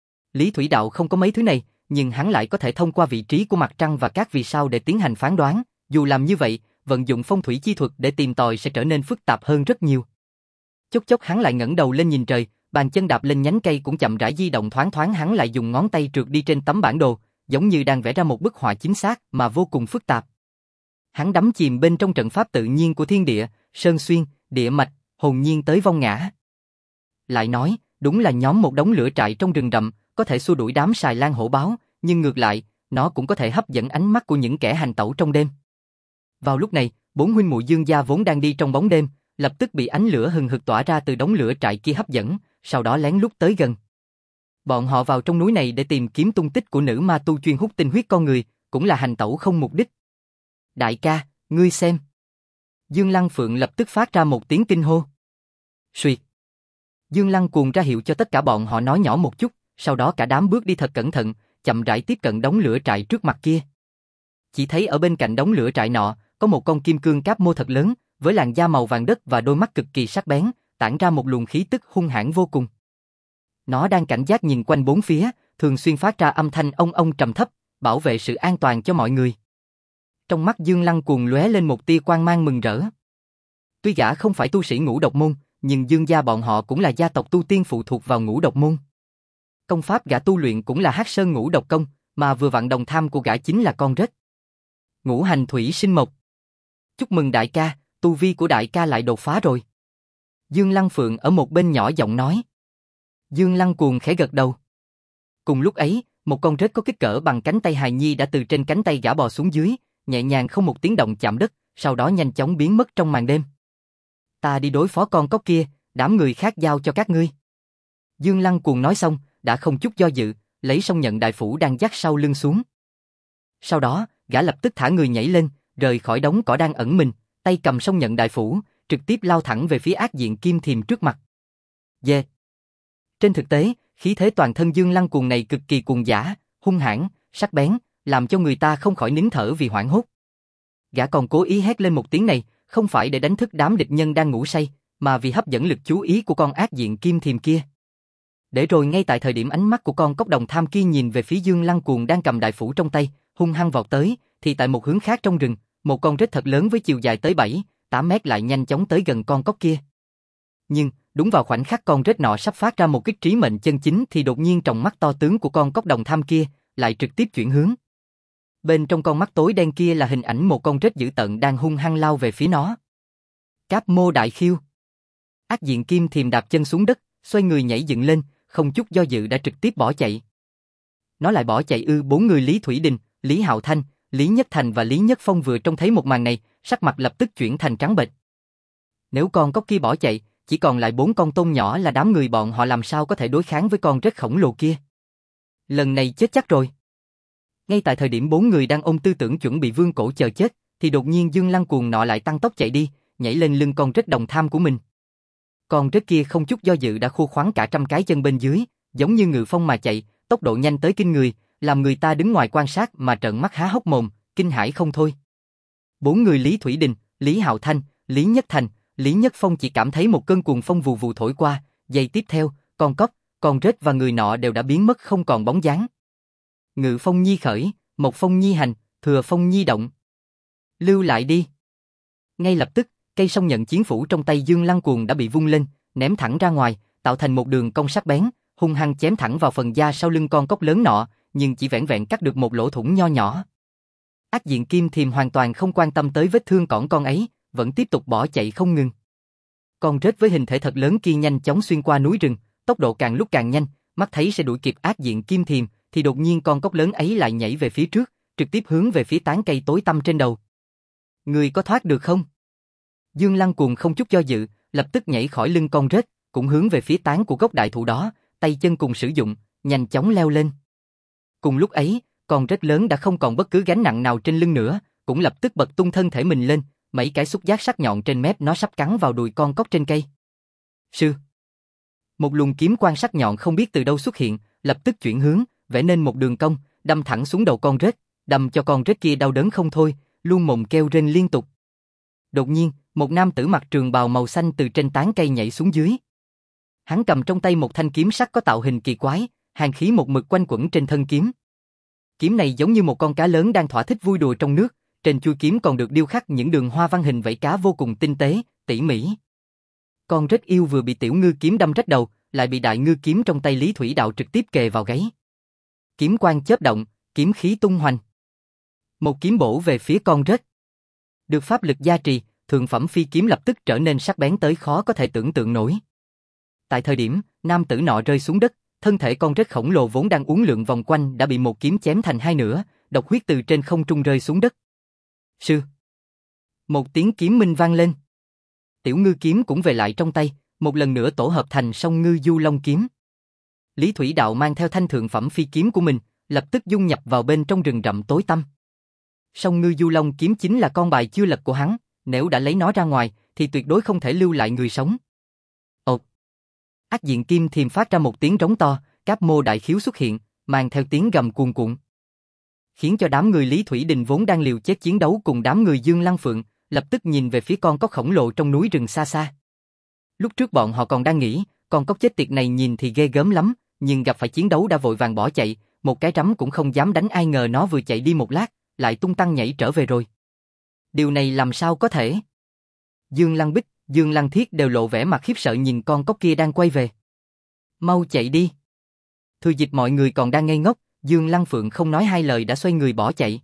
Lý Thủy Đạo không có mấy thứ này, nhưng hắn lại có thể thông qua vị trí của mặt trăng và các vì sao để tiến hành phán đoán, dù làm như vậy, vận dụng phong thủy chi thuật để tìm tòi sẽ trở nên phức tạp hơn rất nhiều. Chốc chốc hắn lại ngẩng đầu lên nhìn trời, bàn chân đạp lên nhánh cây cũng chậm rãi di động, thoáng thoáng hắn lại dùng ngón tay trượt đi trên tấm bản đồ, giống như đang vẽ ra một bức họa chính xác mà vô cùng phức tạp. Hắn đắm chìm bên trong trận pháp tự nhiên của thiên địa, sơn xuyên, địa mạch, hồn nhiên tới vong ngã. Lại nói, đúng là nhóm một đống lửa trại trong rừng rậm, có thể xua đuổi đám sài lan hổ báo, nhưng ngược lại, nó cũng có thể hấp dẫn ánh mắt của những kẻ hành tẩu trong đêm. Vào lúc này, bốn huynh muội Dương gia vốn đang đi trong bóng đêm, lập tức bị ánh lửa hừng hực tỏa ra từ đống lửa trại kia hấp dẫn, sau đó lén lút tới gần. Bọn họ vào trong núi này để tìm kiếm tung tích của nữ ma tu chuyên hút tinh huyết con người, cũng là hành tẩu không mục đích. Đại ca, ngươi xem. Dương Lăng Phượng lập tức phát ra một tiếng kinh hô. Xuyệt. Dương Lăng cuồng ra hiệu cho tất cả bọn họ nói nhỏ một chút, sau đó cả đám bước đi thật cẩn thận, chậm rãi tiếp cận đống lửa trại trước mặt kia. Chỉ thấy ở bên cạnh đống lửa trại nọ, có một con kim cương cáp mô thật lớn, với làn da màu vàng đất và đôi mắt cực kỳ sắc bén, tản ra một luồng khí tức hung hãn vô cùng. Nó đang cảnh giác nhìn quanh bốn phía, thường xuyên phát ra âm thanh ông ông trầm thấp, bảo vệ sự an toàn cho mọi người. Trong mắt Dương Lăng cuồng lóe lên một tia quang mang mừng rỡ. Tuy gã không phải tu sĩ Ngũ Độc môn, nhưng Dương gia bọn họ cũng là gia tộc tu tiên phụ thuộc vào Ngũ Độc môn. Công pháp gã tu luyện cũng là Hắc Sơn Ngũ Độc công, mà vừa vặn đồng tham của gã chính là con rết. Ngũ hành thủy sinh mộc. Chúc mừng đại ca, tu vi của đại ca lại đột phá rồi. Dương Lăng Phượng ở một bên nhỏ giọng nói. Dương Lăng cuồng khẽ gật đầu. Cùng lúc ấy, một con rết có kích cỡ bằng cánh tay hài nhi đã từ trên cánh tay gã bò xuống dưới, nhẹ nhàng không một tiếng động chạm đất, sau đó nhanh chóng biến mất trong màn đêm. Ta đi đối phó con cóc kia, đám người khác giao cho các ngươi. Dương Lăng cuồng nói xong, đã không chút do dự, lấy song nhận đại phủ đang dắt sau lưng xuống. Sau đó, gã lập tức thả người nhảy lên, rời khỏi đống cỏ đang ẩn mình, tay cầm song nhận đại phủ, trực tiếp lao thẳng về phía ác diện kim thiềm trước mặt. Dê. Trên thực tế, khí thế toàn thân Dương Lăng cuồng này cực kỳ cuồng dã, hung hãn, sắc bén, làm cho người ta không khỏi nín thở vì hoảng hốt. Gã còn cố ý hét lên một tiếng này, không phải để đánh thức đám địch nhân đang ngủ say, mà vì hấp dẫn lực chú ý của con ác diện kim thiềm kia. Để rồi ngay tại thời điểm ánh mắt của con cốc đồng tham kia nhìn về phía Dương Lăng cuồng đang cầm đại phủ trong tay, hung hăng vọt tới, thì tại một hướng khác trong rừng, một con rết thật lớn với chiều dài tới bảy, tám mét lại nhanh chóng tới gần con cốc kia. Nhưng, đúng vào khoảnh khắc con rết nọ sắp phát ra một kích trí mệnh chân chính thì đột nhiên trong mắt to tướng của con cốc đồng tham kia, lại trực tiếp chuyển hướng. Bên trong con mắt tối đen kia là hình ảnh một con rết dữ tợn đang hung hăng lao về phía nó. Cáp mô đại khiêu. Ác diện kim thiềm đạp chân xuống đất, xoay người nhảy dựng lên, không chút do dự đã trực tiếp bỏ chạy. Nó lại bỏ chạy ư? Bốn người Lý Thủy Đình, Lý Hạo Thanh, Lý Nhất Thành và Lý Nhất Phong vừa trông thấy một màn này, sắc mặt lập tức chuyển thành trắng bệch. Nếu con cóc kia bỏ chạy, chỉ còn lại bốn con tôm nhỏ là đám người bọn họ làm sao có thể đối kháng với con rết khổng lồ kia. Lần này chết chắc rồi. Ngay tại thời điểm bốn người đang ôm tư tưởng chuẩn bị vương cổ chờ chết, thì đột nhiên Dương Lăng cuồng nọ lại tăng tốc chạy đi, nhảy lên lưng con rết đồng tham của mình. Con rết kia không chút do dự đã khô khoắn cả trăm cái chân bên dưới, giống như ngự phong mà chạy, tốc độ nhanh tới kinh người, làm người ta đứng ngoài quan sát mà trợn mắt há hốc mồm, kinh hãi không thôi. Bốn người Lý Thủy Đình, Lý Hạo Thanh, Lý Nhất Thành, Lý Nhất Phong chỉ cảm thấy một cơn cuồng phong vù vù thổi qua, giây tiếp theo, con cóc, con rết và người nọ đều đã biến mất không còn bóng dáng. Ngự phong nhi khởi, mộc phong nhi hành, thừa phong nhi động. Lưu lại đi. Ngay lập tức, cây song nhận chiến phủ trong tay Dương Lăng cuồng đã bị vung lên, ném thẳng ra ngoài, tạo thành một đường cong sắc bén, hung hăng chém thẳng vào phần da sau lưng con cóc lớn nọ, nhưng chỉ vẻn vẹn cắt được một lỗ thủng nho nhỏ. Ác diện kim thiềm hoàn toàn không quan tâm tới vết thương cỏn con ấy, vẫn tiếp tục bỏ chạy không ngừng. Con rết với hình thể thật lớn kia nhanh chóng xuyên qua núi rừng, tốc độ càng lúc càng nhanh, mắt thấy sẽ đuổi kịp ác diện kim thiềm, thì đột nhiên con cóc lớn ấy lại nhảy về phía trước, trực tiếp hướng về phía tán cây tối tăm trên đầu. Người có thoát được không? Dương Lăng cuồng không chút do dự, lập tức nhảy khỏi lưng con rết, cũng hướng về phía tán của gốc đại thụ đó, tay chân cùng sử dụng, nhanh chóng leo lên. Cùng lúc ấy, con rết lớn đã không còn bất cứ gánh nặng nào trên lưng nữa, cũng lập tức bật tung thân thể mình lên, mấy cái xúc giác sắc nhọn trên mép nó sắp cắn vào đùi con cóc trên cây. Sư. Một luồng kiếm quang sắc nhọn không biết từ đâu xuất hiện, lập tức chuyển hướng, vẽ nên một đường cong, đâm thẳng xuống đầu con rết, đâm cho con rết kia đau đớn không thôi, luôn mồm kêu rên liên tục. Đột nhiên, một nam tử mặc trường bào màu xanh từ trên tán cây nhảy xuống dưới. Hắn cầm trong tay một thanh kiếm sắc có tạo hình kỳ quái, hàn khí một mực quanh quẩn trên thân kiếm. Kiếm này giống như một con cá lớn đang thỏa thích vui đùa trong nước, trên chuôi kiếm còn được điêu khắc những đường hoa văn hình vảy cá vô cùng tinh tế, tỉ mỉ. Con rết yêu vừa bị tiểu ngư kiếm đâm rách đầu, lại bị đại ngư kiếm trong tay Lý Thủy Đạo trực tiếp kề vào gáy. Kiếm quang chớp động, kiếm khí tung hoành. Một kiếm bổ về phía con rết. Được pháp lực gia trì, thượng phẩm phi kiếm lập tức trở nên sắc bén tới khó có thể tưởng tượng nổi. Tại thời điểm, Nam tử nọ rơi xuống đất, thân thể con rết khổng lồ vốn đang uốn lượn vòng quanh đã bị một kiếm chém thành hai nửa, độc huyết từ trên không trung rơi xuống đất. Sư. Một tiếng kiếm minh vang lên. Tiểu ngư kiếm cũng về lại trong tay, một lần nữa tổ hợp thành song ngư du long kiếm. Lý Thủy Đạo mang theo thanh thượng phẩm phi kiếm của mình, lập tức dung nhập vào bên trong rừng rậm tối tăm. Song ngư du long kiếm chính là con bài chưa lật của hắn, nếu đã lấy nó ra ngoài, thì tuyệt đối không thể lưu lại người sống. Ột. Ác diện kim thiềm phát ra một tiếng rống to, Cáp Mô Đại Khiếu xuất hiện, mang theo tiếng gầm cuồn cuộn, khiến cho đám người Lý Thủy Đình vốn đang liều chết chiến đấu cùng đám người Dương Lăng Phượng, lập tức nhìn về phía con cóc khổng lồ trong núi rừng xa xa. Lúc trước bọn họ còn đang nghĩ, con cóc chết tiệt này nhìn thì ghê gớm lắm, nhưng gặp phải chiến đấu đã vội vàng bỏ chạy, một cái rắm cũng không dám đánh, ai ngờ nó vừa chạy đi một lát, lại tung tăng nhảy trở về rồi. Điều này làm sao có thể? Dương Lăng Bích, Dương Lăng Thiết đều lộ vẻ mặt khiếp sợ nhìn con cóc kia đang quay về. Mau chạy đi. Thừa dịp mọi người còn đang ngây ngốc, Dương Lăng Phượng không nói hai lời đã xoay người bỏ chạy.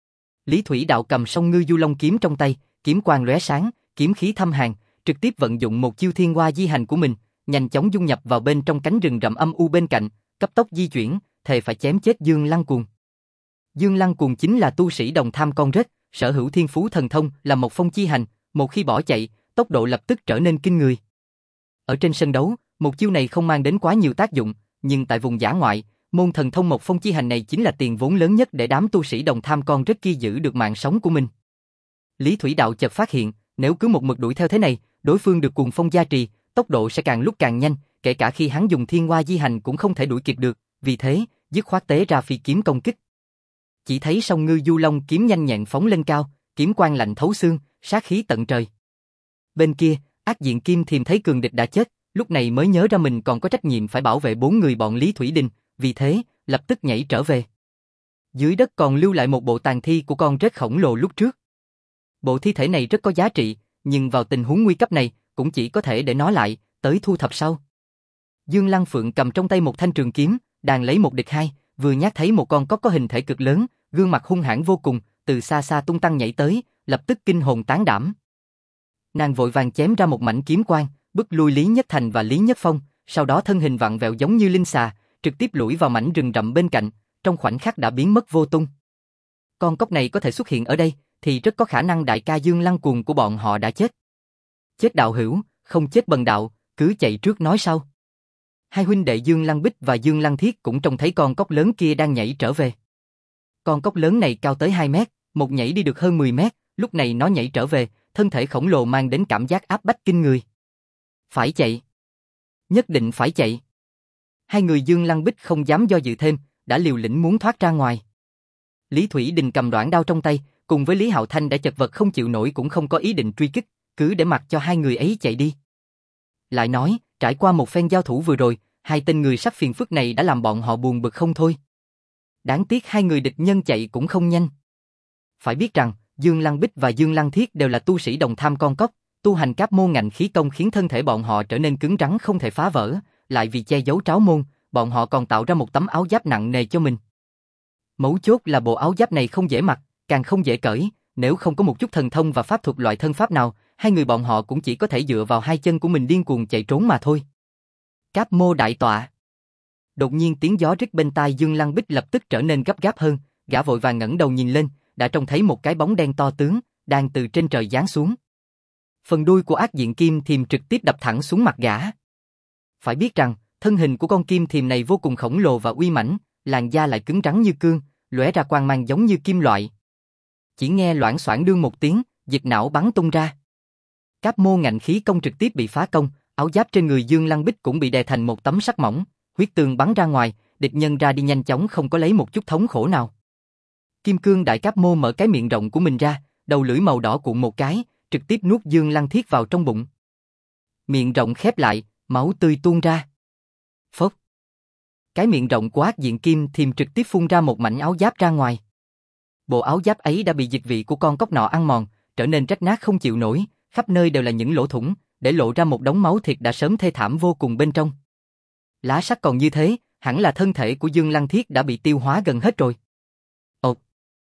Lý Thủy Đạo cầm song ngư du long kiếm trong tay, kiếm quang lóe sáng, kiếm khí thâm hàn, trực tiếp vận dụng một chiêu thiên hoa di hành của mình, nhanh chóng dung nhập vào bên trong cánh rừng rậm âm u bên cạnh, cấp tốc di chuyển, thề phải chém chết Dương Lăng Cuồng. Dương Lăng Cuồng chính là tu sĩ đồng tham con rết, sở hữu thiên phú thần thông là một phong chi hành, một khi bỏ chạy, tốc độ lập tức trở nên kinh người. Ở trên sân đấu, một chiêu này không mang đến quá nhiều tác dụng, nhưng tại vùng dã ngoại, môn thần thông một phong chi hành này chính là tiền vốn lớn nhất để đám tu sĩ đồng tham con rết kia giữ được mạng sống của mình. Lý Thủy Đạo chợt phát hiện, nếu cứ một mực đuổi theo thế này, đối phương được cuồng phong gia trì, tốc độ sẽ càng lúc càng nhanh, kể cả khi hắn dùng thiên hoa di hành cũng không thể đuổi kịp được, vì thế, dứt khoát tế ra phi kiếm công kích. Chỉ thấy song ngư du long kiếm nhanh nhẹn phóng lên cao, kiếm quang lạnh thấu xương, sát khí tận trời. Bên kia, ác diện kim thiềm thấy cường địch đã chết, lúc này mới nhớ ra mình còn có trách nhiệm phải bảo vệ bốn người bọn Lý Thủy Đình, vì thế, lập tức nhảy trở về. Dưới đất còn lưu lại một bộ tàn thi của con rết khổng lồ lúc trước. Bộ thi thể này rất có giá trị, nhưng vào tình huống nguy cấp này, cũng chỉ có thể để nó lại, tới thu thập sau. Dương Lăng Phượng cầm trong tay một thanh trường kiếm, đang lấy một địch hai, vừa nhát thấy một con cóc có hình thể cực lớn, gương mặt hung hãn vô cùng, từ xa xa tung tăng nhảy tới, lập tức kinh hồn tán đảm. Nàng vội vàng chém ra một mảnh kiếm quang, bức lui Lý Nhất Thành và Lý Nhất Phong, sau đó thân hình vặn vẹo giống như linh xà, trực tiếp lủi vào mảnh rừng rậm bên cạnh, trong khoảnh khắc đã biến mất vô tung. Con cóc này có thể xuất hiện ở đây, thì rất có khả năng đại ca Dương Lăng Cuồng của bọn họ đã chết. Chết đạo hữu, không chết bần đạo, cứ chạy trước nói sau. Hai huynh đệ Dương Lăng Bích và Dương Lăng Thiết cũng trông thấy con cóc lớn kia đang nhảy trở về. Con cóc lớn này cao tới hai mét, một nhảy đi được hơn mười mét, lúc này nó nhảy trở về, thân thể khổng lồ mang đến cảm giác áp bách kinh người. Phải chạy. Nhất định phải chạy. Hai người Dương Lăng Bích không dám do dự thêm, đã liều lĩnh muốn thoát ra ngoài. Lý Thủy Đình cầm đoạn đao trong tay, cùng với Lý Hạo Thanh đã chật vật không chịu nổi cũng không có ý định truy kích, cứ để mặc cho hai người ấy chạy đi. Lại nói, trải qua một phen giao thủ vừa rồi, hai tên người sắp phiền phức này đã làm bọn họ buồn bực không thôi. Đáng tiếc hai người địch nhân chạy cũng không nhanh. Phải biết rằng, Dương Lăng Bích và Dương Lăng Thiết đều là tu sĩ đồng tham con cóc, tu hành các môn ngạnh khí công khiến thân thể bọn họ trở nên cứng rắn không thể phá vỡ, lại vì che giấu tráo môn, bọn họ còn tạo ra một tấm áo giáp nặng nề cho mình. Mấu chốt là bộ áo giáp này không dễ mặc, càng không dễ cởi, nếu không có một chút thần thông và pháp thuật loại thân pháp nào, hai người bọn họ cũng chỉ có thể dựa vào hai chân của mình điên cuồng chạy trốn mà thôi. Cáp Mô đại tọa. Đột nhiên tiếng gió rít bên tai Dương Lăng Bích lập tức trở nên gấp gáp hơn, gã vội vàng ngẩng đầu nhìn lên, đã trông thấy một cái bóng đen to tướng, đang từ trên trời giáng xuống. Phần đuôi của ác diện kim thiềm trực tiếp đập thẳng xuống mặt gã. Phải biết rằng, thân hình của con kim thiềm này vô cùng khổng lồ và uy mãnh, làn da lại cứng rắn như cương, lóe ra quang mang giống như kim loại. Chỉ nghe loảng xoảng đương một tiếng, dịch não bắn tung ra. Cáp Mô ngạnh khí công trực tiếp bị phá công, áo giáp trên người Dương Lăng Bích cũng bị đè thành một tấm sắt mỏng, huyết tương bắn ra ngoài, địch nhân ra đi nhanh chóng không có lấy một chút thống khổ nào. Kim cương đại Cáp Mô mở cái miệng rộng của mình ra, đầu lưỡi màu đỏ cuộn một cái, trực tiếp nuốt Dương Lăng Thiết vào trong bụng. Miệng rộng khép lại, máu tươi tuôn ra. Phốc. Cái miệng rộng của ác diện kim thiềm trực tiếp phun ra một mảnh áo giáp ra ngoài. Bộ áo giáp ấy đã bị dịch vị của con cóc nọ ăn mòn, trở nên rách nát không chịu nổi, khắp nơi đều là những lỗ thủng, để lộ ra một đống máu thịt đã sớm thê thảm vô cùng bên trong. Lá sắt còn như thế, hẳn là thân thể của Dương Lăng Thiết đã bị tiêu hóa gần hết rồi. Ột.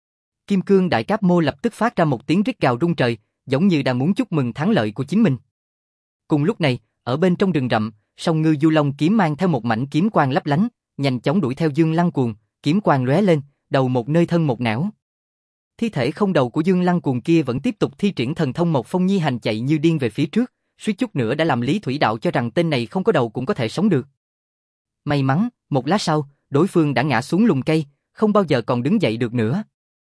Kim cương đại Cáp Mô lập tức phát ra một tiếng rít gào rung trời, giống như đang muốn chúc mừng thắng lợi của chính mình. Cùng lúc này, ở bên trong rừng rậm, song ngư du long kiếm mang theo một mảnh kiếm quang lấp lánh, nhanh chóng đuổi theo Dương Lăng Cuồng, kiếm quang lóe lên, đầu một nơi thân một nẻo. Thi thể không đầu của Dương Lăng Cuồng kia vẫn tiếp tục thi triển thần thông Một Phong Nhi Hành chạy như điên về phía trước, suýt chút nữa đã làm Lý Thủy Đạo cho rằng tên này không có đầu cũng có thể sống được. May mắn, một lát sau, đối phương đã ngã xuống lùm cây, không bao giờ còn đứng dậy được nữa.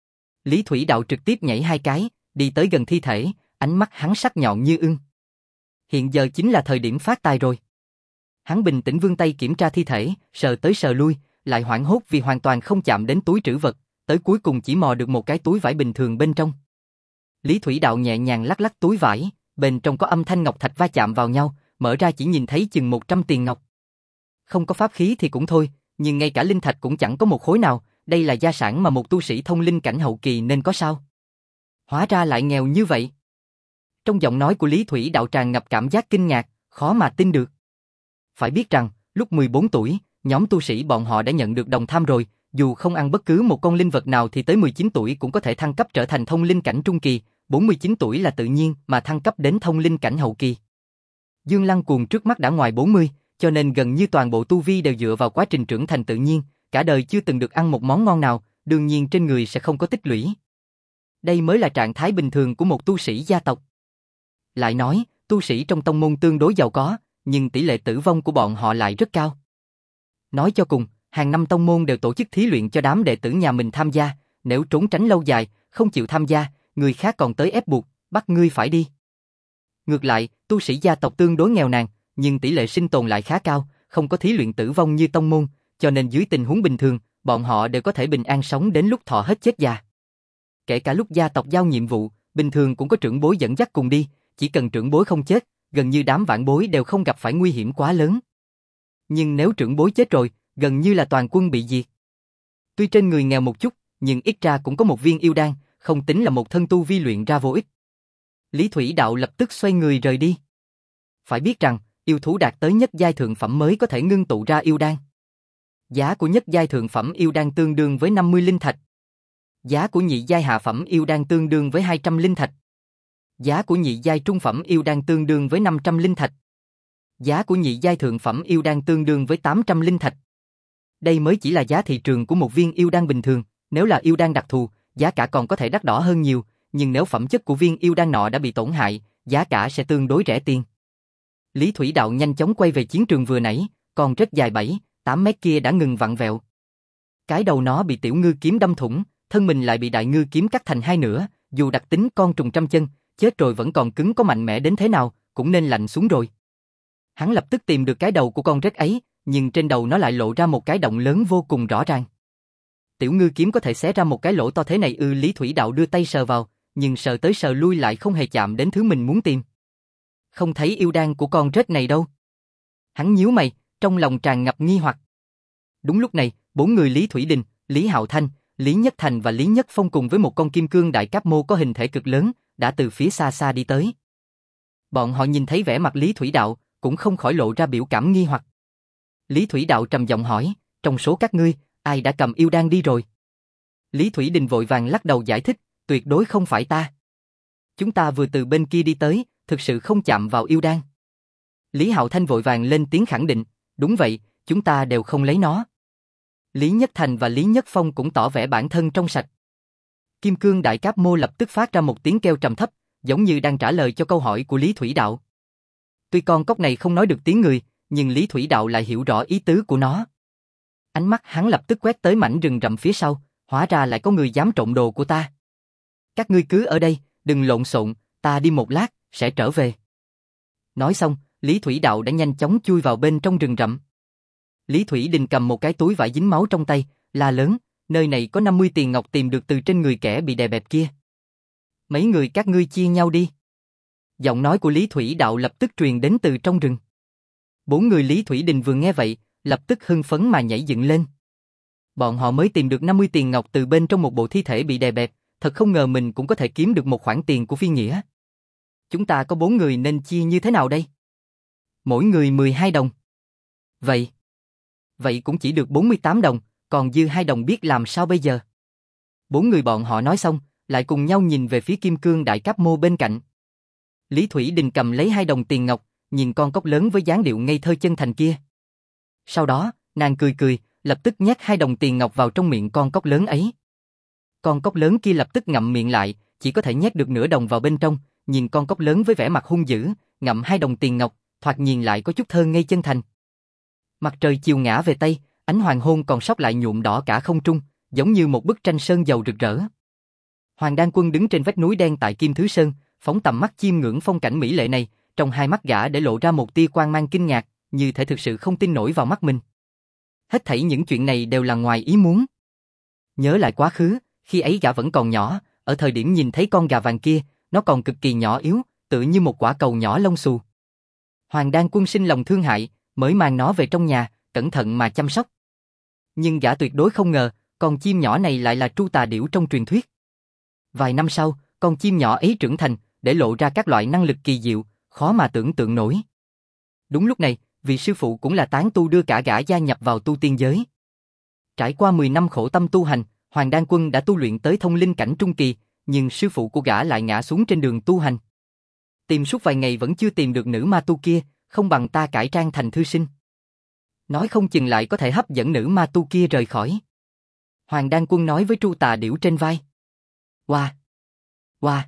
Lý Thủy Đạo trực tiếp nhảy hai cái, đi tới gần thi thể, ánh mắt hắn sắc nhọn như ưng. Hiện giờ chính là thời điểm phát tài rồi. Hắn bình tĩnh vươn tay kiểm tra thi thể, sờ tới sờ lui, lại hoảng hốt vì hoàn toàn không chạm đến túi trữ vật, tới cuối cùng chỉ mò được một cái túi vải bình thường bên trong. Lý Thủy Đạo nhẹ nhàng lắc lắc túi vải, bên trong có âm thanh ngọc thạch va chạm vào nhau, mở ra chỉ nhìn thấy chừng một trăm tiền ngọc. Không có pháp khí thì cũng thôi, nhưng ngay cả linh thạch cũng chẳng có một khối nào, đây là gia sản mà một tu sĩ thông linh cảnh hậu kỳ nên có sao? Hóa ra lại nghèo như vậy. Trong giọng nói của Lý Thủy Đạo tràn ngập cảm giác kinh ngạc, khó mà tin được. Phải biết rằng, lúc mười bốn tuổi, nhóm tu sĩ bọn họ đã nhận được đồng tham rồi, dù không ăn bất cứ một con linh vật nào thì tới mười chín tuổi cũng có thể thăng cấp trở thành thông linh cảnh trung kỳ, bốn mươi chín tuổi là tự nhiên mà thăng cấp đến thông linh cảnh hậu kỳ. Dương Lăng Cuồng trước mắt đã ngoài bốn mươi, cho nên gần như toàn bộ tu vi đều dựa vào quá trình trưởng thành tự nhiên, cả đời chưa từng được ăn một món ngon nào, đương nhiên trên người sẽ không có tích lũy. Đây mới là trạng thái bình thường của một tu sĩ gia tộc. Lại nói, tu sĩ trong tông môn tương đối giàu có, nhưng tỷ lệ tử vong của bọn họ lại rất cao. Nói cho cùng, hàng năm tông môn đều tổ chức thí luyện cho đám đệ tử nhà mình tham gia, nếu trốn tránh lâu dài, không chịu tham gia, người khác còn tới ép buộc, bắt ngươi phải đi. Ngược lại, tu sĩ gia tộc tương đối nghèo nàn, nhưng tỷ lệ sinh tồn lại khá cao, không có thí luyện tử vong như tông môn, cho nên dưới tình huống bình thường, bọn họ đều có thể bình an sống đến lúc thọ hết chết già. Kể cả lúc gia tộc giao nhiệm vụ, bình thường cũng có trưởng bối dẫn dắt cùng đi, chỉ cần trưởng bối không chết, gần như đám vãn bối đều không gặp phải nguy hiểm quá lớn. Nhưng nếu trưởng bối chết rồi, gần như là toàn quân bị diệt. Tuy trên người nghèo một chút, nhưng ít ra cũng có một viên yêu đan, không tính là một thân tu vi luyện ra vô ích. Lý Thủy Đạo lập tức xoay người rời đi. Phải biết rằng, yêu thú đạt tới nhất giai thượng phẩm mới có thể ngưng tụ ra yêu đan. Giá của nhất giai thượng phẩm yêu đan tương đương với năm mươi linh thạch. Giá của nhị giai hạ phẩm yêu đan tương đương với hai trăm linh thạch. Giá của nhị giai trung phẩm yêu đan tương đương với năm trăm linh thạch. Giá của nhị giai thượng phẩm yêu đan tương đương với tám trăm linh thạch. Đây mới chỉ là giá thị trường của một viên yêu đan bình thường, nếu là yêu đan đặc thù, giá cả còn có thể đắt đỏ hơn nhiều, nhưng nếu phẩm chất của viên yêu đan nọ đã bị tổn hại, giá cả sẽ tương đối rẻ tiền. Lý Thủy Đạo nhanh chóng quay về chiến trường vừa nãy, còn rất dài bảy, tám mét kia đã ngừng vặn vẹo. Cái đầu nó bị tiểu ngư kiếm đâm thủng, thân mình lại bị đại ngư kiếm cắt thành hai nửa, dù đặc tính con trùng trăm chân, chết rồi vẫn còn cứng có mạnh mẽ đến thế nào, cũng nên lạnh xuống rồi. Hắn lập tức tìm được cái đầu của con rết ấy, nhưng trên đầu nó lại lộ ra một cái động lớn vô cùng rõ ràng. Tiểu ngư kiếm có thể xé ra một cái lỗ to thế này ư? Lý Thủy Đạo đưa tay sờ vào, nhưng sờ tới sờ lui lại không hề chạm đến thứ mình muốn tìm. Không thấy yêu đan của con rết này đâu. Hắn nhíu mày, trong lòng tràn ngập nghi hoặc. Đúng lúc này, bốn người Lý Thủy Đình, Lý Hạo Thanh, Lý Nhất Thành và Lý Nhất Phong cùng với một con kim cương đại cáp mô có hình thể cực lớn, đã từ phía xa xa đi tới. Bọn họ nhìn thấy vẻ mặt Lý Thủy Đạo, cũng không khỏi lộ ra biểu cảm nghi hoặc. Lý Thủy Đạo trầm giọng hỏi, trong số các ngươi, ai đã cầm yêu đan đi rồi? Lý Thủy Đình vội vàng lắc đầu giải thích, tuyệt đối không phải ta. Chúng ta vừa từ bên kia đi tới, thực sự không chạm vào yêu đan. Lý Hạo Thanh vội vàng lên tiếng khẳng định, đúng vậy, chúng ta đều không lấy nó. Lý Nhất Thành và Lý Nhất Phong cũng tỏ vẻ bản thân trong sạch. Kim cương đại cáp mô lập tức phát ra một tiếng kêu trầm thấp, giống như đang trả lời cho câu hỏi của Lý Thủy Đạo. Tuy con cóc này không nói được tiếng người, nhưng Lý Thủy Đạo lại hiểu rõ ý tứ của nó. Ánh mắt hắn lập tức quét tới mảnh rừng rậm phía sau, hóa ra lại có người dám trộm đồ của ta. Các ngươi cứ ở đây, đừng lộn xộn, ta đi một lát, sẽ trở về. Nói xong, Lý Thủy Đạo đã nhanh chóng chui vào bên trong rừng rậm. Lý Thủy Đình cầm một cái túi vải dính máu trong tay, la lớn, nơi này có năm mươi tiền ngọc tìm được từ trên người kẻ bị đè bẹp kia. Mấy người các ngươi chia nhau đi. Giọng nói của Lý Thủy Đạo lập tức truyền đến từ trong rừng. Bốn người Lý Thủy Đình vừa nghe vậy, lập tức hưng phấn mà nhảy dựng lên. Bọn họ mới tìm được năm mươi tiền ngọc từ bên trong một bộ thi thể bị đè bẹp, thật không ngờ mình cũng có thể kiếm được một khoản tiền của phi nghĩa. Chúng ta có bốn người nên chia như thế nào đây? Mỗi người mười hai đồng. Vậy, vậy cũng chỉ được bốn mươi tám đồng, còn dư hai đồng biết làm sao bây giờ? Bốn người bọn họ nói xong, lại cùng nhau nhìn về phía kim cương đại cáp mô bên cạnh. Lý Thủy Đình cầm lấy hai đồng tiền ngọc, nhìn con cóc lớn với dáng điệu ngây thơ chân thành kia. Sau đó, nàng cười cười, lập tức nhét hai đồng tiền ngọc vào trong miệng con cóc lớn ấy. Con cóc lớn kia lập tức ngậm miệng lại, chỉ có thể nhét được nửa đồng vào bên trong, nhìn con cóc lớn với vẻ mặt hung dữ, ngậm hai đồng tiền ngọc, thoạt nhìn lại có chút thơ ngây chân thành. Mặt trời chiều ngã về tây, ánh hoàng hôn còn sót lại nhuộm đỏ cả không trung, giống như một bức tranh sơn dầu rực rỡ. Hoàng Đan Quân đứng trên vách núi đen tại Kim Thứ Sơn, phóng tầm mắt chiêm ngưỡng phong cảnh mỹ lệ này, trong hai mắt gã để lộ ra một tia quang mang kinh ngạc, như thể thực sự không tin nổi vào mắt mình. Hết thảy những chuyện này đều là ngoài ý muốn. Nhớ lại quá khứ, khi ấy gã vẫn còn nhỏ, ở thời điểm nhìn thấy con gà vàng kia, nó còn cực kỳ nhỏ yếu, tựa như một quả cầu nhỏ lông xù. Hoàng Đan Quân sinh lòng thương hại, mới mang nó về trong nhà, cẩn thận mà chăm sóc. Nhưng gã tuyệt đối không ngờ, con chim nhỏ này lại là Tru Tà Điểu trong truyền thuyết. Vài năm sau, con chim nhỏ ấy trưởng thành, để lộ ra các loại năng lực kỳ diệu, khó mà tưởng tượng nổi. Đúng lúc này, vị sư phụ cũng là tán tu đưa cả gã gia nhập vào tu tiên giới. Trải qua mười năm khổ tâm tu hành, Hoàng Đan Quân đã tu luyện tới thông linh cảnh trung kỳ, nhưng sư phụ của gã lại ngã xuống trên đường tu hành. Tìm suốt vài ngày vẫn chưa tìm được nữ ma tu kia, không bằng ta cải trang thành thư sinh. Nói không chừng lại có thể hấp dẫn nữ ma tu kia rời khỏi. Hoàng Đan Quân nói với Tru Tà Điểu trên vai. Oa! Oa!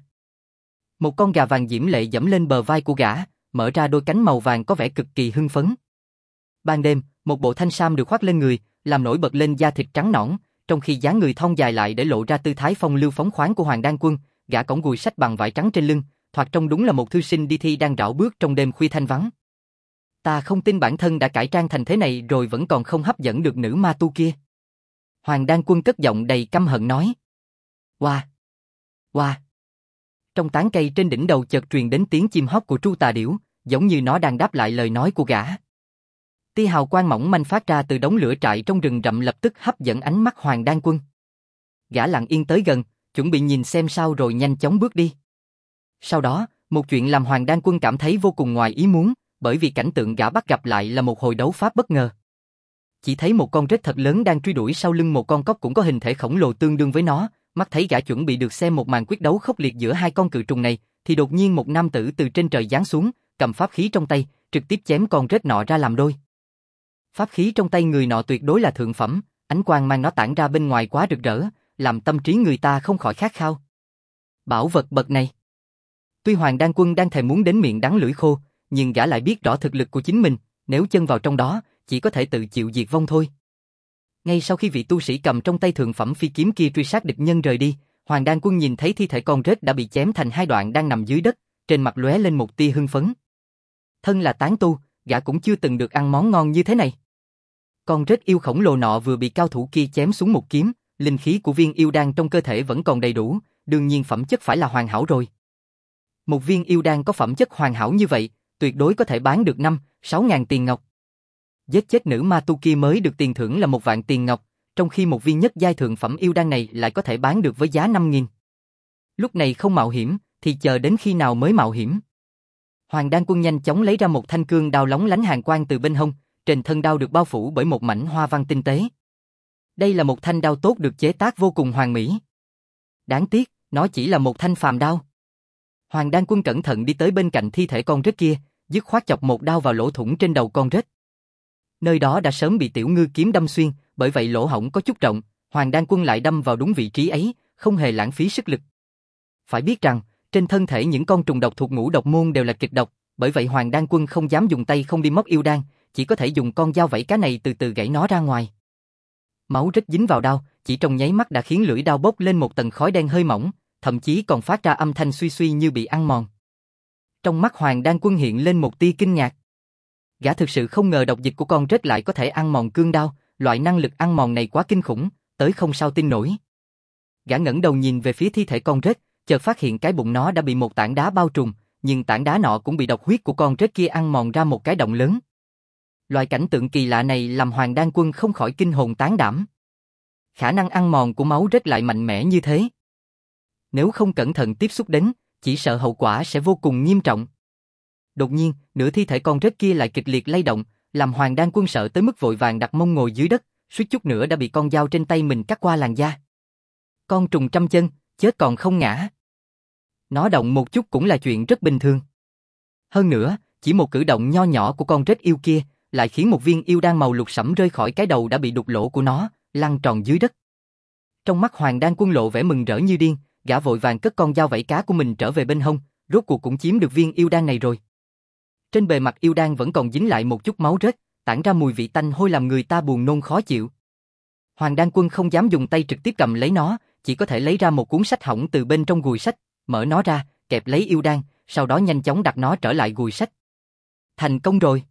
Một con gà vàng diễm lệ giẫm lên bờ vai của gã, mở ra đôi cánh màu vàng có vẻ cực kỳ hưng phấn. Ban đêm, một bộ thanh sam được khoác lên người, làm nổi bật lên da thịt trắng nõn, trong khi dáng người thon dài lại để lộ ra tư thái phong lưu phóng khoáng của Hoàng Đan Quân, gã cõng gùi sách bằng vải trắng trên lưng, thoạt trông đúng là một thư sinh đi thi đang rảo bước trong đêm khuya thanh vắng. Ta không tin bản thân đã cải trang thành thế này rồi vẫn còn không hấp dẫn được nữ ma tu kia. Hoàng Đan Quân cất giọng đầy căm hận nói. Oa! Oa! Trong tán cây trên đỉnh đầu chợt truyền đến tiếng chim hót của Tru Tà Điểu, giống như nó đang đáp lại lời nói của gã. Tia hào quang mỏng manh phát ra từ đống lửa trại trong rừng rậm lập tức hấp dẫn ánh mắt Hoàng Đan Quân. Gã lặng yên tới gần, chuẩn bị nhìn xem sao rồi nhanh chóng bước đi. Sau đó, một chuyện làm Hoàng Đan Quân cảm thấy vô cùng ngoài ý muốn, bởi vì cảnh tượng gã bắt gặp lại là một hồi đấu pháp bất ngờ. Chỉ thấy một con rết thật lớn đang truy đuổi sau lưng một con cóc cũng có hình thể khổng lồ tương đương với nó, mắt thấy gã chuẩn bị được xem một màn quyết đấu khốc liệt giữa hai con cự trùng này, thì đột nhiên một nam tử từ trên trời giáng xuống, cầm pháp khí trong tay, trực tiếp chém con rết nọ ra làm đôi. Pháp khí trong tay người nọ tuyệt đối là thượng phẩm, ánh quang mang nó tản ra bên ngoài quá rực rỡ, làm tâm trí người ta không khỏi khát khao. Bảo vật bậc này. Tuy Hoàng Đan Quân đang thèm muốn đến miệng đắng lưỡi khô, nhưng gã lại biết rõ thực lực của chính mình, nếu chân vào trong đó, chỉ có thể tự chịu diệt vong thôi. Ngay sau khi vị tu sĩ cầm trong tay thượng phẩm phi kiếm kia truy sát địch nhân rời đi, Hoàng Đan Quân nhìn thấy thi thể con rết đã bị chém thành hai đoạn đang nằm dưới đất, trên mặt lóe lên một tia hưng phấn. Thân là tán tu, gã cũng chưa từng được ăn món ngon như thế này. Con rết yêu khổng lồ nọ vừa bị cao thủ kia chém xuống một kiếm, linh khí của viên yêu đan trong cơ thể vẫn còn đầy đủ, đương nhiên phẩm chất phải là hoàn hảo rồi. Một viên yêu đan có phẩm chất hoàn hảo như vậy, tuyệt đối có thể bán được năm, sáu ngàn tiền ngọc. Giết chết nữ ma tu kia mới được tiền thưởng là một vạn tiền ngọc, trong khi một viên nhất giai thượng phẩm yêu đan này lại có thể bán được với giá năm nghìn. Lúc này không mạo hiểm, thì chờ đến khi nào mới mạo hiểm. Hoàng Đan Quân nhanh chóng lấy ra một thanh cương đao lóng lánh hàn quang từ bên hông, trên thân đao được bao phủ bởi một mảnh hoa văn tinh tế. Đây là một thanh đao tốt được chế tác vô cùng hoàn mỹ. Đáng tiếc, nó chỉ là một thanh phàm đao. Hoàng Đan Quân cẩn thận đi tới bên cạnh thi thể con rết kia, dứt khoát chọc một đao vào lỗ thủng trên đầu con rết. Nơi đó đã sớm bị tiểu ngư kiếm đâm xuyên, bởi vậy lỗ hổng có chút rộng, Hoàng Đan Quân lại đâm vào đúng vị trí ấy, không hề lãng phí sức lực. Phải biết rằng, trên thân thể những con trùng độc thuộc ngũ độc môn đều là kịch độc, bởi vậy Hoàng Đan Quân không dám dùng tay không đi móc yêu đan, chỉ có thể dùng con dao vảy cá này từ từ gãy nó ra ngoài. Máu rết dính vào đao, chỉ trong nháy mắt đã khiến lưỡi đao bốc lên một tầng khói đen hơi mỏng, thậm chí còn phát ra âm thanh suy suy như bị ăn mòn. Trong mắt Hoàng Đan Quân hiện lên một tia kinh ngạc. Gã thực sự không ngờ độc dịch của con rết lại có thể ăn mòn cương đao, loại năng lực ăn mòn này quá kinh khủng, tới không sao tin nổi. Gã ngẩng đầu nhìn về phía thi thể con rết, chợt phát hiện cái bụng nó đã bị một tảng đá bao trùm, nhưng tảng đá nọ cũng bị độc huyết của con rết kia ăn mòn ra một cái động lớn. Loại cảnh tượng kỳ lạ này làm Hoàng Đan Quân không khỏi kinh hồn tán đảm. Khả năng ăn mòn của máu rết lại mạnh mẽ như thế. Nếu không cẩn thận tiếp xúc đến, chỉ sợ hậu quả sẽ vô cùng nghiêm trọng. Đột nhiên, nửa thi thể con rết kia lại kịch liệt lay động, làm Hoàng Đan Quân sợ tới mức vội vàng đặt mông ngồi dưới đất, suýt chút nữa đã bị con dao trên tay mình cắt qua làn da. Con trùng trăm chân, chết còn không ngã. Nó động một chút cũng là chuyện rất bình thường. Hơn nữa, Chỉ một cử động nho nhỏ của con rết yêu kia, lại khiến một viên yêu đan màu lục sẫm rơi khỏi cái đầu đã bị đục lỗ của nó, lăn tròn dưới đất. Trong mắt Hoàng Đan Quân lộ vẻ mừng rỡ như điên, gã vội vàng cất con dao vảy cá của mình trở về bên hông, rốt cuộc cũng chiếm được viên yêu đan này rồi. Trên bề mặt yêu đan vẫn còn dính lại một chút máu rết, tản ra mùi vị tanh hôi làm người ta buồn nôn khó chịu. Hoàng Đan Quân không dám dùng tay trực tiếp cầm lấy nó, chỉ có thể lấy ra một cuốn sách hỏng từ bên trong gùi sách, mở nó ra, kẹp lấy yêu đan, sau đó nhanh chóng đặt nó trở lại gùi sách. Thành công rồi.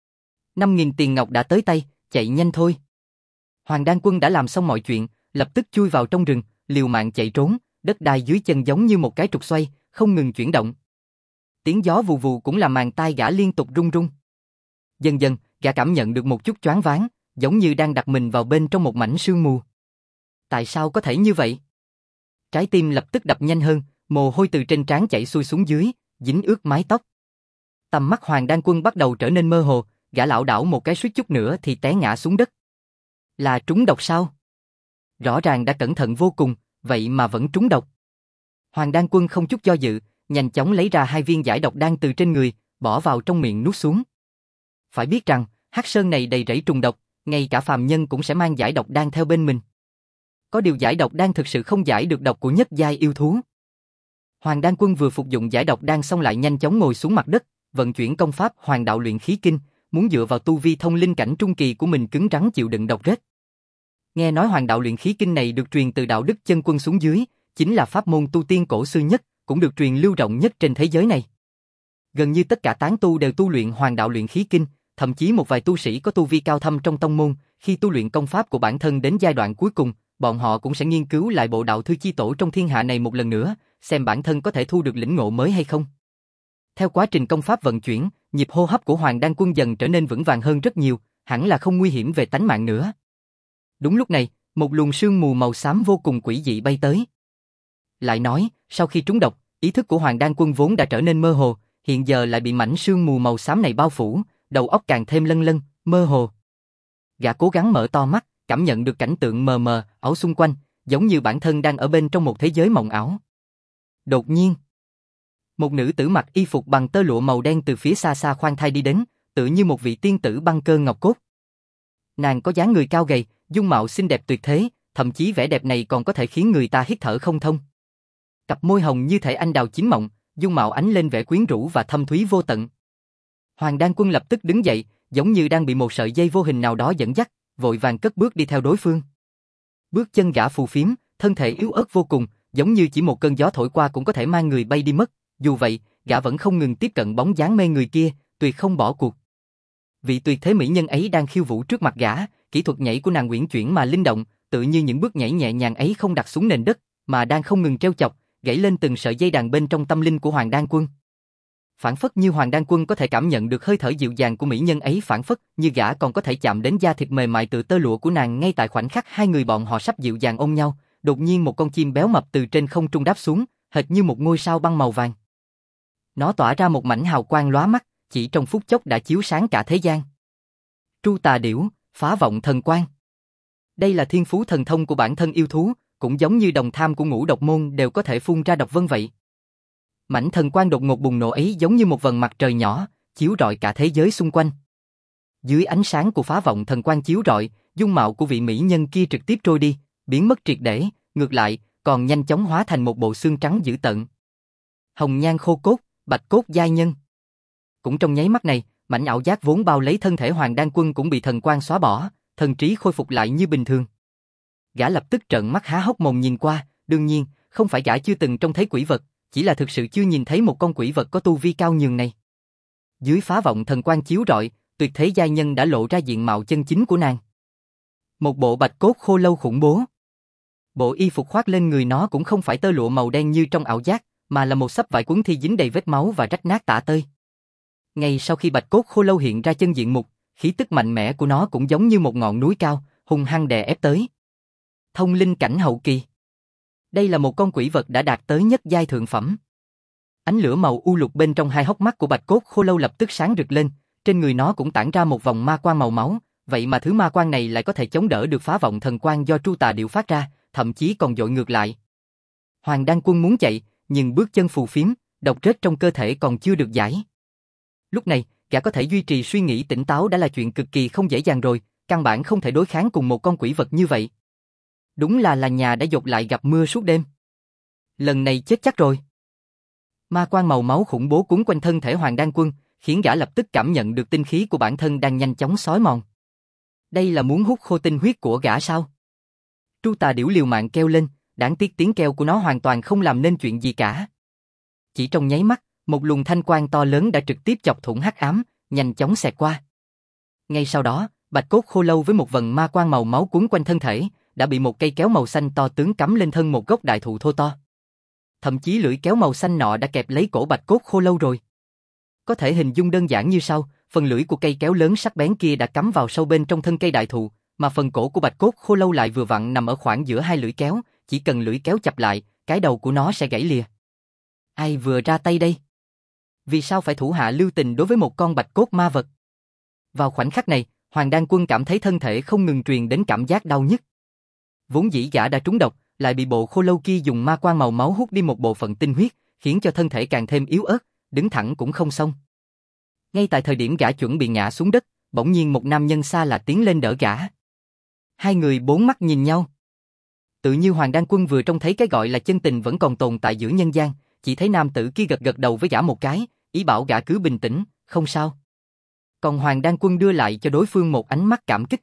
năm nghìn tiền ngọc đã tới tay, chạy nhanh thôi. Hoàng Đan Quân đã làm xong mọi chuyện, lập tức chui vào trong rừng, liều mạng chạy trốn, đất đai dưới chân giống như một cái trục xoay, không ngừng chuyển động. Tiếng gió vù vù cũng làm màng tai gã liên tục rung rung. Dần dần, gã cảm nhận được một chút choáng váng, giống như đang đặt mình vào bên trong một mảnh sương mù. Tại sao có thể như vậy? Trái tim lập tức đập nhanh hơn, mồ hôi từ trên trán chảy xuôi xuống dưới, dính ướt mái tóc. Tầm mắt Hoàng Đan Quân bắt đầu trở nên mơ hồ, gã lảo đảo một cái suýt chút nữa thì té ngã xuống đất. Là trúng độc sao? Rõ ràng đã cẩn thận vô cùng, vậy mà vẫn trúng độc. Hoàng Đan Quân không chút do dự, nhanh chóng lấy ra hai viên giải độc đan từ trên người, bỏ vào trong miệng nuốt xuống. Phải biết rằng, hắc sơn này đầy rẫy trùng độc, ngay cả phàm nhân cũng sẽ mang giải độc đan theo bên mình. Có điều giải độc đan thực sự không giải được độc của nhất giai yêu thú. Hoàng Đan Quân vừa phục dụng giải độc đan xong lại nhanh chóng ngồi xuống mặt đất, vận chuyển công pháp Hoàng Đạo Luyện Khí Kinh, muốn dựa vào tu vi thông linh cảnh trung kỳ của mình cứng rắn chịu đựng độc rết. Nghe nói Hoàng Đạo Luyện Khí Kinh này được truyền từ Đạo Đức Chân Quân xuống dưới, chính là pháp môn tu tiên cổ xưa nhất, cũng được truyền lưu rộng nhất trên thế giới này. Gần như tất cả tán tu đều tu luyện Hoàng Đạo Luyện Khí Kinh, thậm chí một vài tu sĩ có tu vi cao thâm trong tông môn, khi tu luyện công pháp của bản thân đến giai đoạn cuối cùng, bọn họ cũng sẽ nghiên cứu lại bộ đạo thư chi tổ trong thiên hạ này một lần nữa, xem bản thân có thể thu được lĩnh ngộ mới hay không. Theo quá trình công pháp vận chuyển, nhịp hô hấp của Hoàng Đan Quân dần trở nên vững vàng hơn rất nhiều, hẳn là không nguy hiểm về tánh mạng nữa. Đúng lúc này, một luồng sương mù màu xám vô cùng quỷ dị bay tới. Lại nói, sau khi trúng độc, ý thức của Hoàng Đan Quân vốn đã trở nên mơ hồ, hiện giờ lại bị mảnh sương mù màu xám này bao phủ, đầu óc càng thêm lân lân, mơ hồ. Gã cố gắng mở to mắt, cảm nhận được cảnh tượng mờ mờ, ảo xung quanh, giống như bản thân đang ở bên trong một thế giới mộng ảo. Đột nhiên, một nữ tử mặc y phục bằng tơ lụa màu đen từ phía xa xa khoan thai đi đến, tự như một vị tiên tử băng cơ ngọc cốt. Nàng có dáng người cao gầy, dung mạo xinh đẹp tuyệt thế, thậm chí vẻ đẹp này còn có thể khiến người ta hít thở không thông. Cặp môi hồng như thể anh đào chín mọng, dung mạo ánh lên vẻ quyến rũ và thâm thúy vô tận. Hoàng Đan Quân lập tức đứng dậy, giống như đang bị một sợi dây vô hình nào đó dẫn dắt, vội vàng cất bước đi theo đối phương. Bước chân gã phù phiếm, thân thể yếu ớt vô cùng, giống như chỉ một cơn gió thổi qua cũng có thể mang người bay đi mất. Dù vậy, gã vẫn không ngừng tiếp cận bóng dáng mê người kia, tuyệt không bỏ cuộc. Vị tuyệt thế mỹ nhân ấy đang khiêu vũ trước mặt gã, kỹ thuật nhảy của nàng uyển chuyển mà linh động, tự như những bước nhảy nhẹ nhàng ấy không đặt xuống nền đất, mà đang không ngừng treo chọc, gãy lên từng sợi dây đàn bên trong tâm linh của Hoàng Đan Quân. Phản phất như Hoàng Đan Quân có thể cảm nhận được hơi thở dịu dàng của mỹ nhân ấy, phản phất như gã còn có thể chạm đến da thịt mềm mại tự tơ lụa của nàng ngay tại khoảnh khắc hai người bọn họ sắp dịu dàng ôm nhau. Đột nhiên một con chim béo mập từ trên không trung đáp xuống, hệt như một ngôi sao băng màu vàng. Nó tỏa ra một mảnh hào quang lóa mắt, chỉ trong phút chốc đã chiếu sáng cả thế gian. Tru Tà Điểu, phá vọng thần quang. Đây là thiên phú thần thông của bản thân yêu thú, cũng giống như đồng tham của ngũ độc môn đều có thể phun ra độc vân vậy. Mảnh thần quang đột ngột bùng nổ ấy giống như một vầng mặt trời nhỏ, chiếu rọi cả thế giới xung quanh. Dưới ánh sáng của phá vọng thần quang chiếu rọi, dung mạo của vị mỹ nhân kia trực tiếp trôi đi, biến mất triệt để, ngược lại, còn nhanh chóng hóa thành một bộ xương trắng dữ tợn. Hồng nhan khô cốt, bạch cốt giai nhân. Cũng trong nháy mắt này, mảnh ảo giác vốn bao lấy thân thể Hoàng Đan Quân cũng bị thần quang xóa bỏ, thần trí khôi phục lại như bình thường. Gã lập tức trợn mắt há hốc mồm nhìn qua, đương nhiên, không phải gã chưa từng trông thấy quỷ vật, chỉ là thực sự chưa nhìn thấy một con quỷ vật có tu vi cao nhường này. Dưới phá vọng thần quang chiếu rọi, tuyệt thế giai nhân đã lộ ra diện mạo chân chính của nàng. Một bộ bạch cốt khô lâu khủng bố. Bộ y phục khoác lên người nó cũng không phải tơ lụa màu đen như trong ảo giác, mà là một xấp vải quấn thi dính đầy vết máu và rách nát tả tơi. Ngay sau khi bạch cốt khô lâu hiện ra chân diện mục, khí tức mạnh mẽ của nó cũng giống như một ngọn núi cao, hung hăng đè ép tới. Thông linh cảnh hậu kỳ. Đây là một con quỷ vật đã đạt tới nhất giai thượng phẩm. Ánh lửa màu u lục bên trong hai hốc mắt của bạch cốt khô lâu lập tức sáng rực lên, trên người nó cũng tản ra một vòng ma quang màu máu, vậy mà thứ ma quang này lại có thể chống đỡ được phá vọng thần quang do Tru Tà Điểu phát ra, thậm chí còn dội ngược lại. Hoàng Đan Quân muốn chạy, nhưng bước chân phù phiếm, độc rết trong cơ thể còn chưa được giải. Lúc này, gã có thể duy trì suy nghĩ tỉnh táo đã là chuyện cực kỳ không dễ dàng rồi, căn bản không thể đối kháng cùng một con quỷ vật như vậy. Đúng là là nhà đã dột lại gặp mưa suốt đêm. Lần này chết chắc rồi. Ma quang màu máu khủng bố cuốn quanh thân thể Hoàng Đan Quân, khiến gã lập tức cảm nhận được tinh khí của bản thân đang nhanh chóng xói mòn. Đây là muốn hút khô tinh huyết của gã sao? Tru Tà Điểu liều mạng kêu lên, đáng tiếc tiếng kêu của nó hoàn toàn không làm nên chuyện gì cả. Chỉ trong nháy mắt, một luồng thanh quang to lớn đã trực tiếp chọc thủng hắc ám, nhanh chóng xẹt qua. Ngay sau đó, bạch cốt khô lâu với một vần ma quang màu máu cuốn quanh thân thể, đã bị một cây kéo màu xanh to tướng cắm lên thân một gốc đại thụ thô to. Thậm chí lưỡi kéo màu xanh nọ đã kẹp lấy cổ bạch cốt khô lâu rồi. Có thể hình dung đơn giản như sau, phần lưỡi của cây kéo lớn sắc bén kia đã cắm vào sâu bên trong thân cây đại thụ, mà phần cổ của bạch cốt khô lâu lại vừa vặn nằm ở khoảng giữa hai lưỡi kéo, chỉ cần lưỡi kéo chập lại, cái đầu của nó sẽ gãy lìa. Ai vừa ra tay đây? Vì sao phải thủ hạ lưu tình đối với một con bạch cốt ma vật? Vào khoảnh khắc này, Hoàng Đan Quân cảm thấy thân thể không ngừng truyền đến cảm giác đau nhức. Vốn dĩ gã đã trúng độc, lại bị bộ khô lâu kia dùng ma quang màu máu hút đi một bộ phận tinh huyết, khiến cho thân thể càng thêm yếu ớt, đứng thẳng cũng không xong. Ngay tại thời điểm gã chuẩn bị ngã xuống đất, bỗng nhiên một nam nhân xa lạ tiến lên đỡ gã. Hai người bốn mắt nhìn nhau. Tự như Hoàng Đan Quân vừa trông thấy cái gọi là chân tình vẫn còn tồn tại giữa nhân gian, chỉ thấy nam tử kia gật gật đầu với gã một cái, ý bảo gã cứ bình tĩnh, không sao. Còn Hoàng Đan Quân đưa lại cho đối phương một ánh mắt cảm kích.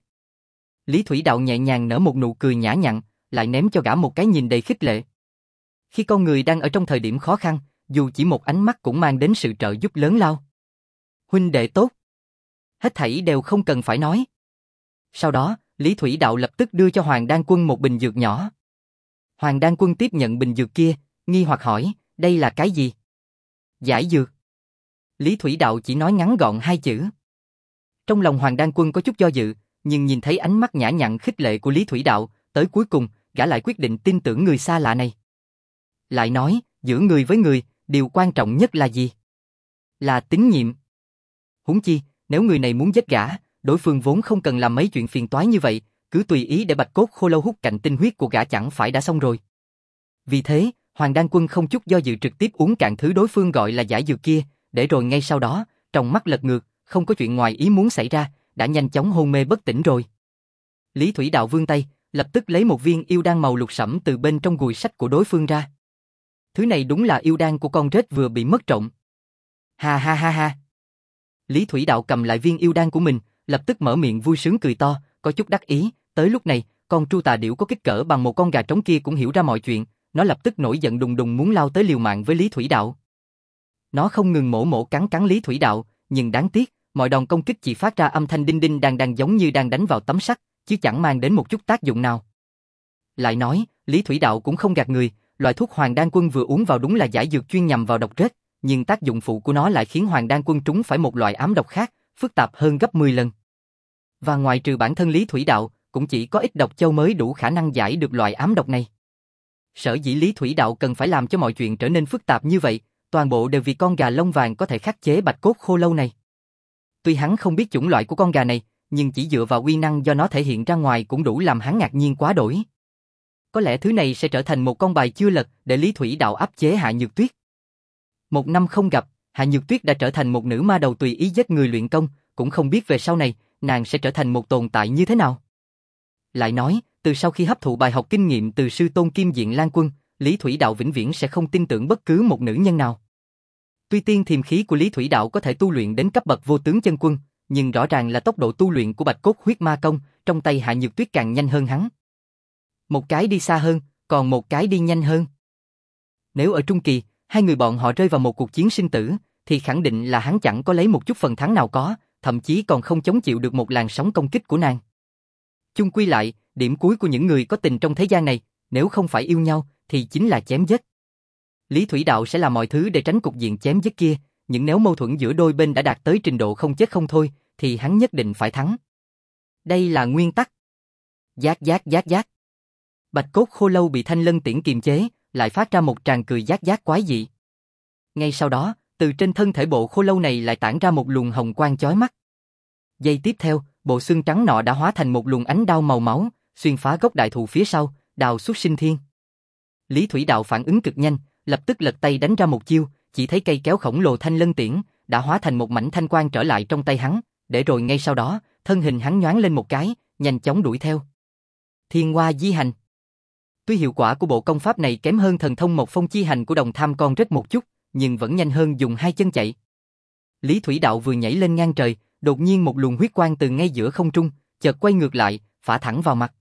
Lý Thủy Đạo nhẹ nhàng nở một nụ cười nhã nhặn, lại ném cho gã một cái nhìn đầy khích lệ. Khi con người đang ở trong thời điểm khó khăn, dù chỉ một ánh mắt cũng mang đến sự trợ giúp lớn lao. Huynh đệ tốt. Hết thảy đều không cần phải nói. Sau đó, Lý Thủy Đạo lập tức đưa cho Hoàng Đan Quân một bình dược nhỏ. Hoàng Đan Quân tiếp nhận bình dược kia, nghi hoặc hỏi, đây là cái gì? Giải dược. Lý Thủy Đạo chỉ nói ngắn gọn hai chữ. Trong lòng Hoàng Đan Quân có chút do dự, nhưng nhìn thấy ánh mắt nhã nhặn khích lệ của Lý Thủy Đạo, tới cuối cùng, gã lại quyết định tin tưởng người xa lạ này. Lại nói, giữa người với người, điều quan trọng nhất là gì? Là tín nhiệm. Huống chi, nếu người này muốn giết gã, đối phương vốn không cần làm mấy chuyện phiền toái như vậy, cứ tùy ý để bạch cốt khô lâu hút cạnh tinh huyết của gã chẳng phải đã xong rồi. Vì thế, Hoàng Đan Quân không chút do dự trực tiếp uống cạn thứ đối phương gọi là giải dược kia, để rồi ngay sau đó, trong mắt lật ngược, không có chuyện ngoài ý muốn xảy ra, đã nhanh chóng hôn mê bất tỉnh rồi. Lý Thủy Đạo vươn tay, lập tức lấy một viên yêu đan màu lục sẫm từ bên trong gùi sách của đối phương ra. Thứ này đúng là yêu đan của con rết vừa bị mất trộm. Ha ha ha ha. Lý Thủy Đạo cầm lại viên yêu đan của mình, lập tức mở miệng vui sướng cười to, có chút đắc ý. Tới lúc này, con Tru Tà Điểu có kích cỡ bằng một con gà trống kia cũng hiểu ra mọi chuyện, nó lập tức nổi giận đùng đùng muốn lao tới liều mạng với Lý Thủy Đạo. Nó không ngừng mổ mổ cắn cắn Lý Thủy Đạo, nhưng đáng tiếc, mọi đòn công kích chỉ phát ra âm thanh đinh đinh đang đang giống như đang đánh vào tấm sắt, chứ chẳng mang đến một chút tác dụng nào. Lại nói, Lý Thủy Đạo cũng không gạt người, loại thuốc Hoàng Đan Quân vừa uống vào đúng là giải dược chuyên nhằm vào độc rết, nhưng tác dụng phụ của nó lại khiến Hoàng Đan Quân trúng phải một loại ám độc khác, phức tạp hơn gấp mười lần. Và ngoài trừ bản thân Lý Thủy Đạo, cũng chỉ có ít độc châu mới đủ khả năng giải được loại ám độc này. Sở dĩ Lý Thủy Đạo cần phải làm cho mọi chuyện trở nên phức tạp như vậy, toàn bộ đều vì con gà lông vàng có thể khắc chế bạch cốt khô lâu này. Tuy hắn không biết chủng loại của con gà này, nhưng chỉ dựa vào uy năng do nó thể hiện ra ngoài cũng đủ làm hắn ngạc nhiên quá đổi. Có lẽ thứ này sẽ trở thành một con bài chưa lật để Lý Thủy Đạo áp chế Hạ Nhược Tuyết. Một năm không gặp, Hạ Nhược Tuyết đã trở thành một nữ ma đầu tùy ý giết người luyện công, cũng không biết về sau này, nàng sẽ trở thành một tồn tại như thế nào. Lại nói, từ sau khi hấp thụ bài học kinh nghiệm từ sư tôn Kim Diện Lan Quân, Lý Thủy Đạo vĩnh viễn sẽ không tin tưởng bất cứ một nữ nhân nào. Tuy tiên thiềm khí của Lý Thủy Đạo có thể tu luyện đến cấp bậc vô tướng chân quân, nhưng rõ ràng là tốc độ tu luyện của Bạch Cốt Huyết Ma Công trong tay Hạ Nhược Tuyết càng nhanh hơn hắn. Một cái đi xa hơn, còn một cái đi nhanh hơn. Nếu ở trung kỳ, hai người bọn họ rơi vào một cuộc chiến sinh tử, thì khẳng định là hắn chẳng có lấy một chút phần thắng nào có, thậm chí còn không chống chịu được một làn sóng công kích của nàng. Chung quy lại, điểm cuối của những người có tình trong thế gian này, nếu không phải yêu nhau, thì chính là chém giết. Lý Thủy Đạo sẽ làm mọi thứ để tránh cục diện chém giết kia, nhưng nếu mâu thuẫn giữa đôi bên đã đạt tới trình độ không chết không thôi, thì hắn nhất định phải thắng. Đây là nguyên tắc. Giác giác giác giác. Bạch Cốt Khô Lâu bị Thanh Lân Tiễn kiềm chế, lại phát ra một tràng cười giác giác quái dị. Ngay sau đó, từ trên thân thể bộ khô lâu này lại tản ra một luồng hồng quang chói mắt. Giây tiếp theo, bộ xương trắng nọ đã hóa thành một luồng ánh đao màu máu, xuyên phá gốc đại thụ phía sau, đào xuất sinh thiên. Lý Thủy Đạo phản ứng cực nhanh, lập tức lật tay đánh ra một chiêu, chỉ thấy cây kéo khổng lồ Thanh Lân Tiễn, đã hóa thành một mảnh thanh quang trở lại trong tay hắn, để rồi ngay sau đó, thân hình hắn nhoáng lên một cái, nhanh chóng đuổi theo. Thiên Hoa Di Hành. Tuy hiệu quả của bộ công pháp này kém hơn thần thông Một Phong Chi Hành của Đồng Tham Con rất một chút, nhưng vẫn nhanh hơn dùng hai chân chạy. Lý Thủy Đạo vừa nhảy lên ngang trời, đột nhiên một luồng huyết quang từ ngay giữa không trung, chợt quay ngược lại, phả thẳng vào mặt.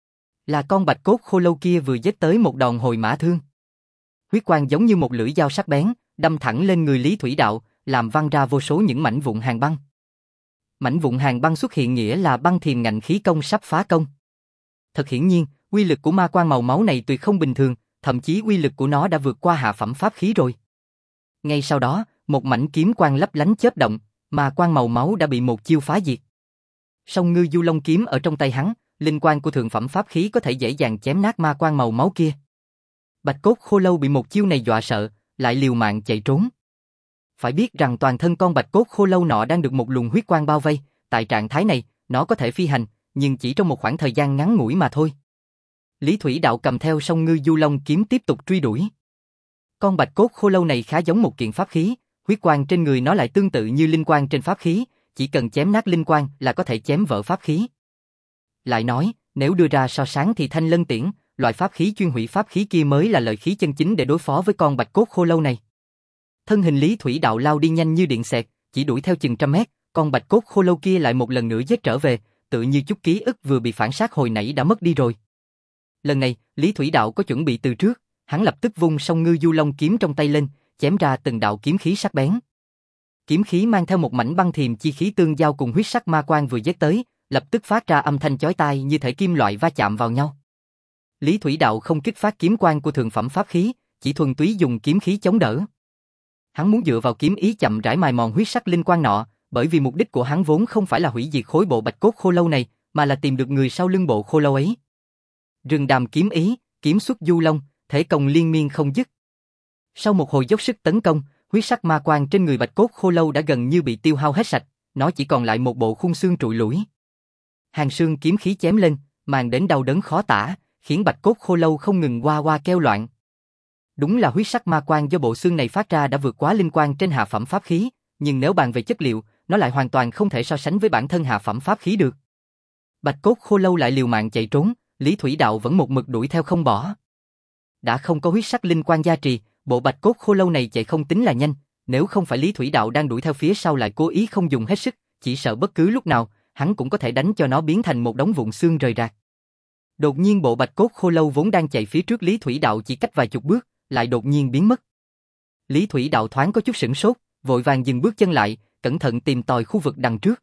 Là con bạch cốt khô lâu kia vừa giết tới một đòn hồi mã thương. Huyết quang giống như một lưỡi dao sắc bén, đâm thẳng lên người Lý Thủy Đạo, làm văng ra vô số những mảnh vụn hàng băng. Mảnh vụn hàng băng xuất hiện nghĩa là băng thiềm ngạnh khí công sắp phá công. Thật hiển nhiên, uy lực của ma quang màu máu này tuyệt không bình thường, thậm chí uy lực của nó đã vượt qua hạ phẩm pháp khí rồi. Ngay sau đó, một mảnh kiếm quang lấp lánh chớp động, ma quang màu máu đã bị một chiêu phá diệt. Song Ngư Du Long kiếm ở trong tay hắn, linh quang của thượng phẩm pháp khí có thể dễ dàng chém nát ma quang màu máu kia. Bạch cốt khô lâu bị một chiêu này dọa sợ, lại liều mạng chạy trốn. Phải biết rằng toàn thân con bạch cốt khô lâu nọ đang được một luồng huyết quang bao vây, tại trạng thái này, nó có thể phi hành, nhưng chỉ trong một khoảng thời gian ngắn ngủi mà thôi. Lý Thủy Đạo cầm theo Song Ngư Du Long kiếm tiếp tục truy đuổi. Con bạch cốt khô lâu này khá giống một kiện pháp khí, huyết quang trên người nó lại tương tự như linh quang trên pháp khí, chỉ cần chém nát linh quang là có thể chém vỡ pháp khí. Lại nói, nếu đưa ra so sánh thì Thanh Lân Tiễn, loại pháp khí chuyên hủy pháp khí kia mới là lợi khí chân chính để đối phó với con bạch cốt khô lâu này. Thân hình Lý Thủy Đạo lao đi nhanh như điện xẹt, chỉ đuổi theo chừng trăm mét, con bạch cốt khô lâu kia lại một lần nữa giết trở về, tự như chút ký ức vừa bị phản sát hồi nãy đã mất đi rồi. Lần này, Lý Thủy Đạo có chuẩn bị từ trước, hắn lập tức vung Song Ngư Du Long kiếm trong tay lên, chém ra từng đạo kiếm khí sắc bén. Kiếm khí mang theo một mảnh băng thiềm chi khí tương giao cùng huyết sắc ma quang vừa giết tới, lập tức phát ra âm thanh chói tai như thể kim loại va chạm vào nhau. Lý Thủy Đạo không kích phát kiếm quang của thượng phẩm pháp khí, chỉ thuần túy dùng kiếm khí chống đỡ. Hắn muốn dựa vào kiếm ý chậm rãi mài mòn huyết sắc linh quang nọ, bởi vì mục đích của hắn vốn không phải là hủy diệt khối bộ bạch cốt khô lâu này, mà là tìm được người sau lưng bộ khô lâu ấy. Rừng đàm kiếm ý, kiếm xuất du long, thể công liên miên không dứt. Sau một hồi dốc sức tấn công, huyết sắc ma quang trên người bạch cốt khô lâu đã gần như bị tiêu hao hết sạch, nó chỉ còn lại một bộ khung xương trụi lủi. Hàng xương kiếm khí chém lên, mang đến đau đớn khó tả, khiến bạch cốt khô lâu không ngừng oa oa kêu loạn. Đúng là huyết sắc ma quang do bộ xương này phát ra đã vượt quá linh quang trên hạ phẩm pháp khí, nhưng nếu bàn về chất liệu, nó lại hoàn toàn không thể so sánh với bản thân hạ phẩm pháp khí được. Bạch cốt khô lâu lại liều mạng chạy trốn, Lý Thủy Đạo vẫn một mực đuổi theo không bỏ. Đã không có huyết sắc linh quang gia trì, bộ bạch cốt khô lâu này chạy không tính là nhanh, nếu không phải Lý Thủy Đạo đang đuổi theo phía sau lại cố ý không dùng hết sức, chỉ sợ bất cứ lúc nào, hắn cũng có thể đánh cho nó biến thành một đống vụn xương rời rạc. Đột nhiên bộ bạch cốt khô lâu vốn đang chạy phía trước Lý Thủy Đạo chỉ cách vài chục bước, lại đột nhiên biến mất. Lý Thủy Đạo thoáng có chút sửng sốt, vội vàng dừng bước chân lại, cẩn thận tìm tòi khu vực đằng trước.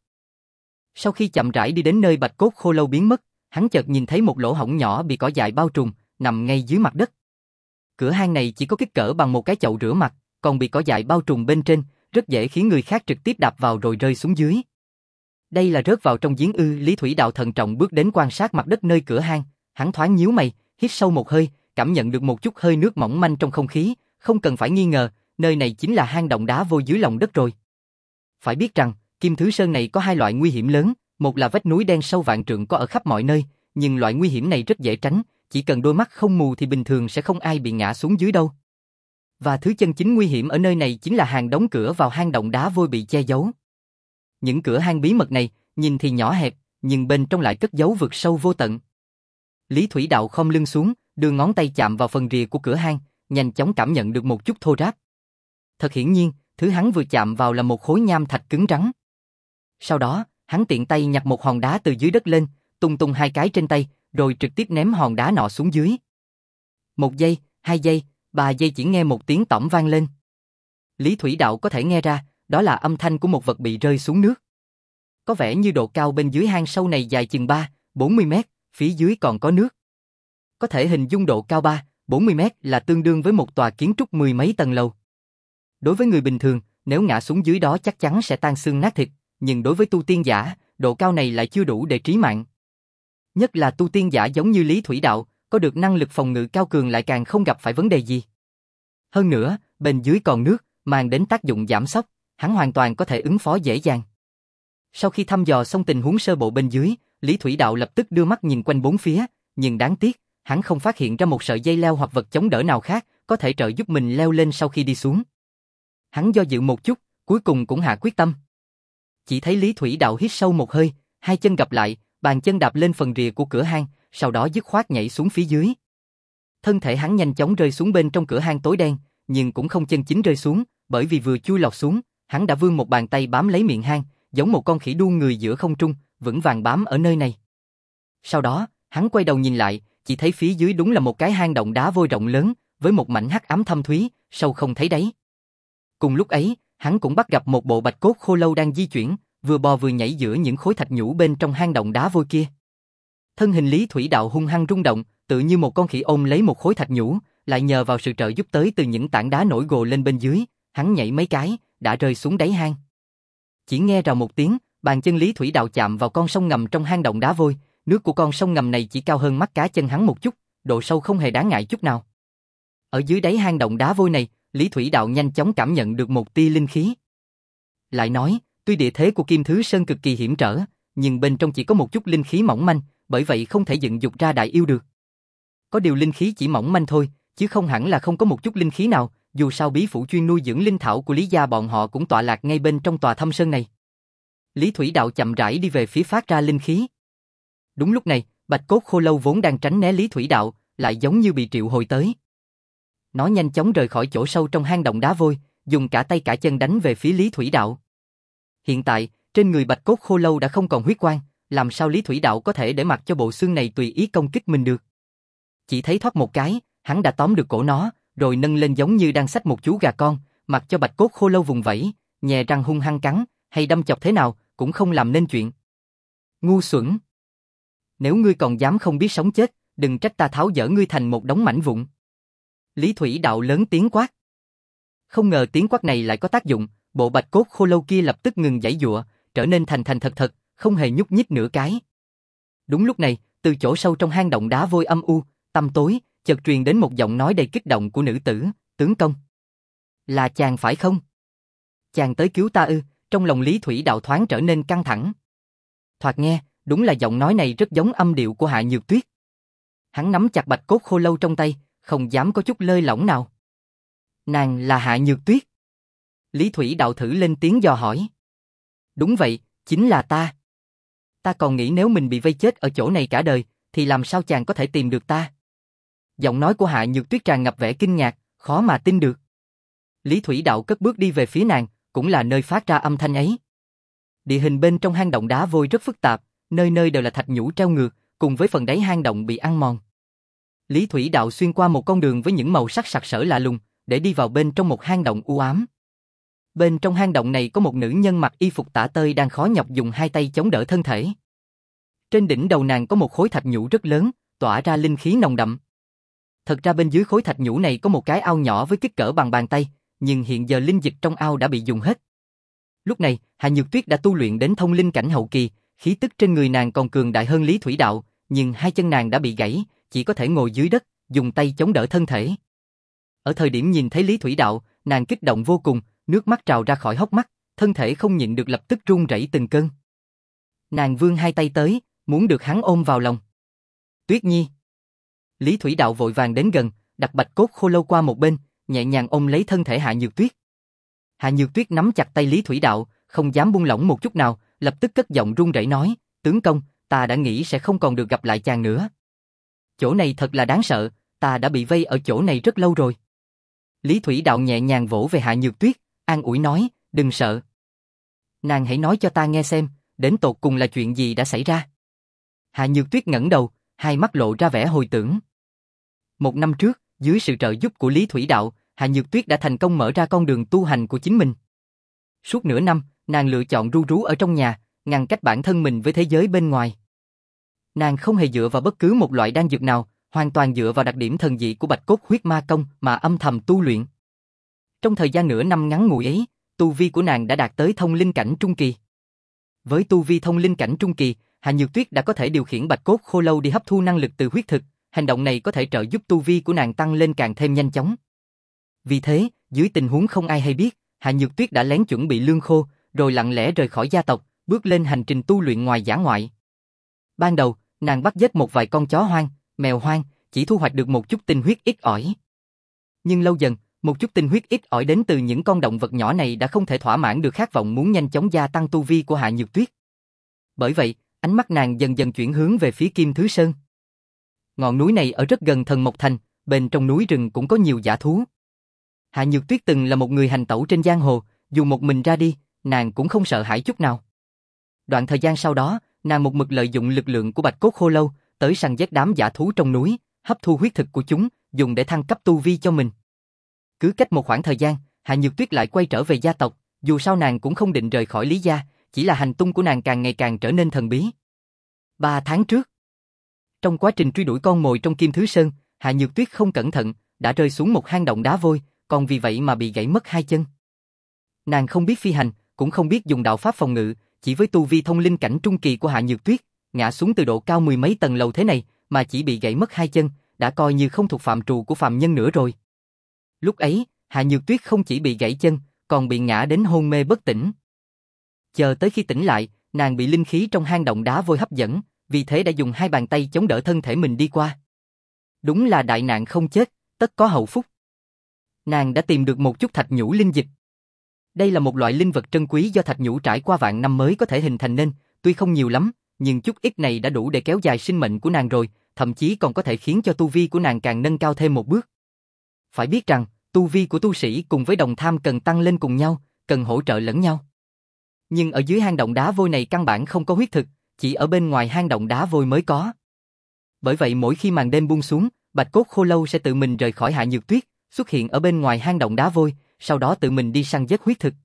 Sau khi chậm rãi đi đến nơi bạch cốt khô lâu biến mất, hắn chợt nhìn thấy một lỗ hổng nhỏ bị cỏ dại bao trùm, nằm ngay dưới mặt đất. Cửa hang này chỉ có kích cỡ bằng một cái chậu rửa mặt, còn bị cỏ dại bao trùm bên trên, rất dễ khiến người khác trực tiếp đạp vào rồi rơi xuống dưới. Đây là rớt vào trong giếng ư? Lý Thủy Đạo thận trọng bước đến quan sát mặt đất nơi cửa hang, hắn thoáng nhíu mày, hít sâu một hơi, cảm nhận được một chút hơi nước mỏng manh trong không khí, không cần phải nghi ngờ, nơi này chính là hang động đá vôi dưới lòng đất rồi. Phải biết rằng, Kim Thứ Sơn này có hai loại nguy hiểm lớn, một là vách núi đen sâu vạn trượng có ở khắp mọi nơi, nhưng loại nguy hiểm này rất dễ tránh, chỉ cần đôi mắt không mù thì bình thường sẽ không ai bị ngã xuống dưới đâu. Và thứ chân chính nguy hiểm ở nơi này chính là hàng đóng cửa vào hang động đá vôi bị che giấu. Những cửa hang bí mật này, nhìn thì nhỏ hẹp, nhưng bên trong lại cất giấu vực sâu vô tận. Lý Thủy Đạo khom lưng xuống, đưa ngón tay chạm vào phần rìa của cửa hang, nhanh chóng cảm nhận được một chút thô ráp. Thật hiển nhiên, thứ hắn vừa chạm vào là một khối nham thạch cứng rắn. Sau đó, hắn tiện tay nhặt một hòn đá từ dưới đất lên, tung tung hai cái trên tay, rồi trực tiếp ném hòn đá nọ xuống dưới. Một giây, hai giây, ba giây chỉ nghe một tiếng tỏm vang lên. Lý Thủy Đạo có thể nghe ra, đó là âm thanh của một vật bị rơi xuống nước. Có vẻ như độ cao bên dưới hang sâu này dài chừng ba, bốn mươi mét, phía dưới còn có nước. Có thể hình dung độ cao ba, bốn mươi mét là tương đương với một tòa kiến trúc mười mấy tầng lầu. Đối với người bình thường, nếu ngã xuống dưới đó chắc chắn sẽ tan xương nát thịt, nhưng đối với tu tiên giả, độ cao này lại chưa đủ để trí mạng. Nhất là tu tiên giả giống như Lý Thủy Đạo, có được năng lực phòng ngự cao cường lại càng không gặp phải vấn đề gì. Hơn nữa, bên dưới còn nước, mang đến tác dụng giảm sốc, hắn hoàn toàn có thể ứng phó dễ dàng. Sau khi thăm dò xong tình huống sơ bộ bên dưới, Lý Thủy Đạo lập tức đưa mắt nhìn quanh bốn phía, nhưng đáng tiếc, hắn không phát hiện ra một sợi dây leo hoặc vật chống đỡ nào khác có thể trợ giúp mình leo lên sau khi đi xuống. Hắn do dự một chút, Cuối cùng cũng hạ quyết tâm. Chỉ thấy Lý Thủy Đạo hít sâu một hơi, hai chân gặp lại, bàn chân đạp lên phần rìa của cửa hang, sau đó dứt khoát nhảy xuống phía dưới. Thân thể hắn nhanh chóng rơi xuống bên trong cửa hang tối đen, nhưng cũng không chân chính rơi xuống, bởi vì vừa chui lọt xuống, hắn đã vươn một bàn tay bám lấy miệng hang, giống một con khỉ đu người giữa không trung, vững vàng bám ở nơi này. Sau đó, hắn quay đầu nhìn lại, chỉ thấy phía dưới đúng là một cái hang động đá vôi rộng lớn, với một mảnh hắc ám thâm thúy, sâu không thấy đáy. Cùng lúc ấy, hắn cũng bắt gặp một bộ bạch cốt khô lâu đang di chuyển, vừa bò vừa nhảy giữa những khối thạch nhũ bên trong hang động đá vôi kia. Thân hình Lý Thủy Đạo hung hăng rung động, tự như một con khỉ ôm lấy một khối thạch nhũ, lại nhờ vào sự trợ giúp tới từ những tảng đá nổi gồ lên bên dưới, hắn nhảy mấy cái, đã rơi xuống đáy hang. Chỉ nghe rào một tiếng, bàn chân Lý Thủy Đạo chạm vào con sông ngầm trong hang động đá vôi, nước của con sông ngầm này chỉ cao hơn mắt cá chân hắn một chút, độ sâu không hề đáng ngại chút nào. Ở dưới đáy hang động đá vôi này, Lý Thủy Đạo nhanh chóng cảm nhận được một tia linh khí. Lại nói, tuy địa thế của Kim Thứ Sơn cực kỳ hiểm trở, nhưng bên trong chỉ có một chút linh khí mỏng manh, bởi vậy không thể dựng dục ra đại yêu được. Có điều linh khí chỉ mỏng manh thôi, chứ không hẳn là không có một chút linh khí nào, dù sao bí phủ chuyên nuôi dưỡng linh thảo của Lý gia bọn họ cũng tọa lạc ngay bên trong tòa thâm sơn này. Lý Thủy Đạo chậm rãi đi về phía phát ra linh khí. Đúng lúc này, bạch cốt khô lâu vốn đang tránh né Lý Thủy Đạo, lại giống như bị triệu hồi tới. Nó nhanh chóng rời khỏi chỗ sâu trong hang động đá vôi, dùng cả tay cả chân đánh về phía Lý Thủy Đạo. Hiện tại, trên người bạch cốt khô lâu đã không còn huyết quang, làm sao Lý Thủy Đạo có thể để mặc cho bộ xương này tùy ý công kích mình được. Chỉ thấy thoát một cái, hắn đã tóm được cổ nó, rồi nâng lên giống như đang xách một chú gà con, mặc cho bạch cốt khô lâu vùng vẫy, nhè răng hung hăng cắn, hay đâm chọc thế nào, cũng không làm nên chuyện. Ngu xuẩn! Nếu ngươi còn dám không biết sống chết, đừng trách ta tháo dỡ ngươi thành một đống mảnh vụn. Lý Thủy Đạo lớn tiếng quát. Không ngờ tiếng quát này lại có tác dụng, bộ bạch cốt khô lâu kia lập tức ngừng giãy giụa, trở nên thành thành thật thật, không hề nhúc nhích nửa cái. Đúng lúc này, từ chỗ sâu trong hang động đá vôi âm u, tăm tối, chợt truyền đến một giọng nói đầy kích động của nữ tử, tướng công. Là chàng phải không? Chàng tới cứu ta ư? Trong lòng Lý Thủy Đạo thoáng trở nên căng thẳng. Thoạt nghe, đúng là giọng nói này rất giống âm điệu của Hạ Nhược Tuyết. Hắn nắm chặt bạch cốt khô lâu trong tay, không dám có chút lơi lỏng nào. Nàng là Hạ Nhược Tuyết. Lý Thủy Đạo thử lên tiếng dò hỏi. Đúng vậy, chính là ta. Ta còn nghĩ nếu mình bị vây chết ở chỗ này cả đời, thì làm sao chàng có thể tìm được ta? Giọng nói của Hạ Nhược Tuyết tràn ngập vẻ kinh ngạc, khó mà tin được. Lý Thủy Đạo cất bước đi về phía nàng, cũng là nơi phát ra âm thanh ấy. Địa hình bên trong hang động đá vôi rất phức tạp, nơi nơi đều là thạch nhũ treo ngược, cùng với phần đáy hang động bị ăn mòn. Lý Thủy Đạo xuyên qua một con đường với những màu sắc sặc sỡ lạ lùng, để đi vào bên trong một hang động u ám. Bên trong hang động này có một nữ nhân mặc y phục tả tơi đang khó nhọc dùng hai tay chống đỡ thân thể. Trên đỉnh đầu nàng có một khối thạch nhũ rất lớn, tỏa ra linh khí nồng đậm. Thật ra bên dưới khối thạch nhũ này có một cái ao nhỏ với kích cỡ bằng bàn tay, nhưng hiện giờ linh dịch trong ao đã bị dùng hết. Lúc này, Hạ Nhược Tuyết đã tu luyện đến thông linh cảnh hậu kỳ, khí tức trên người nàng còn cường đại hơn Lý Thủy Đạo, nhưng hai chân nàng đã bị gãy, chỉ có thể ngồi dưới đất, dùng tay chống đỡ thân thể. Ở thời điểm nhìn thấy Lý Thủy Đạo, nàng kích động vô cùng, nước mắt trào ra khỏi hốc mắt, thân thể không nhịn được lập tức run rẩy từng cơn. Nàng vươn hai tay tới, muốn được hắn ôm vào lòng. Tuyết Nhi. Lý Thủy Đạo vội vàng đến gần, đặt bạch cốt khô lâu qua một bên, nhẹ nhàng ôm lấy thân thể Hạ Nhược Tuyết. Hạ Nhược Tuyết nắm chặt tay Lý Thủy Đạo, không dám buông lỏng một chút nào, lập tức cất giọng run rẩy nói, tướng công, ta đã nghĩ sẽ không còn được gặp lại chàng nữa. Chỗ này thật là đáng sợ, ta đã bị vây ở chỗ này rất lâu rồi. Lý Thủy Đạo nhẹ nhàng vỗ về Hạ Nhược Tuyết, an ủi nói, đừng sợ. Nàng hãy nói cho ta nghe xem, đến tột cùng là chuyện gì đã xảy ra. Hạ Nhược Tuyết ngẩng đầu, hai mắt lộ ra vẻ hồi tưởng. Một năm trước, dưới sự trợ giúp của Lý Thủy Đạo, Hạ Nhược Tuyết đã thành công mở ra con đường tu hành của chính mình. Suốt nửa năm, nàng lựa chọn ru rú ở trong nhà, ngăn cách bản thân mình với thế giới bên ngoài. Nàng không hề dựa vào bất cứ một loại đan dược nào, hoàn toàn dựa vào đặc điểm thần dị của Bạch Cốt Huyết Ma Công mà âm thầm tu luyện. Trong thời gian nửa năm ngắn ngủi ấy, tu vi của nàng đã đạt tới thông linh cảnh trung kỳ. Với tu vi thông linh cảnh trung kỳ, Hạ Nhược Tuyết đã có thể điều khiển Bạch Cốt Khô Lâu đi hấp thu năng lực từ huyết thực, hành động này có thể trợ giúp tu vi của nàng tăng lên càng thêm nhanh chóng. Vì thế, dưới tình huống không ai hay biết, Hạ Nhược Tuyết đã lén chuẩn bị lương khô, rồi lặng lẽ rời khỏi gia tộc, bước lên hành trình tu luyện ngoài dã ngoại. Ban đầu, nàng bắt giết một vài con chó hoang, mèo hoang, chỉ thu hoạch được một chút tinh huyết ít ỏi. Nhưng lâu dần, Một chút tinh huyết ít ỏi đến từ những con động vật nhỏ này đã không thể thỏa mãn được khát vọng muốn nhanh chóng gia tăng tu vi của Hạ Nhược Tuyết. Bởi vậy, ánh mắt nàng dần dần chuyển hướng về phía Kim Thứ Sơn. Ngọn núi này ở rất gần Thần Mộc Thành, bên trong núi rừng cũng có nhiều dã thú. Hạ Nhược Tuyết từng là một người hành tẩu trên giang hồ, dù một mình ra đi, nàng cũng không sợ hãi chút nào. Đoạn thời gian sau đó, nàng một mực lợi dụng lực lượng của Bạch Cốt Khô Lâu, tới săn giết đám dã thú trong núi, hấp thu huyết thực của chúng, dùng để thăng cấp tu vi cho mình. Cứ cách một khoảng thời gian, Hạ Nhược Tuyết lại quay trở về gia tộc, dù sao nàng cũng không định rời khỏi Lý gia, chỉ là hành tung của nàng càng ngày càng trở nên thần bí. Ba tháng trước, trong quá trình truy đuổi con mồi trong Kim Thứ Sơn, Hạ Nhược Tuyết không cẩn thận, đã rơi xuống một hang động đá vôi, còn vì vậy mà bị gãy mất hai chân. Nàng không biết phi hành, cũng không biết dùng đạo pháp phòng ngự, chỉ với tu vi thông linh cảnh trung kỳ của Hạ Nhược Tuyết, ngã xuống từ độ cao mười mấy tầng lầu thế này, mà chỉ bị gãy mất hai chân, đã coi như không thuộc phạm trù của phàm nhân nữa rồi. Lúc ấy, Hạ Nhược Tuyết không chỉ bị gãy chân, còn bị ngã đến hôn mê bất tỉnh. Chờ tới khi tỉnh lại, nàng bị linh khí trong hang động đá vôi hấp dẫn, vì thế đã dùng hai bàn tay chống đỡ thân thể mình đi qua. Đúng là đại nạn không chết, tất có hậu phúc. Nàng đã tìm được một chút thạch nhũ linh dịch. Đây là một loại linh vật trân quý do thạch nhũ trải qua vạn năm mới có thể hình thành nên, tuy không nhiều lắm, nhưng chút ít này đã đủ để kéo dài sinh mệnh của nàng rồi, thậm chí còn có thể khiến cho tu vi của nàng càng nâng cao thêm một bước. Phải biết rằng, tu vi của tu sĩ cùng với đồng tham cần tăng lên cùng nhau, cần hỗ trợ lẫn nhau. Nhưng ở dưới hang động đá vôi này căn bản không có huyết thực, chỉ ở bên ngoài hang động đá vôi mới có. Bởi vậy mỗi khi màn đêm buông xuống, Bạch Cốt Khô Lâu sẽ tự mình rời khỏi Hạ Nhược Tuyết, xuất hiện ở bên ngoài hang động đá vôi, sau đó tự mình đi săn giết huyết thực.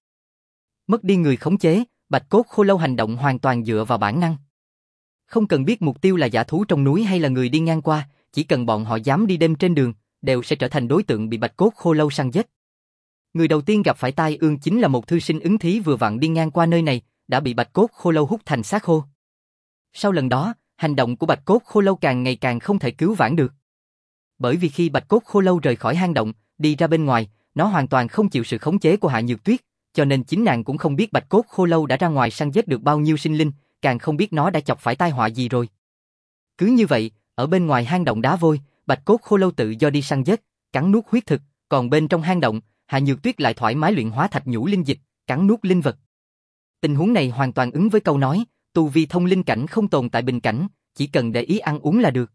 Mất đi người khống chế, Bạch Cốt Khô Lâu hành động hoàn toàn dựa vào bản năng. Không cần biết mục tiêu là dã thú trong núi hay là người đi ngang qua, chỉ cần bọn họ dám đi đêm trên đường, đều sẽ trở thành đối tượng bị Bạch Cốt Khô Lâu săn giết. Người đầu tiên gặp phải tai ương chính là một thư sinh ứng thí vừa vặn đi ngang qua nơi này, đã bị Bạch Cốt Khô Lâu hút thành xác khô. Sau lần đó, hành động của Bạch Cốt Khô Lâu càng ngày càng không thể cứu vãn được. Bởi vì khi Bạch Cốt Khô Lâu rời khỏi hang động, đi ra bên ngoài, nó hoàn toàn không chịu sự khống chế của Hạ Nhược Tuyết, cho nên chính nàng cũng không biết Bạch Cốt Khô Lâu đã ra ngoài săn giết được bao nhiêu sinh linh, càng không biết nó đã chọc phải tai họa gì rồi. Cứ như vậy, ở bên ngoài hang động đá vôi, Bạch Cốt Khô Lâu tự do đi săn giết, cắn nuốt huyết thực, còn bên trong hang động, Hạ Nhược Tuyết lại thoải mái luyện hóa thạch nhũ linh dịch, cắn nuốt linh vật. Tình huống này hoàn toàn ứng với câu nói, tu vi thông linh cảnh không tồn tại bình cảnh, chỉ cần để ý ăn uống là được.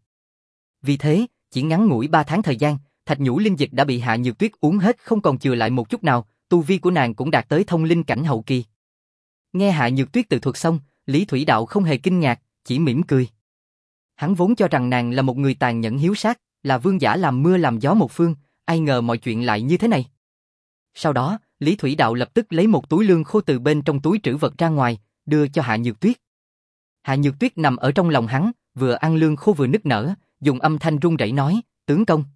Vì thế, chỉ ngắn ngủi ba tháng thời gian, thạch nhũ linh dịch đã bị Hạ Nhược Tuyết uống hết không còn chừa lại một chút nào, tu vi của nàng cũng đạt tới thông linh cảnh hậu kỳ. Nghe Hạ Nhược Tuyết tự thuật xong, Lý Thủy Đạo không hề kinh ngạc, chỉ mỉm cười. Hắn vốn cho rằng nàng là một người tàn nhẫn hiếu sát, là vương giả làm mưa làm gió một phương, ai ngờ mọi chuyện lại như thế này. Sau đó, Lý Thủy Đạo lập tức lấy một túi lương khô từ bên trong túi trữ vật ra ngoài, đưa cho Hạ Nhược Tuyết. Hạ Nhược Tuyết nằm ở trong lòng hắn, vừa ăn lương khô vừa nức nở, dùng âm thanh run rẩy nói, tướng công.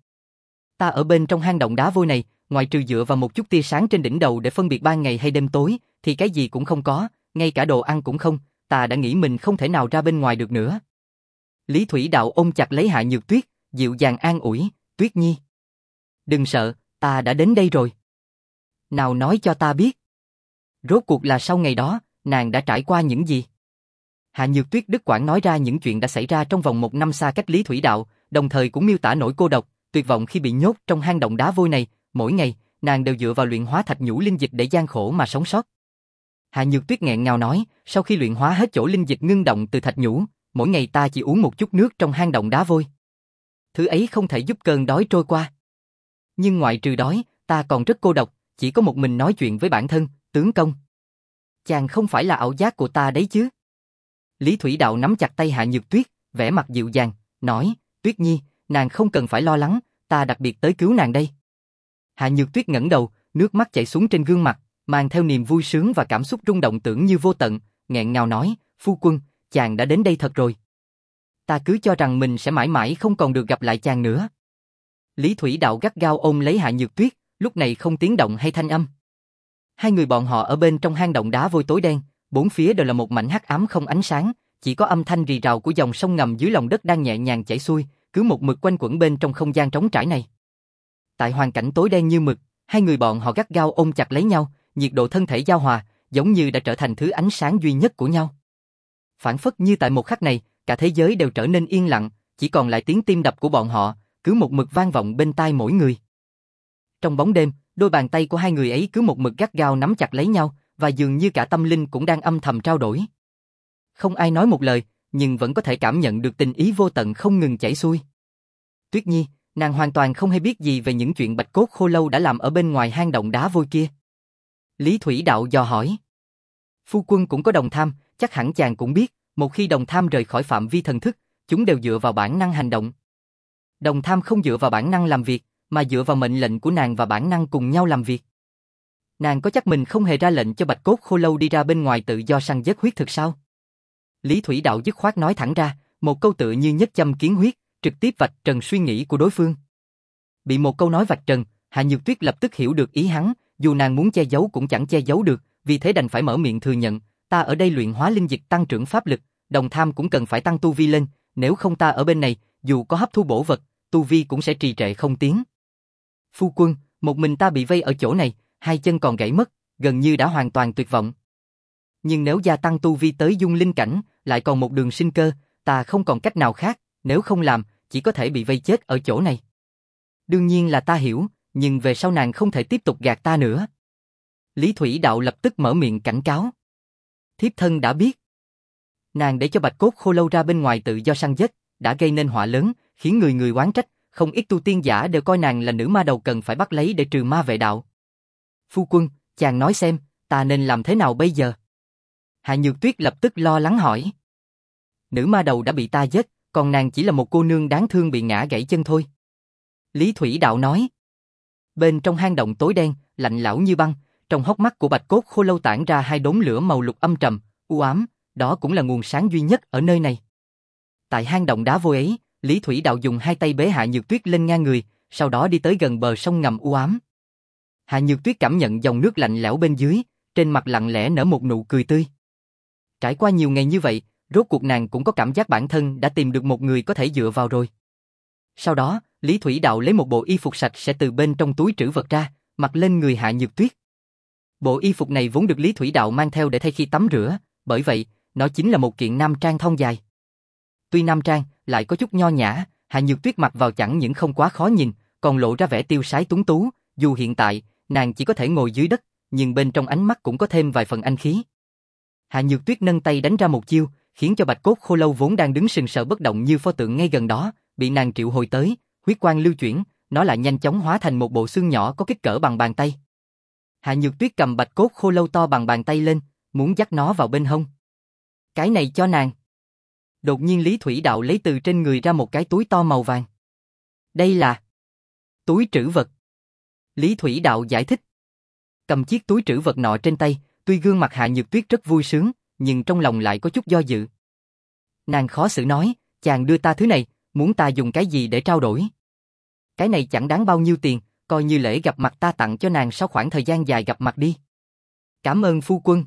Ta ở bên trong hang động đá vôi này, ngoài trừ dựa vào một chút tia sáng trên đỉnh đầu để phân biệt ban ngày hay đêm tối, thì cái gì cũng không có, ngay cả đồ ăn cũng không, ta đã nghĩ mình không thể nào ra bên ngoài được nữa. Lý Thủy Đạo ôm chặt lấy Hạ Nhược Tuyết, dịu dàng an ủi, Tuyết Nhi. Đừng sợ, ta đã đến đây rồi. Nào nói cho ta biết. Rốt cuộc là sau ngày đó, nàng đã trải qua những gì? Hạ Nhược Tuyết đứt quãng nói ra những chuyện đã xảy ra trong vòng một năm xa cách Lý Thủy Đạo, đồng thời cũng miêu tả nỗi cô độc, tuyệt vọng khi bị nhốt trong hang động đá vôi này, mỗi ngày, nàng đều dựa vào luyện hóa thạch nhũ linh dịch để gian khổ mà sống sót. Hạ Nhược Tuyết nghẹn ngào nói, sau khi luyện hóa hết chỗ linh dịch ngưng động từ thạch nhũ, mỗi ngày ta chỉ uống một chút nước trong hang động đá vôi. Thứ ấy không thể giúp cơn đói trôi qua. Nhưng ngoại trừ đói, ta còn rất cô độc, chỉ có một mình nói chuyện với bản thân, tướng công. Chàng không phải là ảo giác của ta đấy chứ? Lý Thủy Đạo nắm chặt tay Hạ Nhược Tuyết, vẻ mặt dịu dàng, nói, Tuyết Nhi, nàng không cần phải lo lắng, ta đặc biệt tới cứu nàng đây. Hạ Nhược Tuyết ngẩng đầu, nước mắt chảy xuống trên gương mặt, mang theo niềm vui sướng và cảm xúc rung động tưởng như vô tận, nghẹn ngào nói, phu quân, chàng đã đến đây thật rồi. Ta cứ cho rằng mình sẽ mãi mãi không còn được gặp lại chàng nữa. Lý Thủy Đạo gắt gao ôm lấy Hạ Nhược Tuyết, lúc này không tiếng động hay thanh âm. Hai người bọn họ ở bên trong hang động đá vôi tối đen, bốn phía đều là một mảnh hắc ám không ánh sáng, chỉ có âm thanh rì rào của dòng sông ngầm dưới lòng đất đang nhẹ nhàng chảy xuôi, cứ một mực quanh quẩn bên trong không gian trống trải này. Tại hoàn cảnh tối đen như mực, hai người bọn họ gắt gao ôm chặt lấy nhau, nhiệt độ thân thể giao hòa, giống như đã trở thành thứ ánh sáng duy nhất của nhau. Phản phất như tại một khắc này, cả thế giới đều trở nên yên lặng, chỉ còn lại tiếng tim đập của bọn họ, cứ một mực vang vọng bên tai mỗi người. Trong bóng đêm, đôi bàn tay của hai người ấy cứ một mực gắt gao nắm chặt lấy nhau, và dường như cả tâm linh cũng đang âm thầm trao đổi. Không ai nói một lời, nhưng vẫn có thể cảm nhận được tình ý vô tận không ngừng chảy xuôi. Tuyết Nhi, nàng hoàn toàn không hay biết gì về những chuyện Bạch Cốt Khô Lâu đã làm ở bên ngoài hang động đá vôi kia. Lý Thủy Đạo dò hỏi. Phu quân cũng có đồng tham, chắc hẳn chàng cũng biết, một khi đồng tham rời khỏi phạm vi thần thức, chúng đều dựa vào bản năng hành động. Đồng tham không dựa vào bản năng làm việc, mà dựa vào mệnh lệnh của nàng và bản năng cùng nhau làm việc. Nàng có chắc mình không hề ra lệnh cho Bạch Cốt Khô Lâu đi ra bên ngoài tự do săn giết huyết thực sao? Lý Thủy Đạo dứt khoát nói thẳng ra, một câu tựa như nhất châm kiến huyết, trực tiếp vạch trần suy nghĩ của đối phương. Bị một câu nói vạch trần, Hạ Nhược Tuyết lập tức hiểu được ý hắn, dù nàng muốn che giấu cũng chẳng che giấu được, vì thế đành phải mở miệng thừa nhận, ta ở đây luyện hóa linh dịch tăng trưởng pháp lực, đồng tham cũng cần phải tăng tu vi lên, nếu không ta ở bên này, dù có hấp thu bổ vật, tu vi cũng sẽ trì trệ không tiến. Phu quân, một mình ta bị vây ở chỗ này, hai chân còn gãy mất, gần như đã hoàn toàn tuyệt vọng. Nhưng nếu gia tăng tu vi tới dung linh cảnh, lại còn một đường sinh cơ, ta không còn cách nào khác, nếu không làm, chỉ có thể bị vây chết ở chỗ này. Đương nhiên là ta hiểu, nhưng về sau nàng không thể tiếp tục gạt ta nữa. Lý Thủy Đạo lập tức mở miệng cảnh cáo. Thiếp thân đã biết. Nàng để cho Bạch Cốt Khô Lâu ra bên ngoài tự do săn giết, đã gây nên họa lớn, khiến người người oán trách, không ít tu tiên giả đều coi nàng là nữ ma đầu cần phải bắt lấy để trừ ma vệ đạo. Phu quân, chàng nói xem, ta nên làm thế nào bây giờ? Hạ Nhược Tuyết lập tức lo lắng hỏi. Nữ ma đầu đã bị ta giết, còn nàng chỉ là một cô nương đáng thương bị ngã gãy chân thôi. Lý Thủy Đạo nói. Bên trong hang động tối đen, lạnh lẽo như băng, trong hốc mắt của Bạch Cốt Khô Lâu tản ra hai đốm lửa màu lục âm trầm, u ám, đó cũng là nguồn sáng duy nhất ở nơi này. Tại hang động đá vôi ấy, Lý Thủy Đạo dùng hai tay bế Hạ Nhược Tuyết lên ngang người, sau đó đi tới gần bờ sông ngầm u ám. Hạ Nhược Tuyết cảm nhận dòng nước lạnh lẽo bên dưới, trên mặt lặng lẽ nở một nụ cười tươi. Trải qua nhiều ngày như vậy, rốt cuộc nàng cũng có cảm giác bản thân đã tìm được một người có thể dựa vào rồi. Sau đó, Lý Thủy Đạo lấy một bộ y phục sạch sẽ từ bên trong túi trữ vật ra, mặc lên người Hạ Nhược Tuyết. Bộ y phục này vốn được Lý Thủy Đạo mang theo để thay khi tắm rửa, bởi vậy, nó chính là một kiện nam trang thon dài. Tuy nam trang, lại có chút nho nhã, Hạ Nhược Tuyết mặc vào chẳng những không quá khó nhìn, còn lộ ra vẻ tiêu sái tuấn tú, dù hiện tại, nàng chỉ có thể ngồi dưới đất, nhưng bên trong ánh mắt cũng có thêm vài phần anh khí. Hạ Nhược Tuyết nâng tay đánh ra một chiêu, khiến cho Bạch Cốt Khô Lâu vốn đang đứng sừng sờ bất động như pho tượng ngay gần đó, bị nàng triệu hồi tới, huyết quang lưu chuyển, nó lại nhanh chóng hóa thành một bộ xương nhỏ có kích cỡ bằng bàn tay. Hạ Nhược Tuyết cầm Bạch Cốt Khô Lâu to bằng bàn tay lên, muốn dắt nó vào bên hông. Cái này cho nàng. Đột nhiên Lý Thủy Đạo lấy từ trên người ra một cái túi to màu vàng. Đây là túi trữ vật. Lý Thủy Đạo giải thích. Cầm chiếc túi trữ vật nọ trên tay, tuy gương mặt Hạ Nhược Tuyết rất vui sướng, nhưng trong lòng lại có chút do dự. Nàng khó xử nói, chàng đưa ta thứ này, muốn ta dùng cái gì để trao đổi? Cái này chẳng đáng bao nhiêu tiền, coi như lễ gặp mặt ta tặng cho nàng sau khoảng thời gian dài gặp mặt đi. Cảm ơn phu quân.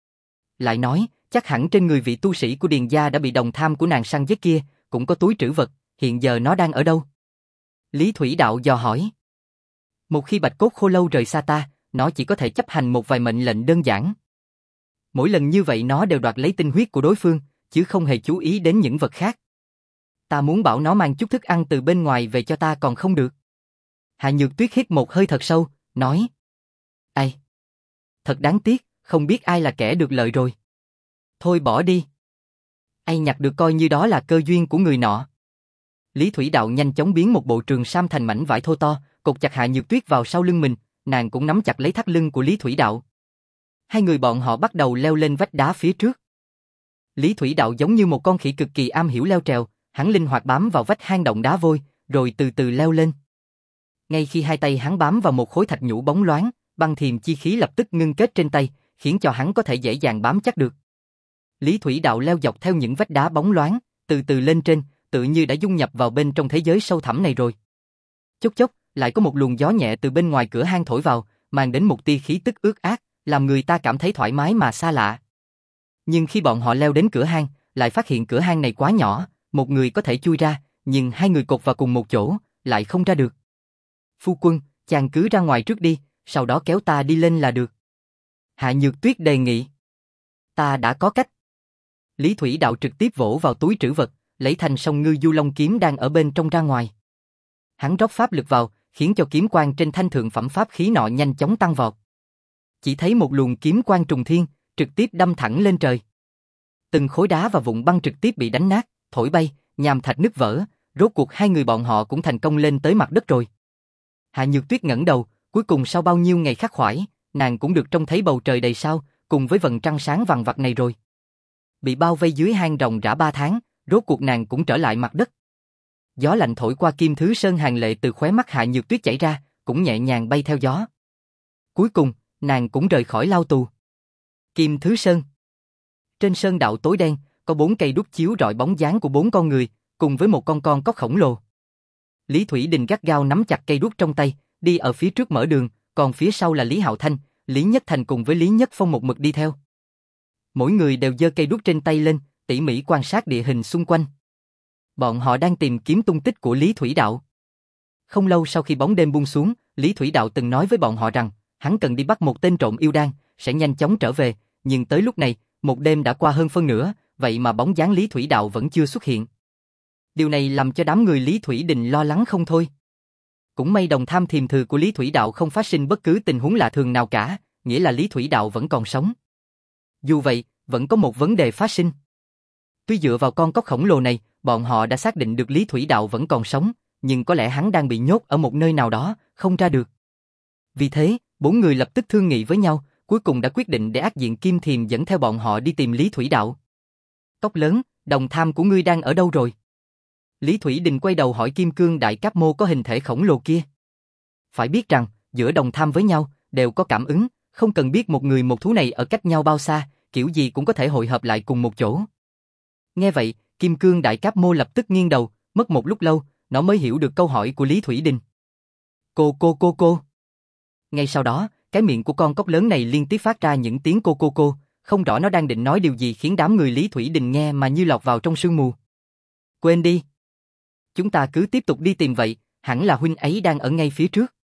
Lại nói, chắc hẳn trên người vị tu sĩ của Điền gia đã bị đồng tham của nàng săn giết kia, cũng có túi trữ vật, hiện giờ nó đang ở đâu? Lý Thủy Đạo dò hỏi. Một khi Bạch Cốt Khô Lâu rời xa ta, nó chỉ có thể chấp hành một vài mệnh lệnh đơn giản. Mỗi lần như vậy nó đều đoạt lấy tinh huyết của đối phương, chứ không hề chú ý đến những vật khác. Ta muốn bảo nó mang chút thức ăn từ bên ngoài về cho ta còn không được. Hạ Nhược Tuyết hít một hơi thật sâu, nói. Ai? Thật đáng tiếc, không biết ai là kẻ được lợi rồi. Thôi bỏ đi. Ai nhặt được coi như đó là cơ duyên của người nọ. Lý Thủy Đạo nhanh chóng biến một bộ trường sam thành mảnh vải thô to, cột chặt Hạ Nhược Tuyết vào sau lưng mình, nàng cũng nắm chặt lấy thắt lưng của Lý Thủy Đạo. Hai người bọn họ bắt đầu leo lên vách đá phía trước. Lý Thủy Đạo giống như một con khỉ cực kỳ am hiểu leo trèo, hắn linh hoạt bám vào vách hang động đá vôi, rồi từ từ leo lên. Ngay khi hai tay hắn bám vào một khối thạch nhũ bóng loáng, băng thiềm chi khí lập tức ngưng kết trên tay, khiến cho hắn có thể dễ dàng bám chắc được. Lý Thủy Đạo leo dọc theo những vách đá bóng loáng, từ từ lên trên, tự như đã dung nhập vào bên trong thế giới sâu thẳm này rồi. Chốc chốc, lại có một luồng gió nhẹ từ bên ngoài cửa hang thổi vào, mang đến một tia khí tức ướt át, làm người ta cảm thấy thoải mái mà xa lạ. Nhưng khi bọn họ leo đến cửa hang, lại phát hiện cửa hang này quá nhỏ, một người có thể chui ra, nhưng hai người cột vào cùng một chỗ, lại không ra được. Phu quân, chàng cứ ra ngoài trước đi, sau đó kéo ta đi lên là được. Hạ Nhược Tuyết đề nghị. Ta đã có cách. Lý Thủy Đạo trực tiếp vỗ vào túi trữ vật, lấy thành song ngư du long kiếm đang ở bên trong ra ngoài. Hắn rót pháp lực vào, khiến cho kiếm quang trên thanh thượng phẩm pháp khí nọ nhanh chóng tăng vọt. Chỉ thấy một luồng kiếm quang trùng thiên, trực tiếp đâm thẳng lên trời. Từng khối đá và vụn băng trực tiếp bị đánh nát, thổi bay, nham thạch nứt vỡ, rốt cuộc hai người bọn họ cũng thành công lên tới mặt đất rồi. Hạ Nhược Tuyết ngẩng đầu, cuối cùng sau bao nhiêu ngày khắc khoải, nàng cũng được trông thấy bầu trời đầy sao, cùng với vầng trăng sáng vằng vặc này rồi. Bị bao vây dưới hang ròng rã ba tháng, rốt cuộc nàng cũng trở lại mặt đất. Gió lạnh thổi qua Kim Thứ Sơn, hàng lệ từ khóe mắt Hạ Nhược Tuyết chảy ra, cũng nhẹ nhàng bay theo gió. Cuối cùng, nàng cũng rời khỏi lao tù. Kim Thứ Sơn. Trên sơn đạo tối đen, có bốn cây đuốc chiếu rọi bóng dáng của bốn con người, cùng với một con con cóc khổng lồ. Lý Thủy Đình gắt gao nắm chặt cây đuốc trong tay, đi ở phía trước mở đường, còn phía sau là Lý Hạo Thanh, Lý Nhất Thành cùng với Lý Nhất Phong một mực đi theo. Mỗi người đều giơ cây đuốc trên tay lên, tỉ mỉ quan sát địa hình xung quanh. Bọn họ đang tìm kiếm tung tích của Lý Thủy Đạo. Không lâu sau khi bóng đêm buông xuống, Lý Thủy Đạo từng nói với bọn họ rằng, hắn cần đi bắt một tên trộm yêu đan, sẽ nhanh chóng trở về, nhưng tới lúc này, một đêm đã qua hơn phân nửa, vậy mà bóng dáng Lý Thủy Đạo vẫn chưa xuất hiện. Điều này làm cho đám người Lý Thủy Đình lo lắng không thôi. Cũng may đồng tham thiềm thừ của Lý Thủy Đạo không phát sinh bất cứ tình huống lạ thường nào cả, nghĩa là Lý Thủy Đạo vẫn còn sống. Dù vậy, vẫn có một vấn đề phát sinh. Tuy dựa vào con cóc khổng lồ này, bọn họ đã xác định được Lý Thủy Đạo vẫn còn sống, nhưng có lẽ hắn đang bị nhốt ở một nơi nào đó, không ra được. Vì thế, bốn người lập tức thương nghị với nhau, cuối cùng đã quyết định để Ác Diện Kim Thiềm dẫn theo bọn họ đi tìm Lý Thủy Đạo. Cóc lớn, đồng tham của ngươi đang ở đâu rồi? Lý Thủy Đình quay đầu hỏi Kim Cương Đại Cáp Mô có hình thể khổng lồ kia. Phải biết rằng, giữa đồng tham với nhau, đều có cảm ứng, không cần biết một người một thú này ở cách nhau bao xa, kiểu gì cũng có thể hội hợp lại cùng một chỗ. Nghe vậy, Kim Cương Đại Cáp Mô lập tức nghiêng đầu, mất một lúc lâu, nó mới hiểu được câu hỏi của Lý Thủy Đình. Cô cô cô cô. Ngay sau đó, cái miệng của con cóc lớn này liên tiếp phát ra những tiếng cô cô cô, không rõ nó đang định nói điều gì khiến đám người Lý Thủy Đình nghe mà như lọt vào trong sương mù. Quên đi. Chúng ta cứ tiếp tục đi tìm vậy, hẳn là huynh ấy đang ở ngay phía trước.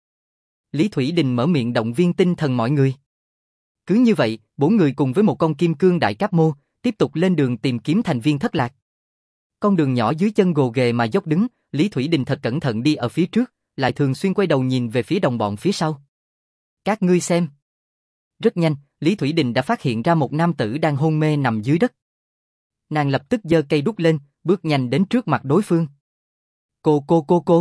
Lý Thủy Đình mở miệng động viên tinh thần mọi người. Cứ như vậy, bốn người cùng với một con Kim Cương Đại Cáp Mô, tiếp tục lên đường tìm kiếm thành viên thất lạc. Con đường nhỏ dưới chân gồ ghề mà dốc đứng, Lý Thủy Đình thật cẩn thận đi ở phía trước, lại thường xuyên quay đầu nhìn về phía đồng bọn phía sau. Các ngươi xem. Rất nhanh, Lý Thủy Đình đã phát hiện ra một nam tử đang hôn mê nằm dưới đất. Nàng lập tức giơ cây đuốc lên, bước nhanh đến trước mặt đối phương. Cô cô cô cô.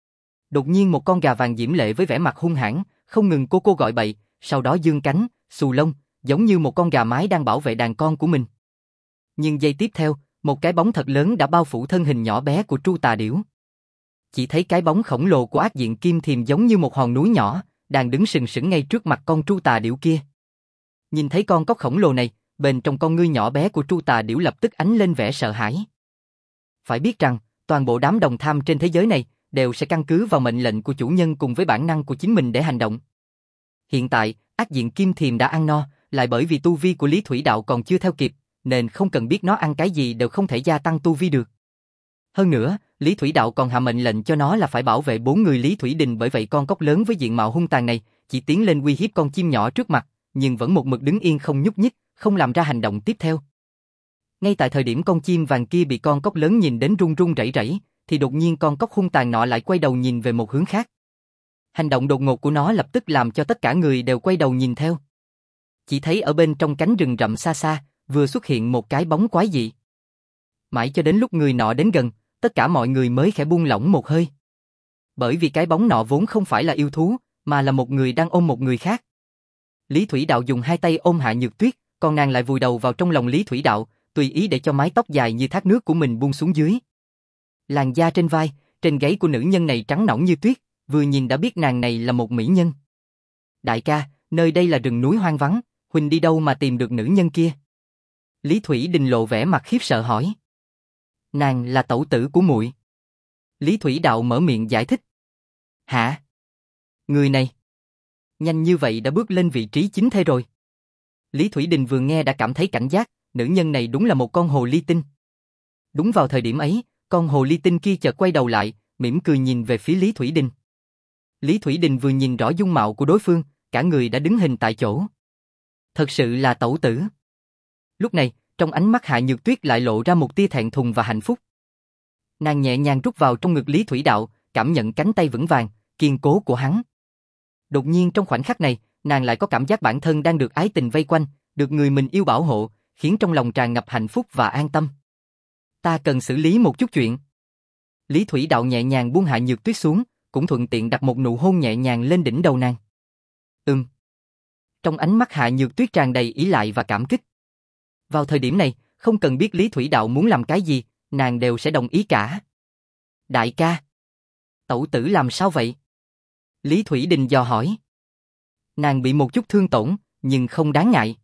Đột nhiên một con gà vàng diễm lệ với vẻ mặt hung hãn, không ngừng cô cô gọi bậy, sau đó dương cánh, xù lông, giống như một con gà mái đang bảo vệ đàn con của mình. Nhưng giây tiếp theo, một cái bóng thật lớn đã bao phủ thân hình nhỏ bé của Tru Tà Điểu. Chỉ thấy cái bóng khổng lồ của Ác Diện Kim Thiềm giống như một hòn núi nhỏ, đang đứng sừng sững ngay trước mặt con Tru Tà Điểu kia. Nhìn thấy con cóc khổng lồ này, bên trong con ngươi nhỏ bé của Tru Tà Điểu lập tức ánh lên vẻ sợ hãi. Phải biết rằng, toàn bộ đám đồng tham trên thế giới này đều sẽ căn cứ vào mệnh lệnh của chủ nhân cùng với bản năng của chính mình để hành động. Hiện tại, Ác Diện Kim Thiềm đã ăn no, lại bởi vì tu vi của Lý Thủy Đạo còn chưa theo kịp, nên không cần biết nó ăn cái gì đều không thể gia tăng tu vi được. Hơn nữa, Lý Thủy Đạo còn hạ mệnh lệnh cho nó là phải bảo vệ bốn người Lý Thủy Đình, bởi vậy con cóc lớn với diện mạo hung tàn này chỉ tiến lên uy hiếp con chim nhỏ trước mặt, nhưng vẫn một mực đứng yên không nhúc nhích, không làm ra hành động tiếp theo. Ngay tại thời điểm con chim vàng kia bị con cóc lớn nhìn đến run run rẩy rẩy, thì đột nhiên con cóc hung tàn nọ lại quay đầu nhìn về một hướng khác. Hành động đột ngột của nó lập tức làm cho tất cả người đều quay đầu nhìn theo. Chỉ thấy ở bên trong cánh rừng rậm xa xa, vừa xuất hiện một cái bóng quái dị. Mãi cho đến lúc người nọ đến gần, tất cả mọi người mới khẽ buông lỏng một hơi. Bởi vì cái bóng nọ vốn không phải là yêu thú, mà là một người đang ôm một người khác. Lý Thủy Đạo dùng hai tay ôm Hạ Nhược Tuyết, còn nàng lại vùi đầu vào trong lòng Lý Thủy Đạo, tùy ý để cho mái tóc dài như thác nước của mình buông xuống dưới. Làn da trên vai, trên gáy của nữ nhân này trắng nõn như tuyết, vừa nhìn đã biết nàng này là một mỹ nhân. Đại ca, nơi đây là rừng núi hoang vắng, huynh đi đâu mà tìm được nữ nhân kia? Lý Thủy Đình lộ vẻ mặt khiếp sợ hỏi. Nàng là tẩu tử của muội. Lý Thủy Đạo mở miệng giải thích. Hả? Người này nhanh như vậy đã bước lên vị trí chính thê rồi. Lý Thủy Đình vừa nghe đã cảm thấy cảnh giác, nữ nhân này đúng là một con hồ ly tinh. Đúng vào thời điểm ấy, con hồ ly tinh kia chợt quay đầu lại, mỉm cười nhìn về phía Lý Thủy Đình. Lý Thủy Đình vừa nhìn rõ dung mạo của đối phương, cả người đã đứng hình tại chỗ. Thật sự là tẩu tử. Lúc này, trong ánh mắt Hạ Nhược Tuyết lại lộ ra một tia thẹn thùng và hạnh phúc. Nàng nhẹ nhàng rút vào trong ngực Lý Thủy Đạo, cảm nhận cánh tay vững vàng, kiên cố của hắn. Đột nhiên trong khoảnh khắc này, nàng lại có cảm giác bản thân đang được ái tình vây quanh, được người mình yêu bảo hộ, khiến trong lòng tràn ngập hạnh phúc và an tâm. Ta cần xử lý một chút chuyện. Lý Thủy Đạo nhẹ nhàng buông Hạ Nhược Tuyết xuống, cũng thuận tiện đặt một nụ hôn nhẹ nhàng lên đỉnh đầu nàng. Ừm. Trong ánh mắt Hạ Nhược Tuyết tràn đầy ý lại và cảm kích. Vào thời điểm này, không cần biết Lý Thủy Đạo muốn làm cái gì, nàng đều sẽ đồng ý cả. Đại ca. Tẩu tử làm sao vậy? Lý Thủy Đình dò hỏi. Nàng bị một chút thương tổn, nhưng không đáng ngại.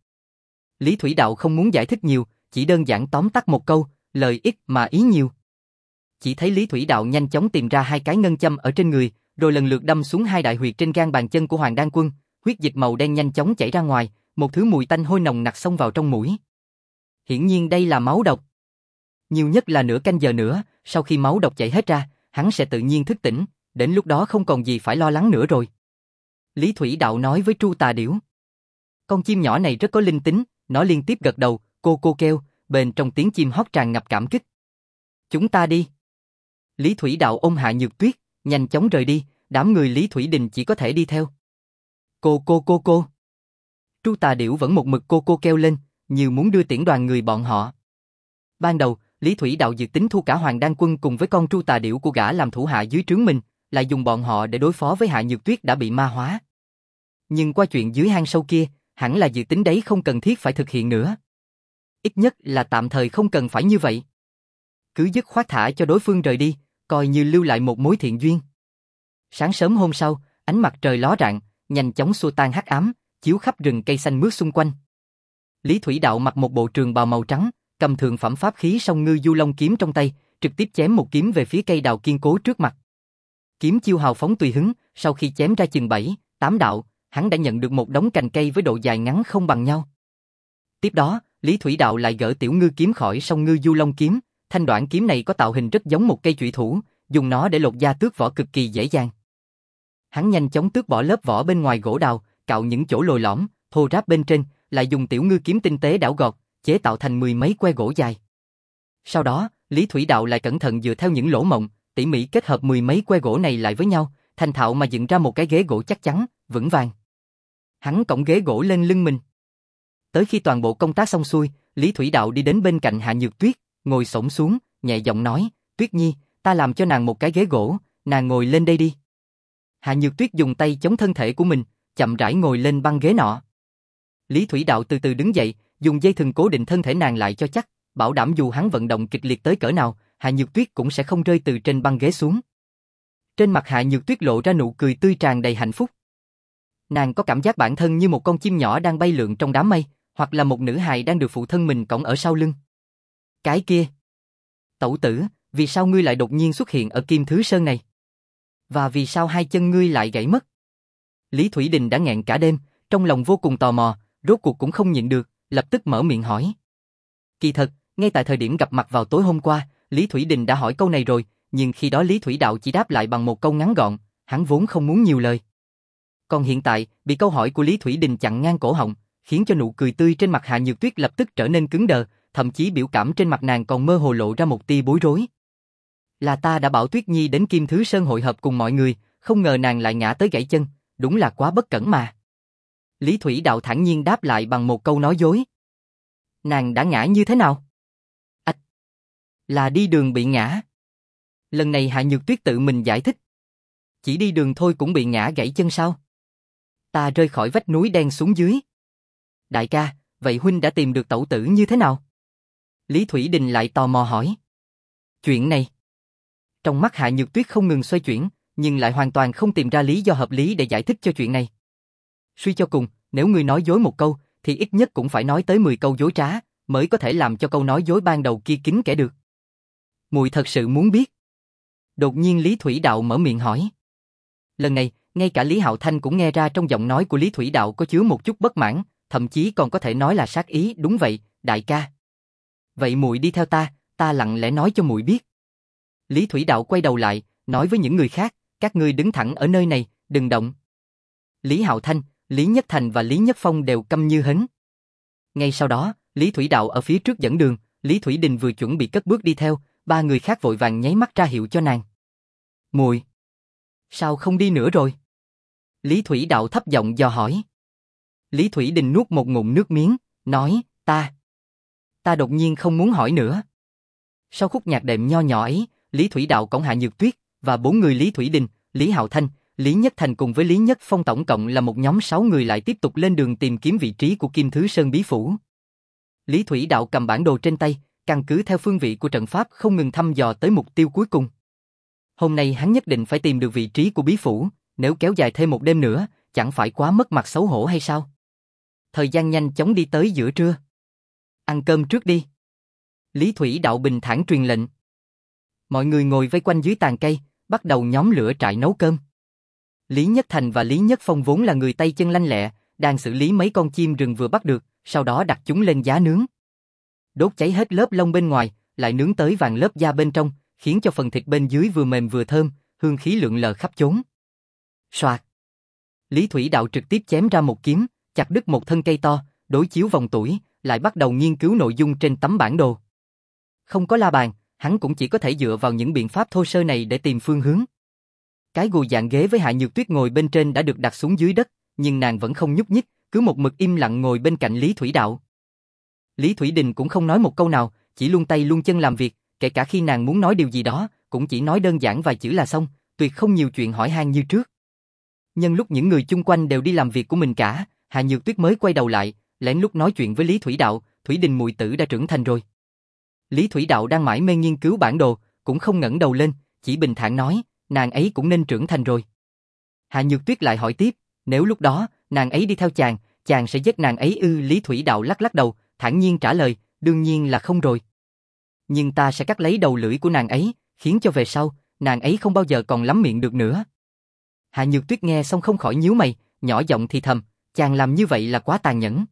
Lý Thủy Đạo không muốn giải thích nhiều, chỉ đơn giản tóm tắt một câu, lời ít mà ý nhiều. Chỉ thấy Lý Thủy Đạo nhanh chóng tìm ra hai cái ngân châm ở trên người, rồi lần lượt đâm xuống hai đại huyệt trên gan bàn chân của Hoàng Đan Quân, huyết dịch màu đen nhanh chóng chảy ra ngoài, một thứ mùi tanh hôi nồng nặc xông vào trong mũi. Hiển nhiên đây là máu độc. Nhiều nhất là nửa canh giờ nữa, sau khi máu độc chảy hết ra, hắn sẽ tự nhiên thức tỉnh, đến lúc đó không còn gì phải lo lắng nữa rồi. Lý Thủy Đạo nói với Tru Tà Điểu. Con chim nhỏ này rất có linh tính, nó liên tiếp gật đầu, cô cô kêu, bên trong tiếng chim hót tràn ngập cảm kích. Chúng ta đi. Lý Thủy Đạo ôm Hạ Nhược Tuyết, nhanh chóng rời đi, đám người Lý Thủy Đình chỉ có thể đi theo. Cô cô cô cô. Tru Tà Điểu vẫn một mực cô cô kêu lên, như muốn đưa tiễn đoàn người bọn họ. Ban đầu, Lý Thủy Đạo dự tính thu cả Hoàng Đan Quân cùng với con Tru Tà Điểu của gã làm thủ hạ dưới trướng mình, lại dùng bọn họ để đối phó với Hạ Nhược Tuyết đã bị ma hóa. Nhưng qua chuyện dưới hang sâu kia, hẳn là dự tính đấy không cần thiết phải thực hiện nữa. Ít nhất là tạm thời không cần phải như vậy. Cứ dứt khoát thả cho đối phương rời đi, coi như lưu lại một mối thiện duyên. Sáng sớm hôm sau, ánh mặt trời ló rạng, nhanh chóng xua tan hắc ám, chiếu khắp rừng cây xanh mướt xung quanh. Lý Thủy Đạo mặc một bộ trường bào màu trắng, cầm thượng phẩm pháp khí song ngư du long kiếm trong tay, trực tiếp chém một kiếm về phía cây đào kiên cố trước mặt. Kiếm chiêu hào phóng tùy hứng, sau khi chém ra chừng bảy, tám đạo, hắn đã nhận được một đống cành cây với độ dài ngắn không bằng nhau. Tiếp đó, Lý Thủy Đạo lại gỡ tiểu ngư kiếm khỏi song ngư du long kiếm, thanh đoạn kiếm này có tạo hình rất giống một cây chủy thủ, dùng nó để lột da tước vỏ cực kỳ dễ dàng. Hắn nhanh chóng tước bỏ lớp vỏ bên ngoài gỗ đào, cạo những chỗ lồi lõm, thô ráp bên trên, lại dùng tiểu ngư kiếm tinh tế đảo gọt, chế tạo thành mười mấy que gỗ dài. Sau đó, Lý Thủy Đạo lại cẩn thận dựa theo những lỗ mộng, tỉ mỉ kết hợp mười mấy que gỗ này lại với nhau, thành thạo mà dựng ra một cái ghế gỗ chắc chắn, vững vàng. Hắn cõng ghế gỗ lên lưng mình. Tới khi toàn bộ công tác xong xuôi, Lý Thủy Đạo đi đến bên cạnh Hạ Nhược Tuyết, ngồi xổm xuống, nhẹ giọng nói, Tuyết Nhi, ta làm cho nàng một cái ghế gỗ, nàng ngồi lên đây đi. Hạ Nhược Tuyết dùng tay chống thân thể của mình, chậm rãi ngồi lên băng ghế nọ. Lý Thủy Đạo từ từ đứng dậy, dùng dây thừng cố định thân thể nàng lại cho chắc, bảo đảm dù hắn vận động kịch liệt tới cỡ nào, Hạ Nhược Tuyết cũng sẽ không rơi từ trên băng ghế xuống. Trên mặt Hạ Nhược Tuyết lộ ra nụ cười tươi tràn đầy hạnh phúc. Nàng có cảm giác bản thân như một con chim nhỏ đang bay lượn trong đám mây, hoặc là một nữ hài đang được phụ thân mình cõng ở sau lưng. Cái kia. Tẩu tử, vì sao ngươi lại đột nhiên xuất hiện ở Kim Thứ Sơn này? Và vì sao hai chân ngươi lại gãy mất? Lý Thủy Đình đã nghẹn cả đêm, trong lòng vô cùng tò mò, rốt cuộc cũng không nhịn được, lập tức mở miệng hỏi. Kỳ thật, ngay tại thời điểm gặp mặt vào tối hôm qua, Lý Thủy Đình đã hỏi câu này rồi, nhưng khi đó Lý Thủy Đạo chỉ đáp lại bằng một câu ngắn gọn, hắn vốn không muốn nhiều lời. Còn hiện tại, bị câu hỏi của Lý Thủy Đình chặn ngang cổ họng, khiến cho nụ cười tươi trên mặt Hạ Nhược Tuyết lập tức trở nên cứng đờ, thậm chí biểu cảm trên mặt nàng còn mơ hồ lộ ra một tia bối rối. Là ta đã bảo Tuyết Nhi đến Kim Thứ Sơn hội hợp cùng mọi người, không ngờ nàng lại ngã tới gãy chân, đúng là quá bất cẩn mà. Lý Thủy Đạo thản nhiên đáp lại bằng một câu nói dối. Nàng đã ngã như thế nào? Ách! Là đi đường bị ngã. Lần này Hạ Nhược Tuyết tự mình giải thích. Chỉ đi đường thôi cũng bị ngã gãy chân sao? Ta rơi khỏi vách núi đen xuống dưới. Đại ca, vậy huynh đã tìm được tẩu tử như thế nào? Lý Thủy Đình lại tò mò hỏi. Chuyện này. Trong mắt Hạ Nhược Tuyết không ngừng xoay chuyển, nhưng lại hoàn toàn không tìm ra lý do hợp lý để giải thích cho chuyện này. Suy cho cùng, nếu ngươi nói dối một câu, thì ít nhất cũng phải nói tới mười câu dối trá, mới có thể làm cho câu nói dối ban đầu kia kín kẽ được. Muội thật sự muốn biết. Đột nhiên Lý Thủy Đạo mở miệng hỏi. Lần này, ngay cả Lý Hạo Thanh cũng nghe ra trong giọng nói của Lý Thủy Đạo có chứa một chút bất mãn, thậm chí còn có thể nói là sát ý. Đúng vậy, đại ca. Vậy muội đi theo ta, ta lặng lẽ nói cho muội biết. Lý Thủy Đạo quay đầu lại, nói với những người khác, các ngươi đứng thẳng ở nơi này, đừng động. Lý Hạo Thanh, Lý Nhất Thành và Lý Nhất Phong đều câm như hến. Ngay sau đó, Lý Thủy Đạo ở phía trước dẫn đường, Lý Thủy Đình vừa chuẩn bị cất bước đi theo, ba người khác vội vàng nháy mắt ra hiệu cho nàng. Muội. Sao không đi nữa rồi? Lý Thủy Đạo thấp giọng dò hỏi. Lý Thủy Đình nuốt một ngụm nước miếng, nói, ta. Ta đột nhiên không muốn hỏi nữa. Sau khúc nhạc đệm nho nhỏ ấy, Lý Thủy Đạo cõng Hạ Nhược Tuyết, và bốn người Lý Thủy Đình, Lý Hạo Thanh, Lý Nhất Thành cùng với Lý Nhất Phong tổng cộng là một nhóm sáu người lại tiếp tục lên đường tìm kiếm vị trí của Kim Thứ Sơn Bí Phủ. Lý Thủy Đạo cầm bản đồ trên tay, căn cứ theo phương vị của trận pháp không ngừng thăm dò tới mục tiêu cuối cùng. Hôm nay hắn nhất định phải tìm được vị trí của Bí Phủ, nếu kéo dài thêm một đêm nữa, chẳng phải quá mất mặt xấu hổ hay sao? Thời gian nhanh chóng đi tới giữa trưa. Ăn cơm trước đi. Lý Thủy Đạo bình thản truyền lệnh. Mọi người ngồi vây quanh dưới tàn cây, bắt đầu nhóm lửa trại nấu cơm. Lý Nhất Thành và Lý Nhất Phong vốn là người tay chân lanh lẹ, đang xử lý mấy con chim rừng vừa bắt được, sau đó đặt chúng lên giá nướng. Đốt cháy hết lớp lông bên ngoài, lại nướng tới vàng lớp da bên trong, khiến cho phần thịt bên dưới vừa mềm vừa thơm, hương khí lượn lờ khắp chốn. Soạt. Lý Thủy Đạo trực tiếp chém ra một kiếm, chặt đứt một thân cây to, đối chiếu vòng tuổi, lại bắt đầu nghiên cứu nội dung trên tấm bản đồ. Không có la bàn, hắn cũng chỉ có thể dựa vào những biện pháp thô sơ này để tìm phương hướng. Cái gùi dạng ghế với Hạ Nhược Tuyết ngồi bên trên đã được đặt xuống dưới đất, nhưng nàng vẫn không nhúc nhích, cứ một mực im lặng ngồi bên cạnh Lý Thủy Đạo. Lý Thủy Đình cũng không nói một câu nào, chỉ luông tay luông chân làm việc, kể cả khi nàng muốn nói điều gì đó, cũng chỉ nói đơn giản vài chữ là xong, tuyệt không nhiều chuyện hỏi han như trước. Nhân lúc những người chung quanh đều đi làm việc của mình cả, Hạ Nhược Tuyết mới quay đầu lại, lén lút nói chuyện với Lý Thủy Đạo, Thủy Đình muội tử đã trưởng thành rồi. Lý Thủy Đạo đang mải mê nghiên cứu bản đồ, cũng không ngẩng đầu lên, chỉ bình thản nói, nàng ấy cũng nên trưởng thành rồi. Hạ Nhược Tuyết lại hỏi tiếp, nếu lúc đó, nàng ấy đi theo chàng, chàng sẽ giết nàng ấy ư? Lý Thủy Đạo lắc lắc đầu, thản nhiên trả lời, đương nhiên là không rồi. Nhưng ta sẽ cắt lấy đầu lưỡi của nàng ấy, khiến cho về sau, nàng ấy không bao giờ còn lắm miệng được nữa. Hạ Nhược Tuyết nghe xong không khỏi nhíu mày, nhỏ giọng thì thầm, chàng làm như vậy là quá tàn nhẫn.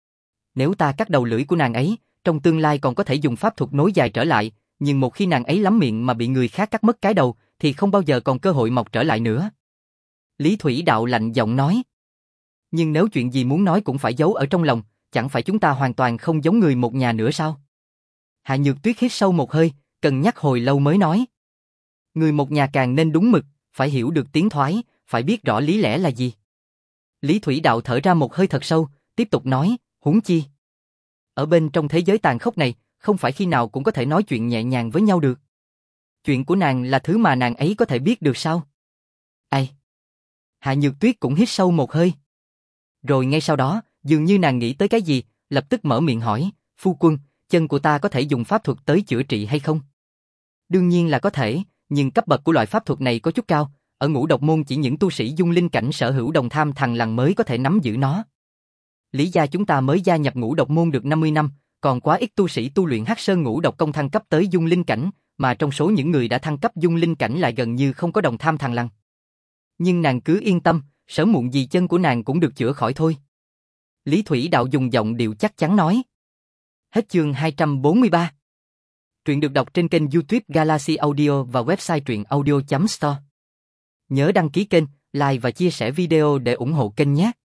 Nếu ta cắt đầu lưỡi của nàng ấy, trong tương lai còn có thể dùng pháp thuật nối dài trở lại, nhưng một khi nàng ấy lắm miệng mà bị người khác cắt mất cái đầu, thì không bao giờ còn cơ hội mọc trở lại nữa. Lý Thủy Đạo lạnh giọng nói. Nhưng nếu chuyện gì muốn nói cũng phải giấu ở trong lòng, chẳng phải chúng ta hoàn toàn không giống người một nhà nữa sao? Hạ Nhược Tuyết hít sâu một hơi, cân nhắc hồi lâu mới nói. Người một nhà càng nên đúng mực, phải hiểu được tiếng thoái, phải biết rõ lý lẽ là gì. Lý Thủy Đạo thở ra một hơi thật sâu, tiếp tục nói, huống chi. Ở bên trong thế giới tàn khốc này, không phải khi nào cũng có thể nói chuyện nhẹ nhàng với nhau được. Chuyện của nàng là thứ mà nàng ấy có thể biết được sao? Ai? Hạ Nhược Tuyết cũng hít sâu một hơi. Rồi ngay sau đó, dường như nàng nghĩ tới cái gì, lập tức mở miệng hỏi, phu quân, chân của ta có thể dùng pháp thuật tới chữa trị hay không? Đương nhiên là có thể, nhưng cấp bậc của loại pháp thuật này có chút cao, ở Ngũ Độc môn chỉ những tu sĩ dung linh cảnh sở hữu đồng tham thằng lằn mới có thể nắm giữ nó. Lý gia chúng ta mới gia nhập Ngũ Độc môn được năm mươi năm, còn quá ít tu sĩ tu luyện Hắc Sơn Ngũ Độc công thăng cấp tới dung linh cảnh, mà trong số những người đã thăng cấp dung linh cảnh lại gần như không có đồng tham thằng lằn. Nhưng nàng cứ yên tâm, sớm muộn gì chân của nàng cũng được chữa khỏi thôi. Lý Thủy Đạo dùng giọng điệu chắc chắn nói. Hết chương hai trăm bốn mươi ba. Truyện được đọc trên kênh YouTube Galaxy Audio và website truyện audio chấm store. Nhớ đăng ký kênh, like và chia sẻ video để ủng hộ kênh nhé.